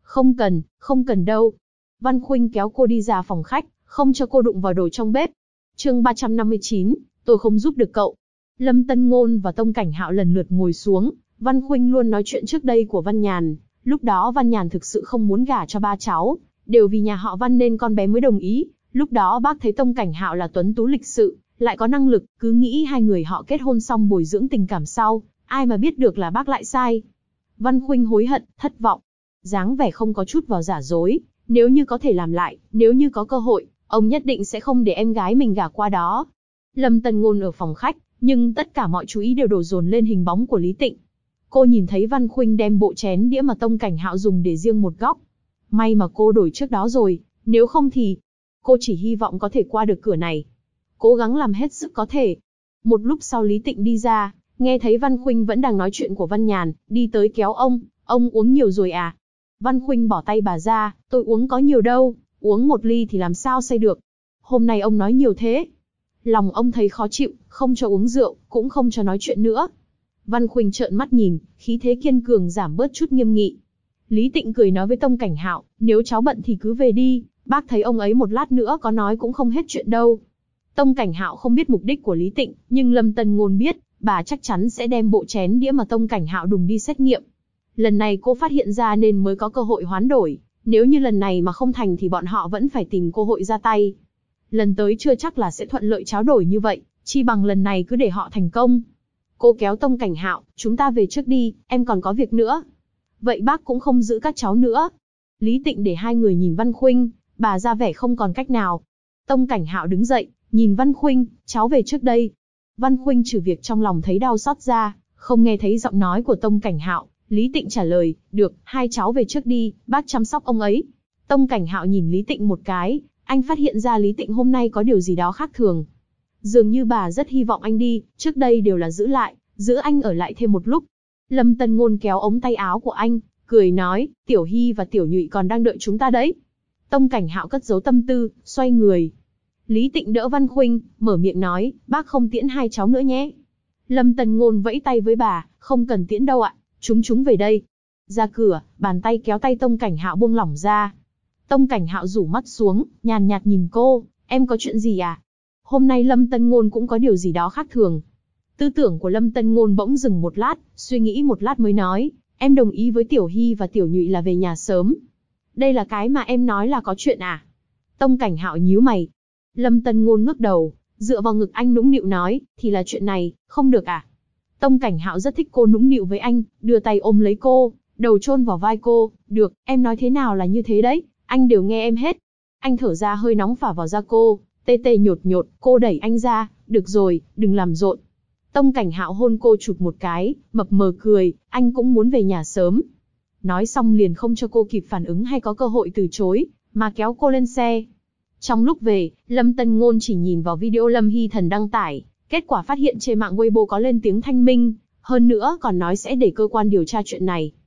Không cần đâu. Văn Khuynh kéo cô đi ra phòng khách, không cho cô đụng vào đồ trong bếp. Chương 359, tôi không giúp được cậu. Lâm Tân Ngôn và Tông Cảnh Hạo lần lượt ngồi xuống, Văn Khuynh luôn nói chuyện trước đây của Văn Nhàn. Lúc đó Văn Nhàn thực sự không muốn gả cho ba cháu, đều vì nhà họ Văn nên con bé mới đồng ý. Lúc đó bác thấy Tông Cảnh Hạo là tuấn tú lịch sự, lại có năng lực, cứ nghĩ hai người họ kết hôn xong bồi dưỡng tình cảm sau, ai mà biết được là bác lại sai. Văn Khuynh hối hận, thất vọng, dáng vẻ không có chút vào giả dối. Nếu như có thể làm lại, nếu như có cơ hội, ông nhất định sẽ không để em gái mình gả qua đó. Lâm Tân Ngôn ở phòng khách, nhưng tất cả mọi chú ý đều đổ dồn lên hình bóng của Lý Tịnh. Cô nhìn thấy Văn Khuynh đem bộ chén đĩa mà Tông Cảnh Hạo dùng để riêng một góc. May mà cô đổi trước đó rồi, nếu không thì... Cô chỉ hy vọng có thể qua được cửa này. Cố gắng làm hết sức có thể. Một lúc sau Lý Tịnh đi ra, nghe thấy Văn Khuynh vẫn đang nói chuyện của Văn Nhàn, đi tới kéo ông uống nhiều rồi à? Văn Khuynh bỏ tay bà ra, tôi uống có nhiều đâu, uống 1 ly thì làm sao say được. Hôm nay ông nói nhiều thế. Lòng ông thấy khó chịu, không cho uống rượu, cũng không cho nói chuyện nữa. Văn Khuynh trợn mắt nhìn, khí thế kiên cường giảm bớt chút nghiêm nghị. Lý Tịnh cười nói với Tông Cảnh Hạo, nếu cháu bận thì cứ về đi, bác thấy ông ấy một lát nữa có nói cũng không hết chuyện đâu. Tông Cảnh Hạo không biết mục đích của Lý Tịnh, nhưng Lâm Tân Ngôn biết, bà chắc chắn sẽ đem bộ chén đĩa mà Tông Cảnh Hạo đùng đi xét nghiệm. Lần này cô phát hiện ra nên mới có cơ hội hoán đổi, nếu như lần này mà không thành thì bọn họ vẫn phải tìm cơ hội ra tay. Lần tới chưa chắc là sẽ thuận lợi tráo đổi như vậy, chi bằng lần này cứ để họ thành công. Cô kéo Tông Cảnh Hạo, chúng ta về trước đi, em còn có việc nữa. Vậy bác cũng không giữ các cháu nữa. Lý Tịnh để hai người nhìn Văn Khuynh, bà ra vẻ không còn cách nào. Tông Cảnh Hạo đứng dậy, nhìn Văn Khuynh, cháu về trước đây. Văn Khuynh trừ việc trong lòng thấy đau xót ra, không nghe thấy giọng nói của Tông Cảnh Hạo. Lý Tịnh trả lời, được, hai cháu về trước đi, bác chăm sóc ông ấy. Tông Cảnh Hạo nhìn Lý Tịnh một cái, anh phát hiện ra Lý Tịnh hôm nay có điều gì đó khác thường. Dường như bà rất hy vọng anh đi, trước đây đều là giữ anh ở lại thêm một lúc. Lâm Tân Ngôn kéo ống tay áo của anh, cười nói, Tiểu Hy và Tiểu Nhụy còn đang đợi chúng ta đấy. Tông Cảnh Hạo cất giấu tâm tư, xoay người. Lý Tịnh đỡ Văn Khuynh, mở miệng nói, bác không tiễn hai cháu nữa nhé. Lâm Tân Ngôn vẫy tay với bà, không cần tiễn đâu ạ, chúng về đây. Ra cửa, bàn tay kéo tay Tông Cảnh Hạo buông lỏng ra. Tông Cảnh Hạo rủ mắt xuống, nhàn nhạt nhìn cô, em có chuyện gì à? Hôm nay Lâm Tân Ngôn cũng có điều gì đó khác thường. Tư tưởng của Lâm Tân Ngôn bỗng dừng một lát, suy nghĩ một lát mới nói, em đồng ý với Tiểu Hy và Tiểu Nhụy là về nhà sớm. Đây là cái mà em nói là có chuyện à? Tông Cảnh Hạo nhíu mày. Lâm Tân Ngôn ngước đầu, dựa vào ngực anh nũng nịu nói, thì là chuyện này, không được à? Tông Cảnh Hạo rất thích cô nũng nịu với anh, đưa tay ôm lấy cô, đầu chôn vào vai cô, được, em nói thế nào là như thế đấy, anh đều nghe em hết. Anh thở ra hơi nóng phả vào da cô, tê tê nhột nhột, cô đẩy anh ra, được rồi, đừng làm rộn. Tông Cảnh Hạo hôn cô chụp một cái, mập mờ cười, anh cũng muốn về nhà sớm. Nói xong liền không cho cô kịp phản ứng hay có cơ hội từ chối, mà kéo cô lên xe. Trong lúc về, Lâm Tân Ngôn chỉ nhìn vào video Lâm Hy Thần đăng tải, kết quả phát hiện trên mạng Weibo có lên tiếng thanh minh, hơn nữa còn nói sẽ để cơ quan điều tra chuyện này.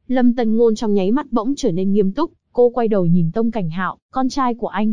Lâm Tân Ngôn trong nháy mắt bỗng trở nên nghiêm túc, cô quay đầu nhìn Tông Cảnh Hạo, con trai của anh.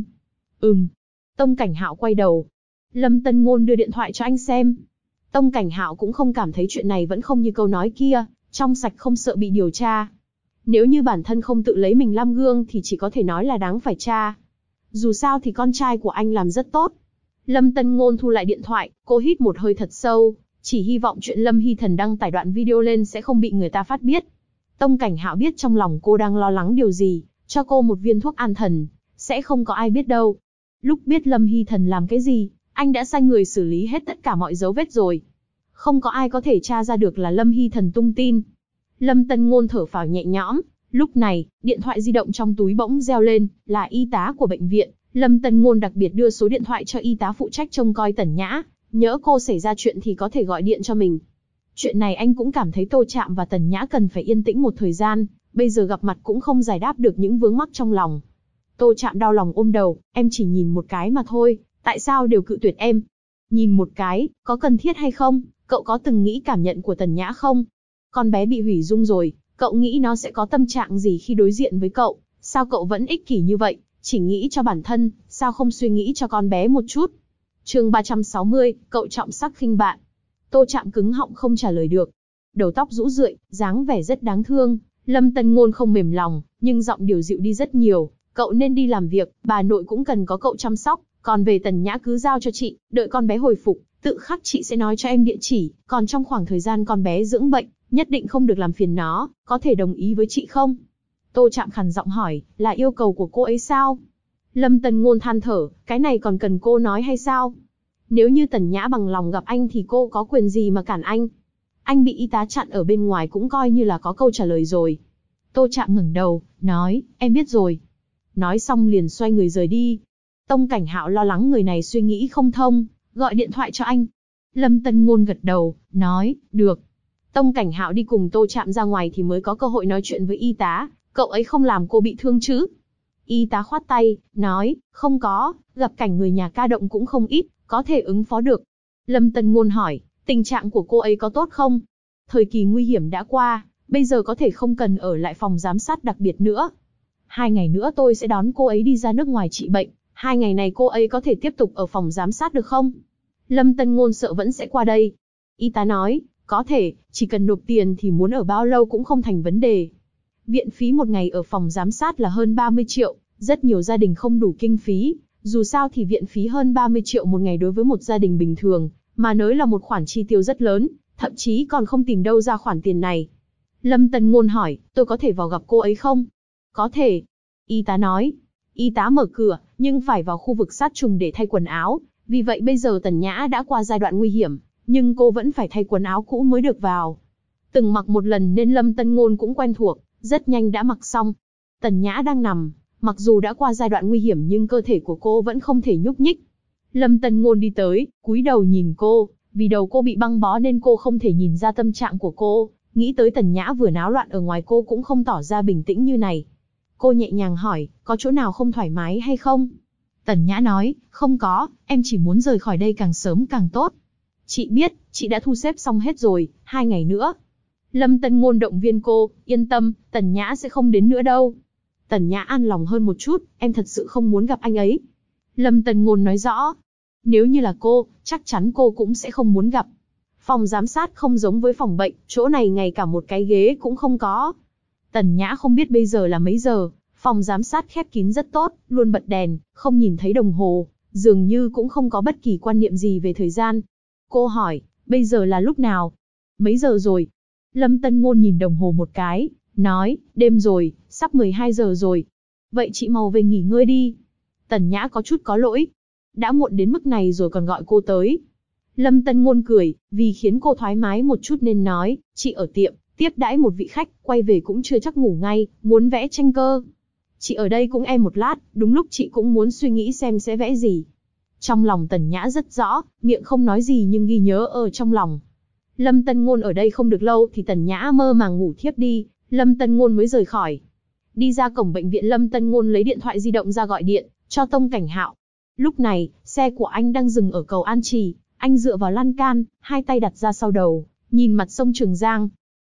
Tông Cảnh Hạo quay đầu. Lâm Tân Ngôn đưa điện thoại cho anh xem. Tông Cảnh Hạo cũng không cảm thấy chuyện này vẫn không như câu nói kia, trong sạch không sợ bị điều tra. Nếu như bản thân không tự lấy mình làm gương thì chỉ có thể nói là đáng phải tra. Dù sao thì con trai của anh làm rất tốt. Lâm Tân Ngôn thu lại điện thoại, cô hít một hơi thật sâu, chỉ hy vọng chuyện Lâm Hy Thần đăng tải đoạn video lên sẽ không bị người ta phát biết. Tông Cảnh Hạo biết trong lòng cô đang lo lắng điều gì, cho cô một viên thuốc an thần, sẽ không có ai biết đâu. Lúc biết Lâm Hy Thần làm cái gì, anh đã sai người xử lý hết tất cả mọi dấu vết rồi. Không có ai có thể tra ra được là Lâm Hy Thần tung tin. Lâm Tân Ngôn thở phào nhẹ nhõm, lúc này, điện thoại di động trong túi bỗng reo lên, là y tá của bệnh viện. Lâm Tân Ngôn đặc biệt đưa số điện thoại cho y tá phụ trách trông coi Tần Nhã, nhỡ cô xảy ra chuyện thì có thể gọi điện cho mình. Chuyện này anh cũng cảm thấy Tô Trạm và Tần Nhã cần phải yên tĩnh một thời gian, bây giờ gặp mặt cũng không giải đáp được những vướng mắc trong lòng. Tô Trạm đau lòng ôm đầu, em chỉ nhìn một cái mà thôi, tại sao đều cự tuyệt em? Nhìn một cái, có cần thiết hay không? Cậu có từng nghĩ cảm nhận của Tần Nhã không? Con bé bị hủy dung rồi, cậu nghĩ nó sẽ có tâm trạng gì khi đối diện với cậu? Sao cậu vẫn ích kỷ như vậy, chỉ nghĩ cho bản thân, sao không suy nghĩ cho con bé một chút? Chương 360, cậu trọng sắc khinh bạn. Tô Trạm cứng họng không trả lời được. Đầu tóc rũ rượi, dáng vẻ rất đáng thương. Lâm Tân Ngôn không mềm lòng, nhưng giọng điều dịu đi rất nhiều. Cậu nên đi làm việc, bà nội cũng cần có cậu chăm sóc. Còn về Tần Nhã cứ giao cho chị, đợi con bé hồi phục, tự khắc chị sẽ nói cho em địa chỉ. Còn trong khoảng thời gian con bé dưỡng bệnh, nhất định không được làm phiền nó, có thể đồng ý với chị không? Tô Trạm khàn giọng hỏi, là yêu cầu của cô ấy sao? Lâm Tân Ngôn than thở, cái này còn cần cô nói hay sao? Nếu như Tần Nhã bằng lòng gặp anh thì cô có quyền gì mà cản anh? Anh bị y tá chặn ở bên ngoài cũng coi như là có câu trả lời rồi. Tô Trạm ngẩng đầu, nói, em biết rồi. Nói xong liền xoay người rời đi. Tông Cảnh Hạo lo lắng người này suy nghĩ không thông, gọi điện thoại cho anh. Lâm Tân Ngôn gật đầu, nói, được. Tông Cảnh Hạo đi cùng Tô Trạm ra ngoài thì mới có cơ hội nói chuyện với y tá, cậu ấy không làm cô bị thương chứ? Y tá khoát tay, nói, không có, gặp cảnh người nhà ca động cũng không ít, có thể ứng phó được. Lâm Tân Ngôn hỏi, tình trạng của cô ấy có tốt không? Thời kỳ nguy hiểm đã qua, bây giờ có thể không cần ở lại phòng giám sát đặc biệt nữa. 2 ngày nữa tôi sẽ đón cô ấy đi ra nước ngoài trị bệnh, 2 ngày này cô ấy có thể tiếp tục ở phòng giám sát được không? Lâm Tân Ngôn sợ vẫn sẽ qua đây. Y tá nói, có thể, chỉ cần nộp tiền thì muốn ở bao lâu cũng không thành vấn đề. Viện phí một ngày ở phòng giám sát là hơn 30 triệu, rất nhiều gia đình không đủ kinh phí, dù sao thì viện phí hơn 30 triệu một ngày đối với một gia đình bình thường, mà nói là một khoản chi tiêu rất lớn, thậm chí còn không tìm đâu ra khoản tiền này. Lâm Tân Ngôn hỏi, tôi có thể vào gặp cô ấy không? Có thể. Y tá nói. Y tá mở cửa, nhưng phải vào khu vực sát trùng để thay quần áo, vì vậy bây giờ Tần Nhã đã qua giai đoạn nguy hiểm, nhưng cô vẫn phải thay quần áo cũ mới được vào. Từng mặc một lần nên Lâm Tân Ngôn cũng quen thuộc, rất nhanh đã mặc xong. Tần Nhã đang nằm, mặc dù đã qua giai đoạn nguy hiểm nhưng cơ thể của cô vẫn không thể nhúc nhích. Lâm Tân Ngôn đi tới, cúi đầu nhìn cô, vì đầu cô bị băng bó nên cô không thể nhìn ra tâm trạng của cô, nghĩ tới Tần Nhã vừa náo loạn ở ngoài cô cũng không tỏ ra bình tĩnh như này. Cô nhẹ nhàng hỏi, có chỗ nào không thoải mái hay không? Tần Nhã nói, không có, em chỉ muốn rời khỏi đây càng sớm càng tốt. Chị biết, chị đã thu xếp xong hết rồi, 2 ngày nữa. Lâm Tân Ngôn động viên cô, yên tâm, Tần Nhã sẽ không đến nữa đâu. Tần Nhã an lòng hơn một chút, em thật sự không muốn gặp anh ấy. Lâm Tân Ngôn nói rõ, nếu như là cô, chắc chắn cô cũng sẽ không muốn gặp. Phòng giám sát không giống với phòng bệnh, chỗ này ngay cả một cái ghế cũng không có. Tần Nhã không biết bây giờ là mấy giờ, phòng giám sát khép kín rất tốt, luôn bật đèn, không nhìn thấy đồng hồ, dường như cũng không có bất kỳ quan niệm gì về thời gian. Cô hỏi, bây giờ là lúc nào? Mấy giờ rồi? Lâm Tân Ngôn nhìn đồng hồ một cái, nói, đêm rồi, sắp 12 giờ rồi. Vậy chị mau về nghỉ ngơi đi. Tần Nhã có chút có lỗi. Đã muộn đến mức này rồi còn gọi cô tới. Lâm Tân Ngôn cười, vì khiến cô thoải mái một chút nên nói, chị ở tiệm, tiếp đãi một vị khách, quay về cũng chưa chắc ngủ ngay, muốn vẽ tranh cơ. Chị ở đây cũng em một lát, đúng lúc chị cũng muốn suy nghĩ xem sẽ vẽ gì. Trong lòng Tần Nhã rất rõ, miệng không nói gì nhưng ghi nhớ ở trong lòng. Lâm Tân Ngôn ở đây không được lâu thì Tần Nhã mơ màng ngủ thiếp đi, Lâm Tân Ngôn mới rời khỏi. Đi ra cổng bệnh viện Lâm Tân Ngôn lấy điện thoại di động ra gọi điện, cho Tông Cảnh Hạo. Lúc này, xe của anh đang dừng ở cầu An Trì, anh dựa vào lan can, hai tay đặt ra sau đầu, nhìn mặt sông Trường Giang.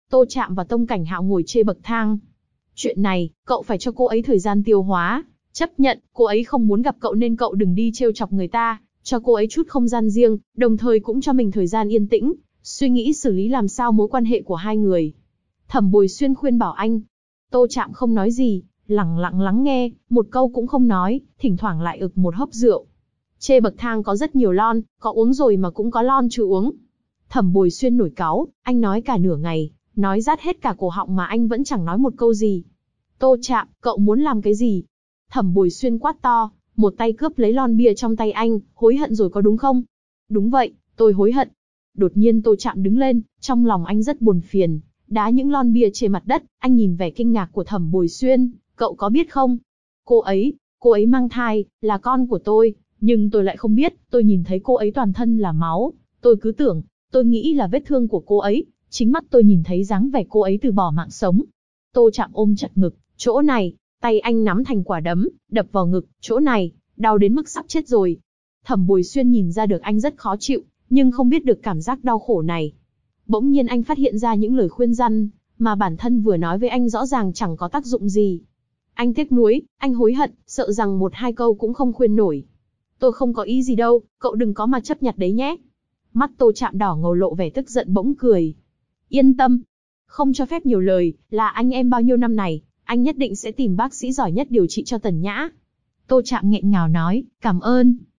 Tô Trạm và Tông Cảnh Hạo ngồi chê bậc thang. Chuyện này, cậu phải cho cô ấy thời gian tiêu hóa. Chấp nhận, cô ấy không muốn gặp cậu nên cậu đừng đi trêu chọc người ta, cho cô ấy chút không gian riêng, đồng thời cũng cho mình thời gian yên tĩnh, suy nghĩ xử lý làm sao mối quan hệ của hai người. Thẩm Bồi Xuyên khuyên bảo anh. Tô Trạm không nói gì, lẳng lặng lắng nghe, một câu cũng không nói, thỉnh thoảng lại ực một hớp rượu. Chê bậc thang có rất nhiều lon, có uống rồi mà cũng có lon chưa uống. Thẩm Bồi Xuyên nổi cáu, anh nói cả nửa ngày, nói rát hết cả cổ họng mà anh vẫn chẳng nói một câu gì. Tô Trạm, cậu muốn làm cái gì? Thẩm Bồi Xuyên quát to, một tay cướp lấy lon bia trong tay anh, hối hận rồi có đúng không? Đúng vậy, tôi hối hận. Đột nhiên Tô Trạm đứng lên, trong lòng anh rất buồn phiền, đá những lon bia trên mặt đất, anh nhìn vẻ kinh ngạc của Thẩm Bồi Xuyên, cậu có biết không? Cô ấy mang thai, là con của tôi, nhưng tôi lại không biết, tôi nhìn thấy cô ấy toàn thân là máu, tôi nghĩ là vết thương của cô ấy, chính mắt tôi nhìn thấy dáng vẻ cô ấy từ bỏ mạng sống. Tô Trạm ôm chặt ngực, chỗ này, tay anh nắm thành quả đấm, đập vào ngực, chỗ này, đau đến mức sắp chết rồi. Thẩm Bồi Xuyên nhìn ra được anh rất khó chịu, nhưng không biết được cảm giác đau khổ này. Bỗng nhiên anh phát hiện ra những lời khuyên răn, mà bản thân vừa nói với anh rõ ràng chẳng có tác dụng gì. Anh tiếc nuối, anh hối hận, sợ rằng một hai câu cũng không khuyên nổi. Tôi không có ý gì đâu, cậu đừng có mà chấp nhặt đấy nhé. Mắt Tô Trạm đỏ ngầu lộ vẻ tức giận bỗng cười. Yên tâm, không cho phép nhiều lời, là anh em bao nhiêu năm này, anh nhất định sẽ tìm bác sĩ giỏi nhất điều trị cho Tần Nhã. Tô Trạm nghẹn ngào nói, cảm ơn.